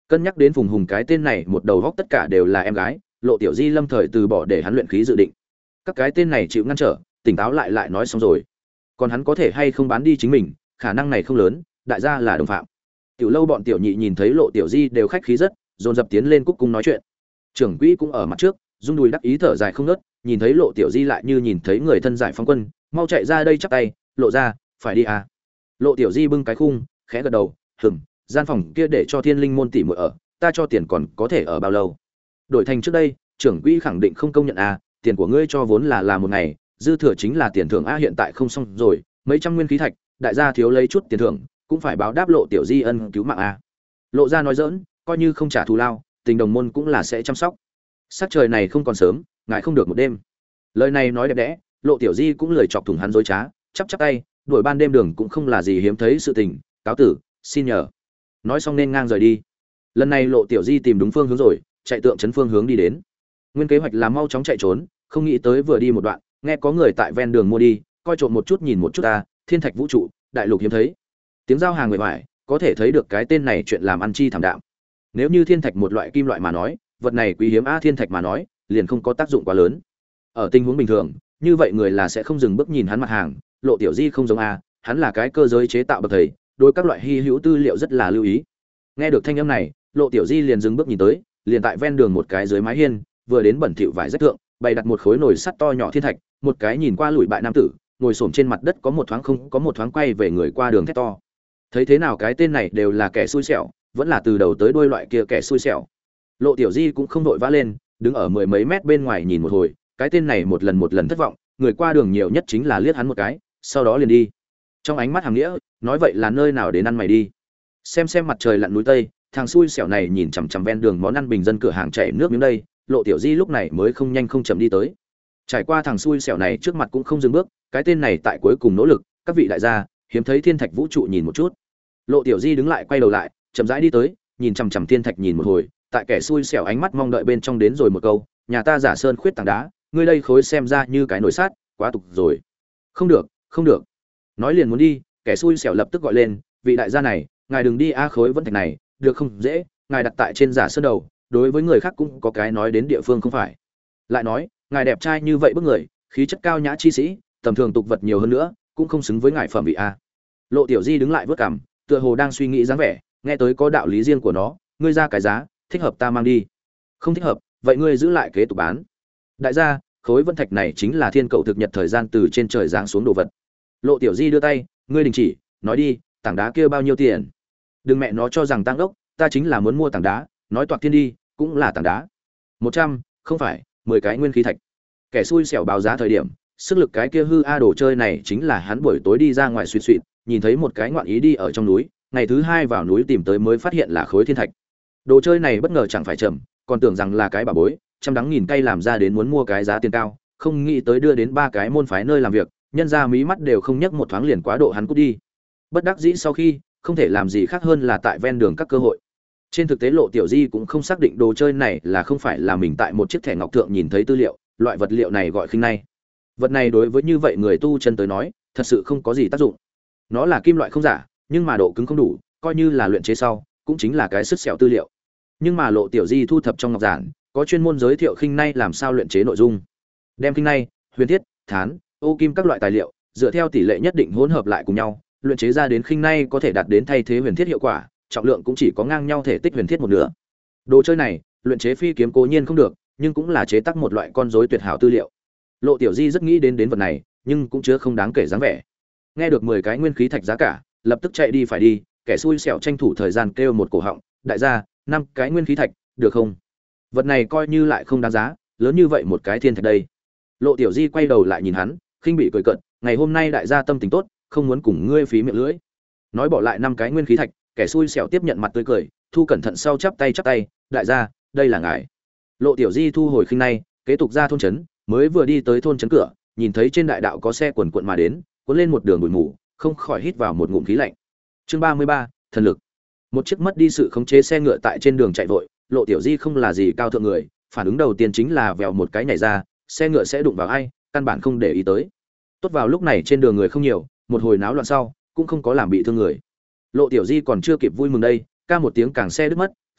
Cân nhắc đến Phùng Hùng cái tên này một đầu góc tất cả đều là em gái, Lộ Tiểu Di lâm thời từ bỏ để hắn luyện khí dự định. Các cái tên này chịu ngăn trở, tỉnh táo lại lại nói xong rồi. Còn hắn có thể hay không bán đi chính mình, khả năng này không lớn, đại gia là đồng phạm. Tiểu lâu bọn tiểu nhị nhìn thấy Lộ Tiểu Di đều khách khí rất, dồn dập tiến lên cúc cung nói chuyện. Trưởng quỹ cũng ở mặt trước, rung đùi đắc ý thở dài không ngớt, nhìn thấy Lộ Tiểu Di lại như nhìn thấy người thân giải phóng quân, mau chạy ra đây chắp tay, lộ ra, phải đi à. Lộ Tiểu Di bưng cái khung, khẽ gật đầu, hừm, gian phòng kia để cho Thiên Linh môn tỷ muội ở, ta cho tiền còn có thể ở bao lâu? Đổi thành trước đây, trưởng quỹ khẳng định không công nhận à, tiền của ngươi cho vốn là là một ngày, dư thừa chính là tiền thưởng a, hiện tại không xong rồi, mấy trăm nguyên khí thạch, đại gia thiếu lấy chút tiền thưởng, cũng phải báo đáp Lộ Tiểu Di ân cứu mạng a. Lộ gia nói giỡn, coi như không trả thù lao, tình đồng môn cũng là sẽ chăm sóc. Sắc trời này không còn sớm, ngài không được một đêm. Lời này nói đẹp đẽ, Lộ Tiểu Di cũng lười chọc thủng hắn dối trá, chắp chắp tay, đuổi ban đêm đường cũng không là gì hiếm thấy sự tình, cáo tử, xin nhờ. Nói xong nên ngang rời đi. Lần này Lộ Tiểu Di tìm đúng phương hướng rồi, chạy tượng trấn phương hướng đi đến. Nguyên kế hoạch là mau chóng chạy trốn, không nghĩ tới vừa đi một đoạn, nghe có người tại ven đường mua đi, coi trộm một chút nhìn một chút ta, thiên thạch vũ trụ, đại lục hiếm thấy. Tiếng giao hàng người ngoài, có thể thấy được cái tên này chuyện làm ăn chi thảm đạm. Nếu như thiên thạch một loại kim loại mà nói, vật này quý hiếm a, thiên thạch mà nói, liền không có tác dụng quá lớn. Ở tình huống bình thường, như vậy người là sẽ không dừng bước nhìn hắn mặt hàng, Lộ Tiểu Di không giống a, hắn là cái cơ giới chế tạo bậc thầy, đối các loại hy hữu tư liệu rất là lưu ý. Nghe được thanh âm này, Lộ Tiểu Di liền dừng bước nhìn tới, liền tại ven đường một cái dưới mái hiên, vừa đến bẩn thỉu vải rách thượng, bày đặt một khối nồi sắt to nhỏ thiên thạch, một cái nhìn qua lùi bại nam tử, ngồi xổm trên mặt đất có một thoáng không có một thoáng quay về người qua đường thét to. Thấy thế nào cái tên này đều là kẻ xui xẻo, vẫn là từ đầu tới đuôi loại kia kẻ xui xẻo. Lộ Tiểu Di cũng không vội vã lên, đứng ở mười mấy mét bên ngoài nhìn một hồi, cái tên này một lần một lần thất vọng, người qua đường nhiều nhất chính là liếc hắn một cái, sau đó liền đi. Trong ánh mắt hàm nghĩa, nói vậy là nơi nào đến ăn mày đi. Xem xem mặt trời lặn núi tây, thằng xui xẻo này nhìn chằm chằm ven đường món ăn bình dân cửa hàng chảy nước miếng đây, Lộ Tiểu Di lúc này mới không nhanh không chậm đi tới. Trải qua thằng xui xẻo này trước mặt cũng không dừng bước, cái tên này tại cuối cùng nỗ lực, các vị đại gia, hiếm thấy thiên thạch vũ trụ nhìn một chút. Lộ Tiểu Di đứng lại quay đầu lại, chậm rãi đi tới, nhìn chằm chằm thiên thạch nhìn một hồi, tại kẻ xui xẻo ánh mắt mong đợi bên trong đến rồi một câu, nhà ta giả sơn khuyết tảng đá, ngươi đây khối xem ra như cái nồi sát, quá tục rồi. Không được, không được. Nói liền muốn đi, kẻ xui xẻo lập tức gọi lên, vị đại gia này, ngài đừng đi a, khối vẫn thạch này, được không dễ, ngài đặt tại trên giả sơn đầu, đối với người khác cũng có cái nói đến địa phương không phải. Lại nói, ngài đẹp trai như vậy bức người, khí chất cao nhã chi sĩ, tầm thường tục vật nhiều hơn nữa, cũng không xứng với ngài phẩm vị a. Lộ Tiểu Di đứng lại vớt cằm, tựa hồ đang suy nghĩ dáng vẻ, nghe tới có đạo lý riêng của nó, ngươi ra cái giá, thích hợp ta mang đi. Không thích hợp, vậy ngươi giữ lại kế tục bán. Đại gia, khối vân thạch này chính là thiên cầu thực nhật thời gian từ trên trời giáng xuống đồ vật. Lộ Tiểu Di đưa tay, ngươi đình chỉ, nói đi, tảng đá kia bao nhiêu tiền? Đừng mẹ nó cho rằng tăng đốc, ta chính là muốn mua tảng đá, nói toạc thiên đi, cũng là tảng đá. Một trăm, không phải, mười cái nguyên khí thạch. Kẻ xui xẻo báo giá thời điểm, sức lực cái kia hư a đồ chơi này chính là hắn buổi tối đi ra ngoài suýt suýt, nhìn thấy một cái ngoạn ý đi ở trong núi, ngày thứ hai vào núi tìm tới mới phát hiện là khối thiên thạch. Đồ chơi này bất ngờ chẳng phải chậm, còn tưởng rằng là cái bà bối, trăm đắng nghìn cay làm ra đến muốn mua cái giá tiền cao, không nghĩ tới đưa đến ba cái môn phái nơi làm việc, nhân ra mí mắt đều không nhấc một thoáng liền quá độ hắn cút đi. Bất đắc dĩ sau khi, không thể làm gì khác hơn là tại ven đường các cơ hội. Trên thực tế Lộ Tiểu Di cũng không xác định đồ chơi này là không phải là mình tại một chiếc thẻ ngọc thượng nhìn thấy tư liệu, loại vật liệu này gọi khinh nay. Vật này đối với như vậy người tu chân tới nói, thật sự không có gì tác dụng. Nó là kim loại không giả, nhưng mà độ cứng không đủ, coi như là luyện chế sau, cũng chính là cái sức sẹo tư liệu. Nhưng mà Lộ Tiểu Di thu thập trong ngọc giản, có chuyên môn giới thiệu khinh nay làm sao luyện chế nội dung. Đem khinh nay, huyền thiết, thán, ô kim các loại tài liệu, dựa theo tỷ lệ nhất định hỗn hợp lại cùng nhau, luyện chế ra đến khinh nay có thể đạt đến thay thế huyền thiết hiệu quả, trọng lượng cũng chỉ có ngang nhau thể tích huyền thiết một nửa. Đồ chơi này, luyện chế phi kiếm cố nhiên không được, nhưng cũng là chế tác một loại con rối tuyệt hảo tư liệu. Lộ Tiểu Di rất nghĩ đến đến vật này, nhưng cũng chứa không đáng kể dáng vẻ. Nghe được mười cái nguyên khí thạch giá cả, lập tức chạy đi phải đi, kẻ xui xẻo tranh thủ thời gian kêu một cổ họng, đại gia, năm cái nguyên khí thạch, được không? Vật này coi như lại không đáng giá, lớn như vậy một cái thiên thạch đây. Lộ Tiểu Di quay đầu lại nhìn hắn, khinh bị cười cợt, ngày hôm nay đại gia tâm tình tốt, không muốn cùng ngươi phí miệng lưỡi. Nói bỏ lại năm cái nguyên khí thạch, kẻ xui xẻo tiếp nhận mặt tươi cười, thu cẩn thận sau chắp tay chắp tay, đại gia, đây là ngài. Lộ Tiểu Di thu hồi khinh nay, kế tục ra thôn trấn, mới vừa đi tới thôn trấn cửa, nhìn thấy trên đại đạo có xe quần quận mà đến, cuốn lên một đường bụi mù, không khỏi hít vào một ngụm khí lạnh. Chương ba mươi ba, thần lực. Một chiếc mất đi sự khống chế xe ngựa tại trên đường chạy vội, Lộ Tiểu Di không là gì cao thượng người, phản ứng đầu tiên chính là vèo một cái nhảy ra, xe ngựa sẽ đụng vào ai, căn bản không để ý tới. Tốt vào lúc này trên đường người không nhiều, một hồi náo loạn sau, cũng không có làm bị thương người. Lộ Tiểu Di còn chưa kịp vui mừng đây, ca một tiếng càng xe đứt mất,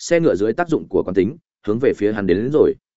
xe ngựa dưới tác dụng của quán tính hướng về phía hắn đến, đến rồi